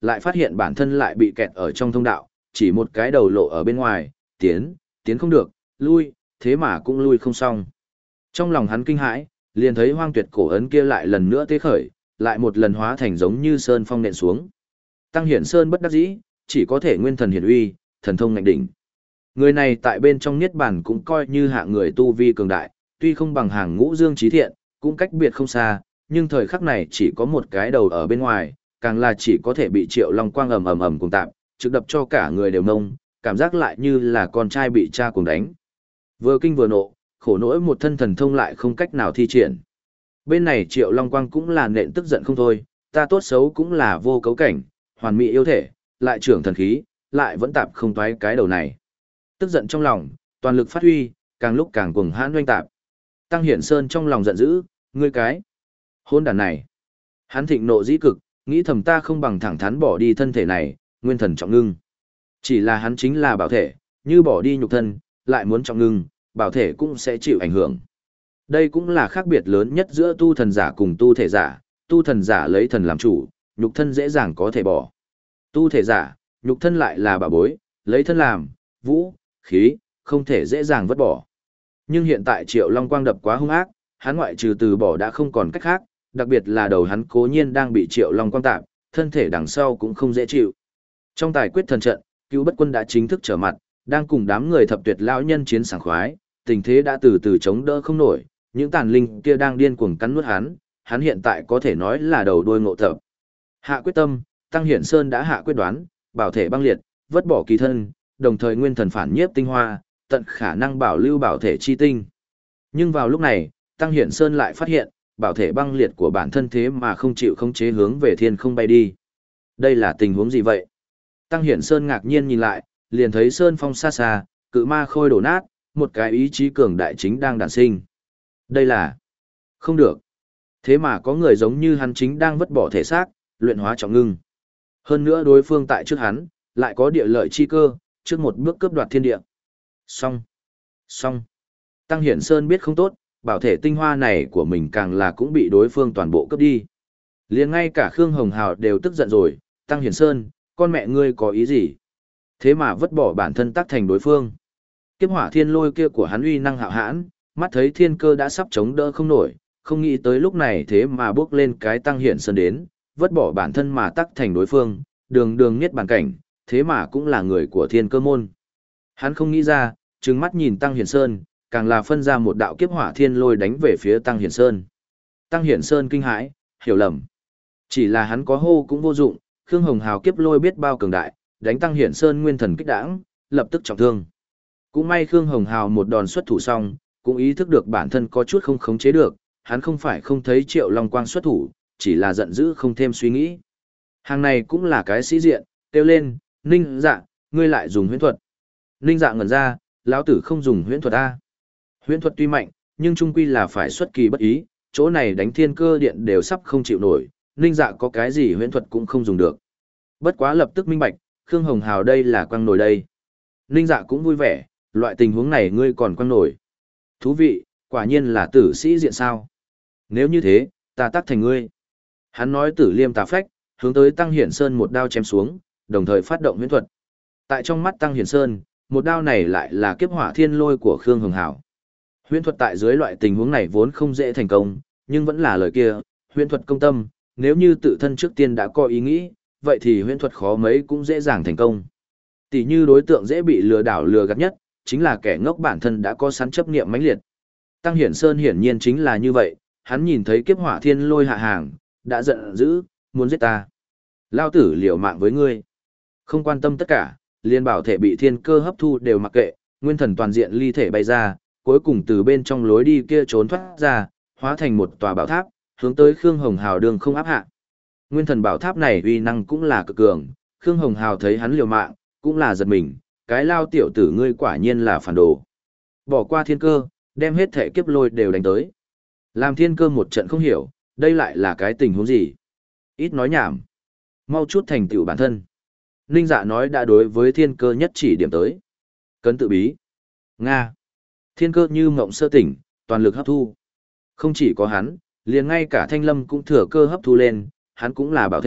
lại phát hiện bản thân lại bị kẹt ở trong thông đạo, chỉ một cái đầu lộ ở bên ngoài, tiến, tiến không được, lui, thế mà cũng lui không xong. Trong lòng hắn kinh hãi, liền thấy hoang tuyệt cổ ấn kia lại lần nữa tế khởi, lại một lần hóa thành giống như sơn phong nện xuống. Tăng Hiển Sơn bất đắc dĩ, chỉ có thể nguyên thần hiển uy, thần thông ngạnh đỉnh. Người này tại bên trong niết bàn cũng coi như hạ người tu vi cường đại, tuy không bằng hàng ngũ dương trí thiện, cũng cách biệt không xa, nhưng thời khắc này chỉ có một cái đầu ở bên ngoài, càng là chỉ có thể bị Triệu Long Quang ầm ầm ầm cùng tạp, trực đập cho cả người đều nông, cảm giác lại như là con trai bị cha cùng đánh. Vừa kinh vừa nộ, khổ nỗi một thân thần thông lại không cách nào thi triển. Bên này Triệu Long Quang cũng là nện tức giận không thôi, ta tốt xấu cũng là vô cấu cảnh, hoàn mỹ yêu thể, lại trưởng thần khí, lại vẫn tạp không toái cái đầu này. Tức giận trong lòng, toàn lực phát huy, càng lúc càng cuồng hãn oanh tạp. Tăng Hiển Sơn trong lòng giận dữ, ngươi cái hôn đàn này. Hắn thịnh nộ dĩ cực, nghĩ thầm ta không bằng thẳng thắn bỏ đi thân thể này, nguyên thần trọng ngưng. Chỉ là hắn chính là bảo thể, như bỏ đi nhục thân, lại muốn trọng ngưng, bảo thể cũng sẽ chịu ảnh hưởng. Đây cũng là khác biệt lớn nhất giữa tu thần giả cùng tu thể giả, tu thần giả lấy thần làm chủ, nhục thân dễ dàng có thể bỏ. Tu thể giả, nhục thân lại là bảo bối, lấy thân làm, vũ, khí, không thể dễ dàng vứt bỏ. Nhưng hiện tại Triệu Long Quang đập quá hung ác, hắn ngoại trừ từ bỏ đã không còn cách khác, đặc biệt là đầu hắn cố nhiên đang bị Triệu Long Quang tạm, thân thể đằng sau cũng không dễ chịu. Trong tài quyết thần trận, Cửu Bất Quân đã chính thức trở mặt, đang cùng đám người thập tuyệt lão nhân chiến sảng khoái, tình thế đã từ từ chống đỡ không nổi, những tàn linh kia đang điên cuồng cắn nuốt hắn, hắn hiện tại có thể nói là đầu đuôi ngộ tập. Hạ quyết tâm, Tăng Hiển Sơn đã hạ quyết đoán, bảo thể băng liệt, vứt bỏ kỳ thân, đồng thời nguyên thần phản nhiếp tinh hoa, tận khả năng bảo lưu bảo thể chi tinh. Nhưng vào lúc này, Tăng Hiển Sơn lại phát hiện, bảo thể băng liệt của bản thân thế mà không chịu khống chế hướng về thiên không bay đi. Đây là tình huống gì vậy? Tăng Hiển Sơn ngạc nhiên nhìn lại, liền thấy sơn phong xa xa, cự ma khôi đổ nát, một cái ý chí cường đại chính đang đản sinh. Đây là không được. Thế mà có người giống như hắn chính đang vứt bỏ thể xác, luyện hóa trọng ngưng. Hơn nữa đối phương tại trước hắn, lại có địa lợi chi cơ, trước một bước cướp đoạt thiên địa. Xong. Xong. Tăng Hiển Sơn biết không tốt, bảo thể tinh hoa này của mình càng là cũng bị đối phương toàn bộ cướp đi. Liền ngay cả Khương Hồng Hào đều tức giận rồi, Tăng Hiển Sơn, con mẹ ngươi có ý gì? Thế mà vứt bỏ bản thân tác thành đối phương. Kiếp hỏa thiên lôi kia của hắn uy năng hạo hãn, mắt thấy thiên cơ đã sắp chống đỡ không nổi, không nghĩ tới lúc này thế mà bước lên cái Tăng Hiển Sơn đến, vứt bỏ bản thân mà tác thành đối phương, đường đường niết bàn cảnh, thế mà cũng là người của thiên cơ môn. Hắn không nghĩ ra, trừng mắt nhìn Tăng Hiển Sơn, càng là phân ra một đạo kiếp hỏa thiên lôi đánh về phía Tăng Hiển Sơn. Tăng Hiển Sơn kinh hãi, hiểu lầm. Chỉ là hắn có hô cũng vô dụng, Khương Hồng Hào kiếp lôi biết bao cường đại, đánh Tăng Hiển Sơn nguyên thần kích đãng, lập tức trọng thương. Cũng may Khương Hồng Hào một đòn xuất thủ xong, cũng ý thức được bản thân có chút không khống chế được, hắn không phải không thấy Triệu Long Quang xuất thủ, chỉ là giận dữ không thêm suy nghĩ. Hàng này cũng là cái sĩ diện, kêu lên, Ninh Dạ, ngươi lại dùng huyễn thuật. Ninh Dạ ngẩn ra, lão tử không dùng huyễn thuật a. Huyễn thuật tuy mạnh, nhưng trung quy là phải xuất kỳ bất ý, chỗ này đánh thiên cơ điện đều sắp không chịu nổi, Ninh Dạ có cái gì huyễn thuật cũng không dùng được. Bất quá lập tức minh bạch, Khương Hồng Hào đây là quăng nổi đây. Ninh Dạ cũng vui vẻ, loại tình huống này ngươi còn quăng nổi. Thú vị, quả nhiên là tử sĩ diện sao. Nếu như thế, ta tác thành ngươi. Hắn nói tử liêm tà phách, hướng tới Tăng Hiển Sơn một đao chém xuống, đồng thời phát động huyễn thuật. Tại trong mắt Tăng Hiển Sơn, một đao này lại là kiếp hỏa thiên lôi của Khương Hồng Hào. Huyễn thuật tại dưới loại tình huống này vốn không dễ thành công, nhưng vẫn là lời kia, huyễn thuật công tâm, nếu như tự thân trước tiên đã có ý nghĩ, vậy thì huyễn thuật khó mấy cũng dễ dàng thành công. Tỷ như đối tượng dễ bị lừa đảo lừa gạt nhất, chính là kẻ ngốc bản thân đã có sẵn chấp niệm mãnh liệt. Tăng Hiển Sơn hiển nhiên chính là như vậy, hắn nhìn thấy kiếp hỏa thiên lôi hạ hàng, đã giận dữ, muốn giết ta. Lao tử liều mạng với ngươi. Không quan tâm tất cả, liên bảo thể bị thiên cơ hấp thu đều mặc kệ, nguyên thần toàn diện ly thể bay ra, cuối cùng từ bên trong lối đi kia trốn thoát ra, hóa thành một tòa bảo tháp, hướng tới Khương Hồng Hào đường không áp hạ. Nguyên thần bảo tháp này uy năng cũng là cực cường, Khương Hồng Hào thấy hắn liều mạng, cũng là giật mình, cái lao tiểu tử ngươi quả nhiên là phản đồ. Bỏ qua thiên cơ, đem hết thể kiếp lôi đều đánh tới. Làm thiên cơ một trận không hiểu, đây lại là cái tình huống gì? Ít nói nhảm. Mau chút thành tựu bản thân. Ninh Dạ nói đã đối với thiên cơ nhất chỉ điểm tới. Cấn tự bí. Nga. Thiên cơ như mộng sơ tỉnh, toàn lực hấp thu. Không chỉ có hắn, liền ngay cả Thanh Lâm cũng thừa cơ hấp thu lên, hắn cũng là bảo thể,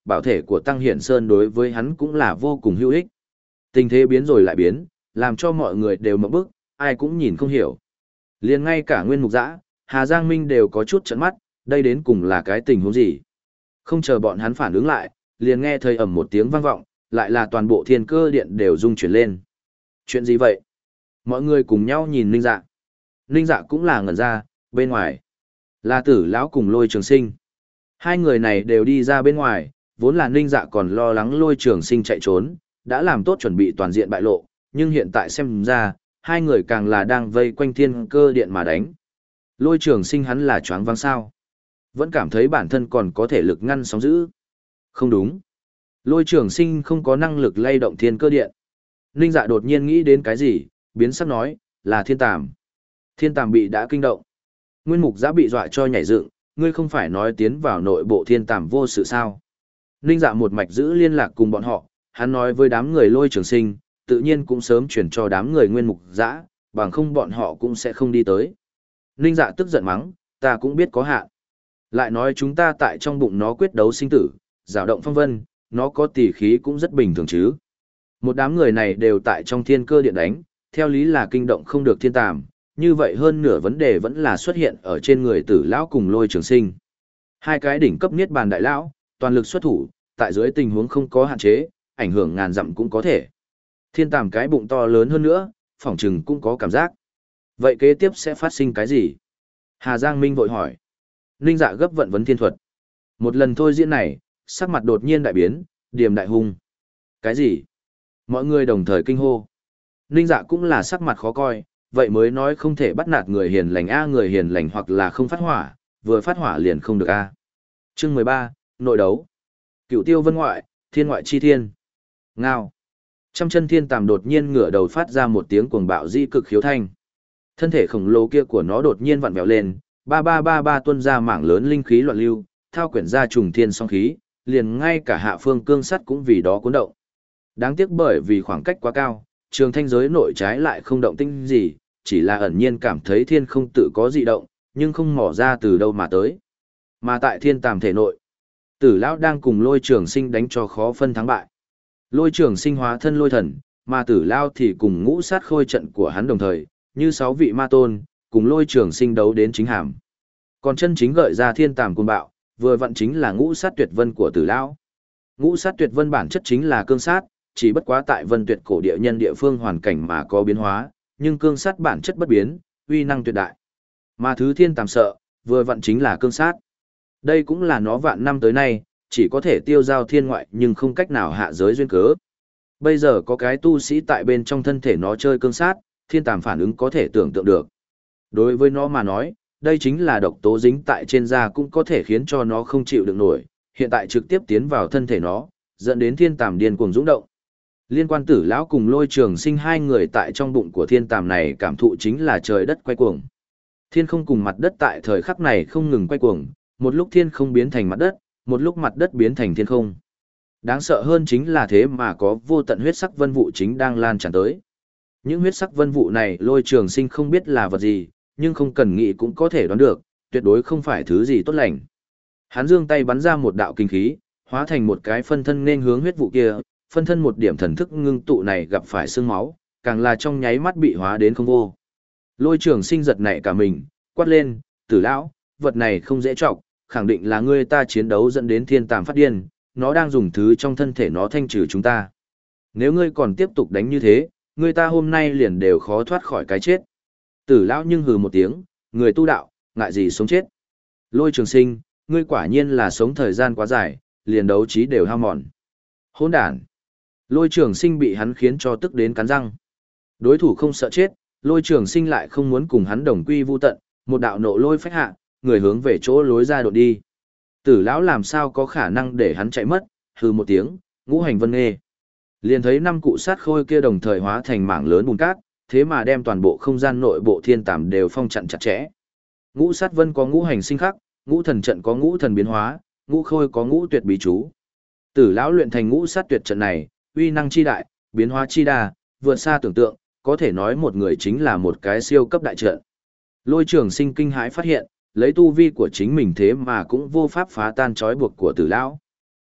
bảo thể của Tăng Hiển Sơn đối với hắn cũng là vô cùng hữu ích. Tình thế biến rồi lại biến, làm cho mọi người đều mở bức, ai cũng nhìn không hiểu. Liền ngay cả Nguyên Mục Giã, Hà Giang Minh đều có chút trợn mắt, đây đến cùng là cái tình huống gì. Không chờ bọn hắn phản ứng lại, liền nghe thời ầm một tiếng vang vọng, lại là toàn bộ thiên cơ điện đều rung chuyển lên. Chuyện gì vậy? Mọi người cùng nhau nhìn Ninh Dạ. Ninh Dạ cũng là ngẩn ra, bên ngoài là Tử lão cùng Lôi Trường Sinh. Hai người này đều đi ra bên ngoài, vốn là Ninh Dạ còn lo lắng Lôi Trường Sinh chạy trốn, đã làm tốt chuẩn bị toàn diện bại lộ, nhưng hiện tại xem ra, hai người càng là đang vây quanh thiên cơ điện mà đánh. Lôi Trường Sinh hắn là choáng váng sao? Vẫn cảm thấy bản thân còn có thể lực ngăn sóng dữ. Không đúng. Lôi Trường Sinh không có năng lực lay động thiên cơ điện. Ninh Dạ đột nhiên nghĩ đến cái gì, biến sắc nói, là thiên tàm. Thiên tàm bị đã kinh động. Nguyên Mục Giã bị dọa cho nhảy dựng, ngươi không phải nói tiến vào nội bộ thiên tàm vô sự sao? Ninh Dạ một mạch giữ liên lạc cùng bọn họ, hắn nói với đám người Lôi Trường Sinh, tự nhiên cũng sớm chuyển cho đám người Nguyên Mục Giã, bằng không bọn họ cũng sẽ không đi tới. Ninh Dạ tức giận mắng, ta cũng biết có hạn. Lại nói chúng ta tại trong bụng nó quyết đấu sinh tử, rào động phong vân, nó có tỷ khí cũng rất bình thường chứ. Một đám người này đều tại trong thiên cơ điện đánh, theo lý là kinh động không được thiên tàm, như vậy hơn nửa vấn đề vẫn là xuất hiện ở trên người Tử lão cùng Lôi Trường Sinh. Hai cái đỉnh cấp niết bàn đại lão, toàn lực xuất thủ, tại dưới tình huống không có hạn chế, ảnh hưởng ngàn dặm cũng có thể. Thiên tàm cái bụng to lớn hơn nữa, phỏng chừng cũng có cảm giác. Vậy kế tiếp sẽ phát sinh cái gì? Hà Giang Minh vội hỏi. Ninh Dạ gấp vận vấn thiên thuật. Một lần thôi diễn này, sắc mặt đột nhiên đại biến, điềm đại hung. Cái gì? Mọi người đồng thời kinh hô. Ninh Dạ cũng là sắc mặt khó coi, vậy mới nói không thể bắt nạt người hiền lành a, người hiền lành hoặc là không phát hỏa, vừa phát hỏa liền không được a. Chương mười ba, nội đấu. Cựu Tiêu Vân ngoại, thiên ngoại chi thiên. Ngao. Trăm chân thiên tàm đột nhiên ngửa đầu phát ra một tiếng cuồng bạo di cực khiếu thanh. Thân thể khổng lồ kia của nó đột nhiên vặn vẹo lên, ba ba ba ba tuôn ra mảng lớn linh khí loạn lưu, thao quyển ra trùng thiên song khí, liền ngay cả hạ phương cương sắt cũng vì đó cuốn động. Đáng tiếc bởi vì khoảng cách quá cao, trường thanh giới nội trái lại không động tĩnh gì, chỉ là ẩn nhiên cảm thấy thiên không tự có dị động, nhưng không mò ra từ đâu mà tới. Mà tại thiên tàm thể nội, Tử lão đang cùng Lôi Trường Sinh đánh cho khó phân thắng bại. Lôi Trường Sinh hóa thân lôi thần, mà Tử lão thì cùng ngũ sát khôi trận của hắn đồng thời, như sáu vị ma tôn, cùng Lôi Trường Sinh đấu đến chính hàm. Còn chân chính gợi ra thiên tàm cuồng bạo, vừa vặn chính là ngũ sát tuyệt vân của Tử lão. Ngũ sát tuyệt vân bản chất chính là cương sát, chỉ bất quá tại vân tuyệt cổ địa nhân địa phương hoàn cảnh mà có biến hóa, nhưng cương sát bản chất bất biến, uy năng tuyệt đại. Mà thứ thiên tàm sợ, vừa vặn chính là cương sát. Đây cũng là nó vạn năm tới nay, chỉ có thể tiêu giao thiên ngoại nhưng không cách nào hạ giới duyên cớ. Bây giờ có cái tu sĩ tại bên trong thân thể nó chơi cương sát, thiên tàm phản ứng có thể tưởng tượng được. Đối với nó mà nói, đây chính là độc tố dính tại trên da cũng có thể khiến cho nó không chịu được nổi, hiện tại trực tiếp tiến vào thân thể nó, dẫn đến thiên tàm điên cuồng dũng động. Liên quan Tử lão cùng Lôi Trường Sinh hai người tại trong bụng của thiên tàm này cảm thụ chính là trời đất quay cuồng. Thiên không cùng mặt đất tại thời khắc này không ngừng quay cuồng, một lúc thiên không biến thành mặt đất, một lúc mặt đất biến thành thiên không. Đáng sợ hơn chính là thế mà có vô tận huyết sắc vân vụ chính đang lan tràn tới. Những huyết sắc vân vụ này Lôi Trường Sinh không biết là vật gì, nhưng không cần nghĩ cũng có thể đoán được, tuyệt đối không phải thứ gì tốt lành. Hắn giương tay bắn ra một đạo kinh khí, hóa thành một cái phân thân nên hướng huyết vụ kia, phân thân một điểm thần thức ngưng tụ này gặp phải xương máu, càng là trong nháy mắt bị hóa đến không vô. Lôi Trường Sinh giật nảy cả mình, quát lên, Tử lão, vật này không dễ trọng, khẳng định là ngươi ta chiến đấu dẫn đến thiên tàm phát điên, nó đang dùng thứ trong thân thể nó thanh trừ chúng ta. Nếu ngươi còn tiếp tục đánh như thế, ngươi ta hôm nay liền đều khó thoát khỏi cái chết. Tử lão nhưng hừ một tiếng, người tu đạo, ngại gì sống chết. Lôi Trường Sinh, ngươi quả nhiên là sống thời gian quá dài, liền đấu trí đều hao mòn. Hỗn đản. Lôi Trường Sinh bị hắn khiến cho tức đến cắn răng. Đối thủ không sợ chết, Lôi Trường Sinh lại không muốn cùng hắn đồng quy vu tận, một đạo nộ lôi phách hạ, người hướng về chỗ lối ra đột đi. Tử lão làm sao có khả năng để hắn chạy mất, hừ một tiếng, ngũ hành vân nghê. Liền thấy năm cụ sát khôi kia đồng thời hóa thành mảng lớn bùn cát, thế mà đem toàn bộ không gian nội bộ thiên tàm đều phong chặn chặt chẽ. Ngũ sát vân có ngũ hành sinh khắc, ngũ thần trận có ngũ thần biến hóa, ngũ khôi có ngũ tuyệt bí chú. Tử lão luyện thành ngũ sát tuyệt trận này, uy năng chi đại, biến hóa chi đa, vượt xa tưởng tượng, có thể nói một người chính là một cái siêu cấp đại trận. Lôi Trường Sinh kinh hãi phát hiện, lấy tu vi của chính mình thế mà cũng vô pháp phá tan trói buộc của Tử lão.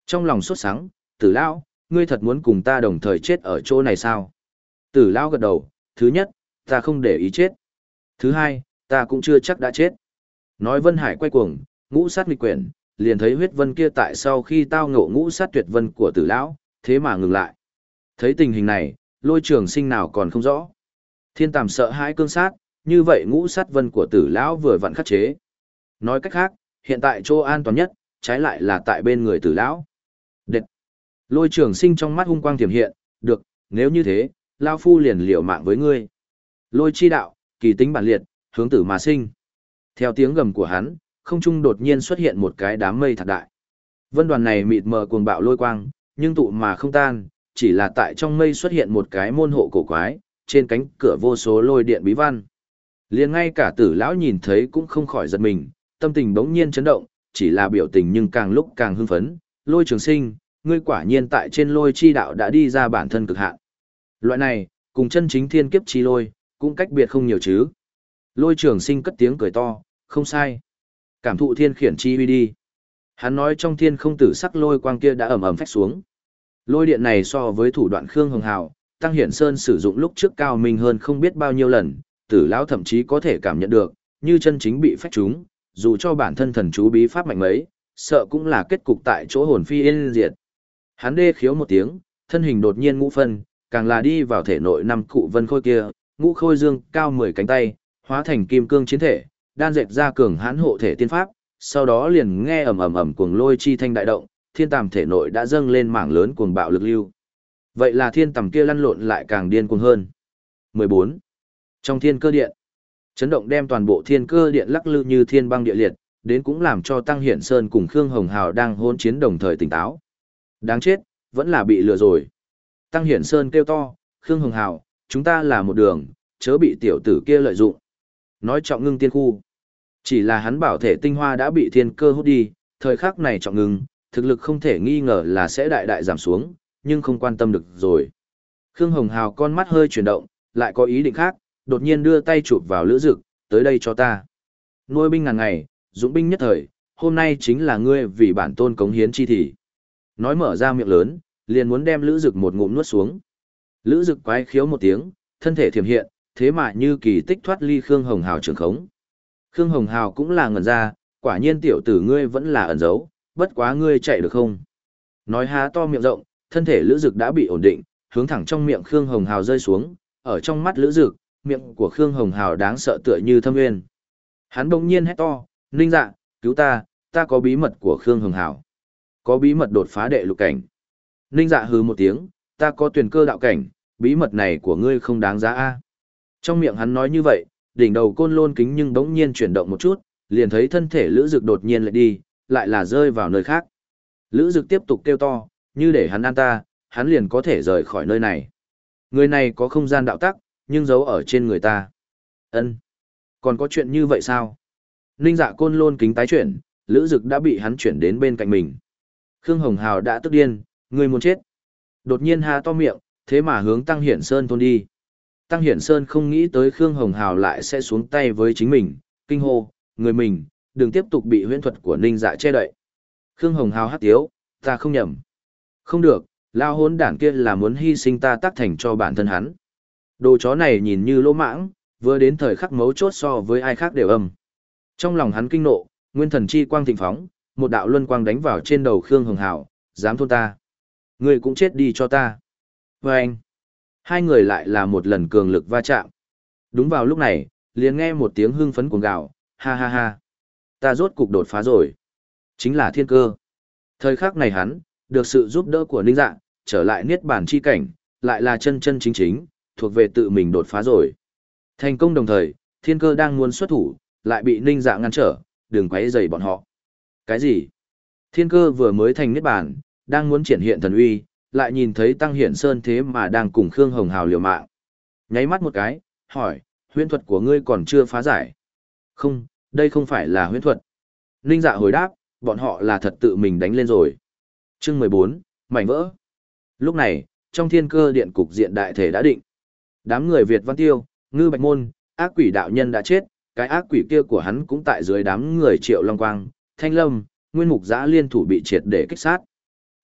Trong lòng sốt sắng, Tử lão, ngươi thật muốn cùng ta đồng thời chết ở chỗ này sao? Tử lão gật đầu, thứ nhất, ta không để ý chết. Thứ hai, ta cũng chưa chắc đã chết. Nói Vân Hải quay cuồng, ngũ sát nghịch quyển, liền thấy huyết vân kia tại sau khi tao ngộ ngũ sát tuyệt vân của Tử lão, thế mà ngừng lại. Thấy tình hình này, Lôi Trường Sinh nào còn không rõ. Thiên Tàm sợ hãi cương sát, như vậy ngũ sát vân của Tử lão vừa vặn khắc chế. Nói cách khác, hiện tại chỗ an toàn nhất, trái lại là tại bên người Tử lão. Đệt. Lôi Trường Sinh trong mắt hung quang tiềm hiện, được, nếu như thế, lão phu liền liều mạng với ngươi. Lôi chi đạo, kỳ tính bản liệt, hướng tử mà sinh. Theo tiếng gầm của hắn, không trung đột nhiên xuất hiện một cái đám mây thật đại. Vân đoàn này mịt mờ cuồng bạo lôi quang, nhưng tụ mà không tan, chỉ là tại trong mây xuất hiện một cái môn hộ cổ quái, trên cánh cửa vô số lôi điện bí văn. Liền ngay cả Tử lão nhìn thấy cũng không khỏi giật mình, tâm tình bỗng nhiên chấn động, chỉ là biểu tình nhưng càng lúc càng hưng phấn. Lôi Trường Sinh, ngươi quả nhiên tại trên lôi chi đạo đã đi ra bản thân cực hạn. Loại này, cùng chân chính thiên kiếp chi lôi, cũng cách biệt không nhiều chứ. Lôi Trường Sinh cất tiếng cười to, không sai. Cảm thụ thiên khiển chi uy đi. Hắn nói trong thiên không tử sắc lôi quang kia đã ầm ầm phách xuống. Lôi điện này so với thủ đoạn Khương Hồng Hào, Tăng Hiển Sơn sử dụng lúc trước cao minh hơn không biết bao nhiêu lần, Tử lão thậm chí có thể cảm nhận được, như chân chính bị phách trúng, dù cho bản thân thần chú bí pháp mạnh mấy, sợ cũng là kết cục tại chỗ hồn phi yên diệt. Hắn đê khiếu một tiếng, thân hình đột nhiên ngũ phân, càng là đi vào thể nội năm cụ vân khôi kia, ngũ khôi dương cao mười cánh tay, hóa thành kim cương chiến thể, đan dệt ra cường hãn hộ thể tiên pháp, sau đó liền nghe ầm ầm ầm cuồng lôi chi thanh đại động, thiên tàm thể nội đã dâng lên mảng lớn cuồng bạo lực lưu. Vậy là thiên tàm kia lăn lộn lại càng điên cuồng hơn. mười bốn. Trong thiên cơ điện, chấn động đem toàn bộ thiên cơ điện lắc lư như thiên băng địa liệt, đến cũng làm cho Tăng Hiển Sơn cùng Khương Hồng Hào đang hỗn chiến đồng thời tỉnh táo. Đáng chết, vẫn là bị lừa rồi. Tăng Hiển Sơn kêu to, Khương Hồng Hào, chúng ta là một đường, chớ bị tiểu tử kia lợi dụng. Nói trọng ngưng tiên khu. Chỉ là hắn bảo thể tinh hoa đã bị thiên cơ hút đi, thời khắc này trọng ngưng, thực lực không thể nghi ngờ là sẽ đại đại giảm xuống, nhưng không quan tâm được rồi. Khương Hồng Hào con mắt hơi chuyển động, lại có ý định khác, đột nhiên đưa tay chụp vào lữ dực, tới đây cho ta. Nuôi binh ngàn ngày, dũng binh nhất thời, hôm nay chính là ngươi vì bản tôn cống hiến chi thị. Nói mở ra miệng lớn, liền muốn đem lữ dực một ngụm nuốt xuống. Lữ dực quái khiếu một tiếng, thân thể thiểm hiện, thế mà như kỳ tích thoát ly Khương Hồng Hào trường khống. Khương Hồng Hào cũng là ngẩn ra, quả nhiên tiểu tử ngươi vẫn là ẩn giấu, bất quá ngươi chạy được không? Nói há to miệng rộng, thân thể lữ dực đã bị ổn định, hướng thẳng trong miệng Khương Hồng Hào rơi xuống, ở trong mắt lữ dực, miệng của Khương Hồng Hào đáng sợ tựa như thâm nguyên. Hắn bỗng nhiên hét to, Ninh Dạ, cứu ta, ta có bí mật của Khương Hồng Hào. Có bí mật đột phá đệ lục cảnh. Ninh Dạ hừ một tiếng, ta có tuyển cơ đạo cảnh, bí mật này của ngươi không đáng giá a. Trong miệng hắn nói như vậy, đỉnh đầu côn lôn kính nhưng bỗng nhiên chuyển động một chút, liền thấy thân thể lữ dực đột nhiên lại đi, lại là rơi vào nơi khác. Lữ dực tiếp tục kêu to, như để hắn ăn ta, hắn liền có thể rời khỏi nơi này. Người này có không gian đạo tắc, nhưng giấu ở trên người ta. Ân, còn có chuyện như vậy sao? Ninh Dạ côn lôn kính tái chuyển, lữ dực đã bị hắn chuyển đến bên cạnh mình. Khương Hồng Hào đã tức điên, người muốn chết. Đột nhiên há to miệng, thế mà hướng Tăng Hiển Sơn thôn đi. Tăng Hiển Sơn không nghĩ tới Khương Hồng Hào lại sẽ xuống tay với chính mình, kinh hô, người mình, đừng tiếp tục bị huyễn thuật của Ninh Dạ che đậy. Khương Hồng Hào hát tiếu, ta không nhầm. Không được, lao hốn đảng kia là muốn hy sinh ta tác thành cho bản thân hắn. Đồ chó này nhìn như lỗ mãng, vừa đến thời khắc mấu chốt so với ai khác đều âm. Trong lòng hắn kinh nộ, nguyên thần chi quang thịnh phóng, một đạo luân quang đánh vào trên đầu Khương Hồng Hào, dám thôn ta. Người cũng chết đi cho ta. Và anh, hai người lại là một lần cường lực va chạm. Đúng vào lúc này, liền nghe một tiếng hưng phấn cuồng gào, ha ha ha. Ta rốt cục đột phá rồi. Chính là thiên cơ. Thời khắc này hắn, được sự giúp đỡ của Ninh Dạ, trở lại niết bàn chi cảnh, lại là chân chân chính chính, thuộc về tự mình đột phá rồi. Thành công đồng thời, thiên cơ đang muốn xuất thủ, lại bị Ninh Dạ ngăn trở, đừng quấy rầy bọn họ. Cái gì? Thiên cơ vừa mới thành niết bàn, đang muốn triển hiện thần uy, lại nhìn thấy Tăng Hiển Sơn thế mà đang cùng Khương Hồng Hào liều mạng. Nháy mắt một cái, hỏi, huyễn thuật của ngươi còn chưa phá giải. Không, đây không phải là huyễn thuật. Ninh Dạ hồi đáp, bọn họ là thật tự mình đánh lên rồi. Chương mười bốn, mảnh vỡ. Lúc này, trong thiên cơ điện cục diện đại thể đã định. Đám người Việt Văn Tiêu, Ngư Bạch Môn, ác quỷ đạo nhân đã chết, cái ác quỷ kia của hắn cũng tại dưới đám người Triệu Long Quang, Thanh Lâm, Nguyên Mục Giã liên thủ bị triệt để kích sát.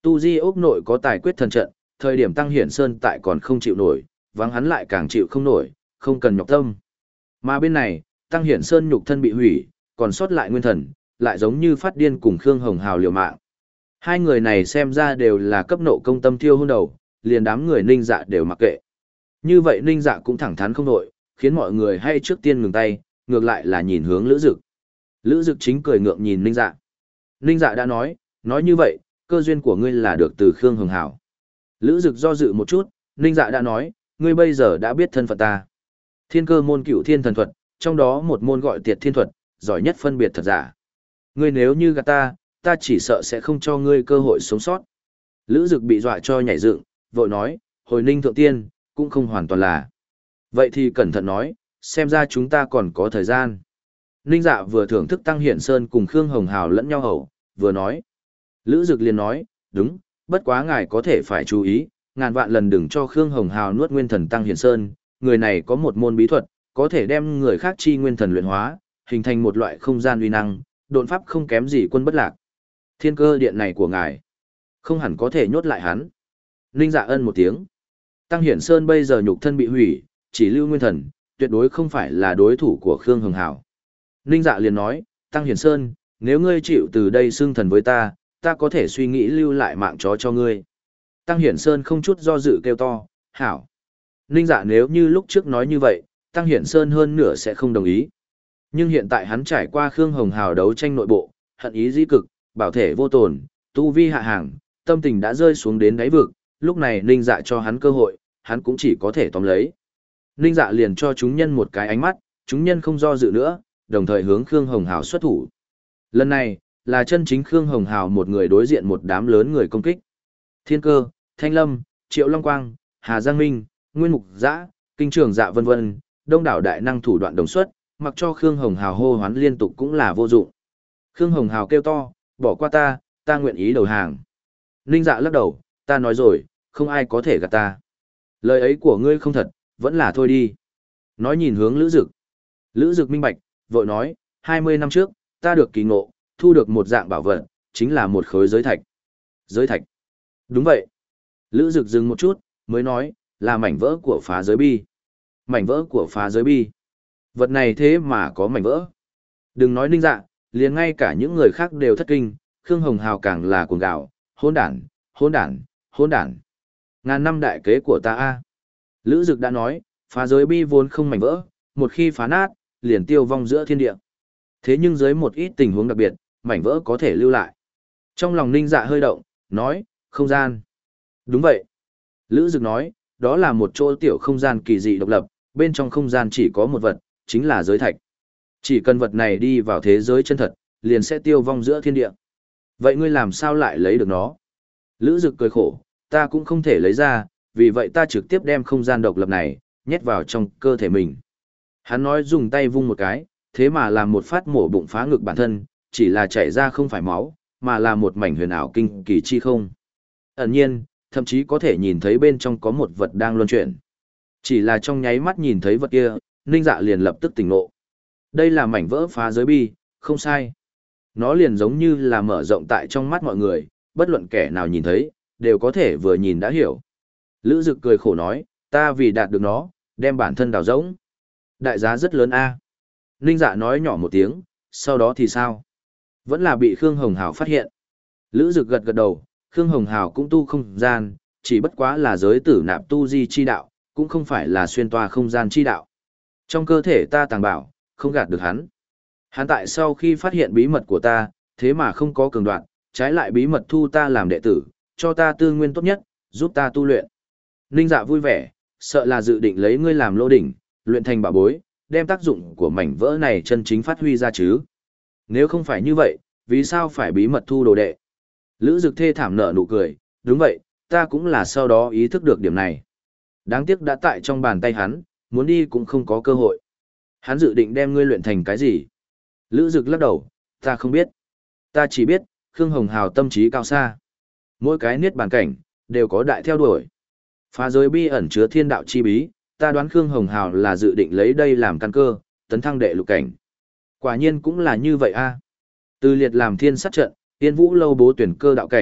Tu Di ốc nội có tài quyết thần trận, thời điểm Tăng Hiển Sơn tại còn không chịu nổi, vắng hắn lại càng chịu không nổi, không cần nhọc tâm. Mà bên này, Tăng Hiển Sơn nhục thân bị hủy, còn sót lại nguyên thần, lại giống như phát điên cùng Khương Hồng Hào liều mạng. Hai người này xem ra đều là cấp nộ công tâm thiêu hôn đầu, liền đám người Ninh Dạ đều mặc kệ. Như vậy Ninh Dạ cũng thẳng thắn không nổi, khiến mọi người hay trước tiên ngừng tay, ngược lại là nhìn hướng Lữ Dực. Lữ Dực chính cười ngượng nhìn Ninh Dạ. Ninh Dạ đã nói, nói như vậy, cơ duyên của ngươi là được từ Khương Hồng Hào. Lữ Dực do dự một chút, Ninh Dạ đã nói, ngươi bây giờ đã biết thân phận ta. Thiên cơ môn cửu thiên thần thuật, trong đó một môn gọi tiệt thiên thuật, giỏi nhất phân biệt thật giả. Ngươi nếu như gạt ta, ta chỉ sợ sẽ không cho ngươi cơ hội sống sót. Lữ Dực bị dọa cho nhảy dựng, vội nói, hồi Ninh thượng tiên, cũng không hoàn toàn là. Vậy thì cẩn thận nói, xem ra chúng ta còn có thời gian. Ninh Dạ vừa thưởng thức Tăng Hiển Sơn cùng Khương Hồng Hào lẫn nhau hầu, vừa nói. Lữ Dực liền nói, đúng, bất quá ngài có thể phải chú ý, ngàn vạn lần đừng cho Khương Hồng Hào nuốt nguyên thần Tăng Hiển Sơn, người này có một môn bí thuật, có thể đem người khác chi nguyên thần luyện hóa, hình thành một loại không gian uy năng, độn pháp không kém gì quân bất lạc. Thiên cơ điện này của ngài, không hẳn có thể nhốt lại hắn. Ninh Dạ ân một tiếng. Tăng Hiển Sơn bây giờ nhục thân bị hủy, chỉ lưu nguyên thần, tuyệt đối không phải là đối thủ của Khương Hồng Hào. Ninh Dạ liền nói, Tăng Hiển Sơn, nếu ngươi chịu từ đây xưng thần với ta, ta có thể suy nghĩ lưu lại mạng chó cho ngươi. Tăng Hiển Sơn không chút do dự kêu to, hảo. Ninh Dạ nếu như lúc trước nói như vậy, Tăng Hiển Sơn hơn nửa sẽ không đồng ý. Nhưng hiện tại hắn trải qua Khương Hồng Hào đấu tranh nội bộ, hận ý dĩ cực, bảo thể vô tồn, tu vi hạ hàng, tâm tình đã rơi xuống đến đáy vực, lúc này Ninh Dạ cho hắn cơ hội, hắn cũng chỉ có thể tóm lấy. Ninh Dạ liền cho chúng nhân một cái ánh mắt, chúng nhân không do dự nữa, đồng thời hướng Khương Hồng Hào xuất thủ. Lần này, là chân chính Khương Hồng Hào một người đối diện một đám lớn người công kích. Thiên Cơ, Thanh Lâm, Triệu Long Quang, Hà Giang Minh, Nguyên Mục Giã, Kinh Trường Dạ vân vân, đông đảo đại năng thủ đoạn đồng xuất, mặc cho Khương Hồng Hào hô hoán liên tục cũng là vô dụng. Khương Hồng Hào kêu to, bỏ qua ta, ta nguyện ý đầu hàng. Ninh Dạ lắc đầu, ta nói rồi, không ai có thể gạt ta. Lời ấy của ngươi không thật, vẫn là thôi đi. Nói nhìn hướng Lữ Dực. Lữ Dực minh bạch, vội nói, hai mươi năm trước, ta được kỳ ngộ, thu được một dạng bảo vật, chính là một khối giới thạch. Giới thạch. Đúng vậy. Lữ Dực dừng một chút, mới nói, là mảnh vỡ của phá giới bi. Mảnh vỡ của phá giới bi. Vật này thế mà có mảnh vỡ. Đừng nói Ninh Dạ, liền ngay cả những người khác đều thất kinh, Khương Hồng Hào càng là cuồng gạo, hỗn đản, hỗn đản, hỗn đản. Ngàn năm đại kế của ta a. Lữ Dực đã nói, phá giới bi vốn không mảnh vỡ, một khi phá nát, liền tiêu vong giữa thiên địa. Thế nhưng dưới một ít tình huống đặc biệt, mảnh vỡ có thể lưu lại. Trong lòng Ninh Dạ hơi động, nói, không gian. Đúng vậy. Lữ Dực nói, đó là một chỗ tiểu không gian kỳ dị độc lập, bên trong không gian chỉ có một vật, chính là giới thạch. Chỉ cần vật này đi vào thế giới chân thật, liền sẽ tiêu vong giữa thiên địa. Vậy ngươi làm sao lại lấy được nó? Lữ Dực cười khổ, ta cũng không thể lấy ra, vì vậy ta trực tiếp đem không gian độc lập này, nhét vào trong cơ thể mình. Hắn nói dùng tay vung một cái, thế mà làm một phát mổ bụng phá ngực bản thân, chỉ là chảy ra không phải máu, mà là một mảnh huyền ảo kinh kỳ chi không. Ẩn nhiên, thậm chí có thể nhìn thấy bên trong có một vật đang luân chuyển. Chỉ là trong nháy mắt nhìn thấy vật kia, Ninh Dạ liền lập tức tỉnh ngộ. Đây là mảnh vỡ phá giới bi, không sai. Nó liền giống như là mở rộng tại trong mắt mọi người, bất luận kẻ nào nhìn thấy, đều có thể vừa nhìn đã hiểu. Lữ Dực cười khổ nói, ta vì đạt được nó, đem bản thân đào rỗng. Đại giá rất lớn a. Ninh Dạ nói nhỏ một tiếng, sau đó thì sao? Vẫn là bị Khương Hồng Hào phát hiện. Lữ Dực gật gật đầu, Khương Hồng Hào cũng tu không gian, chỉ bất quá là giới tử nạp tu di chi đạo, cũng không phải là xuyên toa không gian chi đạo. Trong cơ thể ta tàng bảo, không gạt được hắn. Hắn tại sau khi phát hiện bí mật của ta, thế mà không có cường đoạn, trái lại bí mật thu ta làm đệ tử, cho ta tư nguyên tốt nhất, giúp ta tu luyện. Ninh Dạ vui vẻ, sợ là dự định lấy ngươi làm lô đỉnh, luyện thành bảo bối, đem tác dụng của mảnh vỡ này chân chính phát huy ra chứ. Nếu không phải như vậy, vì sao phải bí mật thu đồ đệ? Lữ Dực thê thảm nở nụ cười, đúng vậy, ta cũng là sau đó ý thức được điểm này. Đáng tiếc đã tại trong bàn tay hắn, muốn đi cũng không có cơ hội. Hắn dự định đem ngươi luyện thành cái gì? Lữ Dực lắc đầu, ta không biết. Ta chỉ biết, Khương Hồng Hào tâm trí cao xa. Mỗi cái niết bàn cảnh, đều có đại theo đuổi. Phá giới bi ẩn chứa thiên đạo chi bí, ta đoán Khương Hồng Hào là dự định lấy đây làm căn cơ, tấn thăng đệ lục cảnh. Quả nhiên cũng là như vậy a. Từ liệt làm thiên sát trận, tiên vũ lâu bố tuyển cơ đạo cảnh,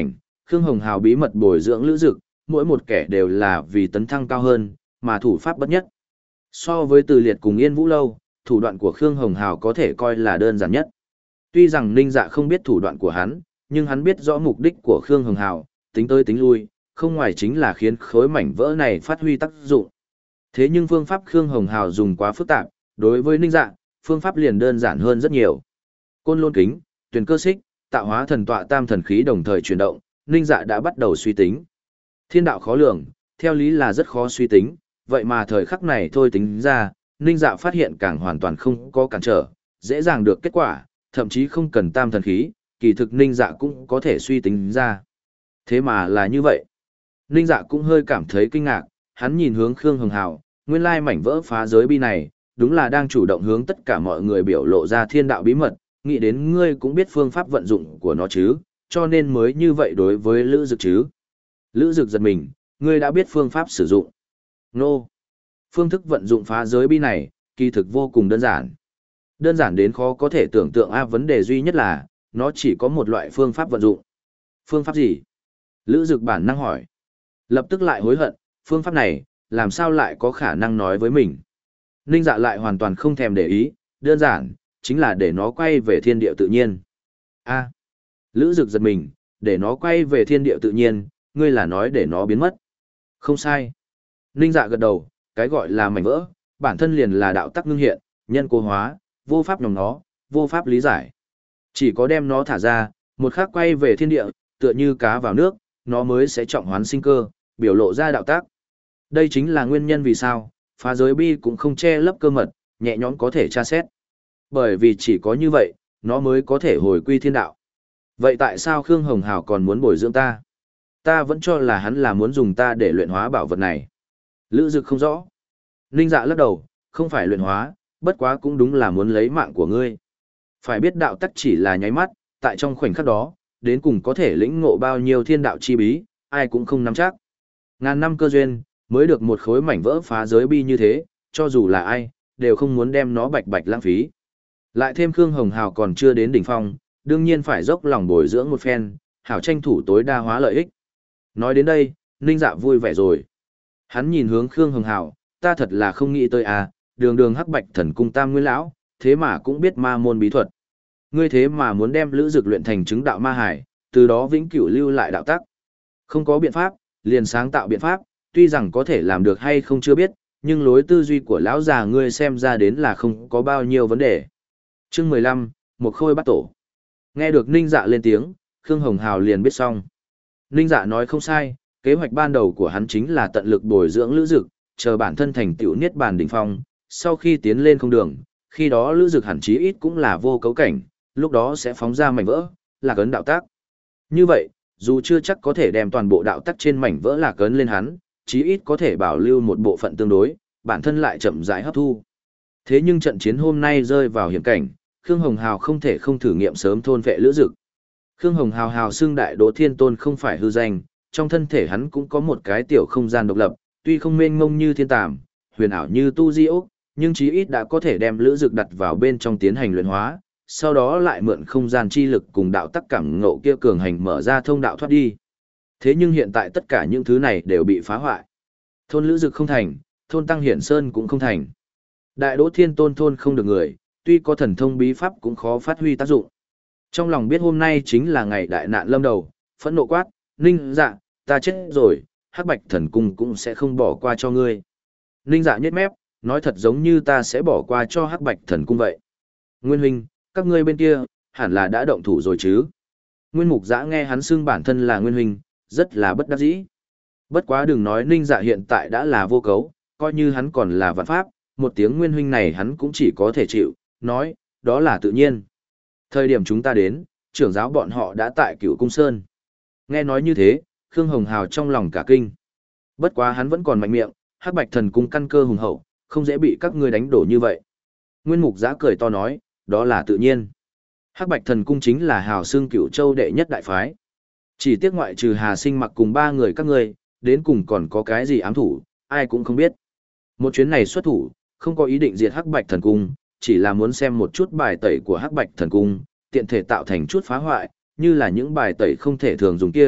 Khương Hồng Hào bí mật bồi dưỡng lữ dực, mỗi một kẻ đều là vì tấn thăng cao hơn, mà thủ pháp bất nhất. So với Từ Liệt cùng Yên Vũ Lâu, thủ đoạn của Khương Hồng Hào có thể coi là đơn giản nhất. Tuy rằng Ninh Dạ không biết thủ đoạn của hắn, nhưng hắn biết rõ mục đích của Khương Hồng Hào, tính tới tính lui, không ngoài chính là khiến khối mảnh vỡ này phát huy tác dụng. Thế nhưng phương pháp Khương Hồng Hào dùng quá phức tạp, đối với Ninh Dạ, phương pháp liền đơn giản hơn rất nhiều. Côn Lôn Kính, Tuyền Cơ Xích, tạo hóa thần tọa tam thần khí đồng thời chuyển động, Ninh Dạ đã bắt đầu suy tính. Thiên đạo khó lường, theo lý là rất khó suy tính, vậy mà thời khắc này thôi tính ra, Ninh Dạ phát hiện càng hoàn toàn không có cản trở, dễ dàng được kết quả, thậm chí không cần tam thần khí, kỳ thực Ninh Dạ cũng có thể suy tính ra. Thế mà là như vậy. Ninh Dạ cũng hơi cảm thấy kinh ngạc, hắn nhìn hướng Khương Hồng Hào, nguyên lai mảnh vỡ phá giới bi này, đúng là đang chủ động hướng tất cả mọi người biểu lộ ra thiên đạo bí mật, nghĩ đến ngươi cũng biết phương pháp vận dụng của nó chứ, cho nên mới như vậy đối với Lữ Dực chứ. Lữ Dực giật mình, ngươi đã biết phương pháp sử dụng. Nô. Phương thức vận dụng phá giới bi này, kỳ thực vô cùng đơn giản. Đơn giản đến khó có thể tưởng tượng a vấn đề duy nhất là, nó chỉ có một loại phương pháp vận dụng. Phương pháp gì? Lữ Dực bản năng hỏi. Lập tức lại hối hận, phương pháp này, làm sao lại có khả năng nói với mình. Ninh Dạ lại hoàn toàn không thèm để ý, đơn giản, chính là để nó quay về thiên địa tự nhiên. A. Lữ Dực giật mình, để nó quay về thiên địa tự nhiên, ngươi là nói để nó biến mất. Không sai. Ninh Dạ gật đầu, cái gọi là mảnh vỡ, bản thân liền là đạo tắc ngưng hiện, nhân cố hóa, vô pháp nhòm nó, vô pháp lý giải. Chỉ có đem nó thả ra, một khắc quay về thiên địa, tựa như cá vào nước, nó mới sẽ trọng hoán sinh cơ, biểu lộ ra đạo tác. Đây chính là nguyên nhân vì sao, phá giới bi cũng không che lấp cơ mật, nhẹ nhõm có thể tra xét. Bởi vì chỉ có như vậy, nó mới có thể hồi quy thiên đạo. Vậy tại sao Khương Hồng Hào còn muốn bồi dưỡng ta? Ta vẫn cho là hắn là muốn dùng ta để luyện hóa bảo vật này. Lữ Dực không rõ. Ninh Dạ lắc đầu, không phải luyện hóa, bất quá cũng đúng là muốn lấy mạng của ngươi. Phải biết đạo tắc chỉ là nháy mắt, tại trong khoảnh khắc đó, đến cùng có thể lĩnh ngộ bao nhiêu thiên đạo chi bí, ai cũng không nắm chắc. Ngàn năm cơ duyên, mới được một khối mảnh vỡ phá giới bi như thế, cho dù là ai, đều không muốn đem nó bạch bạch lãng phí. Lại thêm Khương Hồng Hào còn chưa đến đỉnh phong, đương nhiên phải dốc lòng bồi dưỡng một phen, hảo tranh thủ tối đa hóa lợi ích. Nói đến đây, Ninh Dạ vui vẻ rồi. Hắn nhìn hướng Khương Hồng Hào, ta thật là không nghĩ tới à, đường đường hắc bạch thần cung tam nguyên lão, thế mà cũng biết ma môn bí thuật. Ngươi thế mà muốn đem Lữ Dực luyện thành chứng đạo ma hải, từ đó vĩnh cửu lưu lại đạo tắc. Không có biện pháp, liền sáng tạo biện pháp, tuy rằng có thể làm được hay không chưa biết, nhưng lối tư duy của lão già ngươi xem ra đến là không có bao nhiêu vấn đề. Chương mười lăm, một khôi bắt tổ. Nghe được Ninh Dạ lên tiếng, Khương Hồng Hào liền biết xong. Ninh Dạ nói không sai, kế hoạch ban đầu của hắn chính là tận lực bồi dưỡng Lữ Dực, chờ bản thân thành tựu niết bàn đỉnh phong, sau khi tiến lên không đường, khi đó Lữ Dực hẳn chí ít cũng là vô cấu cảnh, lúc đó sẽ phóng ra mảnh vỡ, là cấn đạo tác. Như vậy, dù chưa chắc có thể đem toàn bộ đạo tắc trên mảnh vỡ là cấn lên hắn, chí ít có thể bảo lưu một bộ phận tương đối, bản thân lại chậm rãi hấp thu. Thế nhưng trận chiến hôm nay rơi vào hiểm cảnh, Khương Hồng Hào không thể không thử nghiệm sớm thôn vệ Lữ Dực. Khương Hồng Hào hào xưng đại đỗ thiên tôn không phải hư danh, trong thân thể hắn cũng có một cái tiểu không gian độc lập, tuy không mênh mông như thiên tàm, huyền ảo như tu di ốc, nhưng chí ít đã có thể đem Lữ Dực đặt vào bên trong tiến hành luyện hóa, sau đó lại mượn không gian chi lực cùng đạo tắc cảm ngộ kia cường hành mở ra thông đạo thoát đi. Thế nhưng hiện tại tất cả những thứ này đều bị phá hoại. Thôn Lữ Dực không thành, thôn Tăng Hiển Sơn cũng không thành. Đại Đỗ Thiên Tôn thôn không được người, tuy có thần thông bí pháp cũng khó phát huy tác dụng. Trong lòng biết hôm nay chính là ngày đại nạn lâm đầu, phẫn nộ quát, Ninh Dạ, ta chết rồi, Hắc Bạch Thần Cung cũng sẽ không bỏ qua cho ngươi. Ninh Dạ nhếch mép, nói thật giống như ta sẽ bỏ qua cho Hắc Bạch Thần Cung vậy. Nguyên huynh, các ngươi bên kia, hẳn là đã động thủ rồi chứ. Nguyên Mục Giã nghe hắn xưng bản thân là Nguyên huynh, rất là bất đắc dĩ. Bất quá đừng nói Ninh Dạ hiện tại đã là vô cấu, coi như hắn còn là vạn pháp, một tiếng Nguyên huynh này hắn cũng chỉ có thể chịu, nói, đó là tự nhiên. Thời điểm chúng ta đến, trưởng giáo bọn họ đã tại Cửu Cung Sơn. Nghe nói như thế, Khương Hồng Hào trong lòng cả kinh. Bất quá hắn vẫn còn mạnh miệng, Hắc Bạch Thần Cung căn cơ hùng hậu, không dễ bị các ngươi đánh đổ như vậy. Nguyên Mục Giã cười to nói, đó là tự nhiên. Hắc Bạch Thần Cung chính là hào xương Cửu Châu đệ nhất đại phái. Chỉ tiếc ngoại trừ Hà Sinh Mặc cùng ba người các ngươi, đến cùng còn có cái gì ám thủ, ai cũng không biết. Một chuyến này xuất thủ, không có ý định diệt Hắc Bạch Thần Cung, chỉ là muốn xem một chút bài tẩy của Hắc Bạch Thần Cung, tiện thể tạo thành chút phá hoại, như là những bài tẩy không thể thường dùng kia,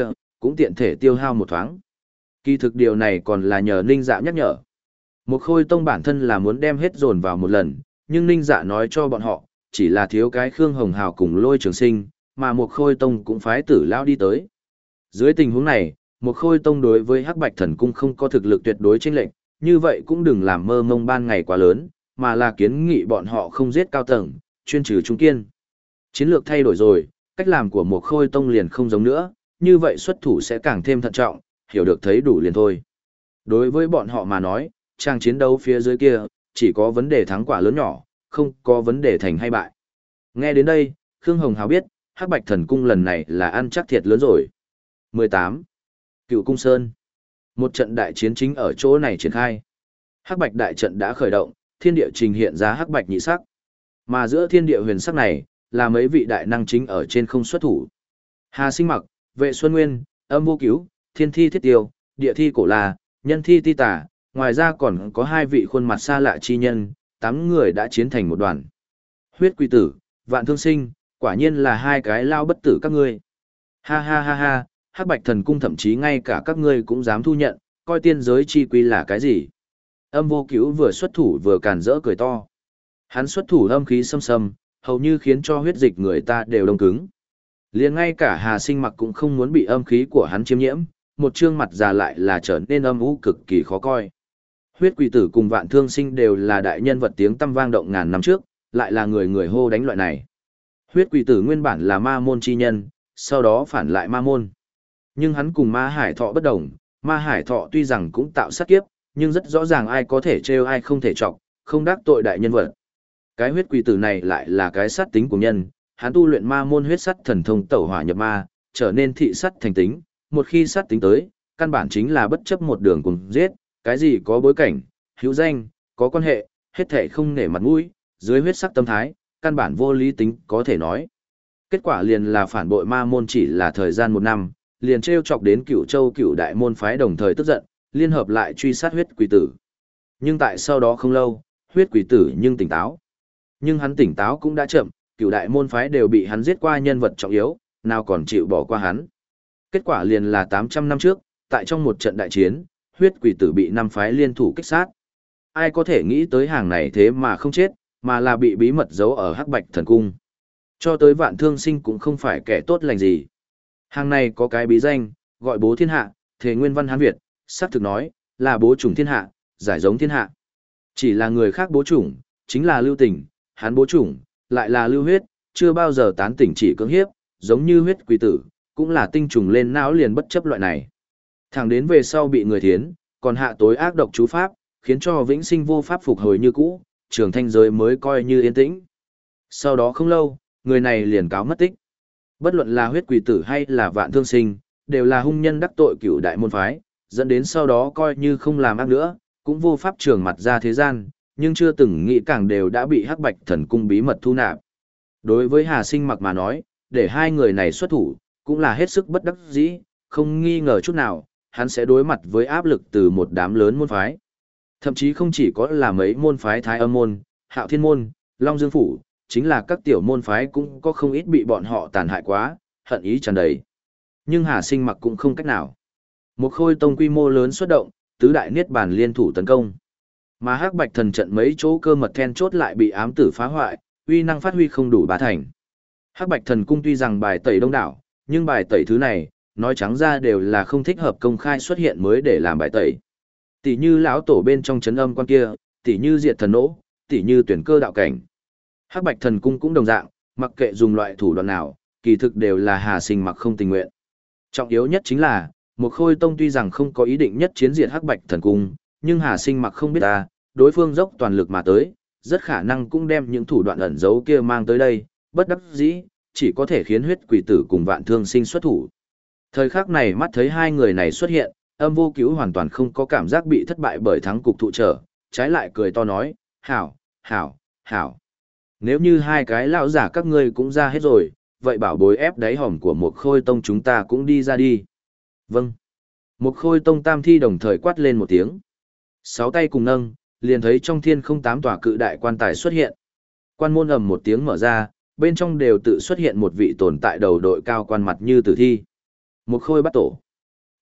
cũng tiện thể tiêu hao một thoáng. Kỳ thực điều này còn là nhờ Ninh Dạ nhắc nhở. Một Khôi Tông bản thân là muốn đem hết dồn vào một lần, nhưng Ninh Dạ nói cho bọn họ, chỉ là thiếu cái Khương Hồng Hào cùng Lôi Trường Sinh, mà một Khôi Tông cũng phái Tử Lao đi tới. Dưới tình huống này, một Khôi Tông đối với Hắc Bạch Thần Cung không có thực lực tuyệt đối chênh lệch, như vậy cũng đừng làm mơ mông ban ngày quá lớn, mà là kiến nghị bọn họ không giết cao tầng, chuyên trừ trung kiên. Chiến lược thay đổi rồi, cách làm của một Khôi Tông liền không giống nữa, như vậy xuất thủ sẽ càng thêm thận trọng, hiểu được thấy đủ liền thôi. Đối với bọn họ mà nói, trang chiến đấu phía dưới kia, chỉ có vấn đề thắng quả lớn nhỏ, không có vấn đề thành hay bại. Nghe đến đây, Khương Hồng Hào biết, Hắc Bạch Thần Cung lần này là ăn chắc thiệt lớn rồi. mười tám. Cựu Cung Sơn. Một trận đại chiến chính ở chỗ này triển khai. Hắc Bạch đại trận đã khởi động, thiên địa trình hiện ra hắc bạch nhị sắc. Mà giữa thiên địa huyền sắc này, là mấy vị đại năng chính ở trên không xuất thủ. Hà Sinh Mặc, Vệ Xuân Nguyên, Âm Vô Cứu, Thiên Thi Thiết Tiêu, Địa Thi Cổ La, Nhân Thi Ti Tả, ngoài ra còn có hai vị khuôn mặt xa lạ chi nhân, tám người đã chiến thành một đoàn. Huyết Quỷ Tử, Vạn Thương Sinh, quả nhiên là hai cái lao bất tử các ngươi. Ha ha ha ha, Hắc Bạch Thần Cung thậm chí ngay cả các ngươi cũng dám thu nhận, coi tiên giới chi quy là cái gì. Âm Vô Cứu vừa xuất thủ vừa càn rỡ cười to. Hắn xuất thủ âm khí xâm xâm, hầu như khiến cho huyết dịch người ta đều đông cứng. Liền ngay cả Hà Sinh Mặc cũng không muốn bị âm khí của hắn chiếm nhiễm, một trương mặt già lại là trở nên âm u cực kỳ khó coi. Huyết Quỷ Tử cùng Vạn Thương Sinh đều là đại nhân vật tiếng tăm vang động ngàn năm trước, lại là người người hô đánh loại này. Huyết Quỷ Tử nguyên bản là ma môn chi nhân, sau đó phản lại ma môn. Nhưng hắn cùng Ma Hải Thọ bất đồng, Ma Hải Thọ tuy rằng cũng tạo sát kiếp, nhưng rất rõ ràng ai có thể trêu ai không thể chọc, không đắc tội đại nhân vật. Cái Huyết Quỷ Tử này lại là cái sát tính của nhân, hắn tu luyện ma môn huyết sắt thần thông tẩu hỏa nhập ma, trở nên thị sắt thành tính, một khi sát tính tới, căn bản chính là bất chấp một đường cùng giết, cái gì có bối cảnh, hữu danh, có quan hệ, hết thảy không nể mặt mũi, dưới huyết sắc tâm thái, căn bản vô lý tính có thể nói. Kết quả liền là phản bội ma môn chỉ là thời gian một năm, liền trêu chọc đến Cửu Châu Cửu Đại môn phái đồng thời tức giận, liên hợp lại truy sát Huyết Quỷ Tử. Nhưng tại sau đó không lâu, Huyết Quỷ Tử nhưng tỉnh táo. Nhưng hắn tỉnh táo cũng đã chậm, Cửu Đại môn phái đều bị hắn giết qua nhân vật trọng yếu, nào còn chịu bỏ qua hắn. Kết quả liền là tám trăm năm trước, tại trong một trận đại chiến, Huyết Quỷ Tử bị năm phái liên thủ kích sát. Ai có thể nghĩ tới hàng này thế mà không chết, mà là bị bí mật giấu ở Hắc Bạch Thần Cung. Cho tới Vạn Thương Sinh cũng không phải kẻ tốt lành gì. Hàng này có cái bí danh, gọi bố thiên hạ, thể nguyên văn Hán Việt, xác thực nói, là bố chủng thiên hạ, giải giống thiên hạ. Chỉ là người khác bố chủng, chính là lưu tình, hắn bố chủng, lại là lưu huyết, chưa bao giờ tán tỉnh chỉ cưỡng hiếp, giống như Huyết Quỷ Tử, cũng là tinh trùng lên não liền bất chấp loại này. Thẳng đến về sau bị người thiến, còn hạ tối ác độc chú pháp, khiến cho vĩnh sinh vô pháp phục hồi như cũ, trường thanh giới mới coi như yên tĩnh. Sau đó không lâu, người này liền cáo mất tích. Bất luận là Huyết Quỷ Tử hay là Vạn Thương Sinh, đều là hung nhân đắc tội Cửu Đại môn phái, dẫn đến sau đó coi như không làm ác nữa, cũng vô pháp trường mặt ra thế gian, nhưng chưa từng nghĩ càng đều đã bị Hắc Bạch Thần Cung bí mật thu nạp. Đối với Hà Sinh Mặc mà nói, để hai người này xuất thủ, cũng là hết sức bất đắc dĩ, không nghi ngờ chút nào, hắn sẽ đối mặt với áp lực từ một đám lớn môn phái. Thậm chí không chỉ có là mấy môn phái Thái Âm môn, Hạo Thiên môn, Long Dương phủ, chính là các tiểu môn phái cũng có không ít bị bọn họ tàn hại quá, hận ý tràn đầy. Nhưng Hà Sinh Mặc cũng không cách nào. Một Khôi Tông quy mô lớn xuất động, tứ đại niết bàn liên thủ tấn công. Mà Hắc Bạch Thần trận mấy chỗ cơ mật then chốt lại bị ám tử phá hoại, uy năng phát huy không đủ bá thành. Hắc Bạch Thần Cung tuy rằng bài tẩy đông đảo, nhưng bài tẩy thứ này, nói trắng ra đều là không thích hợp công khai xuất hiện mới để làm bài tẩy. Tỷ như lão tổ bên trong chấn âm quan kia, tỷ như diệt thần nỗ, tỷ như tuyển cơ đạo cảnh. Hắc Bạch Thần Cung cũng đồng dạng, mặc kệ dùng loại thủ đoạn nào, kỳ thực đều là Hà Sinh Mặc không tình nguyện. Trọng yếu nhất chính là, một Khôi Tông tuy rằng không có ý định nhất chiến diệt Hắc Bạch Thần Cung, nhưng Hà Sinh Mặc không biết ta, đối phương dốc toàn lực mà tới, rất khả năng cũng đem những thủ đoạn ẩn giấu kia mang tới đây, bất đắc dĩ, chỉ có thể khiến Huyết Quỷ Tử cùng Vạn Thương Sinh xuất thủ. Thời khắc này mắt thấy hai người này xuất hiện, Âm Vô Cứu hoàn toàn không có cảm giác bị thất bại bởi thắng cục thụ trở, trái lại cười to nói, hảo, hảo, hảo. Nếu như hai cái lão giả các ngươi cũng ra hết rồi, vậy bảo bối ép đáy hòm của một Khôi Tông chúng ta cũng đi ra đi. Vâng. Một Khôi Tông tam thi đồng thời quát lên một tiếng. Sáu tay cùng nâng, liền thấy trong thiên không tám tòa cự đại quan tài xuất hiện. Quan môn ầm một tiếng mở ra, bên trong đều tự xuất hiện một vị tồn tại đầu đội cao quan mặt như tử thi. Một Khôi bắt tổ.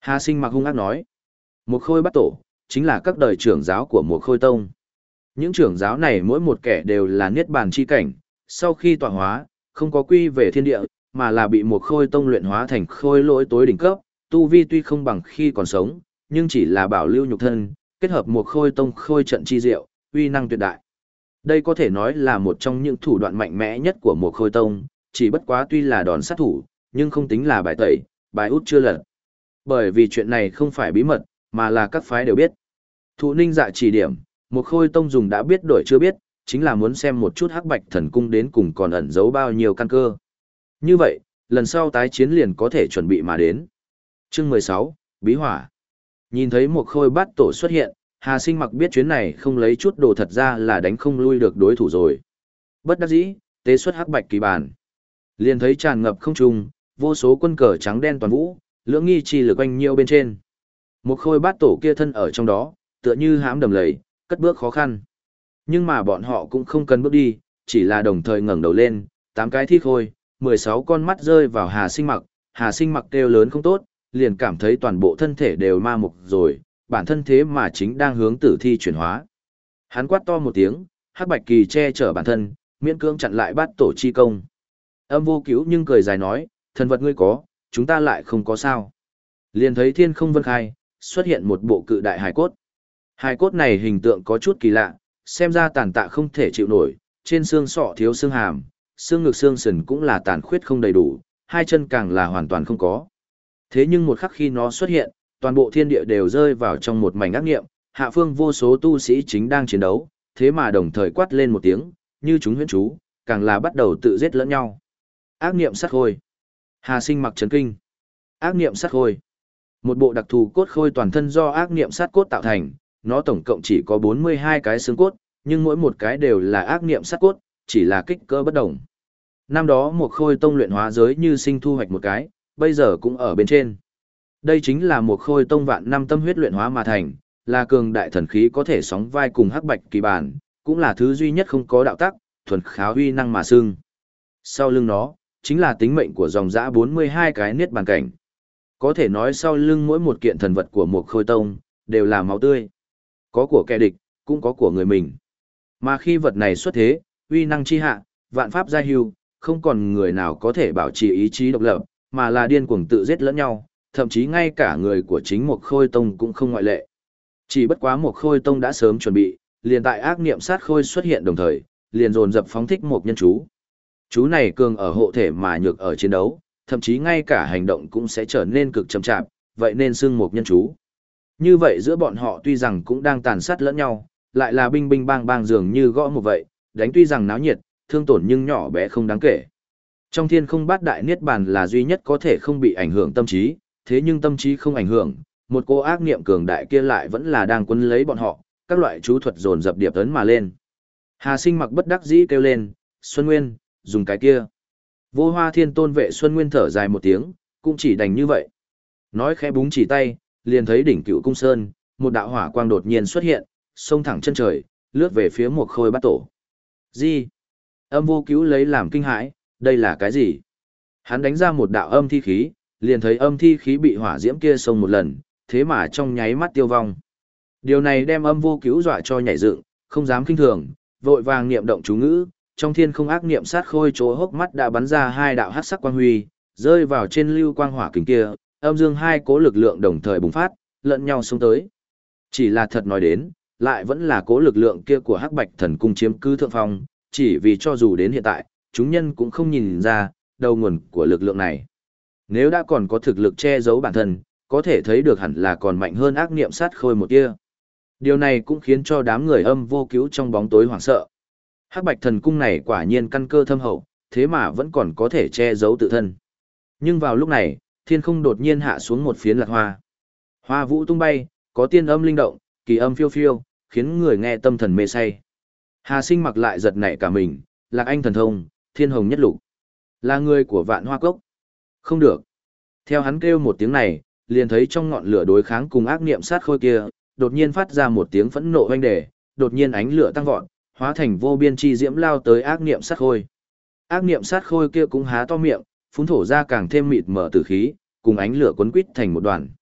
Hà Sinh mặc hung ác nói. Một khôi bắt tổ, chính là các đời trưởng giáo của một khôi tông. Những trưởng giáo này mỗi một kẻ đều là niết bàn chi cảnh, sau khi tọa hóa, không có quy về thiên địa, mà là bị một khôi tông luyện hóa thành khôi lỗi tối đỉnh cấp, tu vi tuy không bằng khi còn sống, nhưng chỉ là bảo lưu nhục thân, kết hợp một khôi tông khôi trận chi diệu, uy năng tuyệt đại. Đây có thể nói là một trong những thủ đoạn mạnh mẽ nhất của một khôi tông, chỉ bất quá tuy là đòn sát thủ, nhưng không tính là bài tẩy, bài út chưa lật. Bởi vì chuyện này không phải bí mật, mà là các phái đều biết. Thụ Ninh Dạ chỉ điểm, một khôi tông dùng đã biết đổi chưa biết, chính là muốn xem một chút hắc bạch thần cung đến cùng còn ẩn giấu bao nhiêu căn cơ. Như vậy, lần sau tái chiến liền có thể chuẩn bị mà đến. Chương mười sáu, Bí Hỏa. Nhìn thấy một khôi bát tổ xuất hiện, Hà Sinh mặc biết chuyến này không lấy chút đồ thật ra là đánh không lui được đối thủ rồi. Bất đắc dĩ, tế xuất hắc bạch kỳ bàn. Liền thấy tràn ngập không trung, vô số quân cờ trắng đen toàn vũ, lưỡng nghi chi lực quanh nhiêu bên trên. Một khôi bát tổ kia thân ở trong đó, tựa như hãm đầm lầy, cất bước khó khăn. Nhưng mà bọn họ cũng không cần bước đi, chỉ là đồng thời ngẩng đầu lên, tám cái thi khôi, mười sáu con mắt rơi vào Hà Sinh mặc, Hà Sinh mặc kêu lớn không tốt, liền cảm thấy toàn bộ thân thể đều ma mục rồi, bản thân thế mà chính đang hướng tử thi chuyển hóa. Hắn quát to một tiếng, hắc bạch kỳ che chở bản thân, miễn cưỡng chặn lại bát tổ chi công. Âm vô cứu nhưng cười dài nói, thần vật ngươi có, chúng ta lại không có sao. Liền thấy thiên không vân khai, xuất hiện một bộ cự đại hài cốt. Hài cốt này hình tượng có chút kỳ lạ, xem ra tàn tạ không thể chịu nổi, trên xương sọ thiếu xương hàm, xương ngực xương sườn cũng là tàn khuyết không đầy đủ, hai chân càng là hoàn toàn không có. Thế nhưng một khắc khi nó xuất hiện, toàn bộ thiên địa đều rơi vào trong một mảnh ác nghiệm, hạ phương vô số tu sĩ chính đang chiến đấu, thế mà đồng thời quát lên một tiếng, như chúng huyễn chú, càng là bắt đầu tự giết lẫn nhau. Ác niệm sát khôi. Hà Sinh mặc chấn kinh. Ác niệm sát khôi. Một bộ đặc thù cốt khôi toàn thân do ác niệm sát cốt tạo thành, nó tổng cộng chỉ có bốn mươi hai cái xương cốt, nhưng mỗi một cái đều là ác niệm sát cốt, chỉ là kích cỡ bất đồng. Năm đó một khôi tông luyện hóa giới như sinh thu hoạch một cái, bây giờ cũng ở bên trên. Đây chính là một khôi tông vạn năm tâm huyết luyện hóa mà thành, là cường đại thần khí có thể sóng vai cùng hắc bạch kỳ bản, cũng là thứ duy nhất không có đạo tắc, thuần kháo huy năng mà xưng. Sau lưng nó, chính là tính mệnh của dòng dã bốn mươi hai cái niết bàn cảnh. Có thể nói sau lưng mỗi một kiện thần vật của một khôi tông, đều là máu tươi. Có của kẻ địch, cũng có của người mình. Mà khi vật này xuất thế, uy năng chi hạ, vạn pháp giai hưu, không còn người nào có thể bảo trì ý chí độc lập, mà là điên cuồng tự giết lẫn nhau, thậm chí ngay cả người của chính một khôi tông cũng không ngoại lệ. Chỉ bất quá một khôi tông đã sớm chuẩn bị, liền tại ác niệm sát khôi xuất hiện đồng thời, liền dồn dập phóng thích một nhân chú. Chú này cường ở hộ thể mà nhược ở chiến đấu, thậm chí ngay cả hành động cũng sẽ trở nên cực chậm chạp, vậy nên xưng một nhân chú. Như vậy giữa bọn họ tuy rằng cũng đang tàn sát lẫn nhau, lại là binh binh bang bang dường như gõ một vậy, đánh tuy rằng náo nhiệt, thương tổn nhưng nhỏ bé không đáng kể. Trong thiên không bát đại niết bàn là duy nhất có thể không bị ảnh hưởng tâm trí, thế nhưng tâm trí không ảnh hưởng, một cô ác niệm cường đại kia lại vẫn là đang quấn lấy bọn họ, các loại chú thuật dồn dập điệp ấn mà lên. Hà Sinh mặc bất đắc dĩ kêu lên, Xuân Nguyên, dùng cái kia. Vô Hoa Thiên Tôn vệ Xuân Nguyên thở dài một tiếng, cũng chỉ đành như vậy. Nói khẽ búng chỉ tay, liền thấy đỉnh Cựu Cung Sơn, một đạo hỏa quang đột nhiên xuất hiện, xông thẳng chân trời, lướt về phía một khôi bát tổ. Gì? Âm vô cứu lấy làm kinh hãi, đây là cái gì? Hắn đánh ra một đạo âm thi khí, liền thấy âm thi khí bị hỏa diễm kia xông một lần, thế mà trong nháy mắt tiêu vong. Điều này đem âm vô cứu dọa cho nhảy dựng, không dám kinh thường, vội vàng niệm động chú ngữ, trong thiên không ác niệm sát khôi chỗ hốc mắt đã bắn ra hai đạo hắc sắc quang huy, rơi vào trên lưu quang hỏa kính kia, âm dương hai cố lực lượng đồng thời bùng phát, lẫn nhau xông tới. Chỉ là thật nói đến, lại vẫn là cố lực lượng kia của hắc bạch thần cung chiếm cứ thượng phong, chỉ vì cho dù đến hiện tại, chúng nhân cũng không nhìn ra đầu nguồn của lực lượng này. Nếu đã còn có thực lực che giấu bản thân, có thể thấy được hẳn là còn mạnh hơn ác niệm sát khôi một tia. Điều này cũng khiến cho đám người âm vô cứu trong bóng tối hoảng sợ. Hắc bạch thần cung này quả nhiên căn cơ thâm hậu, thế mà vẫn còn có thể che giấu tự thân. Nhưng vào lúc này, thiên không đột nhiên hạ xuống một phiến lạc hoa. Hoa vũ tung bay, có tiên âm linh động, kỳ âm phiêu phiêu, khiến người nghe tâm thần mê say. Hà Sinh mặc lại giật nảy cả mình, Lạc Anh thần thông, thiên hồng nhất lục. Là người của vạn hoa cốc. Không được. Theo hắn kêu một tiếng này, liền thấy trong ngọn lửa đối kháng cùng ác niệm sát khôi kia, đột nhiên phát ra một tiếng phẫn nộ oanh đề, đột nhiên ánh lửa tăng vọt, hóa thành vô biên chi diễm lao tới ác niệm sát khôi. Ác niệm sát khôi kia cũng há to miệng, phun thổ ra càng thêm mịt mở tử khí, cùng ánh lửa cuốn quít thành một đoàn.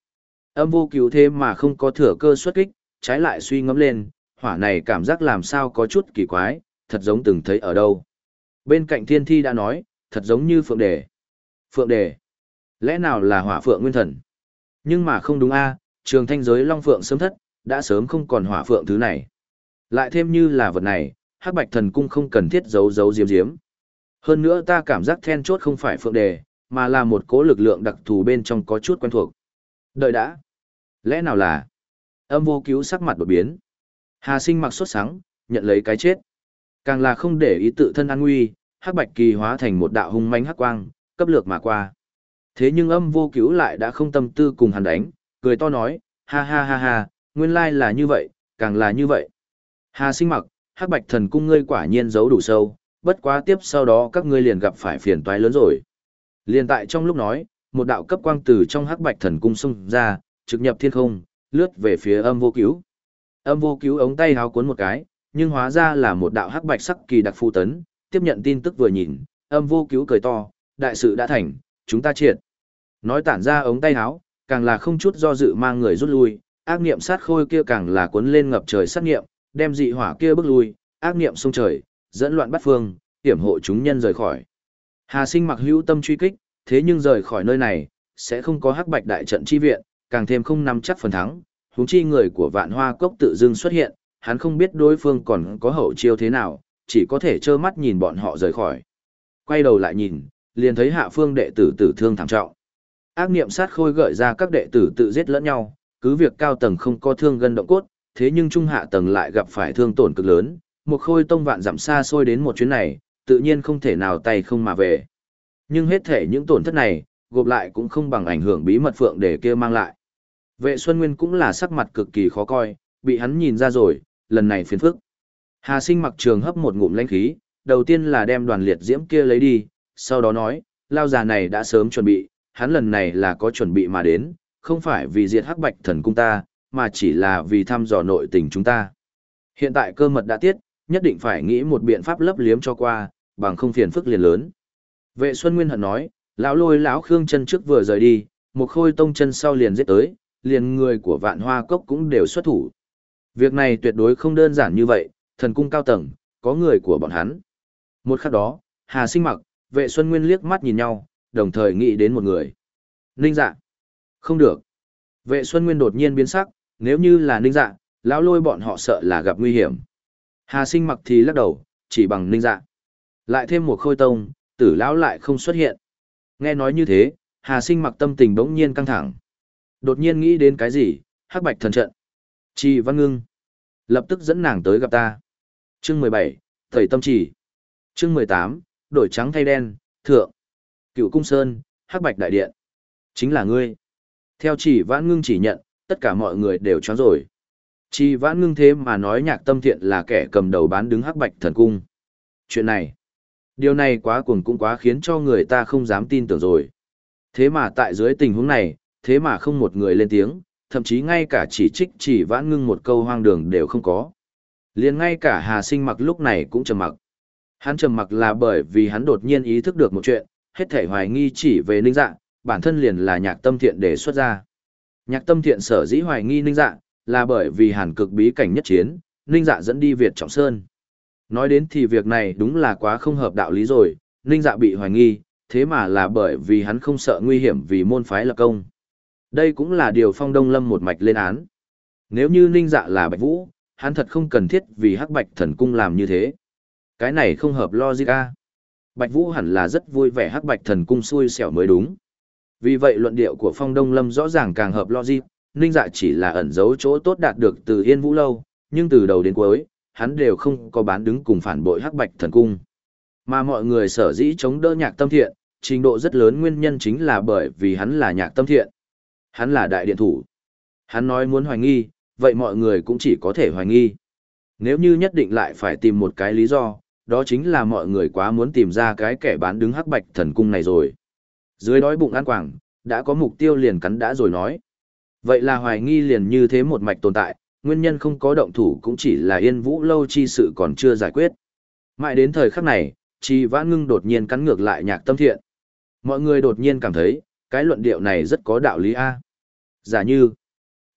Âm vô cứu thế mà không có thừa cơ xuất kích, trái lại suy ngẫm lên, hỏa này cảm giác làm sao có chút kỳ quái, thật giống từng thấy ở đâu. Bên cạnh thiên thi đã nói, thật giống như phượng đề. Phượng đề? Lẽ nào là hỏa phượng nguyên thần? Nhưng mà không đúng a, trường thanh giới long phượng sớm thất, đã sớm không còn hỏa phượng thứ này. Lại thêm như là vật này, hắc bạch thần cung không cần thiết giấu giấu diếm diếm. Hơn nữa ta cảm giác then chốt không phải phượng đề, mà là một cố lực lượng đặc thù bên trong có chút quen thuộc. Đợi đã. Lẽ nào là? Âm vô cứu sắc mặt đột biến. Hà sinh mặc sốt sắng, nhận lấy cái chết. Càng là không để ý tự thân an nguy, hắc bạch kỳ hóa thành một đạo hung mãnh hắc quang, cấp lược mà qua. Thế nhưng âm vô cứu lại đã không tâm tư cùng hắn đánh, cười to nói, ha ha ha ha, nguyên lai là như vậy, càng là như vậy. Hà sinh mặc, hắc bạch thần cung ngươi quả nhiên giấu đủ sâu, bất quá tiếp sau đó các ngươi liền gặp phải phiền toái lớn rồi. Liền tại trong lúc nói, một đạo cấp quang từ trong hắc bạch thần cung xông ra, trực nhập thiên không, lướt về phía âm vô cứu. Âm vô cứu ống tay háo cuốn một cái, nhưng hóa ra là một đạo hắc bạch sắc kỳ đặc phù tấn, tiếp nhận tin tức vừa nhìn, âm vô cứu cười to, đại sự đã thành, chúng ta triệt. Nói tản ra ống tay háo, càng là không chút do dự mang người rút lui, ác niệm sát khôi kia càng là cuốn lên ngập trời sát niệm, đem dị hỏa kia bước lui, ác niệm xông trời, dẫn loạn bắt phương, hiểm hộ chúng nhân rời khỏi. Hà Sinh mặc hữu tâm truy kích, thế nhưng rời khỏi nơi này, sẽ không có hắc bạch đại trận chi viện, càng thêm không nắm chắc phần thắng, huống chi người của Vạn Hoa Cốc tự dưng xuất hiện, hắn không biết đối phương còn có hậu chiêu thế nào, chỉ có thể trơ mắt nhìn bọn họ rời khỏi. Quay đầu lại nhìn, liền thấy hạ phương đệ tử tử thương thảm trọng. Ác niệm sát khôi gợi ra các đệ tử tự giết lẫn nhau, cứ việc cao tầng không có thương gân động cốt, thế nhưng trung hạ tầng lại gặp phải thương tổn cực lớn, một khôi tông vạn dặm xa xôi đến một chuyến này, tự nhiên không thể nào tay không mà về. Nhưng hết thể những tổn thất này, gộp lại cũng không bằng ảnh hưởng bí mật phượng để kia mang lại. Vệ Xuân Nguyên cũng là sắc mặt cực kỳ khó coi, bị hắn nhìn ra rồi, lần này phiền phức. Hà Sinh mặc trường hấp một ngụm lãnh khí, đầu tiên là đem đoàn liệt diễm kia lấy đi, sau đó nói, lao già này đã sớm chuẩn bị, hắn lần này là có chuẩn bị mà đến, không phải vì diệt hắc bạch thần cung ta, mà chỉ là vì thăm dò nội tình chúng ta. Hiện tại cơ mật đã tiết, nhất định phải nghĩ một biện pháp lấp liếm cho qua, bằng không phiền phức liền lớn. Vệ Xuân Nguyên hận nói, lão lôi lão Khương chân trước vừa rời đi, một khôi tông chân sau liền giết tới, liền người của Vạn Hoa Cốc cũng đều xuất thủ. Việc này tuyệt đối không đơn giản như vậy, thần cung cao tầng, có người của bọn hắn. Một khắc đó, Hà Sinh mặc, Vệ Xuân Nguyên liếc mắt nhìn nhau, đồng thời nghĩ đến một người. Ninh Dạ. Không được. Vệ Xuân Nguyên đột nhiên biến sắc, nếu như là Ninh Dạ, lão lôi bọn họ sợ là gặp nguy hiểm. Hà Sinh mặc thì lắc đầu, chỉ bằng Ninh Dạ. Lại thêm một khôi tông, tử lão lại không xuất hiện. Nghe nói như thế, Hà Sinh mặc tâm tình bỗng nhiên căng thẳng. Đột nhiên nghĩ đến cái gì, hắc bạch thần trận. Trì Văn Ngưng. Lập tức dẫn nàng tới gặp ta. Chương mười bảy, Thầy Tâm Trì. Chương mười tám, đổi trắng thay đen, thượng. Cựu Cung Sơn, hắc bạch đại điện. Chính là ngươi. Theo Trì Vãn Ngưng chỉ nhận, tất cả mọi người đều choáng rồi. Trì Vãn Ngưng thế mà nói Nhạc Tâm Thiện là kẻ cầm đầu bán đứng hắc bạch thần cung. Chuyện này, điều này quá cuồng cũng quá khiến cho người ta không dám tin tưởng rồi. Thế mà tại dưới tình huống này, thế mà không một người lên tiếng, thậm chí ngay cả chỉ trích Trì Vãn Ngưng một câu hoang đường đều không có. Liền ngay cả Hà Sinh mặc lúc này cũng trầm mặc. Hắn trầm mặc là bởi vì hắn đột nhiên ý thức được một chuyện, hết thảy hoài nghi chỉ về Ninh Dạ, bản thân liền là Nhạc Tâm Thiện đề xuất ra. Nhạc Tâm Thiện sở dĩ hoài nghi Ninh Dạ, là bởi vì Hàn Cực bí cảnh nhất chiến, Ninh Dạ dẫn đi Việt Trọng Sơn. Nói đến thì việc này đúng là quá không hợp đạo lý rồi, Ninh Dạ bị hoài nghi, thế mà là bởi vì hắn không sợ nguy hiểm vì môn phái lập công. Đây cũng là điều Phong Đông Lâm một mạch lên án. Nếu như Ninh Dạ là Bạch Vũ, hắn thật không cần thiết vì hắc bạch thần cung làm như thế. Cái này không hợp logic a. Bạch Vũ hẳn là rất vui vẻ hắc bạch thần cung xui xẻo mới đúng. Vì vậy luận điệu của Phong Đông Lâm rõ ràng càng hợp logic, Ninh Dạ chỉ là ẩn giấu chỗ tốt đạt được từ Yên Vũ Lâu, nhưng từ đầu đến cuối, hắn đều không có bán đứng cùng phản bội hắc bạch thần cung. Mà mọi người sở dĩ chống đỡ Nhạc Tâm Thiện, trình độ rất lớn nguyên nhân chính là bởi vì hắn là Nhạc Tâm Thiện. Hắn là đại điện thủ. Hắn nói muốn hoài nghi, vậy mọi người cũng chỉ có thể hoài nghi. Nếu như nhất định lại phải tìm một cái lý do, đó chính là mọi người quá muốn tìm ra cái kẻ bán đứng hắc bạch thần cung này rồi. Dưới đói bụng ăn quảng, đã có mục tiêu liền cắn đã rồi nói. Vậy là hoài nghi liền như thế một mạch tồn tại, nguyên nhân không có động thủ cũng chỉ là Yên Vũ Lâu chi sự còn chưa giải quyết. Mãi đến thời khắc này, Trì Vãn Ngưng đột nhiên cắn ngược lại Nhạc Tâm Thiện. Mọi người đột nhiên cảm thấy, cái luận điệu này rất có đạo lý a. Giả như,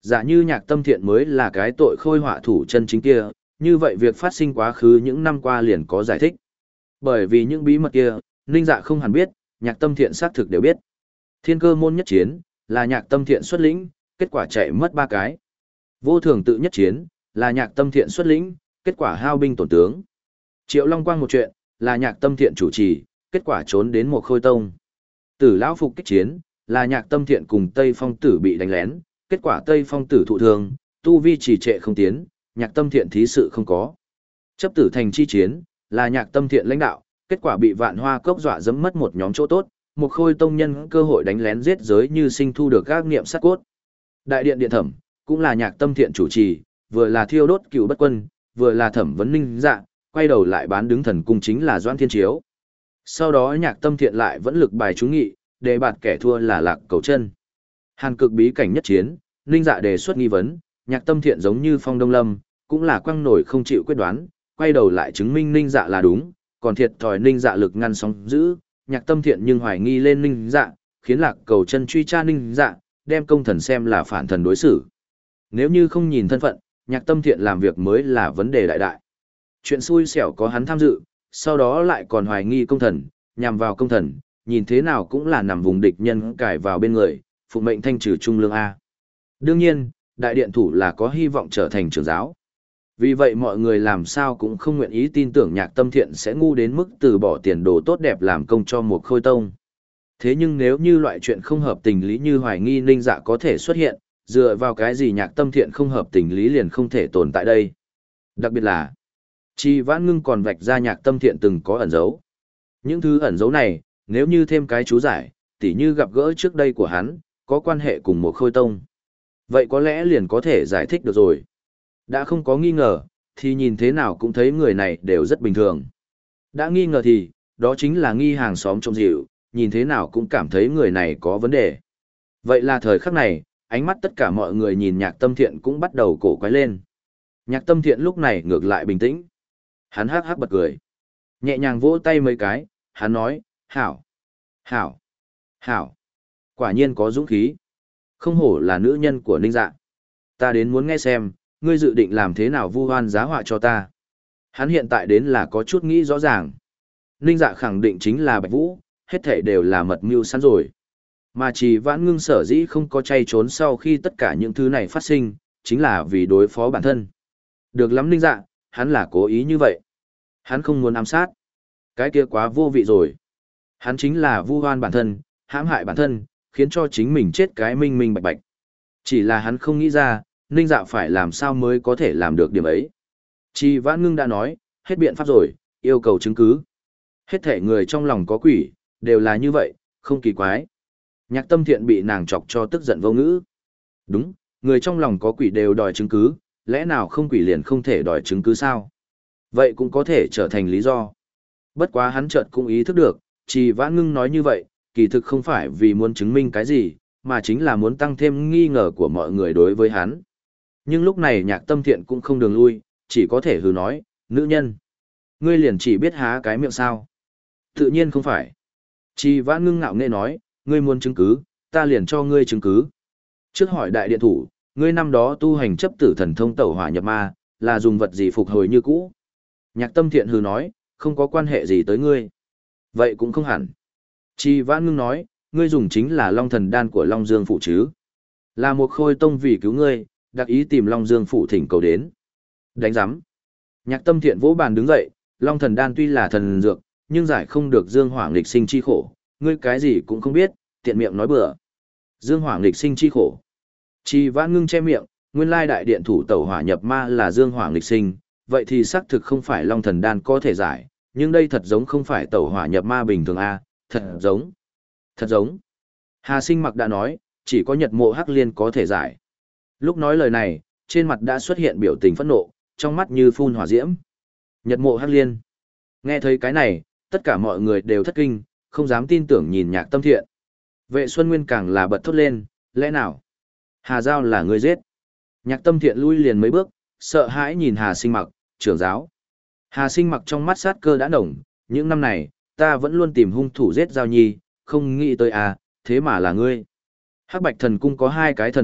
Giả như Nhạc Tâm Thiện mới là cái tội khôi họa thủ chân chính kia, như vậy việc phát sinh quá khứ những năm qua liền có giải thích. Bởi vì những bí mật kia, Ninh Dạ không hẳn biết, Nhạc Tâm Thiện xác thực đều biết. Thiên Cơ môn nhất chiến, là Nhạc Tâm Thiện xuất lĩnh, kết quả chạy mất ba cái. Vô Thường tự nhất chiến, là Nhạc Tâm Thiện xuất lĩnh, kết quả hao binh tổn tướng. Triệu Long Quang một chuyện, là Nhạc Tâm Thiện chủ trì, kết quả trốn đến một khôi tông. Tử Lão Phục kích chiến, là Nhạc Tâm Thiện cùng Tây Phong Tử bị đánh lén, kết quả Tây Phong Tử thụ thương, tu vi trì trệ không tiến, Nhạc Tâm Thiện thí sự không có. Chấp Tử Thành chi chiến, là Nhạc Tâm Thiện lãnh đạo, kết quả bị Vạn Hoa Cốc dọa dẫm mất một nhóm chỗ tốt, một khôi tông nhân cơ hội đánh lén giết giới như sinh thu được các nghiệm sát cốt. Đại điện điện thẩm, cũng là Nhạc Tâm Thiện chủ trì, vừa là thiêu đốt cựu bất quân, vừa là thẩm vấn Ninh Dạ, quay đầu lại bán đứng thần cung chính là Doãn Thiên Chiếu. Sau đó Nhạc Tâm Thiện lại vẫn lực bài trúng nghị, đề bạt kẻ thua là Lạc Cầu Chân. Hàn Cực bí cảnh nhất chiến, Ninh Dạ đề xuất nghi vấn, Nhạc Tâm Thiện giống như Phong Đông Lâm, cũng là quăng nổi không chịu quyết đoán, quay đầu lại chứng minh Ninh Dạ là đúng, còn thiệt thòi Ninh Dạ lực ngăn sóng giữ, Nhạc Tâm Thiện nhưng hoài nghi lên Ninh Dạ, khiến Lạc Cầu Chân truy tra Ninh Dạ, đem công thần xem là phản thần đối xử. Nếu như không nhìn thân phận, Nhạc Tâm Thiện làm việc mới là vấn đề đại đại. Chuyện xui xẻo có hắn tham dự, sau đó lại còn hoài nghi công thần, nhằm vào công thần, nhìn thế nào cũng là nằm vùng địch nhân cải vào bên người, phụ mệnh thanh trừ trung lương A. Đương nhiên, đại điện thủ là có hy vọng trở thành trưởng giáo. Vì vậy mọi người làm sao cũng không nguyện ý tin tưởng Nhạc Tâm Thiện sẽ ngu đến mức từ bỏ tiền đồ tốt đẹp làm công cho một khôi tông. Thế nhưng nếu như loại chuyện không hợp tình lý như hoài nghi Ninh Dạ có thể xuất hiện, dựa vào cái gì Nhạc Tâm Thiện không hợp tình lý liền không thể tồn tại đây. Đặc biệt là, Trì Vãn Ngưng còn vạch ra Nhạc Tâm Thiện từng có ẩn dấu. Những thứ ẩn dấu này, nếu như thêm cái chú giải, tỉ như gặp gỡ trước đây của hắn, có quan hệ cùng một khôi tông. Vậy có lẽ liền có thể giải thích được rồi. Đã không có nghi ngờ, thì nhìn thế nào cũng thấy người này đều rất bình thường. Đã nghi ngờ thì, đó chính là nghi hàng xóm trông dịu, nhìn thế nào cũng cảm thấy người này có vấn đề. Vậy là thời khắc này, ánh mắt tất cả mọi người nhìn Nhạc Tâm Thiện cũng bắt đầu cổ quái lên. Nhạc Tâm Thiện lúc này ngược lại bình tĩnh. Hắn hắc hắc bật cười. Nhẹ nhàng vỗ tay mấy cái, hắn nói, hảo, hảo, hảo. Quả nhiên có dũng khí. Không hổ là nữ nhân của Ninh Dạ. Ta đến muốn nghe xem, ngươi dự định làm thế nào vu oan giá họa cho ta. Hắn hiện tại đến là có chút nghĩ rõ ràng. Ninh Dạ khẳng định chính là Bạch Vũ, hết thảy đều là mật mưu sẵn rồi. Mà Trì Vãn Ngưng sở dĩ không có chay trốn sau khi tất cả những thứ này phát sinh, chính là vì đối phó bản thân. Được lắm Ninh Dạ, hắn là cố ý như vậy. Hắn không muốn ám sát. Cái kia quá vô vị rồi. Hắn chính là vu oan bản thân, hãm hại bản thân, khiến cho chính mình chết cái minh minh bạch bạch. Chỉ là hắn không nghĩ ra, Ninh Dạ phải làm sao mới có thể làm được điểm ấy. Trì Vãn Ngưng đã nói, hết biện pháp rồi, yêu cầu chứng cứ. Hết thể người trong lòng có quỷ, đều là như vậy, không kỳ quái. Nhạc Tâm Thiện bị nàng chọc cho tức giận vô ngữ. Đúng, người trong lòng có quỷ đều đòi chứng cứ, lẽ nào không quỷ liền không thể đòi chứng cứ sao? Vậy cũng có thể trở thành lý do. Bất quá hắn chợt cũng ý thức được, Trì Vãn Ngưng nói như vậy, kỳ thực không phải vì muốn chứng minh cái gì, mà chính là muốn tăng thêm nghi ngờ của mọi người đối với hắn. Nhưng lúc này Nhạc Tâm Thiện cũng không đường lui, chỉ có thể hừ nói, nữ nhân. Ngươi liền chỉ biết há cái miệng sao? Tự nhiên không phải. Trì Vãn Ngưng ngạo nghễ nói, ngươi muốn chứng cứ, ta liền cho ngươi chứng cứ. Trước hỏi đại điện thủ, ngươi năm đó tu hành chấp tử thần thông tẩu hỏa nhập ma, là dùng vật gì phục hồi như cũ? Nhạc Tâm Thiện hừ nói, không có quan hệ gì tới ngươi. Vậy cũng không hẳn. Trì Vãn Ngưng nói, ngươi dùng chính là Long Thần đan của Long Dương phủ chứ? Là một khôi tông vì cứu ngươi, đặc ý tìm Long Dương phủ thỉnh cầu đến. Đánh giám. Nhạc Tâm Thiện vỗ bàn đứng dậy, Long Thần đan tuy là thần dược, nhưng giải không được Dương Hỏa nghịch sinh chi khổ, ngươi cái gì cũng không biết, tiện miệng nói bừa. Dương Hỏa nghịch sinh chi khổ. Trì Vãn Ngưng che miệng, nguyên lai đại điện thủ tẩu hỏa nhập ma là Dương Hỏa nghịch sinh, vậy thì xác thực không phải Long Thần đan có thể giải, nhưng đây thật giống không phải tẩu hỏa nhập ma bình thường a, thật giống. Thật giống. Hà Sinh Mặc đã nói, chỉ có Nhật Mộ Hắc Liên có thể giải. Lúc nói lời này, trên mặt đã xuất hiện biểu tình phẫn nộ, trong mắt như phun hỏa diễm. Nhật Mộ Hắc Liên. Nghe thấy cái này, tất cả mọi người đều thất kinh, không dám tin tưởng nhìn Nhạc Tâm Thiện. Vệ Xuân Nguyên càng là bật thốt lên, lẽ nào? Hà Giao là người giết. Nhạc Tâm Thiện lui liền mấy bước, sợ hãi nhìn Hà Sinh Mặc, trưởng giáo. Hà Sinh Mặc trong mắt sát cơ đã nồng, những năm này, ta vẫn luôn tìm hung thủ giết Giao Nhi, không nghĩ tới à, thế mà là ngươi. Hắc Bạch Thần Cung có hai cái thần vật,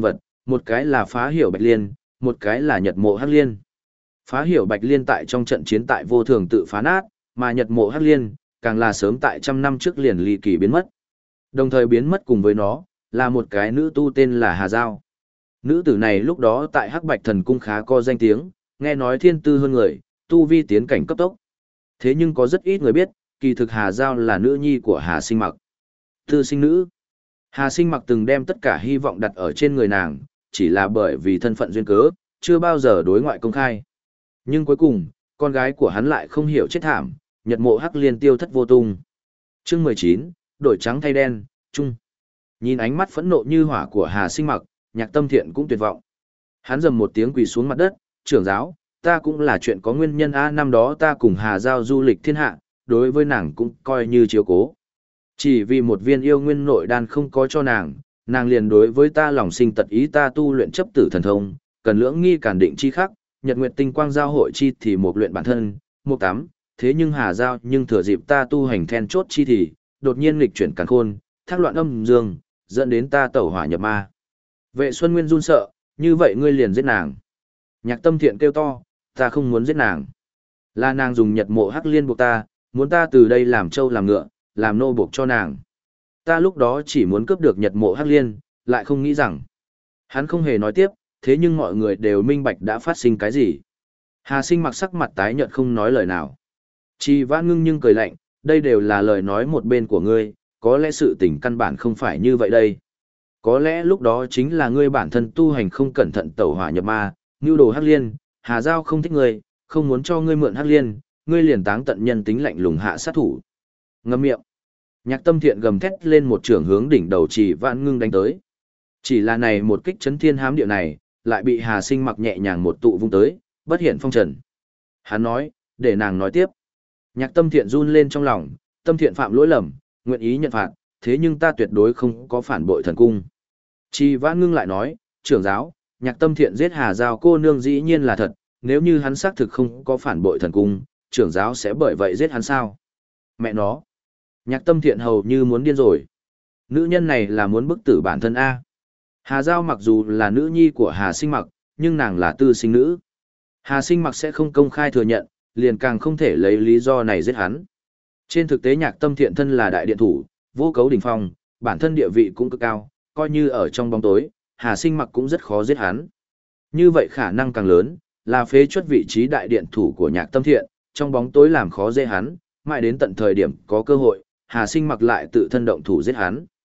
một cái là Phá Hiểu Bạch Liên, một cái là Nhật Mộ Hắc Liên. Phá Hiểu Bạch Liên tại trong trận chiến tại vô thường tự phá nát, mà Nhật Mộ Hắc Liên, càng là sớm tại trăm năm trước liền ly kỳ biến mất. Đồng thời biến mất cùng với nó, là một cái nữ tu tên là Hà Giao. Nữ tử này lúc đó tại Hắc Bạch Thần Cung khá có danh tiếng, nghe nói thiên tư hơn người, tu vi tiến cảnh cấp tốc. Thế nhưng có rất ít người biết, kỳ thực Hà Giao là nữ nhi của Hà Sinh Mặc. Tư sinh nữ. Hà Sinh Mặc từng đem tất cả hy vọng đặt ở trên người nàng, chỉ là bởi vì thân phận duyên cớ, chưa bao giờ đối ngoại công khai. Nhưng cuối cùng, con gái của hắn lại không hiểu chết thảm, Nhật Mộ Hắc Liên tiêu thất vô tung. Chương mười chín, đổi trắng thay đen, chung. Nhìn ánh mắt phẫn nộ như hỏa của Hà Sinh Mặc, Nhạc Tâm Thiện cũng tuyệt vọng. Hắn dầm một tiếng quỳ xuống mặt đất, trưởng giáo, ta cũng là chuyện có nguyên nhân a, năm đó ta cùng Hà Giao du lịch thiên hạ, đối với nàng cũng coi như chiếu cố. Chỉ vì một viên yêu nguyên nội đan không có cho nàng, nàng liền đối với ta lòng sinh tật ý, ta tu luyện chấp tử thần thông, cần lưỡng nghi cản định chi khắc, nhật nguyệt tinh quang giao hội chi thì một luyện bản thân, một tám, thế nhưng Hà Giao nhưng thừa dịp ta tu hành then chốt chi thì, đột nhiên nghịch chuyển càn khôn, thác loạn âm dương, dẫn đến ta tẩu hỏa nhập ma. Vệ Xuân Nguyên run sợ, như vậy ngươi liền giết nàng. Nhạc Tâm Thiện kêu to, ta không muốn giết nàng. Là nàng dùng Nhật Mộ Hắc Liên buộc ta, muốn ta từ đây làm trâu làm ngựa, làm nô buộc cho nàng. Ta lúc đó chỉ muốn cướp được Nhật Mộ Hắc Liên, lại không nghĩ rằng. Hắn không hề nói tiếp, thế nhưng mọi người đều minh bạch đã phát sinh cái gì. Hà Sinh Mặc sắc mặt tái nhợt không nói lời nào. Trì Vãn Ngưng nhưng cười lạnh, đây đều là lời nói một bên của ngươi, có lẽ sự tình căn bản không phải như vậy đây. Có lẽ lúc đó chính là ngươi bản thân tu hành không cẩn thận tẩu hỏa nhập ma, nưu đồ Hắc Liên, Hà Giao không thích ngươi, không muốn cho ngươi mượn Hắc Liên, ngươi liền táng tận nhân tính lạnh lùng hạ sát thủ. Ngậm miệng. Nhạc Tâm Thiện gầm thét lên một trường hướng đỉnh đầu Trì Vãn Ngưng đánh tới. Chỉ là này một kích chấn thiên hám địa này, lại bị Hà Sinh Mặc nhẹ nhàng một tụ vung tới, bất hiện phong trần. Hắn nói, để nàng nói tiếp. Nhạc Tâm Thiện run lên trong lòng, Tâm Thiện phạm lỗi lầm, nguyện ý nhận phạt, thế nhưng ta tuyệt đối không có phản bội thần cung. Trì Vãn Ngưng lại nói, trưởng giáo, Nhạc Tâm Thiện giết Hà Giao cô nương dĩ nhiên là thật, nếu như hắn xác thực không có phản bội thần cung, trưởng giáo sẽ bởi vậy giết hắn sao? Mẹ nó. Nhạc Tâm Thiện hầu như muốn điên rồi. Nữ nhân này là muốn bức tử bản thân A. Hà Giao mặc dù là nữ nhi của Hà Sinh Mặc, nhưng nàng là tư sinh nữ. Hà Sinh Mặc sẽ không công khai thừa nhận, liền càng không thể lấy lý do này giết hắn. Trên thực tế Nhạc Tâm Thiện thân là đại điện thủ, vô cấu đỉnh phong, bản thân địa vị cũng cực cao, coi như ở trong bóng tối, Hà Sinh Mặc cũng rất khó giết hắn. Như vậy khả năng càng lớn, là phế chuất vị trí đại điện thủ của Nhạc Tâm Thiện, trong bóng tối làm khó dễ hắn, mãi đến tận thời điểm có cơ hội, Hà Sinh Mặc lại tự thân động thủ giết hắn.